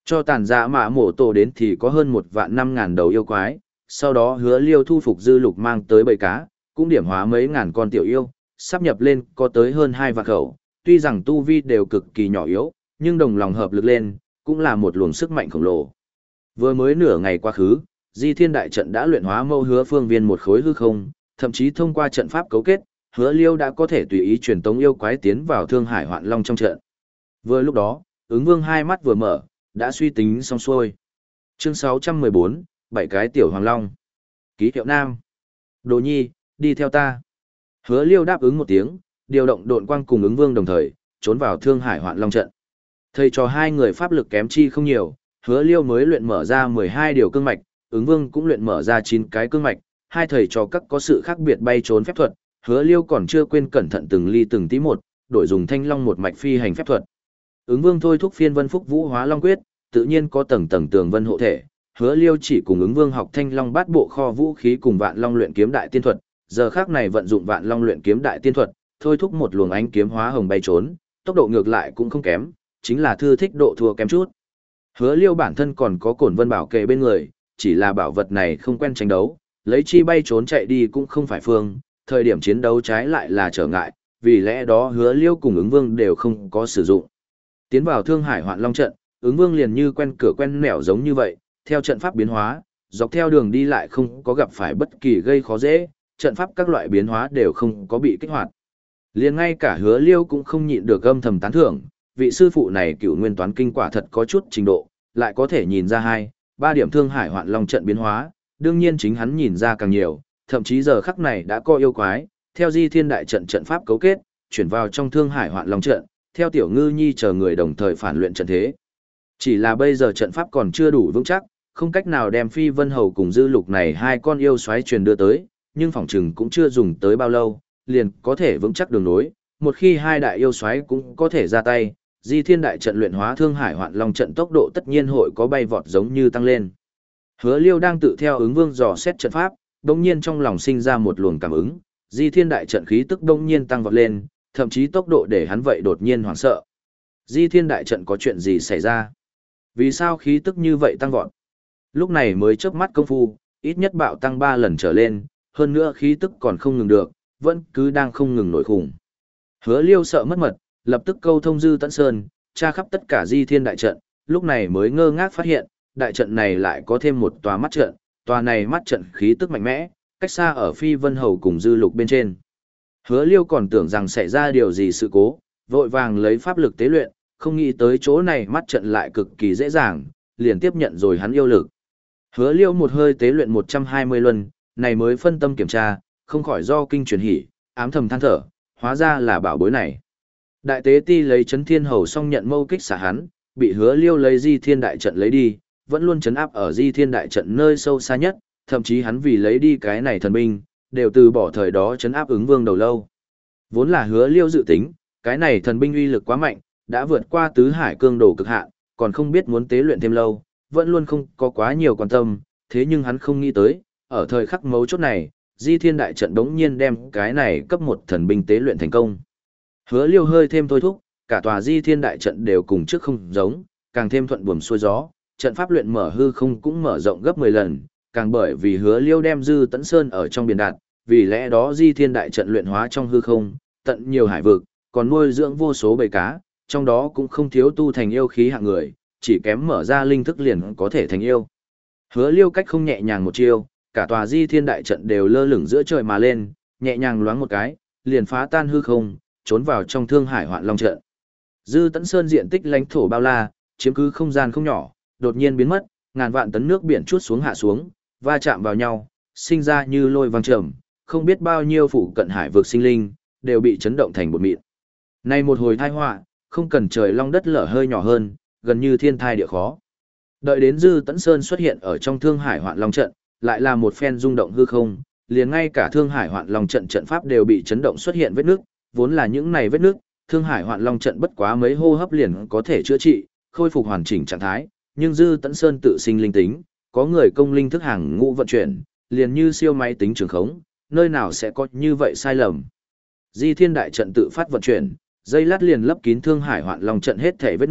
Cho tàn dạ mạ mổ tổ đến thì có hơn một vạn năm ngàn đầu yêu quái, sau đó Hứa Liêu thu phục dư lục mang tới bầy cá, cũng điểm hóa mấy ngàn con tiểu yêu, sắp nhập lên có tới hơn hai vạn khẩu, tuy rằng tu vi đều cực kỳ nhỏ yếu, nhưng đồng lòng hợp lực lên, cũng là một luồng sức mạnh khổng lồ. Vừa mới nửa ngày quá khứ, Di Thiên đại trận đã luyện hóa mâu hứa phương viên một khối hư không, thậm chí thông qua trận pháp cấu kết, Hứa Liêu đã có thể tùy ý truyền tống yêu quái tiến vào Thương Hải Hoạn Long trong trận. Vừa lúc đó, ứng vương hai mắt vừa mở, đã suy tính xong xuôi. Chương sáu trăm mười bốn, bảy cái tiểu hoàng long. Ký hiệu nam. Đồ nhi, đi theo ta. Hứa Liêu đáp ứng một tiếng, điều động độn quang cùng ứng vương đồng thời, trốn vào Thương Hải Hoạn Long trận. Thầy trò hai người pháp lực kém chi không nhiều, Hứa Liêu mới luyện mở ra mười hai điều cương mạch, ứng vương cũng luyện mở ra chín cái cương mạch, hai thầy trò các có sự khác biệt bay trốn phép thuật, Hứa Liêu còn chưa quên cẩn thận từng ly từng tí một, đổi dùng thanh long một mạch phi hành phép thuật. Ứng vương thôi thúc phiên vân phúc vũ hóa long quyết, tự nhiên có tầng tầng tường vân hộ thể. Hứa Liêu chỉ cùng ứng vương học thanh long bát bộ kho vũ khí cùng vạn long luyện kiếm đại tiên thuật, giờ khác này vận dụng vạn long luyện kiếm đại tiên thuật, thôi thúc một luồng ánh kiếm hóa hồng bay trốn, tốc độ ngược lại cũng không kém, chính là thư thích độ thua kém chút. Hứa Liêu bản thân còn có cổn vân bảo kề bên người, chỉ là bảo vật này không quen tranh đấu, lấy chi bay trốn chạy đi cũng không phải phương, thời điểm chiến đấu trái lại là trở ngại, vì lẽ đó Hứa Liêu cùng ứng vương đều không có sử dụng. Tiến vào Thương Hải Hoạn Long trận, ứng vương liền như quen cửa quen nẻo giống như vậy, theo trận pháp biến hóa, dọc theo đường đi lại không có gặp phải bất kỳ gây khó dễ, trận pháp các loại biến hóa đều không có bị kích hoạt. Liền ngay cả Hứa Liêu cũng không nhịn được âm thầm tán thưởng, vị sư phụ này cựu nguyên toán kinh quả thật có chút trình độ, lại có thể nhìn ra hai, ba điểm Thương Hải Hoạn Long trận biến hóa, đương nhiên chính hắn nhìn ra càng nhiều, thậm chí giờ khắc này đã có yêu quái, theo Di Thiên đại trận trận pháp cấu kết, chuyển vào trong Thương Hải Hoạn Long trận, theo Tiểu Ngư Nhi chờ người đồng thời phản luyện trận thế. Chỉ là bây giờ trận pháp còn chưa đủ vững chắc, không cách nào đem Phi Vân Hầu cùng Dư Lục này hai con yêu xoáy truyền đưa tới, nhưng phỏng chừng cũng chưa dùng tới bao lâu, liền có thể vững chắc đường nối, một khi hai đại yêu xoáy cũng có thể ra tay, Di Thiên đại trận luyện hóa Thương Hải Hoạn Long trận tốc độ tất nhiên hội có bay vọt giống như tăng lên. Hứa Liêu đang tự theo ứng vương dò xét trận pháp, đột nhiên trong lòng sinh ra một luồng cảm ứng, Di Thiên đại trận khí tức đột nhiên tăng vọt lên, thậm chí tốc độ để hắn vậy đột nhiên hoảng sợ. Di Thiên đại trận có chuyện gì xảy ra? Vì sao khí tức như vậy tăng vọt? Lúc này mới chớp mắt công phu, ít nhất bạo tăng ba lần trở lên, hơn nữa khí tức còn không ngừng được, vẫn cứ đang không ngừng nổi khủng. Hứa Liêu sợ mất mật, lập tức câu thông Dư Tẫn Sơn, tra khắp tất cả Di Thiên đại trận, lúc này mới ngơ ngác phát hiện, đại trận này lại có thêm một tòa mắt trận, tòa này mắt trận khí tức mạnh mẽ, cách xa ở Phi Vân Hầu cùng Dư Lục bên trên. Hứa Liêu còn tưởng rằng xảy ra điều gì sự cố, vội vàng lấy pháp lực tế luyện, không nghĩ tới chỗ này mắt trận lại cực kỳ dễ dàng, liền tiếp nhận rồi hắn yêu lực. Hứa Liêu một hơi tế luyện một trăm hai mươi luân, này mới phân tâm kiểm tra, không khỏi do kinh truyền hỉ, ám thầm than thở, hóa ra là bảo bối này. Đại tế ti lấy Chấn Thiên Hầu xong nhận mâu kích xả hắn, bị Hứa Liêu lấy Di Thiên đại trận lấy đi, vẫn luôn trấn áp ở Di Thiên đại trận nơi sâu xa nhất, thậm chí hắn vì lấy đi cái này thần binh, đều từ bỏ thời đó trấn áp ứng vương đầu lâu. Vốn là Hứa Liêu dự tính, cái này thần binh uy lực quá mạnh, đã vượt qua tứ hải cương đồ cực hạn, còn không biết muốn tế luyện thêm lâu, vẫn luôn không có quá nhiều quan tâm, thế nhưng hắn không nghĩ tới, ở thời khắc mấu chốt này, Di Thiên đại trận đống nhiên đem cái này cấp một thần binh tế luyện thành công. Hứa Liêu hơi thêm thôi thúc, cả tòa Di Thiên đại trận đều cùng trước không giống, càng thêm thuận buồm xuôi gió, trận pháp luyện mở hư không cũng mở rộng gấp mười lần, càng bởi vì Hứa Liêu đem Dư Tẫn Sơn ở trong biển đạt, vì lẽ đó Di Thiên đại trận luyện hóa trong hư không, tận nhiều hải vực, còn nuôi dưỡng vô số bầy cá, trong đó cũng không thiếu tu thành yêu khí hạng người, chỉ kém mở ra linh thức liền có thể thành yêu. Hứa Liêu cách không nhẹ nhàng một chiêu, cả tòa Di Thiên đại trận đều lơ lửng giữa trời mà lên, nhẹ nhàng loáng một cái, liền phá tan hư không, trốn vào trong Thương Hải Hoạn Long trận. Dư Tẫn Sơn diện tích lãnh thổ bao la, chiếm cứ không gian không nhỏ, đột nhiên biến mất, ngàn vạn tấn nước biển chuốt xuống hạ xuống, va chạm vào nhau, sinh ra như lôi vang trầm, không biết bao nhiêu phụ cận hải vực sinh linh đều bị chấn động thành bột mịn. Này một hồi tai họa, không cần trời long đất lở hơi nhỏ hơn, gần như thiên thai địa khó. Đợi đến Dư Tẫn Sơn xuất hiện ở trong Thương Hải Hoạn Long trận, lại là một phen rung động hư không, liền ngay cả Thương Hải Hoạn Long trận trận pháp đều bị chấn động xuất hiện vết nước, vốn là những này vết nước, Thương Hải Hoạn Long trận bất quá mấy hô hấp liền có thể chữa trị, khôi phục hoàn chỉnh trạng thái, nhưng Dư Tẫn Sơn tự sinh linh tính, có người công linh thức hàng ngũ vận chuyển, liền như siêu máy tính trường khống, nơi nào sẽ có như vậy sai lầm. Di Thiên đại trận tự phát vận chuyển, dây lát liền lấp kín Thương Hải Hoạn Long trận hết thảy vết nước,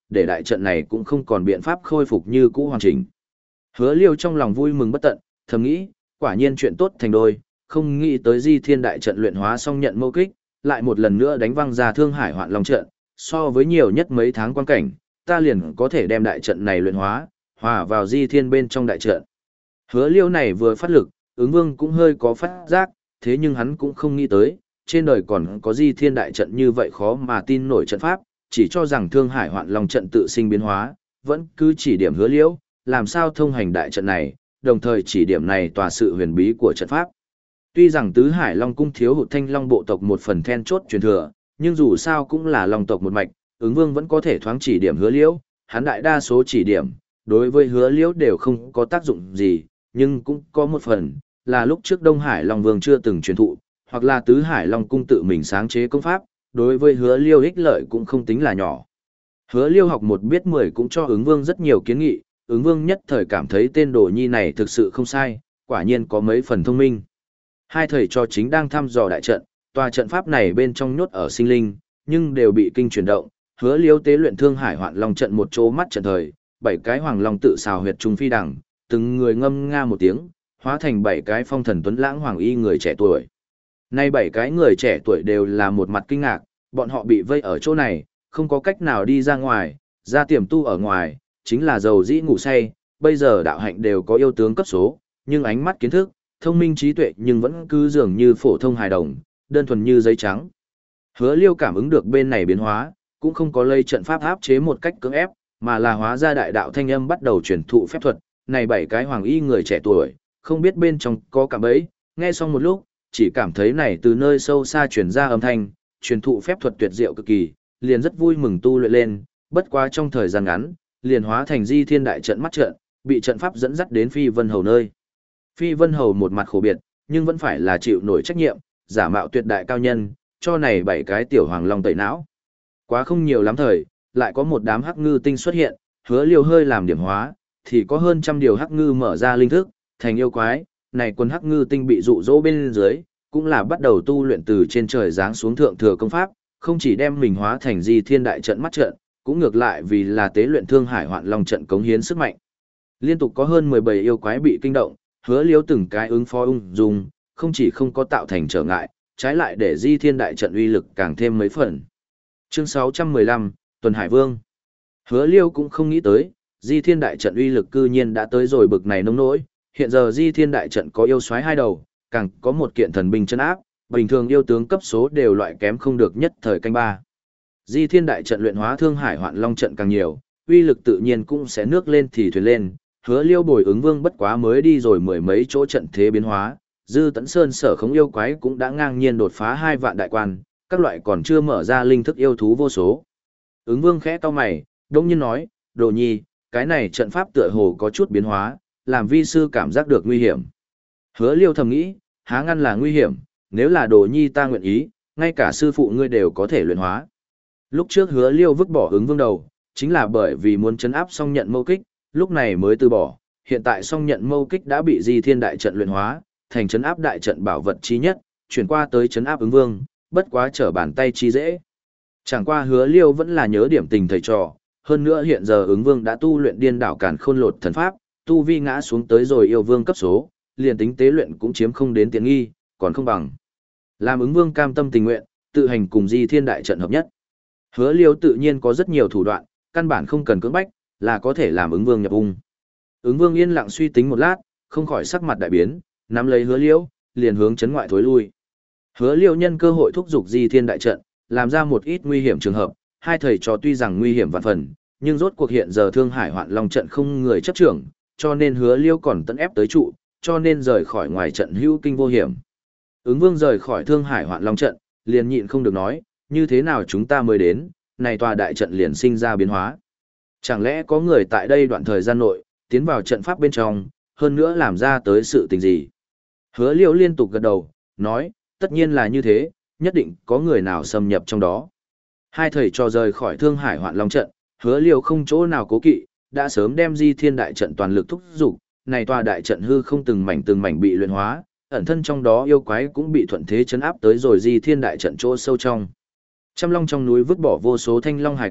để đại trận này cũng không còn biện pháp khôi phục như cũ hoàn chỉnh. Hứa Liêu trong lòng vui mừng bất tận, thầm nghĩ, quả nhiên chuyện tốt thành đôi, không nghĩ tới Di Thiên đại trận luyện hóa xong nhận mâu kích, lại một lần nữa đánh văng ra Thương Hải Hoạn Long trận, so với nhiều nhất mấy tháng quan cảnh, ta liền có thể đem đại trận này luyện hóa, hòa vào Di Thiên bên trong đại trận. Hứa Liêu này vừa phát lực, ứng vương cũng hơi có phát giác, thế nhưng hắn cũng không nghĩ tới, trên đời còn có Di Thiên đại trận như vậy khó mà tin nổi trận pháp, chỉ cho rằng Thương Hải Hoạn Long trận tự sinh biến hóa, vẫn cứ chỉ điểm Hứa Liêu, làm sao thông hành đại trận này, đồng thời chỉ điểm này tòa sự huyền bí của trận pháp. Tuy rằng Tứ Hải Long cung thiếu hụt Thanh Long bộ tộc một phần then chốt truyền thừa, nhưng dù sao cũng là Long tộc một mạch, ứng vương vẫn có thể thoáng chỉ điểm Hứa Liễu, hắn đại đa số chỉ điểm, đối với Hứa Liễu đều không có tác dụng gì, nhưng cũng có một phần, là lúc trước Đông Hải Long Vương chưa từng truyền thụ, hoặc là Tứ Hải Long cung tự mình sáng chế công pháp, đối với Hứa Liễu ích lợi cũng không tính là nhỏ. Hứa Liễu học một biết mười cũng cho ứng vương rất nhiều kiến nghị, ứng vương nhất thời cảm thấy tên đồ nhi này thực sự không sai, quả nhiên có mấy phần thông minh. Hai thầy trò chính đang thăm dò đại trận, tòa trận pháp này bên trong nhốt ở sinh linh, nhưng đều bị kinh chuyển động, Hứa Liêu tế luyện Thương Hải Hoạn Long trận một chỗ mắt trận thời, bảy cái hoàng long tự xào huyệt trung phi đẳng, từng người ngâm nga một tiếng, hóa thành bảy cái phong thần tuấn lãng hoàng y người trẻ tuổi. Nay bảy cái người trẻ tuổi đều là một mặt kinh ngạc, bọn họ bị vây ở chỗ này, không có cách nào đi ra ngoài, ra tiềm tu ở ngoài, chính là dầu dĩ ngủ say, bây giờ đạo hạnh đều có yêu tướng cấp số, nhưng ánh mắt kiến thức, thông minh trí tuệ nhưng vẫn cứ dường như phổ thông hài đồng, đơn thuần như giấy trắng. Hứa Liêu cảm ứng được bên này biến hóa, cũng không có lây trận pháp áp chế một cách cưỡng ép, mà là hóa ra đại đạo thanh âm bắt đầu truyền thụ phép thuật, này bảy cái hoàng y người trẻ tuổi, không biết bên trong có cảm bấy, nghe xong một lúc, chỉ cảm thấy này từ nơi sâu xa truyền ra âm thanh, truyền thụ phép thuật tuyệt diệu cực kỳ, liền rất vui mừng tu luyện lên, bất quá trong thời gian ngắn, liền hóa thành Di Thiên đại trận mắt trận, bị trận pháp dẫn dắt đến Phi Vân Hầu nơi. Phi Vân Hầu một mặt khổ biệt, nhưng vẫn phải là chịu nổi trách nhiệm, giả mạo tuyệt đại cao nhân, cho này bảy cái tiểu hoàng long tẩy não. Quá không nhiều lắm thời, lại có một đám hắc ngư tinh xuất hiện, Hứa Liêu hơi làm điểm hóa, thì có hơn trăm điều hắc ngư mở ra linh thức, thành yêu quái, này quân hắc ngư tinh bị dụ dỗ bên dưới, cũng là bắt đầu tu luyện từ trên trời giáng xuống thượng thừa công pháp, không chỉ đem mình hóa thành Di Thiên đại trận mắt trận, cũng ngược lại vì là tế luyện Thương Hải Hoạn Long trận cống hiến sức mạnh. Liên tục có hơn mười bảy yêu quái bị kinh động, Hứa Liêu từng cái ứng phó ung dung, không chỉ không có tạo thành trở ngại, trái lại để Di Thiên đại trận uy lực càng thêm mấy phần. Chương sáu trăm mười lăm, Tuần Hải Vương. Hứa Liêu cũng không nghĩ tới, Di Thiên đại trận uy lực cư nhiên đã tới rồi bực này nông nỗi, hiện giờ Di Thiên đại trận có yêu soái hai đầu, càng có một kiện thần binh chân áp, bình thường yêu tướng cấp số đều loại kém không được nhất thời canh ba. Di Thiên đại trận luyện hóa Thương Hải Hoạn Long trận càng nhiều, uy lực tự nhiên cũng sẽ nước lên thì thuyền lên. Hứa Liêu bồi ứng vương bất quá mới đi rồi mười mấy chỗ trận thế biến hóa, Dư Tấn Sơn sở khống yêu quái cũng đã ngang nhiên đột phá hai vạn đại quan, các loại còn chưa mở ra linh thức yêu thú vô số. Ứng vương khẽ cau mày, đông nhiên nói, Đồ Nhi, cái này trận pháp tựa hồ có chút biến hóa, làm vi sư cảm giác được nguy hiểm. Hứa Liêu thầm nghĩ, há ngăn là nguy hiểm, nếu là Đồ Nhi ta nguyện ý, ngay cả sư phụ ngươi đều có thể luyện hóa. Lúc trước Hứa Liêu vứt bỏ ứng vương đầu, chính là bởi vì muốn chấn áp song nhận mâu kích, lúc này mới từ bỏ, hiện tại song nhận mâu kích đã bị Di Thiên đại trận luyện hóa, thành chấn áp đại trận bảo vật chí nhất, chuyển qua tới chấn áp ứng vương, bất quá trở bàn tay chi dễ. Chẳng qua Hứa Liêu vẫn là nhớ điểm tình thầy trò, hơn nữa hiện giờ ứng vương đã tu luyện điên đảo càn khôn lột thần pháp, tu vi ngã xuống tới rồi yêu vương cấp số, liền tính tế luyện cũng chiếm không đến tiện nghi, còn không bằng. Làm ứng vương cam tâm tình nguyện, tự hành cùng Di Thiên đại trận hợp nhất. Hứa Liêu tự nhiên có rất nhiều thủ đoạn, căn bản không cần cưỡng bách, là có thể làm ứng vương nhập ung. Ứng vương yên lặng suy tính một lát, không khỏi sắc mặt đại biến, nắm lấy Hứa Liêu, liền hướng chấn ngoại thối lui. Hứa Liêu nhân cơ hội thúc giục Di Thiên đại trận, làm ra một ít nguy hiểm trường hợp, hai thầy trò tuy rằng nguy hiểm vạn phần, nhưng rốt cuộc hiện giờ Thương Hải Hoạn Long trận không người chấp trưởng, cho nên Hứa Liêu còn tận ép tới trụ, cho nên rời khỏi ngoài trận hữu kinh vô hiểm. Ứng vương rời khỏi Thương Hải Hoạn Long trận, liền nhịn không được nói, như thế nào chúng ta mới đến, này tòa đại trận liền sinh ra biến hóa. Chẳng lẽ có người tại đây đoạn thời gian nội, tiến vào trận pháp bên trong, hơn nữa làm ra tới sự tình gì? Hứa Liêu liên tục gật đầu, nói, tất nhiên là như thế, nhất định có người nào xâm nhập trong đó. Hai thầy trò rời khỏi Thương Hải Hoạn Long trận, Hứa Liêu không chỗ nào cố kỵ, đã sớm đem Di Thiên đại trận toàn lực thúc giục, này tòa đại trận hư không từng mảnh từng mảnh bị luyện hóa, ẩn thân trong đó yêu quái cũng bị thuận thế chấn áp tới rồi Di Thiên đại trận chỗ sâu trong. Trăm long trong núi vứt bỏ vô số thanh long hải cốt,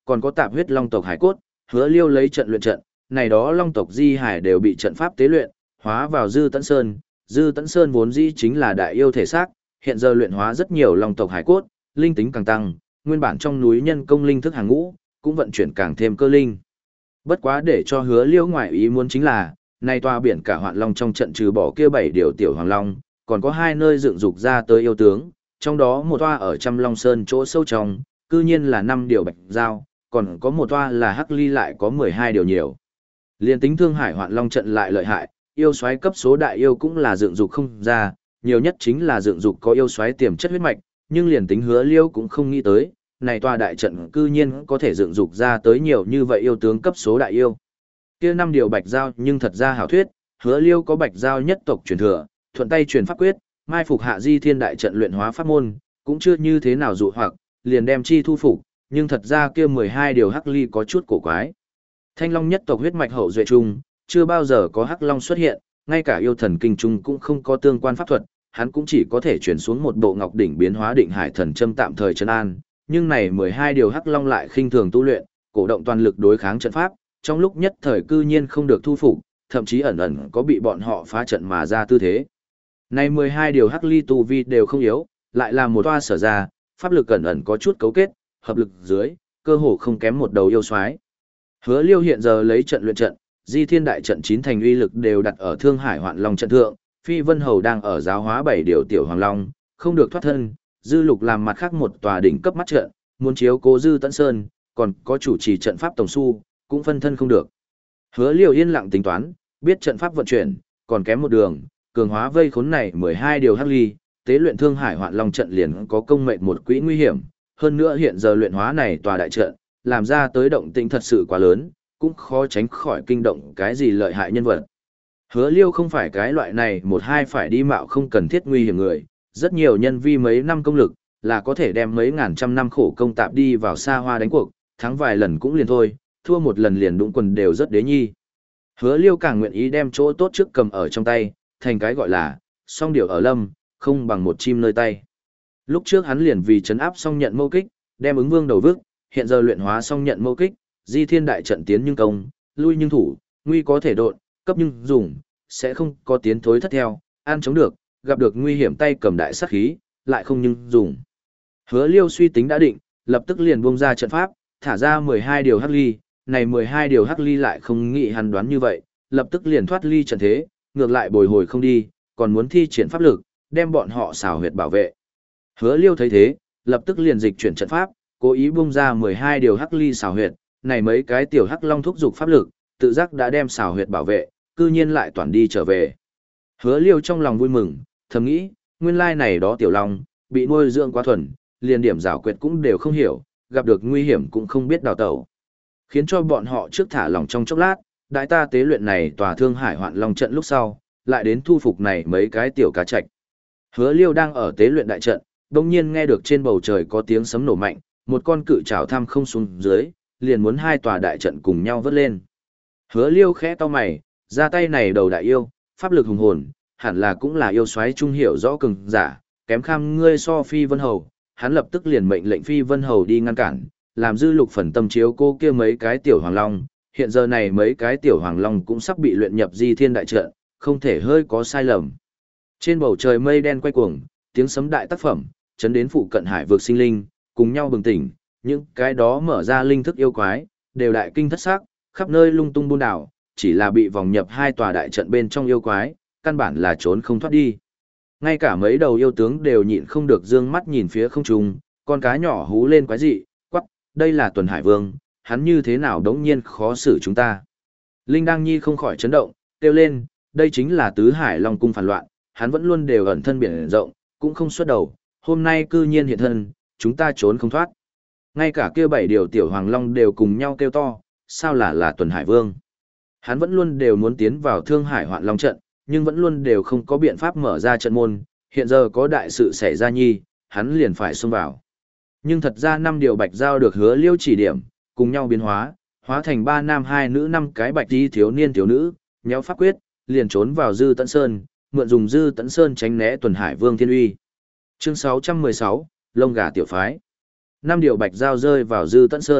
còn có tạp huyết long tộc hải cốt, Hứa Liêu lấy trận luyện trận, này đó long tộc di hải đều bị trận pháp tế luyện, hóa vào Dư Tẫn Sơn. Dư Tẫn Sơn vốn dĩ chính là đại yêu thể xác, hiện giờ luyện hóa rất nhiều long tộc hải cốt, linh tính càng tăng, nguyên bản trong núi nhân công linh thức hàng ngũ, cũng vận chuyển càng thêm cơ linh. Bất quá để cho Hứa Liêu ngoại ý muốn chính là, này tòa biển cả hoạn long trong trận trừ bỏ kia bảy điều tiểu hoàng long, còn có hai nơi dựng dục ra tới yêu tướng, trong đó một toa ở trăm long sơn chỗ sâu trong, cư nhiên là năm điều bạch giao, còn có một toa là hắc ly lại có mười hai điều nhiều. Liên tính Thương Hải hoạn long trận lại lợi hại, yêu soái cấp số đại yêu cũng là dựng dục không ra, nhiều nhất chính là dựng dục có yêu soái tiềm chất huyết mạch, nhưng liền tính Hứa Liêu cũng không nghĩ tới, này tòa đại trận cư nhiên có thể dựng dục ra tới nhiều như vậy yêu tướng cấp số đại yêu. Kia năm điều bạch giao nhưng thật ra hảo thuyết, Hứa Liêu có bạch giao nhất tộc truyền thừa, thuận tay truyền pháp quyết, mai phục hạ di thiên đại trận luyện hóa pháp môn, cũng chưa như thế nào dụ hoặc, liền đem chi thu phục, nhưng thật ra kia mười hai điều hắc ly có chút cổ quái. Thanh long nhất tộc huyết mạch hậu duệ chung, chưa bao giờ có hắc long xuất hiện, ngay cả yêu thần kinh trung cũng không có tương quan pháp thuật, hắn cũng chỉ có thể chuyển xuống một bộ ngọc đỉnh biến hóa định hải thần châm tạm thời trấn an, nhưng này mười hai điều hắc long lại khinh thường tu luyện, cổ động toàn lực đối kháng trận pháp, trong lúc nhất thời cư nhiên không được thu phục, thậm chí ẩn ẩn có bị bọn họ phá trận mà ra tư thế. Này mười hai điều hắc ly tu vi đều không yếu, lại là một toa sở ra, pháp lực ẩn ẩn có chút cấu kết, hợp lực dưới, cơ hồ không kém một đầu yêu soái. Hứa Liêu hiện giờ lấy trận luyện trận, Di Thiên đại trận chín thành uy lực đều đặt ở Thương Hải Hoạn Long trận thượng, Phi Vân Hầu đang ở giáo hóa bảy điều tiểu hoàng long, không được thoát thân, Dư Lục làm mặt khác một tòa đỉnh cấp mắt trận, muốn chiếu cố Dư Tẫn Sơn, còn có chủ trì trận pháp tổng su, cũng phân thân không được. Hứa Liêu yên lặng tính toán, biết trận pháp vận chuyển, còn kém một đường, cường hóa vây khốn này mười hai điều hắc ly, tế luyện Thương Hải Hoạn Long trận liền có công mệnh một quỹ nguy hiểm, hơn nữa hiện giờ luyện hóa này tòa đại trận, làm ra tới động tĩnh thật sự quá lớn, cũng khó tránh khỏi kinh động cái gì lợi hại nhân vật. Hứa Liêu không phải cái loại này một hai phải đi mạo không cần thiết nguy hiểm người, rất nhiều nhân vi mấy năm công lực, là có thể đem mấy ngàn trăm năm khổ công tạp đi vào xa hoa đánh cuộc, thắng vài lần cũng liền thôi, thua một lần liền đụng quần đều rất đế nhi. Hứa Liêu càng nguyện ý đem chỗ tốt trước cầm ở trong tay, thành cái gọi là, song điệu ở lâm, không bằng một chim nơi tay. Lúc trước hắn liền vì chấn áp song nhận mâu kích, đem ứng vương đầu vức, hiện giờ luyện hóa song nhận mâu kích, Di Thiên đại trận tiến nhưng công, lui nhưng thủ, nguy có thể độn, cấp nhưng dùng, sẽ không có tiến thối thất theo, an chống được, gặp được nguy hiểm tay cầm đại sát khí, lại không nhưng dùng. Hứa Liêu suy tính đã định, lập tức liền buông ra trận pháp, thả ra mười hai điều hắc ly, này mười hai điều hắc ly lại không nghĩ hắn đoán như vậy, lập tức liền thoát ly trận thế, ngược lại bồi hồi không đi, còn muốn thi triển pháp lực, đem bọn họ xào huyệt bảo vệ. Hứa Liêu thấy thế, lập tức liền dịch chuyển trận pháp, cố ý buông ra mười hai điều hắc ly xào huyệt, này mấy cái tiểu hắc long thúc dục pháp lực, tự giác đã đem xào huyệt bảo vệ, cư nhiên lại toàn đi trở về. Hứa Liêu trong lòng vui mừng, thầm nghĩ, nguyên lai này đó tiểu long, bị nuôi dưỡng quá thuần, liền điểm giảo quyệt cũng đều không hiểu, gặp được nguy hiểm cũng không biết đào tẩu. Khiến cho bọn họ trước thả lòng trong chốc lát, đại ta tế luyện này tòa Thương Hải Hoạn Long trận lúc sau, lại đến thu phục này mấy cái tiểu cá trạch. Hứa Liêu đang ở tế luyện đại trận, đồng nhiên nghe được trên bầu trời có tiếng sấm nổ mạnh, một con cự trảo thăm không xuống dưới, liền muốn hai tòa đại trận cùng nhau vớt lên. Hứa Liêu khẽ to mày, ra tay này đầu đại yêu, pháp lực hùng hồn, hẳn là cũng là yêu soái trung hiểu rõ cường giả, kém kham ngươi so Phi Vân Hầu, hắn lập tức liền mệnh lệnh Phi Vân Hầu đi ngăn cản, làm Dư Lục phần tâm chiếu cô kia mấy cái tiểu hoàng long, hiện giờ này mấy cái tiểu hoàng long cũng sắp bị luyện nhập Di Thiên đại trận, không thể hơi có sai lầm. Trên bầu trời mây đen quay cuồng, tiếng sấm đại tác phẩm, chấn đến phụ cận hải vực sinh linh, cùng nhau bừng tỉnh, những cái đó mở ra linh thức yêu quái, đều đại kinh thất sắc, khắp nơi lung tung buôn đảo, chỉ là bị vòng nhập hai tòa đại trận bên trong yêu quái, căn bản là trốn không thoát đi. Ngay cả mấy đầu yêu tướng đều nhịn không được dương mắt nhìn phía không trung, con cá nhỏ hú lên quái dị, quắc, đây là Tuần Hải Vương, hắn như thế nào đống nhiên khó xử chúng ta. Linh Đăng Nhi không khỏi chấn động, kêu lên, đây chính là Tứ Hải Long Cung phản loạn, hắn vẫn luôn đều ẩn thân biển rộng, cũng không xuất đầu, hôm nay cư nhiên hiện thân, chúng ta trốn không thoát. Ngay cả kia bảy điều tiểu hoàng long đều cùng nhau kêu to, sao là là Tuần Hải Vương. Hắn vẫn luôn đều muốn tiến vào Thương Hải Hoạn Long trận, nhưng vẫn luôn đều không có biện pháp mở ra trận môn, hiện giờ có đại sự xảy ra nhi, hắn liền phải xông vào. Nhưng thật ra năm điều bạch giao được Hứa Liêu chỉ điểm, cùng nhau biến hóa, hóa thành ba nam hai nữ năm cái bạch tí thiếu niên thiếu nữ, nhéo pháp quyết, liền trốn vào Dư Tẫn Sơn, mượn dùng Dư Tẫn Sơn tránh né Tuần Hải Vương thiên uy. Chương sáu trăm mười sáu, Lông gà tiểu phái. Năm điều bạch giao rơi vào Dư Tẫn Sơn,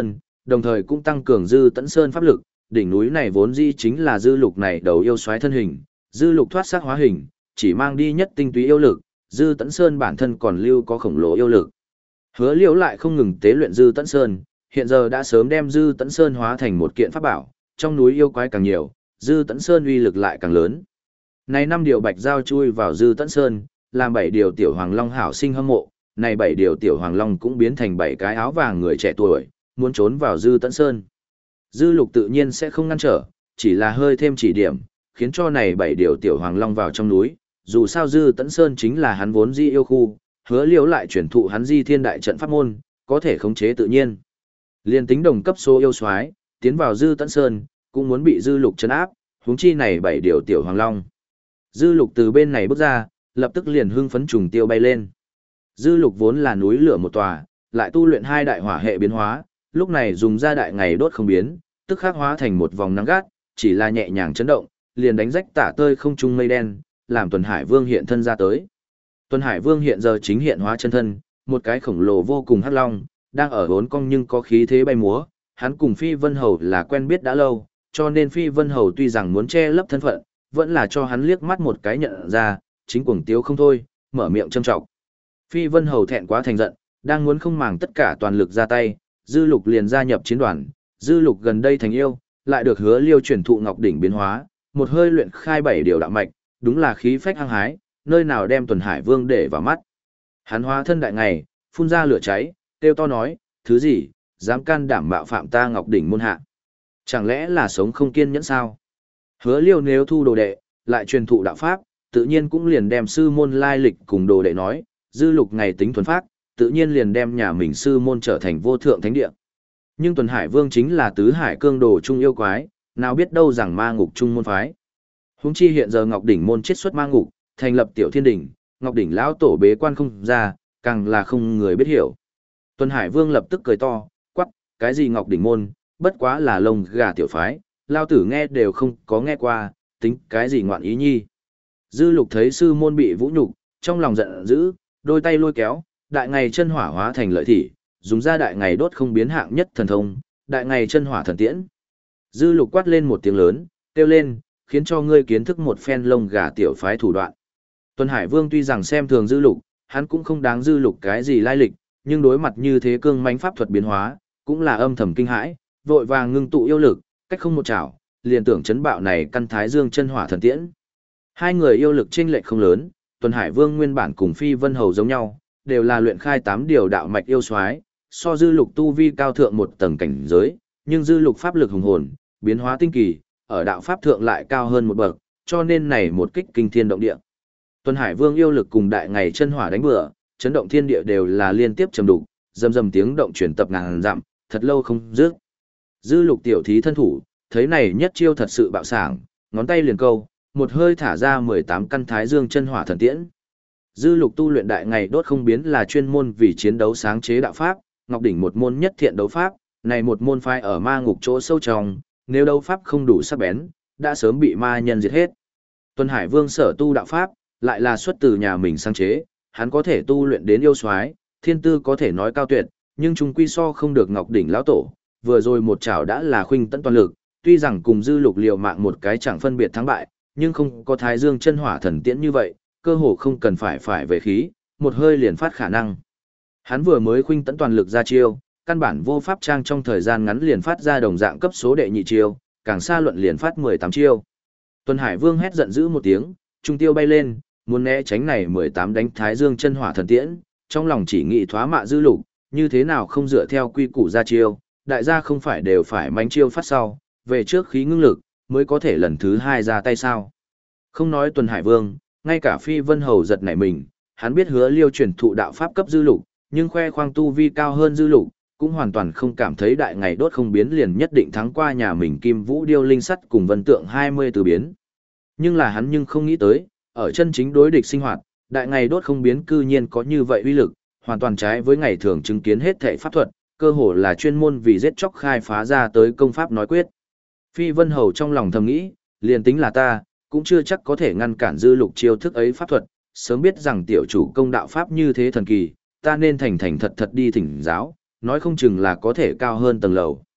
đồng thời cũng tăng cường Dư Tẫn Sơn pháp lực, đỉnh núi này vốn dĩ chính là Dư Lục này đầu yêu xoáy thân hình, Dư Lục thoát xác hóa hình, chỉ mang đi nhất tinh túy yêu lực, Dư Tẫn Sơn bản thân còn lưu có khổng lồ yêu lực. Hứa Liễu lại không ngừng tế luyện Dư Tẫn Sơn, hiện giờ đã sớm đem Dư Tẫn Sơn hóa thành một kiện pháp bảo, trong núi yêu quái càng nhiều, Dư Tẫn Sơn uy lực lại càng lớn. Này năm điều bạch giao chui vào Dư Tẫn Sơn, làm bảy điều tiểu hoàng long hảo sinh hâm mộ, này bảy điều tiểu hoàng long cũng biến thành bảy cái áo vàng người trẻ tuổi, muốn trốn vào Dư Tẫn Sơn. Dư Lục tự nhiên sẽ không ngăn trở, chỉ là hơi thêm chỉ điểm, khiến cho này bảy điều tiểu hoàng long vào trong núi, dù sao Dư Tẫn Sơn chính là hắn vốn di yêu khu, Hứa Liễu lại chuyển thụ hắn di thiên đại trận pháp môn, có thể khống chế tự nhiên. Liên tính đồng cấp số yêu soái tiến vào Dư Tẫn Sơn, cũng muốn bị Dư Lục trấn áp, huống chi này bảy điều tiểu hoàng long. Dư Lục từ bên này bước ra, lập tức liền hưng phấn trùng tiêu bay lên. Dư Lục vốn là núi lửa một tòa, lại tu luyện hai đại hỏa hệ biến hóa, lúc này dùng ra đại ngày đốt không biến, tức khắc hóa thành một vòng nắng gắt, chỉ là nhẹ nhàng chấn động, liền đánh rách tả tơi không trung mây đen, làm Tuần Hải Vương hiện thân ra tới. Tuần Hải Vương hiện giờ chính hiện hóa chân thân, một cái khổng lồ vô cùng hắc long, đang ở bốn cong nhưng có khí thế bay múa, hắn cùng Phi Vân Hầu là quen biết đã lâu, cho nên Phi Vân Hầu tuy rằng muốn che lấp thân phận, vẫn là cho hắn liếc mắt một cái nhận ra, chính cuồng tiếu không thôi, mở miệng châm trọng. Phi Vân Hầu thẹn quá thành giận, đang muốn không màng tất cả toàn lực ra tay, Dư Lục liền gia nhập chiến đoàn, Dư Lục gần đây thành yêu, lại được Hứa Liêu chuyển thụ Ngọc đỉnh biến hóa, một hơi luyện khai bảy điều đạo mạch, đúng là khí phách hăng hái, nơi nào đem Tuần Hải Vương để vào mắt. Hắn hóa thân đại ngày, phun ra lửa cháy, kêu to nói, thứ gì, dám can đảm bạo phạm ta Ngọc đỉnh môn hạ. Chẳng lẽ là sống không kiên nhẫn sao? Hứa Liêu nếu thu đồ đệ, lại truyền thụ đạo pháp, tự nhiên cũng liền đem sư môn lai lịch cùng đồ đệ nói, Dư Lục ngày tính thuần phát, tự nhiên liền đem nhà mình sư môn trở thành vô thượng thánh địa. Nhưng Tuần Hải Vương chính là tứ hải cương đồ trung yêu quái, nào biết đâu rằng ma ngục trung môn phái. Huống chi hiện giờ Ngọc đỉnh môn chết xuất ma ngục, thành lập tiểu thiên đỉnh, Ngọc đỉnh lão tổ bế quan không ra, càng là không người biết hiểu. Tuần Hải Vương lập tức cười to, quắc, cái gì Ngọc đỉnh môn, bất quá là lông gà tiểu phái, lao tử nghe đều không có nghe qua, tính cái gì ngoạn ý nhi. Dư Lục thấy sư môn bị vũ nhục, trong lòng giận dữ, đôi tay lôi kéo, đại ngày chân hỏa hóa thành lợi thị, dùng ra đại ngày đốt không biến hạng nhất thần thông, đại ngày chân hỏa thần tiễn. Dư Lục quát lên một tiếng lớn, kêu lên, khiến cho ngươi kiến thức một phen lông gà tiểu phái thủ đoạn. Tuần Hải Vương tuy rằng xem thường Dư Lục, hắn cũng không đáng Dư Lục cái gì lai lịch, nhưng đối mặt như thế cương mãnh pháp thuật biến hóa, cũng là âm thầm kinh hãi, vội vàng ngưng tụ yêu lực, cách không một chảo, liền tưởng chấn bạo này căn thái dương chân hỏa thần tiễn. Hai người yêu lực chênh lệch không lớn, Tuần Hải Vương nguyên bản cùng Phi Vân Hầu giống nhau, đều là luyện khai tám điều đạo mạch yêu soái, so Dư Lục tu vi cao thượng một tầng cảnh giới, nhưng Dư Lục pháp lực hùng hồn, biến hóa tinh kỳ, ở đạo pháp thượng lại cao hơn một bậc, cho nên này một kích kinh thiên động địa. Tuần Hải Vương yêu lực cùng đại ngày chân hỏa đánh bừa, chấn động thiên địa đều là liên tiếp trầm đục, rầm rầm tiếng động truyền tập ngàn dặm, thật lâu không dứt. Dư Lục tiểu thí thân thủ, thấy này nhất chiêu thật sự bạo sảng, ngón tay liền câu, một hơi thả ra mười tám căn thái dương chân hỏa thần tiễn. Dư Lục tu luyện đại ngày đốt không biến là chuyên môn vì chiến đấu sáng chế đạo pháp, Ngọc đỉnh một môn nhất thiện đấu pháp, này một môn phái ở ma ngục chỗ sâu trong, nếu đấu pháp không đủ sắc bén, đã sớm bị ma nhân diệt hết. Tuần Hải Vương sở tu đạo pháp, lại là xuất từ nhà mình sáng chế, hắn có thể tu luyện đến yêu soái, thiên tư có thể nói cao tuyệt, nhưng chúng quy so không được Ngọc đỉnh lão tổ, vừa rồi một chảo đã là khuynh tận toàn lực, tuy rằng cùng Dư Lục liều mạng một cái chẳng phân biệt thắng bại, nhưng không có Thái Dương chân hỏa thần tiễn như vậy, cơ hồ không cần phải phải về khí, một hơi liền phát khả năng. Hắn vừa mới khuynh tận toàn lực ra chiêu, căn bản vô pháp trang trong thời gian ngắn liền phát ra đồng dạng cấp số đệ nhị chiêu, càng xa luận liền phát mười tám chiêu. Tuần Hải Vương hét giận dữ một tiếng, trung tiêu bay lên, muốn né tránh này mười tám đánh Thái Dương chân hỏa thần tiễn, trong lòng chỉ nghĩ thoá mạ Dư Lục, như thế nào không dựa theo quy củ ra chiêu, đại gia không phải đều phải mánh chiêu phát sau, về trước khí ngưng lực, mới có thể lần thứ hai ra tay sao. Không nói Tuần Hải Vương, ngay cả Phi Vân Hầu giật nảy mình, hắn biết Hứa Liêu truyền thụ đạo pháp cấp Dư Lục, nhưng khoe khoang tu vi cao hơn Dư Lục, cũng hoàn toàn không cảm thấy đại ngày đốt không biến liền nhất định thắng qua nhà mình Kim Vũ Điêu Linh Sắt cùng Vân Tượng hai mươi từ biến. Nhưng là hắn nhưng không nghĩ tới, ở chân chính đối địch sinh hoạt, đại ngày đốt không biến cư nhiên có như vậy uy lực, hoàn toàn trái với ngày thường chứng kiến hết thảy pháp thuật, cơ hồ là chuyên môn vì giết chóc khai phá ra tới công pháp nói quyết. Phi Vân Hầu trong lòng thầm nghĩ, liền tính là ta, cũng chưa chắc có thể ngăn cản Dư Lục chiêu thức ấy pháp thuật, sớm biết rằng tiểu chủ công đạo pháp như thế thần kỳ, ta nên thành thành thật thật đi thỉnh giáo, nói không chừng là có thể cao hơn tầng lầu.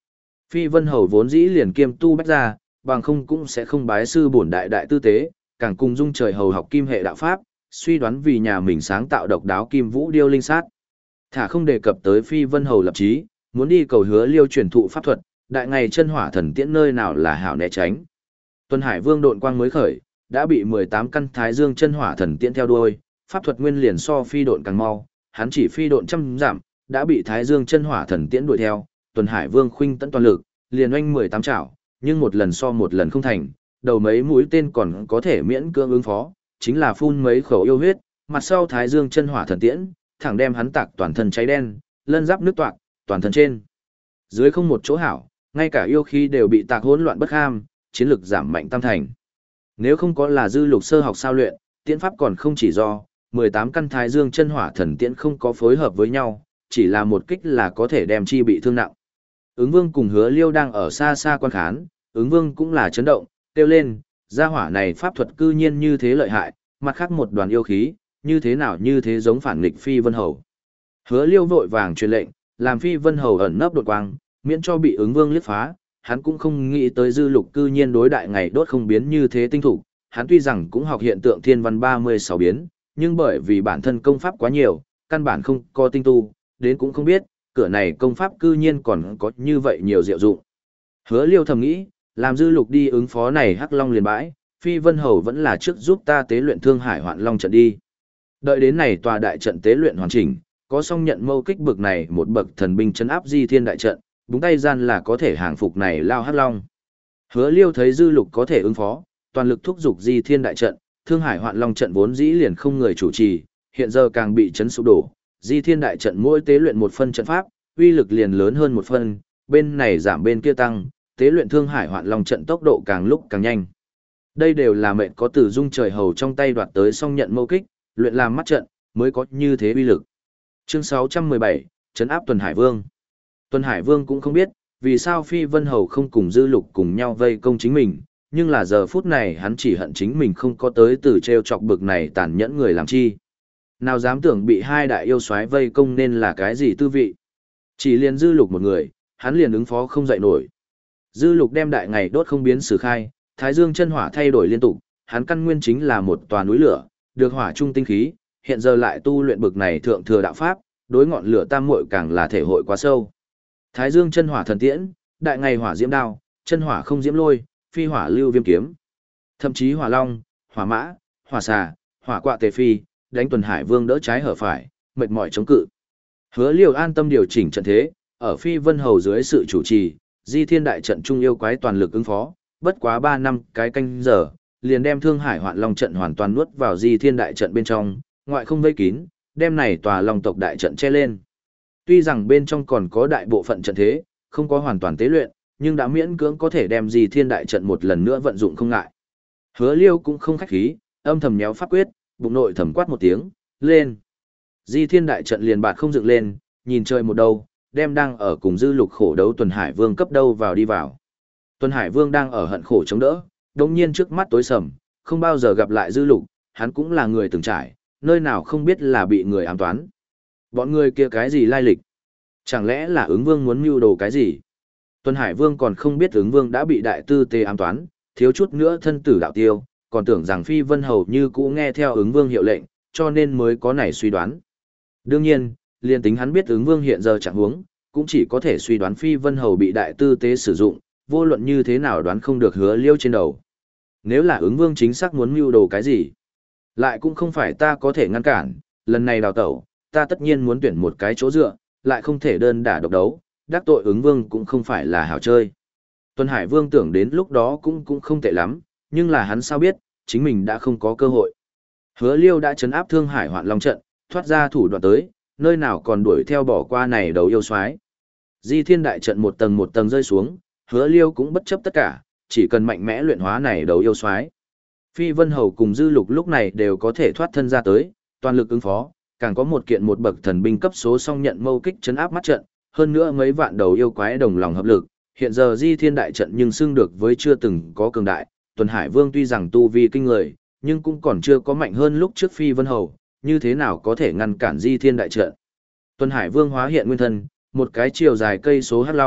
Phi Vân Hầu vốn dĩ liền kiêm tu bách gia, bằng không cũng sẽ không bái sư bổn đại đại tư tế, càng cùng dung trời hầu học kim hệ đạo pháp, suy đoán vì nhà mình sáng tạo độc đáo kim vũ điêu linh sát. Thả không đề cập tới Phi Vân Hầu lập chí, muốn đi cầu hứa liêu truyền thụ pháp thuật, đại ngày chân hỏa thần tiễn nơi nào là hảo né tránh. Tuần Hải Vương độn quang mới khởi, đã bị mười tám căn Thái Dương chân hỏa thần tiễn theo đuôi, pháp thuật nguyên liền so phi độn càng mau, hắn chỉ phi độn trăm giảm, đã bị Thái Dương chân hỏa thần tiễn đuổi theo, Tuần Hải Vương khuynh tận toàn lực, liền oanh mười tám chảo, nhưng một lần so một lần không thành, đầu mấy mũi tên còn có thể miễn cưỡng ứng phó, chính là phun mấy khẩu yêu huyết, mặt sau Thái Dương chân hỏa thần tiễn, thẳng đem hắn tạc toàn thân cháy đen, lân giáp nước toạc, toàn thân trên dưới không một chỗ hảo, ngay cả yêu khí đều bị tạc hỗn loạn bất ham, chiến lực giảm mạnh tam thành. Nếu không có là dư lục sơ học sao luyện, tiễn pháp còn không chỉ do mười tám căn Thái Dương chân hỏa thần tiễn không có phối hợp với nhau, chỉ là một kích là có thể đem chi bị thương nặng. Ứng Vương cùng Hứa Liêu đang ở xa xa quan khán, Ứng Vương cũng là chấn động, kêu lên, gia hỏa này pháp thuật cư nhiên như thế lợi hại, mặt khác một đoàn yêu khí, như thế nào như thế giống phản nghịch Phi Vân Hầu. Hứa Liêu vội vàng truyền lệnh, làm Phi Vân Hầu ẩn nấp đột quang, miễn cho bị Ứng Vương liếc phá, hắn cũng không nghĩ tới dư lục cư nhiên đối đại ngày đốt không biến như thế tinh thủ, hắn tuy rằng cũng học hiện tượng thiên văn ba mươi sáu biến, nhưng bởi vì bản thân công pháp quá nhiều, căn bản không có tinh tu, đến cũng không biết, cửa này công pháp cư nhiên còn có như vậy nhiều diệu dụng. Hứa Liêu thầm nghĩ, làm dư lục đi ứng phó này Hắc Long liền bãi, Phi Vân Hầu vẫn là trước giúp ta tế luyện Thương Hải Hoạn Long trận đi. Đợi đến này tòa đại trận tế luyện hoàn chỉnh, có song nhận mâu kích bực này một bậc thần binh trấn áp Di Thiên đại trận, búng tay gian là có thể hàng phục này lao Hắc Long. Hứa Liêu thấy dư lục có thể ứng phó, toàn lực thúc giục Di Thiên đại trận, Thương Hải Hoạn Long trận vốn dĩ liền không người chủ trì, hiện giờ càng bị chấn sụp đổ, Di Thiên đại trận mỗi tế luyện một phân trận pháp, uy lực liền lớn hơn một phân, bên này giảm bên kia tăng, tế luyện Thương Hải Hoạn Long trận tốc độ càng lúc càng nhanh. Đây đều là mệnh có từ dung trời hầu trong tay đoạt tới song nhận mâu kích, luyện làm mắt trận, mới có như thế uy lực. Chương sáu trăm mười bảy, trấn áp Tuần Hải Vương. Tuần Hải Vương cũng không biết, vì sao Phi Vân Hầu không cùng dư lục cùng nhau vây công chính mình, nhưng là giờ phút này hắn chỉ hận chính mình không có tới từ treo chọc bực này tàn nhẫn người làm chi. Nào dám tưởng bị hai đại yêu soái vây công nên là cái gì tư vị. Chỉ liền dư lục một người, hắn liền ứng phó không dậy nổi. Dư lục đem đại ngày đốt không biến sử khai, Thái Dương chân hỏa thay đổi liên tục, hắn căn nguyên chính là một tòa núi lửa, được hỏa trung tinh khí, hiện giờ lại tu luyện bực này thượng thừa đạo pháp, đối ngọn lửa tam muội càng là thể hội quá sâu. Thái Dương chân hỏa thần tiễn, đại ngày hỏa diễm đao, chân hỏa không diễm lôi, phi hỏa lưu viêm kiếm. Thậm chí hỏa long, hỏa mã, hỏa xà, hỏa quạ tề phi, đánh Tuần Hải Vương đỡ trái hở phải, mệt mỏi chống cự. Hứa Liêu an tâm điều chỉnh trận thế, ở Phi Vân Hầu dưới sự chủ trì, Di Thiên đại trận trung yêu quái toàn lực ứng phó, bất quá ba năm cái canh giờ, liền đem Thương Hải Hoạn Long trận hoàn toàn nuốt vào Di Thiên đại trận bên trong, ngoại không vây kín, đem này tòa Long tộc đại trận che lên. Tuy rằng bên trong còn có đại bộ phận trận thế, không có hoàn toàn tế luyện, nhưng đã miễn cưỡng có thể đem Di Thiên đại trận một lần nữa vận dụng không ngại. Hứa Liêu cũng không khách khí, âm thầm nhéo pháp quyết, bụng nội thầm quát một tiếng, lên. Di Thiên đại trận liền bạt không dựng lên, nhìn trời một đầu, đem đang ở cùng dư lục khổ đấu Tuần Hải Vương cấp đâu vào đi vào. Tuần Hải Vương đang ở hận khổ chống đỡ, đột nhiên trước mắt tối sầm, không bao giờ gặp lại dư lục, hắn cũng là người từng trải, nơi nào không biết là bị người ám toán. Bọn người kia cái gì lai lịch? Chẳng lẽ là Ứng Vương muốn mưu đồ cái gì? Tuần Hải Vương còn không biết Ứng Vương đã bị đại tư tế ám toán, thiếu chút nữa thân tử đạo tiêu, còn tưởng rằng Phi Vân Hầu như cũ nghe theo Ứng Vương hiệu lệnh, cho nên mới có nảy suy đoán. Đương nhiên, liên tính hắn biết Ứng Vương hiện giờ trạng huống, cũng chỉ có thể suy đoán Phi Vân Hầu bị đại tư tế sử dụng, vô luận như thế nào đoán không được Hứa Liêu trên đầu. Nếu là Ứng Vương chính xác muốn mưu đồ cái gì, lại cũng không phải ta có thể ngăn cản, lần này đào tẩu, ta tất nhiên muốn tuyển một cái chỗ dựa, lại không thể đơn đả độc đấu, đắc tội Ứng Vương cũng không phải là hảo chơi. Tuần Hải Vương tưởng đến lúc đó cũng cũng không tệ lắm, nhưng là hắn sao biết, chính mình đã không có cơ hội. Hứa Liêu đã trấn áp Thương Hải Hoạn Long trận, thoát ra thủ đoạn tới, nơi nào còn đuổi theo bỏ qua này đầu yêu soái. Di Thiên đại trận một tầng một tầng rơi xuống, Hứa Liêu cũng bất chấp tất cả, chỉ cần mạnh mẽ luyện hóa này đầu yêu soái. Phi Vân Hầu cùng Dư Lục lúc này đều có thể thoát thân ra tới, toàn lực ứng phó, càng có một kiện một bậc thần binh cấp số song nhận mâu kích trấn áp mắt trận, hơn nữa mấy vạn đầu yêu quái đồng lòng hợp lực, hiện giờ Di Thiên đại trận nhưng xưng được với chưa từng có cường đại, Tuần Hải Vương tuy rằng tu vi kinh người, nhưng cũng còn chưa có mạnh hơn lúc trước Phi Vân Hầu, như thế nào có thể ngăn cản Di Thiên đại trận. Tuần Hải Vương hóa hiện nguyên thân, một cái chiều dài cây số hắc long,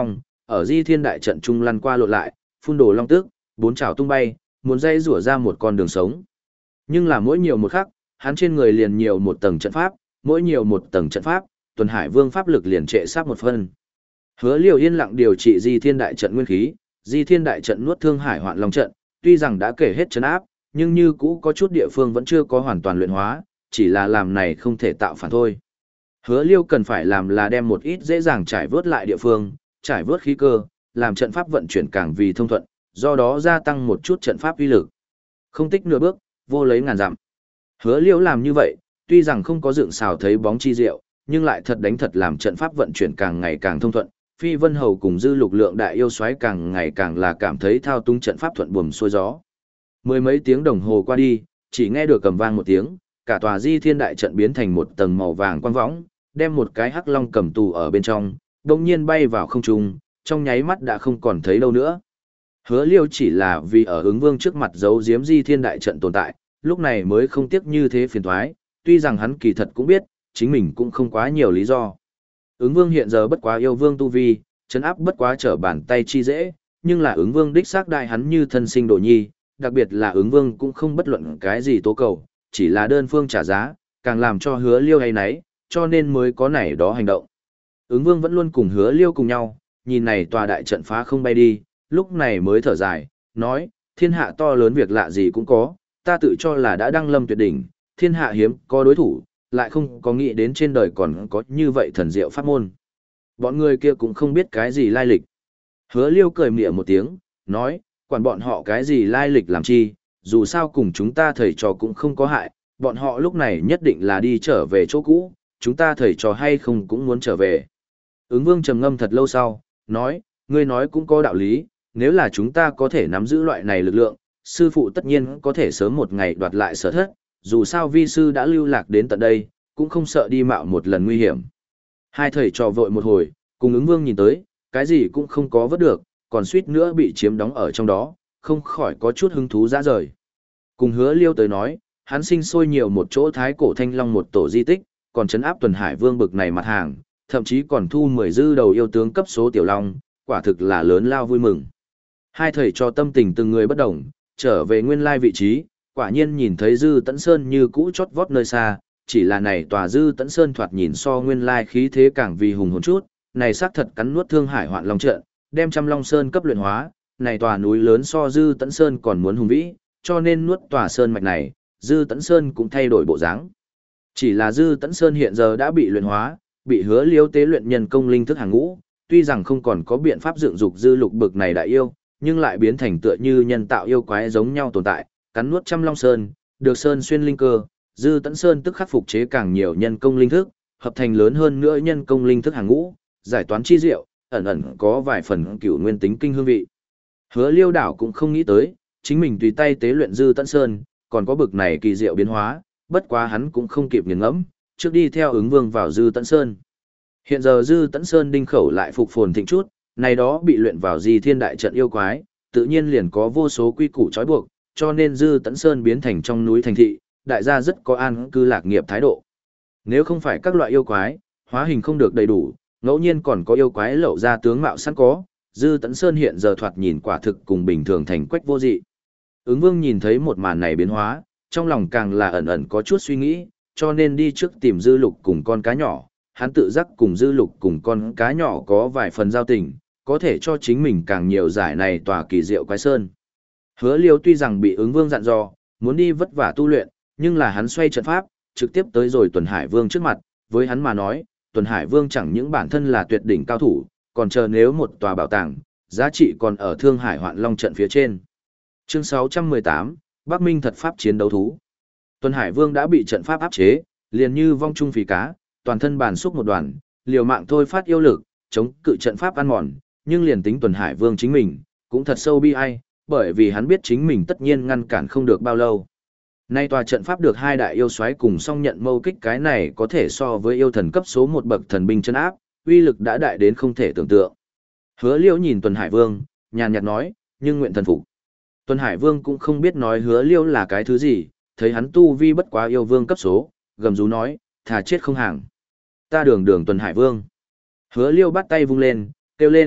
ở Di Thiên đại trận trung lăn qua lộn lại, phun đồ long tức, bốn trảo tung bay, muốn dây rủa ra một con đường sống. Nhưng là mỗi nhiều một khắc, hắn trên người liền nhiều một tầng trận pháp, mỗi nhiều một tầng trận pháp, Tuần Hải Vương pháp lực liền trệ sát một phân. Hứa Liêu yên lặng điều trị Di Thiên đại trận nguyên khí, Di Thiên đại trận nuốt Thương Hải Hoạn Long trận, tuy rằng đã kể hết trấn áp, nhưng như cũ có chút địa phương vẫn chưa có hoàn toàn luyện hóa, chỉ là làm này không thể tạo phản thôi. Hứa Liêu cần phải làm là đem một ít dễ dàng trải vớt lại địa phương, trải vớt khí cơ, làm trận pháp vận chuyển càng vì thông thuận, do đó gia tăng một chút trận pháp uy lực. Không tích nửa bước, vô lấy ngàn dặm. Hứa Liêu làm như vậy, tuy rằng không có dựng xào thấy bóng chi diệu, nhưng lại thật đánh thật làm trận pháp vận chuyển càng ngày càng thông thuận. Phi Vân Hầu cùng Dư Lục Lượng đại yêu soái càng ngày càng là cảm thấy thao túng trận pháp thuận buồm xuôi gió. Mười mấy tiếng đồng hồ qua đi, chỉ nghe được cầm vang một tiếng, cả tòa Di Thiên đại trận biến thành một tầng màu vàng quang võng, đem một cái hắc long cầm tù ở bên trong, đồng nhiên bay vào không trung, trong nháy mắt đã không còn thấy đâu nữa. Hứa Liêu chỉ là vì ở ứng vương trước mặt giấu giếm Di Thiên đại trận tồn tại, lúc này mới không tiếc như thế phiền toái, tuy rằng hắn kỳ thật cũng biết, chính mình cũng không quá nhiều lý do. Ứng vương hiện giờ bất quá yêu vương tu vi, chấn áp bất quá trở bàn tay chi dễ, nhưng là ứng vương đích xác đại hắn như thân sinh đồ nhi, đặc biệt là ứng vương cũng không bất luận cái gì tố cầu, chỉ là đơn phương trả giá, càng làm cho Hứa Liêu hay nấy, cho nên mới có nảy đó hành động. Ứng vương vẫn luôn cùng Hứa Liêu cùng nhau, nhìn này tòa đại trận phá không bay đi, lúc này mới thở dài, nói, thiên hạ to lớn việc lạ gì cũng có, ta tự cho là đã đăng lâm tuyệt đỉnh, thiên hạ hiếm có đối thủ, lại không có nghĩ đến trên đời còn có như vậy thần diệu pháp môn. Bọn người kia cũng không biết cái gì lai lịch. Hứa Liêu cười mỉa một tiếng, nói, quản bọn họ cái gì lai lịch làm chi, dù sao cùng chúng ta thầy trò cũng không có hại, bọn họ lúc này nhất định là đi trở về chỗ cũ, chúng ta thầy trò hay không cũng muốn trở về. Ứng vương trầm ngâm thật lâu sau, nói, ngươi nói cũng có đạo lý, nếu là chúng ta có thể nắm giữ loại này lực lượng, sư phụ tất nhiên có thể sớm một ngày đoạt lại sở thất, dù sao vi sư đã lưu lạc đến tận đây, cũng không sợ đi mạo một lần nguy hiểm. Hai thầy trò vội một hồi, cùng ứng vương nhìn tới, cái gì cũng không có vớt được, còn suýt nữa bị chiếm đóng ở trong đó, không khỏi có chút hứng thú ra rời. Cùng Hứa Liêu tới nói, hắn sinh sôi nhiều một chỗ thái cổ thanh long một tổ di tích, còn trấn áp Tuần Hải Vương bực này mặt hàng, thậm chí còn thu mười dư đầu yêu tướng cấp số tiểu long, quả thực là lớn lao vui mừng. Hai thầy trò tâm tình từng người bất đồng, trở về nguyên lai vị trí, quả nhiên nhìn thấy Dư Tẫn Sơn như cũ chót vót nơi xa, chỉ là này tòa Dư Tẫn Sơn thoạt nhìn so nguyên lai khí thế càng vì hùng hồn chút, này xác thật cắn nuốt Thương Hải Hoạn Long trận, đem Trăm Long Sơn cấp luyện hóa, này tòa núi lớn so Dư Tẫn Sơn còn muốn hùng vĩ, cho nên nuốt tòa sơn mạch này, Dư Tẫn Sơn cũng thay đổi bộ dáng. Chỉ là Dư Tẫn Sơn hiện giờ đã bị luyện hóa, bị Hứa Liêu tế luyện nhân công linh thức hàng ngũ, tuy rằng không còn có biện pháp dựng dục Dư Lục bực này đại yêu, nhưng lại biến thành tựa như nhân tạo yêu quái giống nhau tồn tại, cắn nuốt Trăm Long Sơn, được sơn xuyên linh cơ, Dư Tẫn Sơn tức khắc phục chế càng nhiều nhân công linh thức, hợp thành lớn hơn nữa nhân công linh thức hàng ngũ, giải toán chi diệu, ẩn ẩn có vài phần cửu nguyên tính kinh hương vị. Hứa Liêu đảo cũng không nghĩ tới, chính mình tùy tay tế luyện Dư Tẫn Sơn, còn có bực này kỳ diệu biến hóa, bất quá hắn cũng không kịp nghiền ngẫm, trước đi theo ứng vương vào Dư Tẫn Sơn. Hiện giờ Dư Tẫn Sơn đinh khẩu lại phục phồn thịnh chút, này đó bị luyện vào Di Thiên đại trận yêu quái, tự nhiên liền có vô số quy củ trói buộc, cho nên Dư Tẫn Sơn biến thành trong núi thành thị, đại gia rất có an cư lạc nghiệp thái độ. Nếu không phải các loại yêu quái, hóa hình không được đầy đủ, ngẫu nhiên còn có yêu quái lậu ra tướng mạo sẵn có, Dư Tẫn Sơn hiện giờ thoạt nhìn quả thực cùng bình thường thành quách vô dị. Ứng vương nhìn thấy một màn này biến hóa, trong lòng càng là ẩn ẩn có chút suy nghĩ, cho nên đi trước tìm Dư Lục cùng con cá nhỏ, hắn tự giác cùng Dư Lục cùng con cá nhỏ có vài phần giao tình, có thể cho chính mình càng nhiều giải này tòa kỳ diệu quái sơn. Hứa Liêu tuy rằng bị ứng vương dặn dò, muốn đi vất vả tu luyện, nhưng là hắn xoay trận pháp, trực tiếp tới rồi Tuần Hải Vương trước mặt, với hắn mà nói, Tuần Hải Vương chẳng những bản thân là tuyệt đỉnh cao thủ, còn chờ nếu một tòa bảo tàng, giá trị còn ở Thương Hải Hoạn Long trận phía trên. Chương sáu trăm mười tám, Bắc Minh thật pháp chiến đấu thú. Tuần Hải Vương đã bị trận pháp áp chế, liền như vong trung phì cá, toàn thân bàn xúc một đoàn, liều mạng thôi phát yêu lực, chống cự trận pháp ăn mòn, nhưng liền tính Tuần Hải Vương chính mình, cũng thật sâu bi ai, bởi vì hắn biết chính mình tất nhiên ngăn cản không được bao lâu. Nay tòa trận pháp được hai đại yêu soái cùng song nhận mâu kích, cái này có thể so với yêu thần cấp số một bậc thần binh chân áp, uy lực đã đại đến không thể tưởng tượng. Hứa Liêu nhìn Tuần Hải Vương, nhàn nhạt nói, nhưng nguyện thần phục. Tuần Hải Vương cũng không biết nói Hứa Liêu là cái thứ gì, thấy hắn tu vi bất quá yêu vương cấp số, gầm rú nói, thà chết không hàng. Ta đường đường Tuần Hải Vương. Hứa Liêu bắt tay vung lên, kêu lên,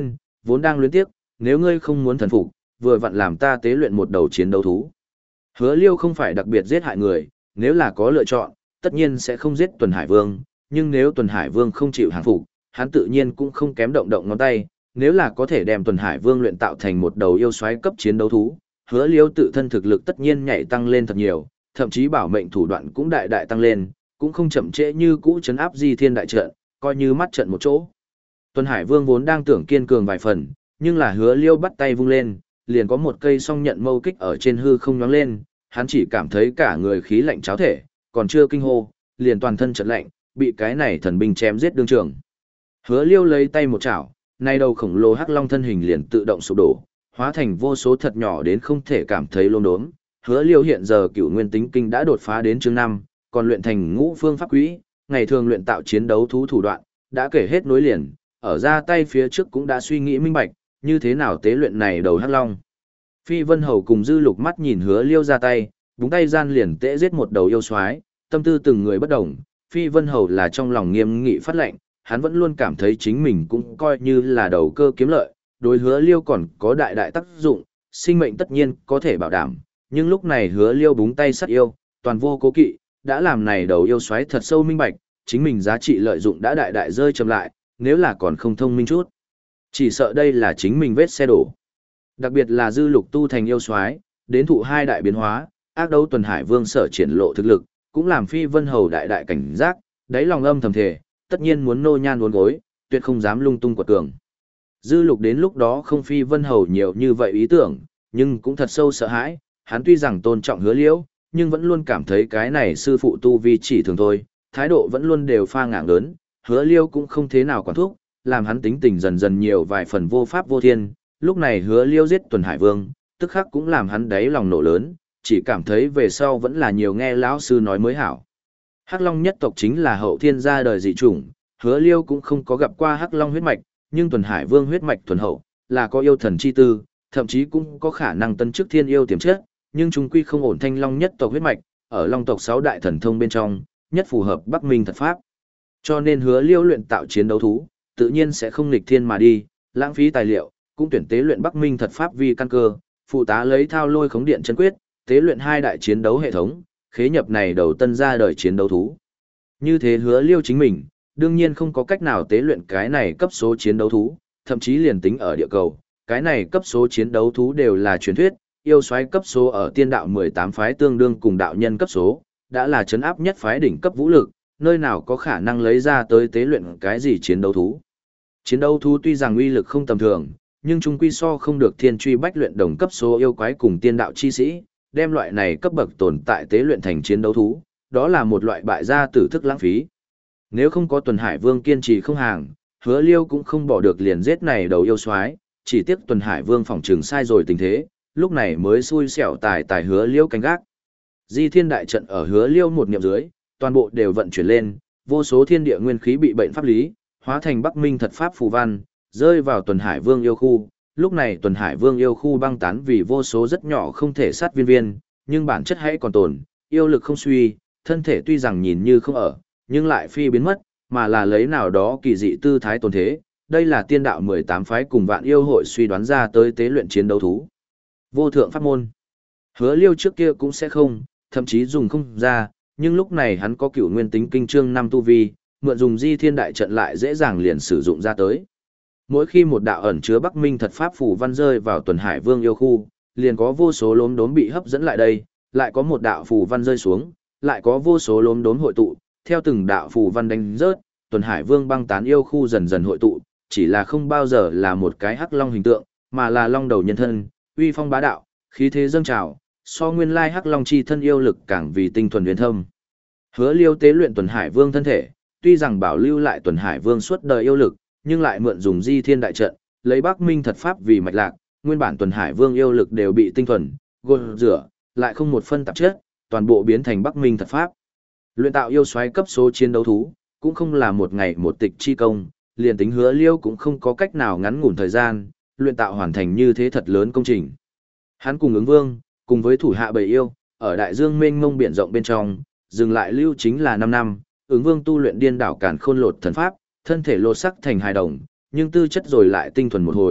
vốn đang luyến tiếc, nếu ngươi không muốn thần phục, vừa vặn làm ta tế luyện một đầu chiến đấu thú. Hứa Liêu không phải đặc biệt giết hại người, nếu là có lựa chọn, tất nhiên sẽ không giết Tuần Hải Vương, nhưng nếu Tuần Hải Vương không chịu hàng phục, hắn tự nhiên cũng không kém động động ngón tay, nếu là có thể đem Tuần Hải Vương luyện tạo thành một đầu yêu soái cấp chiến đấu thú, Hứa Liêu tự thân thực lực tất nhiên nhảy tăng lên thật nhiều, thậm chí bảo mệnh thủ đoạn cũng đại đại tăng lên, cũng không chậm trễ như cũ trấn áp Di Thiên đại trận, coi như mắt trận một chỗ. Tuần Hải Vương vốn đang tưởng kiên cường vài phần, nhưng là Hứa Liêu bắt tay vung lên, liền có một cây song nhận mâu kích ở trên hư không nhoáng lên, hắn chỉ cảm thấy cả người khí lạnh cháo thể, còn chưa kinh hô, liền toàn thân chợt lạnh, bị cái này thần binh chém giết đương trường. Hứa Liêu lấy tay một chảo, nay đầu khổng lồ hắc long thân hình liền tự động sụp đổ, hóa thành vô số thật nhỏ đến không thể cảm thấy lốm đốm. Hứa Liêu hiện giờ cửu nguyên tính kinh đã đột phá đến chương năm, còn luyện thành ngũ phương pháp quỹ, ngày thường luyện tạo chiến đấu thú thủ đoạn, đã kể hết nối liền, ở ra tay phía trước cũng đã suy nghĩ minh bạch, như thế nào tế luyện này đầu hắc long. Phi Vân Hầu cùng Dư Lục mắt nhìn Hứa Liêu ra tay, búng tay gian liền tễ giết một đầu yêu soái, tâm tư từng người bất đồng. Phi Vân Hầu là trong lòng nghiêm nghị phát lệnh, hắn vẫn luôn cảm thấy chính mình cũng coi như là đầu cơ kiếm lợi, đối Hứa Liêu còn có đại đại tác dụng, sinh mệnh tất nhiên có thể bảo đảm, nhưng lúc này Hứa Liêu búng tay sát yêu, toàn vô cố kỵ, đã làm này đầu yêu xoáy thật sâu minh bạch, chính mình giá trị lợi dụng đã đại đại rơi chậm lại, nếu là còn không thông minh chút, chỉ sợ đây là chính mình vết xe đổ. Đặc biệt là Dư Lục tu thành yêu xoáy, đến thụ hai đại biến hóa, ác đấu Tuần Hải Vương sở triển lộ thực lực, cũng làm Phi Vân Hầu đại đại cảnh giác, đáy lòng âm thầm thề, tất nhiên muốn nô nhan uốn gối, tuyệt không dám lung tung quật cường. Dư Lục đến lúc đó không Phi Vân Hầu nhiều như vậy ý tưởng, nhưng cũng thật sâu sợ hãi, hắn tuy rằng tôn trọng Hứa Liễu, nhưng vẫn luôn cảm thấy cái này sư phụ tu vi chỉ thường thôi, thái độ vẫn luôn đều pha ngạng lớn, Hứa Liêu cũng không thế nào quản thúc, làm hắn tính tình dần dần nhiều vài phần vô pháp vô thiên, lúc này Hứa Liêu giết Tuần Hải Vương, tức khắc cũng làm hắn đáy lòng nổ lớn, chỉ cảm thấy về sau vẫn là nhiều nghe lão sư nói mới hảo. Hắc Long nhất tộc chính là hậu thiên gia đời dị chủng, Hứa Liêu cũng không có gặp qua Hắc Long huyết mạch, nhưng Tuần Hải Vương huyết mạch thuần hậu, là có yêu thần chi tư, thậm chí cũng có khả năng tân chức thiên yêu tiềm chất, nhưng chúng quy không ổn thanh long nhất tộc huyết mạch, ở long tộc sáu đại thần thông bên trong, nhất phù hợp Bắc Minh thật pháp. Cho nên Hứa Liêu luyện tạo chiến đấu thú, tự nhiên sẽ không nghịch thiên mà đi, lãng phí tài liệu, cũng tuyển tế luyện Bắc Minh thật pháp vì căn cơ, phụ tá lấy thao lôi khống điện chân quyết, tế luyện hai đại chiến đấu hệ thống, khế nhập này đầu tân ra đời chiến đấu thú. Như thế Hứa Liêu chính mình, đương nhiên không có cách nào tế luyện cái này cấp số chiến đấu thú, thậm chí liền tính ở địa cầu, cái này cấp số chiến đấu thú đều là truyền thuyết, yêu soái cấp số ở tiên đạo mười tám phái tương đương cùng đạo nhân cấp số, đã là chấn áp nhất phái đỉnh cấp vũ lực, nơi nào có khả năng lấy ra tới tế luyện cái gì chiến đấu thú. Chiến đấu thú tuy rằng uy lực không tầm thường, nhưng chung quy so không được thiên truy bách luyện đồng cấp số yêu quái cùng tiên đạo chi sĩ, đem loại này cấp bậc tồn tại tế luyện thành chiến đấu thú, đó là một loại bại gia tử thức lãng phí. Nếu không có Tuần Hải Vương kiên trì không hàng, Hứa Liêu cũng không bỏ được liền giết này đầu yêu soái, chỉ tiếc Tuần Hải Vương phỏng trừng sai rồi tình thế, lúc này mới xui xẻo tài tài Hứa Liêu canh gác. Di Thiên đại trận ở Hứa Liêu một niệm dưới, toàn bộ đều vận chuyển lên, vô số thiên địa nguyên khí bị bệnh pháp lý, hóa thành Bắc Minh thật pháp phù văn, rơi vào Tuần Hải Vương yêu khu. Lúc này Tuần Hải Vương yêu khu băng tán vì vô số rất nhỏ không thể sát viên viên, nhưng bản chất hãy còn tồn, yêu lực không suy, thân thể tuy rằng nhìn như không ở, nhưng lại phi biến mất, mà là lấy nào đó kỳ dị tư thái tồn thế. Đây là tiên đạo mười tám phái cùng vạn yêu hội suy đoán ra tới tế luyện chiến đấu thú. Vô thượng pháp môn. Hứa Liêu trước kia cũng sẽ không, thậm chí dùng không ra, nhưng lúc này hắn có cửu nguyên tính kinh chương năm tu vi, mượn dùng Di Thiên đại trận lại dễ dàng liền sử dụng ra tới. Mỗi khi một đạo ẩn chứa Bắc Minh thật pháp phù văn rơi vào Tuần Hải Vương yêu khu, liền có vô số lốm đốm bị hấp dẫn lại đây, lại có một đạo phù văn rơi xuống, lại có vô số lốm đốm hội tụ, theo từng đạo phù văn đánh rớt, Tuần Hải Vương băng tán yêu khu dần dần hội tụ, chỉ là không bao giờ là một cái hắc long hình tượng, mà là long đầu nhân thân, uy phong bá đạo, khí thế dâng trào, so nguyên lai hắc long chi thân yêu lực càng vì tinh thuần huyền thâm. Hứa Liêu tế luyện Tuần Hải Vương thân thể, tuy rằng bảo lưu lại Tuần Hải Vương suốt đời yêu lực, nhưng lại mượn dùng Di Thiên đại trận, lấy Bắc Minh thật pháp vì mạch lạc, nguyên bản Tuần Hải Vương yêu lực đều bị tinh thuần gột rửa, lại không một phân tạp chất, toàn bộ biến thành Bắc Minh thật pháp. Luyện tạo yêu soái cấp số chiến đấu thú, cũng không là một ngày một tịch chi công, liền tính Hứa Liêu cũng không có cách nào ngắn ngủn thời gian, luyện tạo hoàn thành như thế thật lớn công trình. Hắn cùng ứng vương, cùng với thủ hạ bầy yêu, ở đại dương mênh mông biển rộng bên trong, dừng lại lưu chính là năm năm, ứng vương tu luyện điên đảo càn khôn lột thần pháp, thân thể lột sắc thành hài đồng, nhưng tư chất rồi lại tinh thuần một hồi,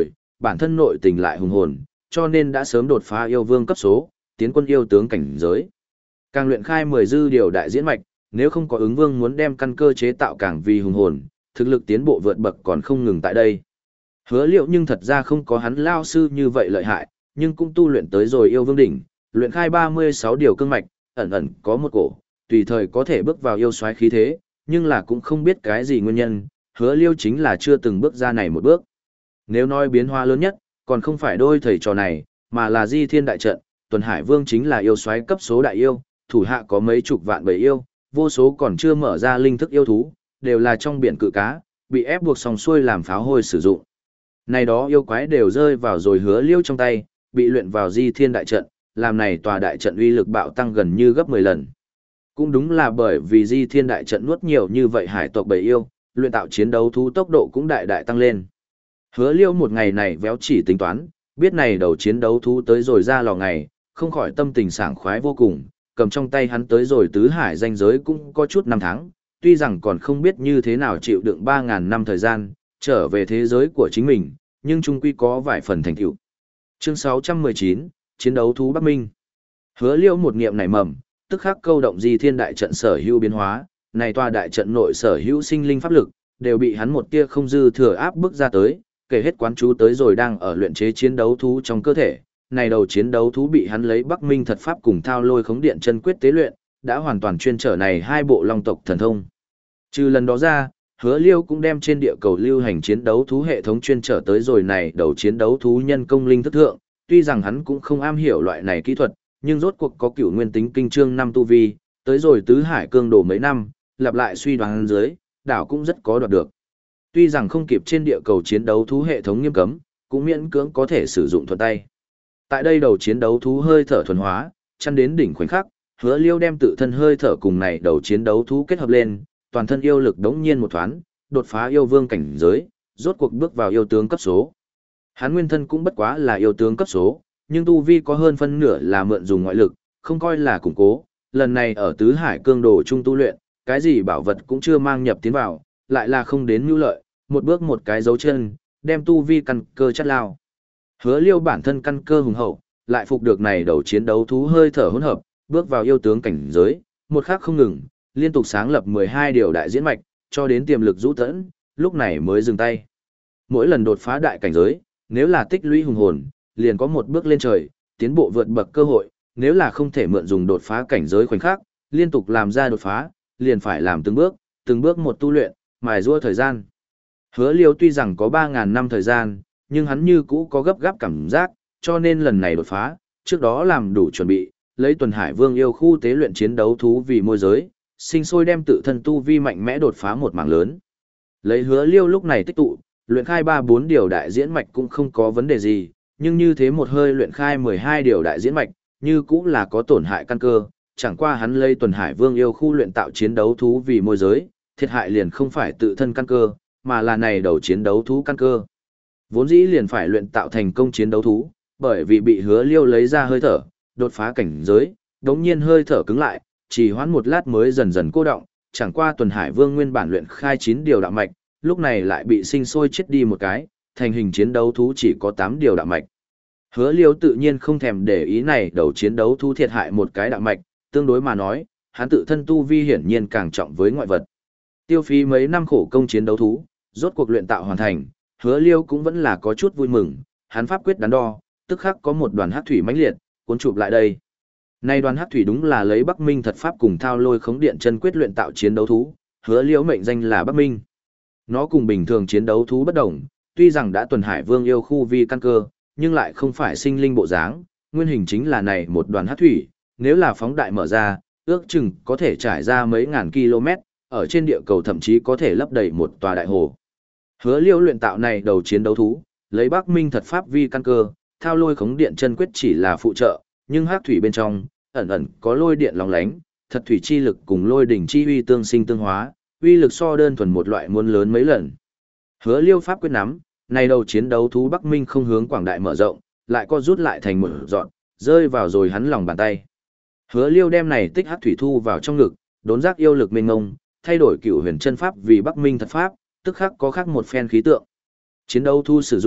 bản thân nội tình lại hùng hồn, cho nên đã sớm đột phá yêu vương cấp số, tiến quân yêu tướng cảnh giới. Càng luyện khai mười dư điều đại diễn mạch, nếu không có ứng vương muốn đem căn cơ chế tạo càng vì hùng hồn, thực lực tiến bộ vượt bậc còn không ngừng tại đây. Hứa Liệu nhưng thật ra không có hắn lao sư như vậy lợi hại, nhưng cũng tu luyện tới rồi yêu vương đỉnh, luyện khai ba mươi sáu điều cương mạch, ẩn ẩn có một cổ, tùy thời có thể bước vào yêu soái khí thế, nhưng là cũng không biết cái gì nguyên nhân, Hứa Liêu chính là chưa từng bước ra này một bước. Nếu nói biến hóa lớn nhất, còn không phải đôi thầy trò này, mà là Di Thiên đại trận, Tuần Hải Vương chính là yêu soái cấp số đại yêu, thủ hạ có mấy chục vạn bầy yêu, vô số còn chưa mở ra linh thức yêu thú, đều là trong biển cự cá, bị ép buộc sòng xuôi làm pháo hôi sử dụng. Này đó yêu quái đều rơi vào rồi Hứa Liêu trong tay, bị luyện vào Di Thiên đại trận, làm này tòa đại trận uy lực bạo tăng gần như gấp mười lần. Cũng đúng là bởi vì Di Thiên đại trận nuốt nhiều như vậy hải tộc bầy yêu, luyện tạo chiến đấu thú tốc độ cũng đại đại tăng lên. Hứa Liêu một ngày này véo chỉ tính toán, biết này đầu chiến đấu thú tới rồi ra lò ngày, không khỏi tâm tình sảng khoái vô cùng, cầm trong tay hắn tới rồi tứ hải danh giới cũng có chút năm tháng, tuy rằng còn không biết như thế nào chịu đựng ba ngàn năm thời gian, trở về thế giới của chính mình, nhưng chung quy có vài phần thành tựu. Chương sáu trăm mười chín, Chiến đấu thú Bắc Minh. Hứa Liêu một niệm nảy mầm, tức khắc câu động Di Thiên đại trận sở hữu biến hóa, này tòa đại trận nội sở hữu sinh linh pháp lực, đều bị hắn một tia không dư thừa áp bức ra tới, kể hết quán chú tới rồi đang ở luyện chế chiến đấu thú trong cơ thể. Này đầu chiến đấu thú bị hắn lấy Bắc Minh thật pháp cùng thao lôi khống điện chân quyết tế luyện, đã hoàn toàn chuyên trở này hai bộ long tộc thần thông. Trừ lần đó ra, Hứa Liêu cũng đem trên địa cầu lưu hành chiến đấu thú hệ thống chuyên trở tới rồi này đầu chiến đấu thú nhân công linh thức thượng, tuy rằng hắn cũng không am hiểu loại này kỹ thuật, nhưng rốt cuộc có cửu nguyên tính kinh trương năm tu vi, tới rồi tứ hải cương đồ mấy năm, lặp lại suy đoán dưới, đảo cũng rất có đoạt được. Tuy rằng không kịp trên địa cầu chiến đấu thú hệ thống nghiêm cấm, cũng miễn cưỡng có thể sử dụng thuận tay. Tại đây đầu chiến đấu thú hơi thở thuần hóa, chăn đến đỉnh khoảnh khắc, Hứa Liêu đem tự thân hơi thở cùng này đầu chiến đấu thú kết hợp lên, toàn thân yêu lực đống nhiên một thoáng, đột phá yêu vương cảnh giới, rốt cuộc bước vào yêu tướng cấp số. Hắn nguyên thân cũng bất quá là yêu tướng cấp số, nhưng tu vi có hơn phân nửa là mượn dùng ngoại lực, không coi là củng cố. Lần này ở tứ hải cương đồ trung tu luyện, cái gì bảo vật cũng chưa mang nhập tiến vào, lại là không đến nhu lợi, một bước một cái dấu chân, đem tu vi căn cơ chất lao. Hứa Liêu bản thân căn cơ hùng hậu, lại phục được này đầu chiến đấu thú hơi thở hỗn hợp, bước vào yêu tướng cảnh giới, một khắc không ngừng, liên tục sáng lập mười hai điều đại diễn mạch, cho đến tiềm lực rũ tẫn, lúc này mới dừng tay. Mỗi lần đột phá đại cảnh giới, nếu là tích lũy hùng hồn, liền có một bước lên trời, tiến bộ vượt bậc cơ hội, nếu là không thể mượn dùng đột phá cảnh giới khoảnh khắc, liên tục làm ra đột phá, liền phải làm từng bước, từng bước một tu luyện, mài giũa thời gian. Hứa Liêu tuy rằng có ba ngàn năm thời gian, nhưng hắn như cũ có gấp gáp cảm giác, cho nên lần này đột phá, trước đó làm đủ chuẩn bị, lấy Tuần Hải Vương yêu khu tế luyện chiến đấu thú vì môi giới, sinh sôi đem tự thân tu vi mạnh mẽ đột phá một mảng lớn. Lấy Hứa Liêu lúc này tích tụ, luyện khai ba bốn điều đại diễn mạch cũng không có vấn đề gì, nhưng như thế một hơi luyện khai mười hai điều đại diễn mạch, như cũng là có tổn hại căn cơ, chẳng qua hắn lấy Tuần Hải Vương yêu khu luyện tạo chiến đấu thú vì môi giới, thiệt hại liền không phải tự thân căn cơ, mà là này đầu chiến đấu thú căn cơ. Vốn dĩ liền phải luyện tạo thành công chiến đấu thú, bởi vì bị Hứa Liêu lấy ra hơi thở, đột phá cảnh giới, đống nhiên hơi thở cứng lại, chỉ hoãn một lát mới dần dần cô động, chẳng qua Tuần Hải Vương nguyên bản luyện khai chín điều đạo mạch, lúc này lại bị sinh sôi chết đi một cái, thành hình chiến đấu thú chỉ có tám điều đạo mạch. Hứa Liêu tự nhiên không thèm để ý này đầu chiến đấu thú thiệt hại một cái đạo mạch, tương đối mà nói, hắn tự thân tu vi hiển nhiên càng trọng với ngoại vật. Tiêu phí mấy năm khổ công chiến đấu thú, rốt cuộc luyện tạo hoàn thành, Hứa Liêu cũng vẫn là có chút vui mừng, hắn pháp quyết đắn đo, tức khắc có một đoàn hắc thủy mãnh liệt, cuốn chụp lại đây. Nay đoàn hắc thủy đúng là lấy Bắc Minh thật pháp cùng thao lôi khống điện chân quyết luyện tạo chiến đấu thú, Hứa Liêu mệnh danh là Bắc Minh. Nó cùng bình thường chiến đấu thú bất đồng, tuy rằng đã Tuần Hải Vương yêu khu vi căn cơ, nhưng lại không phải sinh linh bộ dáng, nguyên hình chính là này một đoàn hắc thủy, nếu là phóng đại mở ra, ước chừng có thể trải ra mấy ngàn km, ở trên địa cầu thậm chí có thể lấp đầy một tòa đại hồ. Hứa Liêu luyện tạo này đầu chiến đấu thú, lấy Bắc Minh thật pháp vi căn cơ, thao lôi khống điện chân quyết chỉ là phụ trợ, nhưng hắc thủy bên trong ẩn ẩn có lôi điện lóng lánh, thật thủy chi lực cùng lôi đỉnh chi uy tương sinh tương hóa, uy lực so đơn thuần một loại muôn lớn mấy lần. Hứa Liêu pháp quyết nắm, này đầu chiến đấu thú Bắc Minh không hướng quảng đại mở rộng, lại co rút lại thành một dọn, rơi vào rồi hắn lòng bàn tay. Hứa Liêu đem này tích hắc thủy thu vào trong ngực, đốn giác yêu lực mênh mông, thay đổi cửu huyền chân pháp vì Bắc Minh thật pháp, tức khắc có khác một phen khí tượng. Chiến đấu thu sử dụng,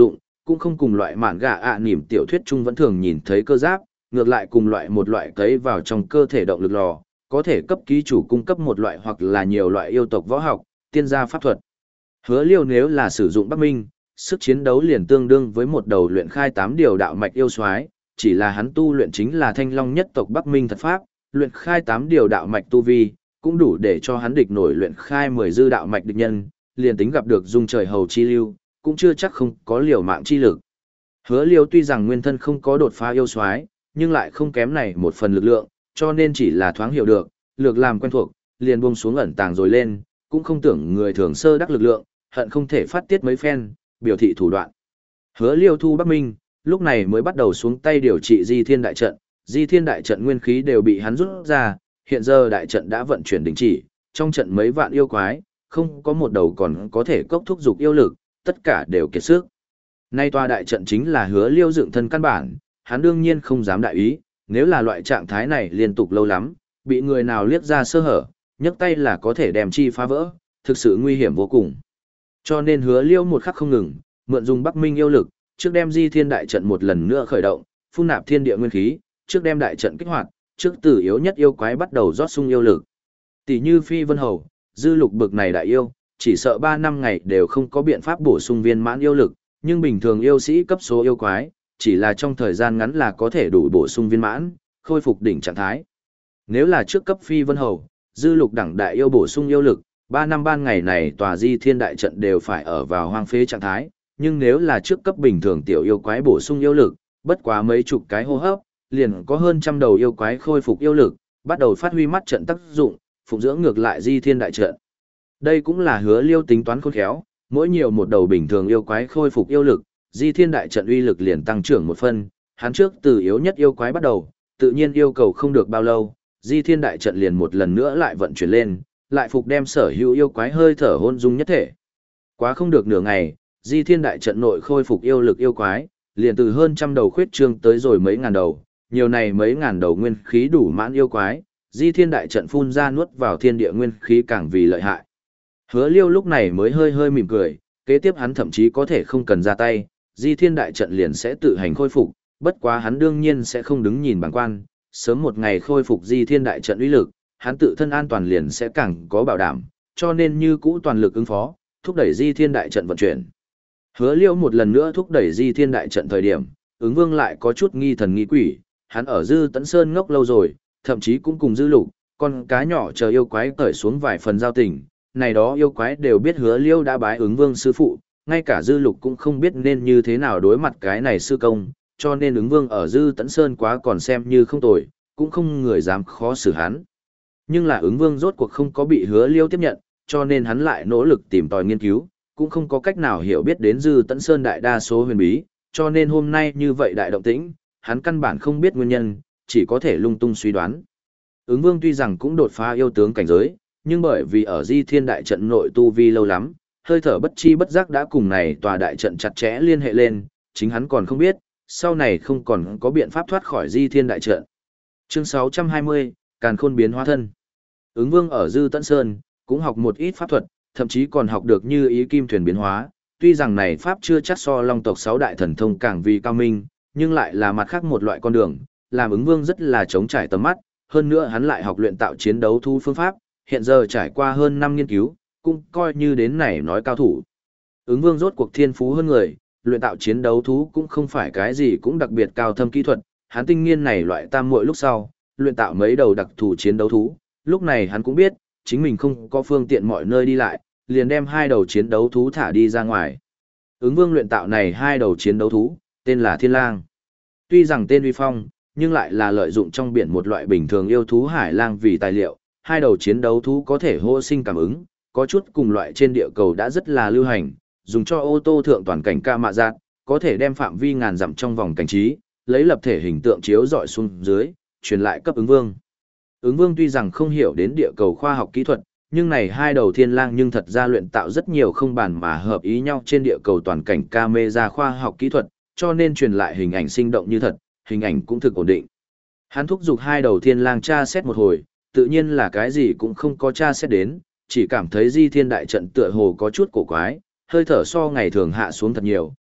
cũng không cùng loại mạn gà ạ à nỉm tiểu thuyết chung vẫn thường nhìn thấy cơ giáp, ngược lại cùng loại một loại cấy vào trong cơ thể động lực lò, có thể cấp ký chủ cung cấp một loại hoặc là nhiều loại yêu tộc võ học, tiên gia pháp thuật. Hứa Liêu nếu là sử dụng Bắc Minh, sức chiến đấu liền tương đương với một đầu luyện khai tám điều đạo mạch yêu soái, chỉ là hắn tu luyện chính là Thanh Long nhất tộc Bắc Minh thật pháp, luyện khai tám điều đạo mạch tu vi, cũng đủ để cho hắn địch nổi luyện khai mười dư đạo mạch địch nhân, liền tính gặp được dung trời hầu chi lưu, cũng chưa chắc không có liều mạng chi lực. Hứa Liêu tuy rằng nguyên thân không có đột phá yêu soái, nhưng lại không kém này một phần lực lượng, cho nên chỉ là thoáng hiểu được, lược làm quen thuộc, liền buông xuống ẩn tàng rồi lên, cũng không tưởng người thường sơ đắc lực lượng, hận không thể phát tiết mấy phen, biểu thị thủ đoạn. Hứa Liêu thu Bắc Minh, lúc này mới bắt đầu xuống tay điều trị Di Thiên đại trận, Di Thiên đại trận nguyên khí đều bị hắn rút ra, hiện giờ đại trận đã vận chuyển đình chỉ, trong trận mấy vạn yêu quái, không có một đầu còn có thể cốc thúc dục yêu lực, tất cả đều kiệt sức. Nay tòa đại trận chính là Hứa Liêu dựng thân căn bản, hắn đương nhiên không dám đại ý, nếu là loại trạng thái này liên tục lâu lắm, bị người nào liếc ra sơ hở, nhấc tay là có thể đem chi phá vỡ, thực sự nguy hiểm vô cùng. Cho nên Hứa Liêu một khắc không ngừng, mượn dùng Bắc Minh yêu lực, trước đem Di Thiên đại trận một lần nữa khởi động, phun nạp thiên địa nguyên khí, trước đem đại trận kích hoạt, trước từ yếu nhất yêu quái bắt đầu rót sung yêu lực. Tỷ như Phi Vân Hầu, Dư Lục bực này đại yêu, chỉ sợ ba năm ngày đều không có biện pháp bổ sung viên mãn yêu lực, nhưng bình thường yêu sĩ cấp số yêu quái, chỉ là trong thời gian ngắn là có thể đủ bổ sung viên mãn, khôi phục đỉnh trạng thái. Nếu là trước cấp Phi Vân Hầu, Dư Lục đẳng đại yêu bổ sung yêu lực, ba năm ban ngày này tòa Di Thiên đại trận đều phải ở vào hoang phế trạng thái, nhưng nếu là trước cấp bình thường tiểu yêu quái bổ sung yêu lực, bất quá mấy chục cái hô hấp, liền có hơn trăm đầu yêu quái khôi phục yêu lực, bắt đầu phát huy mắt trận tác dụng, phụng dưỡng ngược lại Di Thiên đại trận. Đây cũng là Hứa Liêu tính toán khôn khéo, mỗi nhiều một đầu bình thường yêu quái khôi phục yêu lực, Di Thiên đại trận uy lực liền tăng trưởng một phân, hắn trước từ yếu nhất yêu quái bắt đầu, tự nhiên yêu cầu không được bao lâu, Di Thiên đại trận liền một lần nữa lại vận chuyển lên, lại phục đem sở hữu yêu quái hơi thở hôn dung nhất thể. Quá không được nửa ngày, Di Thiên đại trận nội khôi phục yêu lực yêu quái, liền từ hơn trăm đầu khuyết trương tới rồi mấy ngàn đầu, nhiều này mấy ngàn đầu nguyên khí đủ mãn yêu quái, Di Thiên đại trận phun ra nuốt vào thiên địa nguyên khí càng vì lợi hại. Hứa Liêu lúc này mới hơi hơi mỉm cười, kế tiếp hắn thậm chí có thể không cần ra tay, Di Thiên đại trận liền sẽ tự hành khôi phục, bất quá hắn đương nhiên sẽ không đứng nhìn bằng quan, sớm một ngày khôi phục Di Thiên đại trận uy lực, hắn tự thân an toàn liền sẽ càng có bảo đảm, cho nên như cũ toàn lực ứng phó, thúc đẩy Di Thiên đại trận vận chuyển. Hứa Liêu một lần nữa thúc đẩy Di Thiên đại trận thời điểm, ứng vương lại có chút nghi thần nghi quỷ, hắn ở Dư Tấn Sơn ngốc lâu rồi, thậm chí cũng cùng Dư Lục, con cá nhỏ chờ yêu quái cởi xuống vài phần giao tình, này đó yêu quái đều biết Hứa Liêu đã bái ứng vương sư phụ, ngay cả Dư Lục cũng không biết nên như thế nào đối mặt cái này sư công, cho nên ứng vương ở Dư Tấn Sơn quá còn xem như không tồi, cũng không người dám khó xử hắn. Nhưng là ứng vương rốt cuộc không có bị Hứa Liêu tiếp nhận, cho nên hắn lại nỗ lực tìm tòi nghiên cứu, cũng không có cách nào hiểu biết đến Dư Tấn Sơn đại đa số huyền bí, cho nên hôm nay như vậy đại động tĩnh, hắn căn bản không biết nguyên nhân, chỉ có thể lung tung suy đoán. Ứng vương tuy rằng cũng đột phá yêu tướng cảnh giới, nhưng bởi vì ở Di Thiên đại trận nội tu vi lâu lắm, hơi thở bất chi bất giác đã cùng này tòa đại trận chặt chẽ liên hệ lên, chính hắn còn không biết, sau này không còn có biện pháp thoát khỏi Di Thiên đại trận. Chương sáu trăm hai mươi, Càn Khôn biến hóa thân. Ứng vương ở Dư Tấn Sơn, cũng học một ít pháp thuật, thậm chí còn học được như ý kim thuyền biến hóa, tuy rằng này pháp chưa chắc so Long tộc sáu đại thần thông càng vì cao minh, nhưng lại là mặt khác một loại con đường, làm ứng vương rất là trống trải tầm mắt, hơn nữa hắn lại học luyện tạo chiến đấu thu phương pháp, hiện giờ trải qua hơn năm nghiên cứu, cũng coi như đến này nói cao thủ. Ứng vương rốt cuộc thiên phú hơn người, luyện tạo chiến đấu thú cũng không phải cái gì cũng đặc biệt cao thâm kỹ thuật, hắn tinh nghiên này loại tam muội lúc sau, luyện tạo mấy đầu đặc thù chiến đấu thú, lúc này hắn cũng biết, chính mình không có phương tiện mọi nơi đi lại, liền đem hai đầu chiến đấu thú thả đi ra ngoài. Ứng vương luyện tạo này hai đầu chiến đấu thú, tên là Thiên Lang. Tuy rằng tên uy phong, nhưng lại là lợi dụng trong biển một loại bình thường yêu thú hải lang vì tài liệu, hai đầu chiến đấu thú có thể hô sinh cảm ứng, có chút cùng loại trên địa cầu đã rất là lưu hành, dùng cho ô tô thượng toàn cảnh ca mạ giác, có thể đem phạm vi ngàn dặm trong vòng cảnh trí, lấy lập thể hình tượng chiếu dọi xuống dưới, truyền lại cấp ứng vương. Ứng vương tuy rằng không hiểu đến địa cầu khoa học kỹ thuật, nhưng này hai đầu thiên lang nhưng thật ra luyện tạo rất nhiều không bàn mà hợp ý nhau trên địa cầu toàn cảnh camera khoa học kỹ thuật, cho nên truyền lại hình ảnh sinh động như thật, hình ảnh cũng thực ổn định. Hắn thúc giục hai đầu thiên lang tra xét một hồi, tự nhiên là cái gì cũng không có tra xét đến, chỉ cảm thấy Di Thiên đại trận tựa hồ có chút cổ quái, hơi thở so ngày thường hạ xuống thật nhiều,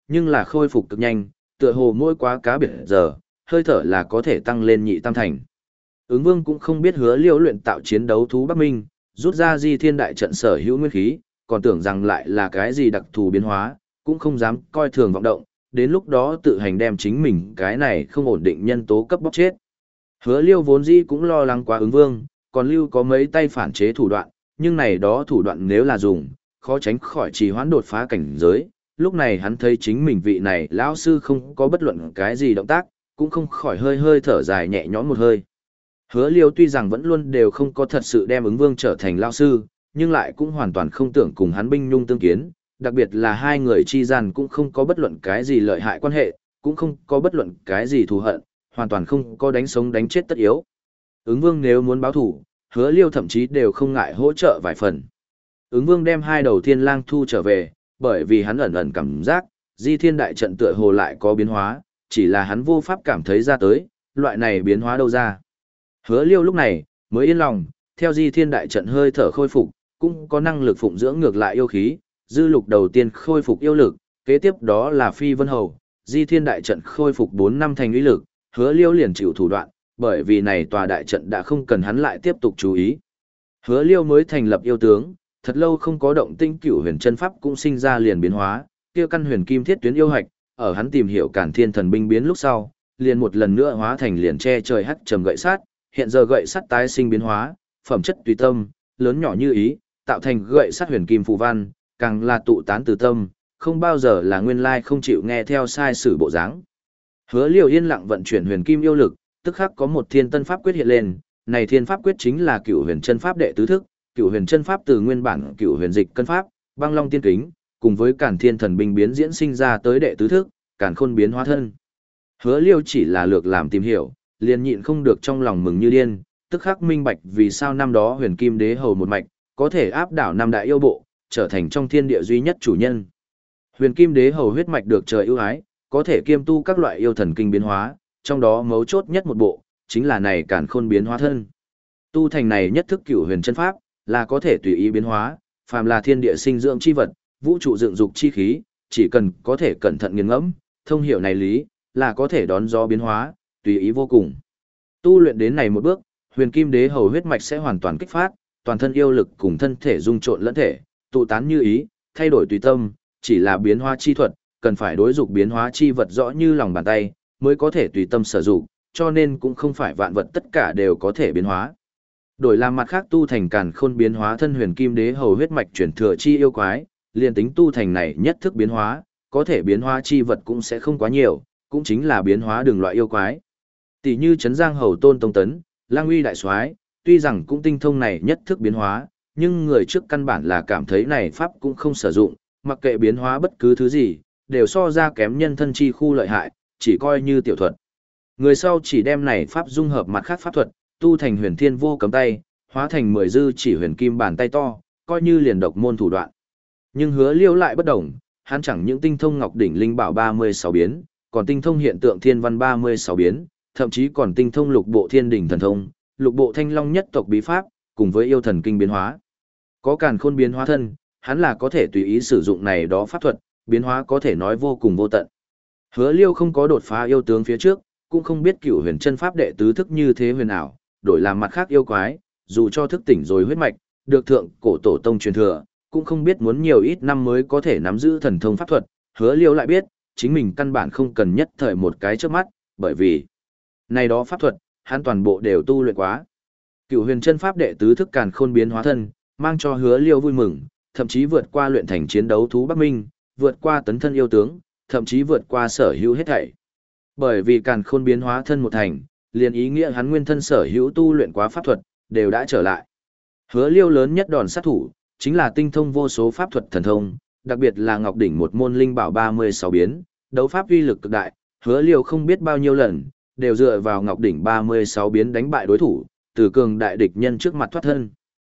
nhưng là khôi phục cực nhanh, tựa hồ mỗi quá cá biệt giờ, hơi thở là có thể tăng lên nhị tam thành. Ứng Vương cũng không biết Hứa Liêu luyện tạo chiến đấu thú Bắc Minh, rút ra Di Thiên đại trận sở hữu nguyên khí, còn tưởng rằng lại là cái gì đặc thù biến hóa, cũng không dám coi thường vọng động, đến lúc đó tự hành đem chính mình cái này không ổn định nhân tố cấp bóc chết. Hứa Liêu vốn dĩ cũng lo lắng quá Ứng Vương, còn lưu có mấy tay phản chế thủ đoạn, nhưng này đó thủ đoạn nếu là dùng, khó tránh khỏi trì hoãn đột phá cảnh giới. Lúc này hắn thấy chính mình vị này lão sư không có bất luận cái gì động tác, cũng không khỏi hơi hơi thở dài nhẹ nhõm một hơi. Hứa Liêu tuy rằng vẫn luôn đều không có thật sự đem Ứng Vương trở thành lão sư, nhưng lại cũng hoàn toàn không tưởng cùng hắn binh nhung tương kiến, đặc biệt là hai người chi gian cũng không có bất luận cái gì lợi hại quan hệ, cũng không có bất luận cái gì thù hận, hoàn toàn không có đánh sống đánh chết tất yếu. Ứng Vương nếu muốn báo thù, Hứa Liêu thậm chí đều không ngại hỗ trợ vài phần. Ứng Vương đem hai đầu thiên lang thu trở về, bởi vì hắn ẩn ẩn cảm giác, Di Thiên đại trận tựa hồ lại có biến hóa, chỉ là hắn vô pháp cảm thấy ra tới, loại này biến hóa đâu ra. Hứa Liêu lúc này mới yên lòng, theo Di Thiên đại trận hơi thở khôi phục, cũng có năng lực phụng dưỡng ngược lại yêu khí, dư lục đầu tiên khôi phục yêu lực, kế tiếp đó là Phi Vân Hầu, Di Thiên đại trận khôi phục bốn năm thành uy lực, Hứa Liêu liền chịu thủ đoạn, bởi vì này tòa đại trận đã không cần hắn lại tiếp tục chú ý. Hứa Liêu mới thành lập yêu tướng, thật lâu không có động tinh, Cửu Huyền chân pháp cũng sinh ra liền biến hóa, kia căn huyền kim thiết tuyến yêu hạch, ở hắn tìm hiểu Càn Thiên thần binh biến lúc sau, liền một lần nữa hóa thành liền che trời hắc trầm gậy sắt, hiện giờ gậy sắt tái sinh biến hóa, phẩm chất tùy tâm, lớn nhỏ như ý, tạo thành gậy sắt huyền kim phù văn, càng là tụ tán từ tâm, không bao giờ là nguyên lai không chịu nghe theo sai sử bộ dáng. Hứa Liêu yên lặng vận chuyển huyền kim yêu lực, tức khắc có một thiên tân pháp quyết hiện lên, này thiên pháp quyết chính là Cửu Huyền chân pháp đệ tứ thức, Cửu Huyền chân pháp từ nguyên bản Cửu Huyền dịch cân pháp, Băng Long tiên kính, cùng với Càn Thiên thần binh biến diễn sinh ra tới đệ tứ thức, Càn Khôn biến hóa thân. Hứa Liêu chỉ là lược làm tìm hiểu, liền nhịn không được trong lòng mừng như điên, tức khắc minh bạch vì sao năm đó Huyền Kim Đế hầu một mạch có thể áp đảo năm đại yêu bộ, trở thành trong thiên địa duy nhất chủ nhân. Huyền Kim Đế hầu huyết mạch được trời ưu ái, có thể kiêm tu các loại yêu thần kinh biến hóa, trong đó mấu chốt nhất một bộ, chính là này Càn Khôn biến hóa thân. Tu thành này nhất thức Cửu Huyền chân pháp, là có thể tùy ý biến hóa, phàm là thiên địa sinh dưỡng chi vật, vũ trụ dựng dục chi khí, chỉ cần có thể cẩn thận nghiền ngẫm, thông hiểu này lý, là có thể đón gió biến hóa, tùy ý vô cùng. Tu luyện đến này một bước, Huyền Kim Đế hầu huyết mạch sẽ hoàn toàn kích phát, toàn thân yêu lực cùng thân thể dung trộn lẫn thể, tụ tán như ý, thay đổi tùy tâm, chỉ là biến hóa chi thuật, cần phải đối dục biến hóa chi vật rõ như lòng bàn tay, mới có thể tùy tâm sử dụng, cho nên cũng không phải vạn vật tất cả đều có thể biến hóa. Đổi làm mặt khác tu thành Càn Khôn biến hóa thân Huyền Kim Đế hầu huyết mạch chuyển thừa chi yêu quái, liền tính tu thành này nhất thức biến hóa, có thể biến hóa chi vật cũng sẽ không quá nhiều, cũng chính là biến hóa đường loại yêu quái. Tỷ như Trấn Giang hầu Tôn Tông Tấn, Lang Uy đại soái, tuy rằng cũng tinh thông này nhất thức biến hóa, nhưng người trước căn bản là cảm thấy này pháp cũng không sử dụng, mặc kệ biến hóa bất cứ thứ gì, đều so ra kém nhân thân chi khu lợi hại, chỉ coi như tiểu thuật. Người sau chỉ đem này pháp dung hợp mặt khác pháp thuật, tu thành Huyền Thiên vô cấm tay, hóa thành mười dư chỉ huyền kim bàn tay to, coi như liền độc môn thủ đoạn. Nhưng Hứa Liêu lại bất đồng, hắn chẳng những tinh thông Ngọc đỉnh linh bảo ba mươi sáu biến, còn tinh thông hiện tượng thiên văn ba mươi sáu biến, thậm chí còn tinh thông lục bộ thiên đỉnh thần thông, lục bộ thanh long nhất tộc bí pháp, cùng với yêu thần kinh biến hóa. Có Càn Khôn biến hóa thân, hắn là có thể tùy ý sử dụng này đó pháp thuật, biến hóa có thể nói vô cùng vô tận. Hứa Liêu không có đột phá yêu tướng phía trước, cũng không biết Cửu Huyền chân pháp đệ tứ thức như thế huyền ảo, đổi làm mặt khác yêu quái, dù cho thức tỉnh rồi huyết mạch, được thượng cổ tổ tông truyền thừa, cũng không biết muốn nhiều ít năm mới có thể nắm giữ thần thông pháp thuật. Hứa Liêu lại biết, chính mình căn bản không cần nhất thời một cái trước mắt, bởi vì này đó pháp thuật, hắn toàn bộ đều tu luyện quá. Cửu Huyền chân pháp đệ tứ thức Càn Khôn biến hóa thân, mang cho Hứa Liêu vui mừng, thậm chí vượt qua luyện thành chiến đấu thú Bắc Minh, vượt qua tấn thân yêu tướng, thậm chí vượt qua sở hữu hết thảy. Bởi vì Càn Khôn biến hóa thân một thành, liền ý nghĩa hắn nguyên thân sở hữu tu luyện quá pháp thuật, đều đã trở lại. Hứa Liêu lớn nhất đòn sát thủ, chính là tinh thông vô số pháp thuật thần thông, đặc biệt là Ngọc đỉnh một môn linh bảo ba mươi sáu biến, đấu pháp uy lực cực đại, Hứa Liêu không biết bao nhiêu lần, đều dựa vào Ngọc đỉnh ba mươi sáu biến đánh bại đối thủ, từ cường đại địch nhân trước mặt thoát thân.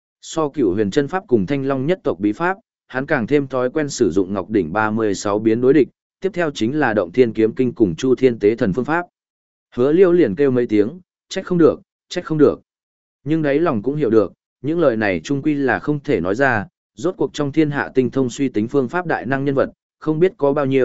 So Cửu Huyền chân pháp cùng Thanh Long nhất tộc bí pháp, hắn càng thêm thói quen sử dụng Ngọc đỉnh ba mươi sáu biến đối địch, tiếp theo chính là Động Thiên kiếm kinh cùng Chu Thiên tế thần phương pháp. Hứa Liêu liền kêu mấy tiếng, trách không được, trách không được. Nhưng đấy lòng cũng hiểu được, những lời này chung quy là không thể nói ra, rốt cuộc trong thiên hạ tinh thông suy tính phương pháp đại năng nhân vật, không biết có bao nhiêu,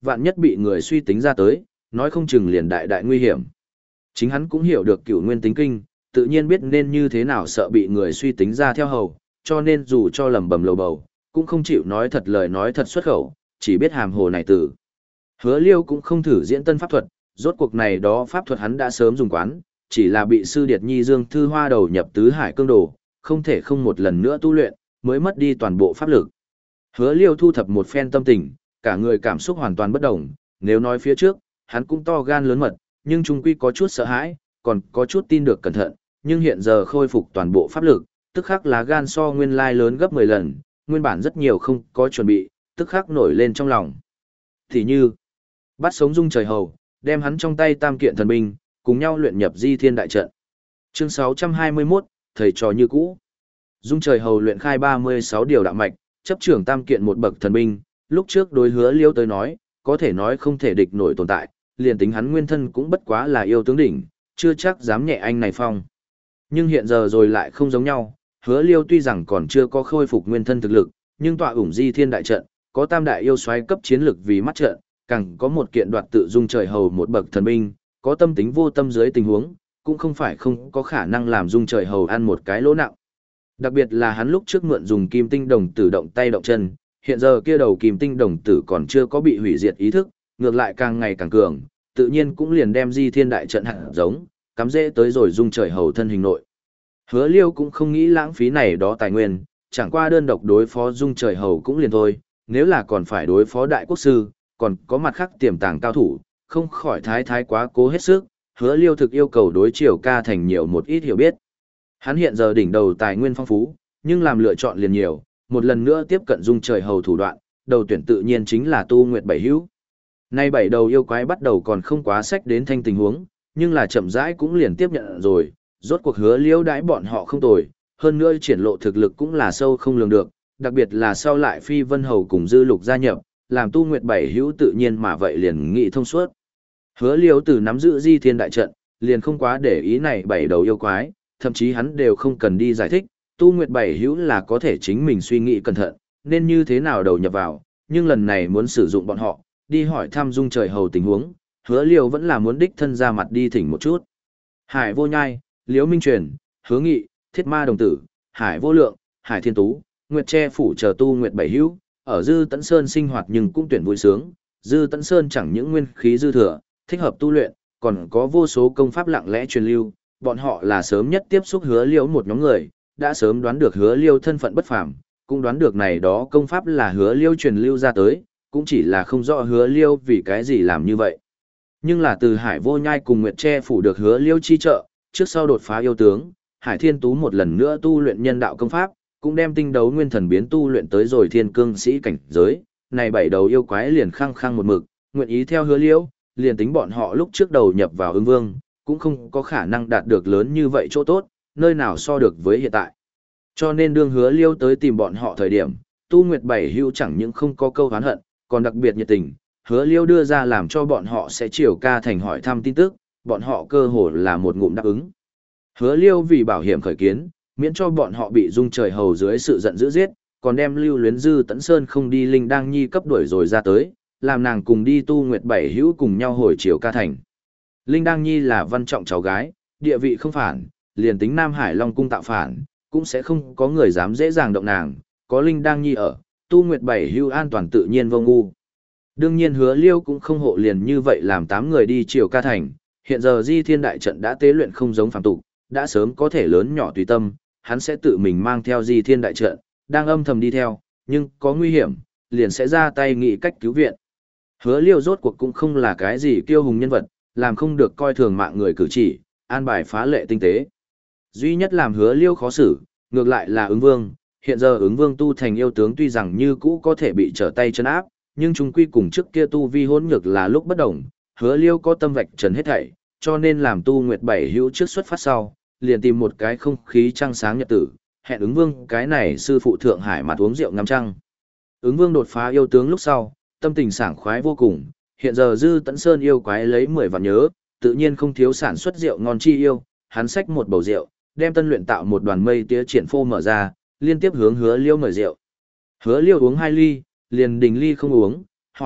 vạn nhất bị người suy tính ra tới, nói không chừng liền đại đại nguy hiểm. Chính hắn cũng hiểu được cửu nguyên tính kinh, tự nhiên biết nên như thế nào sợ bị người suy tính ra theo hầu, cho nên dù cho lầm bầm lầu bầu, cũng không chịu nói thật lời nói thật xuất khẩu, chỉ biết hàm hồ này tử. Hứa Liêu cũng không thử diễn tân pháp thuật, rốt cuộc này đó pháp thuật hắn đã sớm dùng quán, chỉ là bị sư điệt nhi Dương Thư Hoa đầu nhập tứ hải cương đồ, không thể không một lần nữa tu luyện, mới mất đi toàn bộ pháp lực. Hứa Liêu thu thập một phen tâm tình, cả người cảm xúc hoàn toàn bất đồng, nếu nói phía trước, hắn cũng to gan lớn mật, nhưng trung quy có chút sợ hãi, còn có chút tin được cẩn thận, nhưng hiện giờ khôi phục toàn bộ pháp lực, tức khắc lá gan so nguyên lai lớn gấp mười lần, nguyên bản rất nhiều không có chuẩn bị, tức khắc nổi lên trong lòng. Thì như, bắt sống dung trời hầu, đem hắn trong tay tam kiện thần binh, cùng nhau luyện nhập di thiên đại trận. Chương sáu trăm hai mươi mốt, thầy trò như cũ. Dung trời hầu luyện khai ba mươi sáu điều đạo mạch, chấp trưởng tam kiện một bậc thần binh, lúc trước đối Hứa Liêu tới nói, có thể nói không thể địch nổi tồn tại, liền tính hắn nguyên thân cũng bất quá là yêu tướng đỉnh, chưa chắc dám nhẹ anh này phong. Nhưng hiện giờ rồi lại không giống nhau, Hứa Liêu tuy rằng còn chưa có khôi phục nguyên thân thực lực, nhưng tọa ủng di thiên đại trận, có tam đại yêu soái cấp chiến lực vì mắt trận, càng có một kiện đoạt tự dung trời hầu một bậc thần binh, có tâm tính vô tâm dưới tình huống, cũng không phải không có khả năng làm dung trời hầu ăn một cái lỗ nặng. Đặc biệt là hắn lúc trước mượn dùng kim tinh đồng tử động tay động chân, hiện giờ kia đầu kim tinh đồng tử còn chưa có bị hủy diệt ý thức, ngược lại càng ngày càng cường, tự nhiên cũng liền đem di thiên đại trận hạt giống, cắm dễ tới rồi dung trời hầu thân hình nội. Hứa Liêu cũng không nghĩ lãng phí này đó tài nguyên, chẳng qua đơn độc đối phó dung trời hầu cũng liền thôi, nếu là còn phải đối phó đại quốc sư, còn có mặt khác tiềm tàng cao thủ, không khỏi thái thái quá cố hết sức, Hứa Liêu thực yêu cầu đối Triều Ca thành nhiều một ít hiểu biết. Hắn hiện giờ đỉnh đầu tài nguyên phong phú, nhưng làm lựa chọn liền nhiều, một lần nữa tiếp cận dung trời hầu thủ đoạn, đầu tuyển tự nhiên chính là Tu Nguyệt Bảy Hữu. Nay bảy đầu yêu quái bắt đầu còn không quá sách đến thanh tình huống, nhưng là chậm rãi cũng liền tiếp nhận rồi, rốt cuộc Hứa Liêu đãi bọn họ không tồi, hơn nữa triển lộ thực lực cũng là sâu không lường được, đặc biệt là sau lại Phi Vân Hầu cùng Dư Lục gia nhập, làm Tu Nguyệt Bảy Hữu tự nhiên mà vậy liền nghị thông suốt. Hứa Liêu từ nắm giữ di thiên đại trận, liền không quá để ý này bảy đầu yêu quái, thậm chí hắn đều không cần đi giải thích, Tu Nguyệt Bảy Hữu là có thể chính mình suy nghĩ cẩn thận, nên như thế nào đầu nhập vào, nhưng lần này muốn sử dụng bọn họ, đi hỏi thăm dung trời hầu tình huống, Hứa Liêu vẫn là muốn đích thân ra mặt đi thỉnh một chút. Hải Vô Nhai, Liễu Minh Truyền, Hứa Nghị, Thiết Ma Đồng Tử, Hải Vô Lượng, Hải Thiên Tú, Nguyệt Che Phủ chờ Tu Nguyệt Bảy Hữu, ở Dư Tấn Sơn sinh hoạt nhưng cũng tuyển vui sướng, Dư Tấn Sơn chẳng những nguyên khí dư thừa, thích hợp tu luyện, còn có vô số công pháp lặng lẽ truyền lưu, bọn họ là sớm nhất tiếp xúc Hứa Liêu một nhóm người, đã sớm đoán được Hứa Liêu thân phận bất phàm, cũng đoán được này đó công pháp là Hứa Liêu truyền lưu ra tới, cũng chỉ là không rõ Hứa Liêu vì cái gì làm như vậy. Nhưng là từ Hải Vô Nhai cùng Nguyệt Che Phủ được Hứa Liêu chi trợ, trước sau đột phá yêu tướng, Hải Thiên Tú một lần nữa tu luyện nhân đạo công pháp, cũng đem tinh đấu nguyên thần biến tu luyện tới rồi thiên cương sĩ cảnh giới, này bảy đầu yêu quái liền khăng khăng một mực, nguyện ý theo Hứa Liêu, liền tính bọn họ lúc trước đầu nhập vào Ứng Vương, cũng không có khả năng đạt được lớn như vậy chỗ tốt, nơi nào so được với hiện tại. Cho nên đương Hứa Liêu tới tìm bọn họ thời điểm, Tu Nguyệt Bảy Hữu chẳng những không có câu oán hận, còn đặc biệt nhiệt tình, Hứa Liêu đưa ra làm cho bọn họ sẽ Triều Ca thành hỏi thăm tin tức, bọn họ cơ hồ là một ngụm đáp ứng. Hứa Liêu vì bảo hiểm khởi kiến, miễn cho bọn họ bị dung trời hầu dưới sự giận dữ giết, còn đem Lưu Luyến Dư Tấn Sơn không đi Linh Đang Nhi cấp đuổi rồi ra tới, làm nàng cùng đi Tu Nguyệt Bảy Hữu cùng nhau hồi Triều Ca thành. Linh Đang Nhi là văn trọng cháu gái, địa vị không phản, liền tính Nam Hải Long cung tạo phản, cũng sẽ không có người dám dễ dàng động nàng, có Linh Đang Nhi ở, Tu Nguyệt Bảy Hữu an toàn tự nhiên vô ngu. Đương nhiên Hứa Liêu cũng không hộ liền như vậy làm tám người đi Triều Ca thành, hiện giờ Di Thiên đại trận đã tế luyện không giống phàm tục, đã sớm có thể lớn nhỏ tùy tâm, hắn sẽ tự mình mang theo Di Thiên đại trận, đang âm thầm đi theo, nhưng có nguy hiểm, liền sẽ ra tay nghĩ cách cứu viện. Hứa Liêu rốt cuộc cũng không là cái gì kiêu hùng nhân vật, làm không được coi thường mạng người cử chỉ, an bài phá lệ tinh tế. Duy nhất làm Hứa Liêu khó xử, ngược lại là Ứng Vương, hiện giờ Ứng Vương tu thành yêu tướng tuy rằng như cũ có thể bị trở tay chân áp, nhưng chúng quy cùng trước kia tu vi hỗn nhược là lúc bất đồng, Hứa Liêu có tâm vạch trần hết thảy, cho nên làm Tu Nguyệt Bảy Hữu trước xuất phát sau, liền tìm một cái không khí trăng sáng nhật tử, hẹn Ứng Vương cái này sư phụ Thượng Hải mặt uống rượu ngắm trăng. Ứng Vương đột phá yêu tướng lúc sau, tâm tình sảng khoái vô cùng, hiện giờ Dư Tấn Sơn yêu quái lấy mười vạn nhớ, tự nhiên không thiếu sản xuất rượu ngon chi yêu, hắn xách một bầu rượu, đem tân luyện tạo một đoàn mây tía triển phô mở ra, liên tiếp hướng Hứa Liêu mời rượu. Hứa Liêu uống hai ly, liền đình ly không uống, hỏi,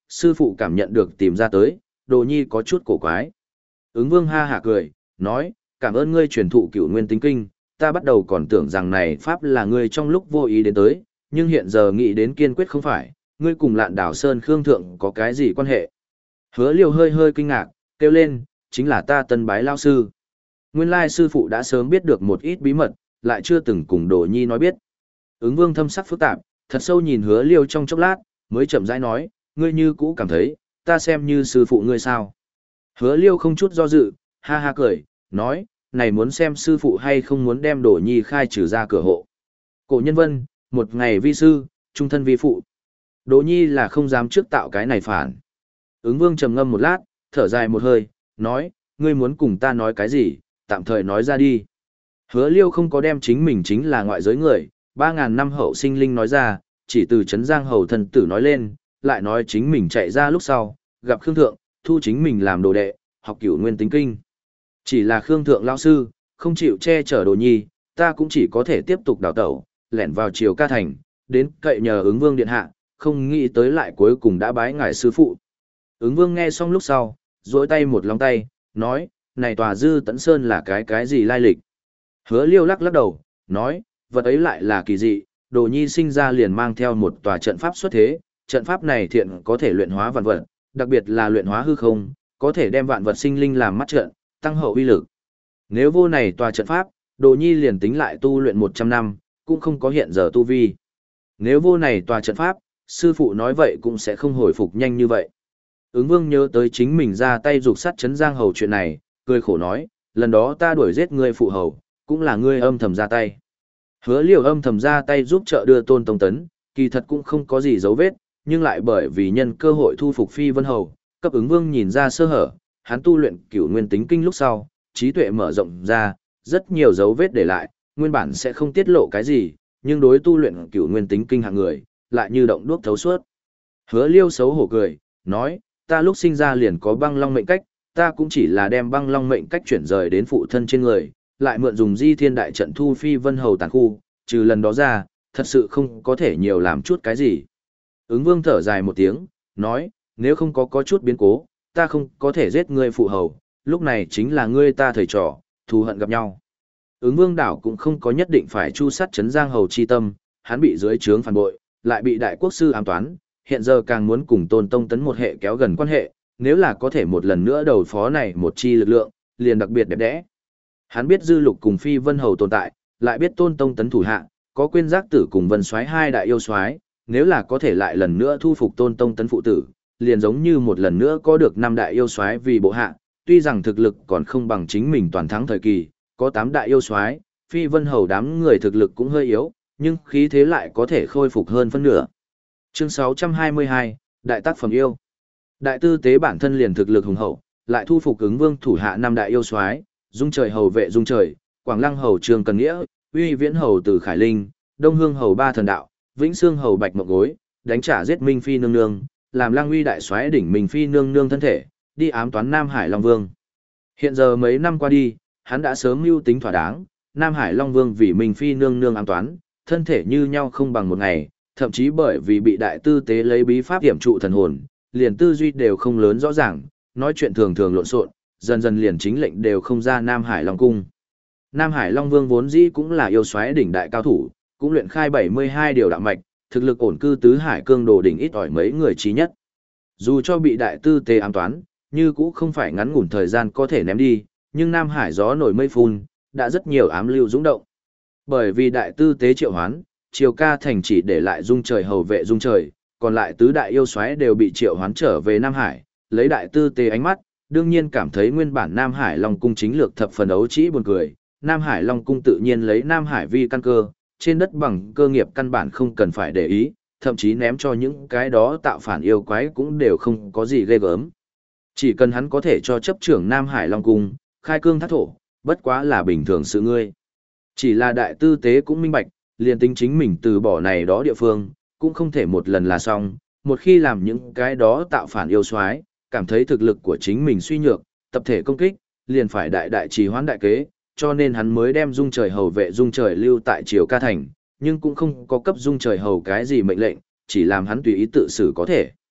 sư phụ cảm nhận được tìm ra tới, đồ nhi có chút cổ quái. Ứng vương ha hả cười, nói, cảm ơn ngươi truyền thụ cửu nguyên tính kinh, ta bắt đầu còn tưởng rằng này pháp là ngươi trong lúc vô ý đến tới, nhưng hiện giờ nghĩ đến kiên quyết không phải, ngươi cùng lạn đảo Sơn Khương Thượng có cái gì quan hệ. Hứa liêu hơi hơi kinh ngạc, kêu lên, chính là ta tân bái lao sư. Nguyên lai sư phụ đã sớm biết được một ít bí mật, lại chưa từng cùng đồ nhi nói biết. Ứng vương thâm sắc phức tạp, thật sâu nhìn hứa liêu trong chốc lát, mới chậm rãi nói, ngươi như cũ cảm thấy, ta xem như sư phụ ngươi sao. Hứa liêu không chút do dự, ha ha cười, nói, này muốn xem sư phụ hay không muốn đem đồ nhi khai trừ ra cửa hộ. Cổ nhân vân, một ngày vi sư, trung thân vi phụ. Đồ nhi là không dám trước tạo cái này phản. Ứng vương trầm ngâm một lát, thở dài một hơi, nói, ngươi muốn cùng ta nói cái gì, tạm thời nói ra đi. Hứa liêu không có đem chính mình chính là ngoại giới người, ba ngàn năm hậu sinh linh nói ra, chỉ từ Trấn Giang hầu thần tử nói lên, lại nói chính mình chạy ra lúc sau, gặp Khương Thượng, thu chính mình làm đồ đệ, học cửu nguyên tính kinh. Chỉ là Khương Thượng lao sư, không chịu che chở đồ nhi, ta cũng chỉ có thể tiếp tục đào tẩu, lẻn vào triều ca thành, đến cậy nhờ ứng vương điện hạ, không nghĩ tới lại cuối cùng đã bái ngài sư phụ. Ứng vương nghe xong lúc sau, duỗi tay một lòng tay, nói, này tòa dư tấn sơn là cái cái gì lai lịch. Hứa liêu lắc lắc đầu, nói, vật ấy lại là kỳ dị, đồ nhi sinh ra liền mang theo một tòa trận pháp xuất thế, trận pháp này thiện có thể luyện hóa vạn vật, đặc biệt là luyện hóa hư không, có thể đem vạn vật sinh linh làm mắt trận, tăng hậu uy lực. Nếu vô này tòa trận pháp, đồ nhi liền tính lại tu luyện một trăm năm, cũng không có hiện giờ tu vi. Nếu vô này tòa trận pháp, sư phụ nói vậy cũng sẽ không hồi phục nhanh như vậy. Ứng vương nhớ tới chính mình ra tay dục sát Trấn Giang hầu chuyện này, cười khổ nói, lần đó ta đuổi giết ngươi phụ hầu, cũng là ngươi âm thầm ra tay. Hứa liều âm thầm ra tay giúp trợ đưa Tôn Tông Tấn, kỳ thật cũng không có gì dấu vết, nhưng lại bởi vì nhân cơ hội thu phục Phi Vân Hầu, cấp ứng vương nhìn ra sơ hở, hắn tu luyện cửu nguyên tính kinh lúc sau, trí tuệ mở rộng ra, rất nhiều dấu vết để lại, nguyên bản sẽ không tiết lộ cái gì, nhưng đối tu luyện cửu nguyên tính kinh hạng người, lại như động đuốc thấu suốt. Hứa liêu xấu hổ cười, nói, ta lúc sinh ra liền có băng long mệnh cách, ta cũng chỉ là đem băng long mệnh cách chuyển rời đến phụ thân trên người, lại mượn dùng di thiên đại trận thu Phi Vân Hầu tàn khu, trừ lần đó ra, thật sự không có thể nhiều làm chút cái gì. Ứng vương thở dài một tiếng, nói, nếu không có có chút biến cố, ta không có thể giết ngươi phụ hầu, lúc này chính là ngươi ta thầy trò, thù hận gặp nhau. Ứng vương đảo cũng không có nhất định phải chu sát Trấn Giang hầu chi tâm, hắn bị dưới trướng phản bội, lại bị đại quốc sư ám toán, hiện giờ càng muốn cùng Tôn Tông Tấn một hệ kéo gần quan hệ, nếu là có thể một lần nữa đầu phó này một chi lực lượng, liền đặc biệt đẹp đẽ. Hắn biết Dư Lục cùng Phi Vân Hầu tồn tại, lại biết Tôn Tông Tấn thủ hạ, có Quyên Giác Tử cùng Vân Soái hai đại yêu soái, nếu là có thể lại lần nữa thu phục Tôn Tông Tấn phụ tử, liền giống như một lần nữa có được năm đại yêu soái vì bộ hạ, tuy rằng thực lực còn không bằng chính mình toàn thắng thời kỳ, có tám đại yêu soái, Phi Vân Hầu đám người thực lực cũng hơi yếu, nhưng khí thế lại có thể khôi phục hơn phân nửa. Chương sáu trăm hai mươi hai, Đại tác phẩm yêu. Đại tư tế bản thân liền thực lực hùng hậu, lại thu phục ứng vương thủ hạ năm đại yêu soái, Dung Trời hầu vệ Dung Trời, Quảng Lăng hầu Trương Cần Nghĩa, Uy Viễn hầu Từ Khải Linh, Đông Hương hầu Ba Thần Đạo, Vĩnh Xương hầu Bạch Mộng Gối, đánh trả giết Minh Phi nương nương, làm Lăng Uy đại soái đỉnh Minh Phi nương nương thân thể, đi ám toán Nam Hải Long Vương. Hiện giờ mấy năm qua đi, hắn đã sớm mưu tính thỏa đáng, Nam Hải Long Vương vì Minh Phi nương nương ám toán, thân thể như nhau không bằng một ngày, thậm chí bởi vì bị đại tư tế lấy bí pháp hiểm trụ thần hồn, liền tư duy đều không lớn rõ ràng, nói chuyện thường thường lộn xộn, dần dần liền chính lệnh đều không ra Nam Hải Long cung. Nam Hải Long Vương vốn dĩ cũng là yêu soái đỉnh đại cao thủ, cũng luyện khai bảy mươi hai điều đạo mạch, thực lực ổn cư tứ hải cương đồ đỉnh ít ỏi mấy người trí nhất. Dù cho bị đại tư tế ám toán, như cũng không phải ngắn ngủn thời gian có thể ném đi, nhưng Nam Hải gió nổi mây phun, đã rất nhiều ám lưu dũng động. Bởi vì đại tư tế triệu hoán, Triều Ca thành chỉ để lại Dung Trời hầu vệ Dung Trời, còn lại tứ đại yêu soái đều bị triệu hoán trở về Nam Hải, lấy đại tư tế ánh mắt, đương nhiên cảm thấy nguyên bản Nam Hải Long cung chính lược thập phần ấu trĩ buồn cười. Nam Hải Long cung tự nhiên lấy Nam Hải vi căn cơ, trên đất bằng cơ nghiệp căn bản không cần phải để ý, thậm chí ném cho những cái đó tạo phản yêu quái cũng đều không có gì ghê gớm. Chỉ cần hắn có thể cho chấp trưởng Nam Hải Long cung, khai cương thác thổ, bất quá là bình thường sự ngươi. Chỉ là đại tư tế cũng minh bạch, liền tính chính mình từ bỏ này đó địa phương, cũng không thể một lần là xong, một khi làm những cái đó tạo phản yêu soái, cảm thấy thực lực của chính mình suy nhược, tập thể công kích, liền phải đại đại trì hoãn đại kế, cho nên hắn mới đem Dung Trời hầu vệ Dung Trời lưu tại Triều Ca thành, nhưng cũng không có cấp Dung Trời hầu cái gì mệnh lệnh, chỉ làm hắn tùy ý tự xử có thể.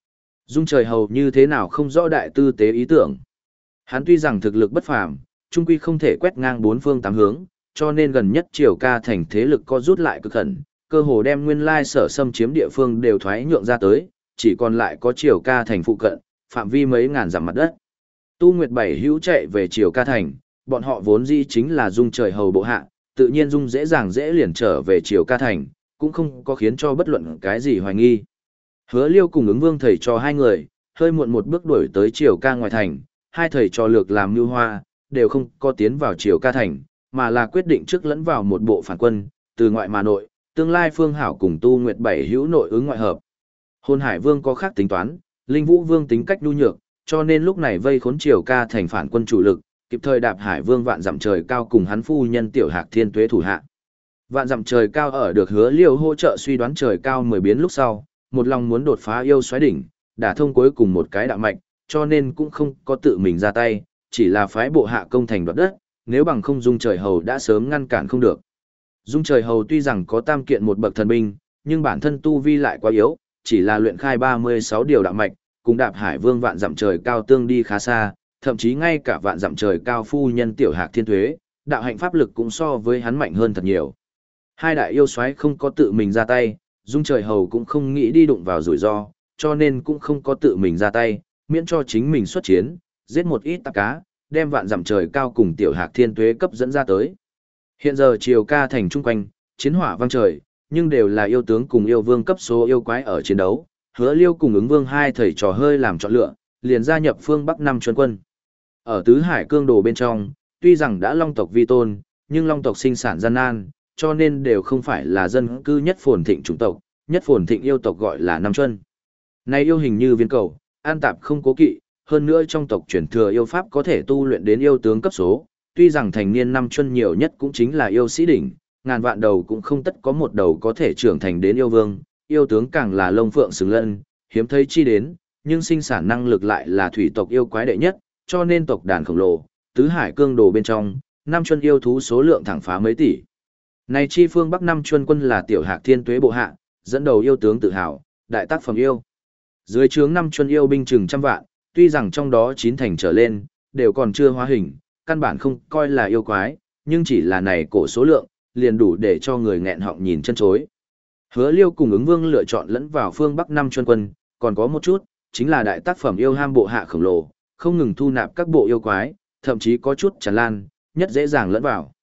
Dung Trời hầu như thế nào không rõ đại tư tế ý tưởng. Hắn tuy rằng thực lực bất phàm, trung quy không thể quét ngang bốn phương tám hướng, cho nên gần nhất Triều Ca thành thế lực co rút lại cực khẩn, cơ hồ đem nguyên lai sở xâm chiếm địa phương đều thoái nhượng ra tới, chỉ còn lại có Triều Ca thành phụ cận, phạm vi mấy ngàn dặm mặt đất. Tu Nguyệt Bảy hữu chạy về Triều Ca thành, bọn họ vốn dĩ chính là Dung Trời hầu bộ hạ, tự nhiên Dung dễ dàng dễ liền trở về Triều Ca thành, cũng không có khiến cho bất luận cái gì hoài nghi. Hứa Liêu cùng ứng vương thầy trò hai người, hơi muộn một bước đuổi tới Triều Ca ngoài thành, hai thầy trò lược làm mưu hoa, đều không có tiến vào Triều Ca thành, mà là quyết định trước lẫn vào một bộ phản quân, từ ngoại mà nội, tương lai Phương Hảo cùng Tu Nguyệt Bảy hữu nội ứng ngoại hợp. Hôn Hải Vương có khác tính toán, Linh Vũ Vương tính cách nhu nhược, cho nên lúc này vây khốn Triều Ca thành phản quân chủ lực, kịp thời đạp Hải Vương vạn dặm trời cao cùng hắn phu nhân Tiểu Hạc Thiên Tuế thủ hạ. Vạn dặm trời cao ở được Hứa Liêu hỗ trợ suy đoán trời cao mười biến lúc sau, một lòng muốn đột phá yêu xoáy đỉnh, đả thông cuối cùng một cái đạo mạch, cho nên cũng không có tự mình ra tay, chỉ là phái bộ hạ công thành đoạt đất, nếu bằng không Dung Trời hầu đã sớm ngăn cản không được. Dung Trời hầu tuy rằng có tam kiện một bậc thần binh, nhưng bản thân tu vi lại quá yếu, chỉ là luyện khai ba mươi sáu điều đạo mạch, cùng đạp Hải Vương vạn dặm trời cao tương đi khá xa, thậm chí ngay cả vạn dặm trời cao phu nhân Tiểu Hạc Thiên Tuế, đạo hạnh pháp lực cũng so với hắn mạnh hơn thật nhiều. Hai đại yêu soái không có tự mình ra tay, Dung Trời hầu cũng không nghĩ đi đụng vào rủi ro, cho nên cũng không có tự mình ra tay, miễn cho chính mình xuất chiến, giết một ít tạp cá, đem vạn dặm trời cao cùng Tiểu Hạc Thiên Tuế cấp dẫn ra tới. Hiện giờ Triều Ca thành chung quanh, chiến hỏa vang trời, nhưng đều là yêu tướng cùng yêu vương cấp số yêu quái ở chiến đấu. Hứa Liêu cùng ứng vương hai thầy trò hơi làm chọn lựa, liền gia nhập phương Bắc năm chuân quân. Ở Tứ Hải Cương Đồ bên trong, tuy rằng đã long tộc vi tôn, nhưng long tộc sinh sản gian nan, cho nên đều không phải là dân cư nhất phồn thịnh chủng tộc, nhất phồn thịnh yêu tộc gọi là năm chuân. Này yêu hình như viên cầu, an tạp không cố kỵ, hơn nữa trong tộc truyền thừa yêu pháp có thể tu luyện đến yêu tướng cấp số, tuy rằng thành niên năm chuân nhiều nhất cũng chính là yêu sĩ đỉnh, ngàn vạn đầu cũng không tất có một đầu có thể trưởng thành đến yêu vương, yêu tướng càng là lông phượng xứng lân, hiếm thấy chi đến, nhưng sinh sản năng lực lại là thủy tộc yêu quái đệ nhất, cho nên tộc đàn khổng lồ, Tứ Hải Cương Đồ bên trong, năm chuân yêu thú số lượng thẳng phá mấy tỷ. Này chi phương Bắc năm chuân quân là Tiểu Hạc Thiên Tuế bộ hạ, dẫn đầu yêu tướng tự hào, đại tác phẩm yêu. Dưới trướng năm chuân yêu binh chừng trăm vạn, tuy rằng trong đó chín thành trở lên, đều còn chưa hóa hình, căn bản không coi là yêu quái, nhưng chỉ là này cổ số lượng, liền đủ để cho người nghẹn họng nhìn chân chối. Hứa Liêu cùng ứng vương lựa chọn lẫn vào phương Bắc năm chuân quân, còn có một chút, chính là đại tác phẩm yêu ham bộ hạ khổng lồ, không ngừng thu nạp các bộ yêu quái, thậm chí có chút tràn lan, nhất dễ dàng lẫn vào.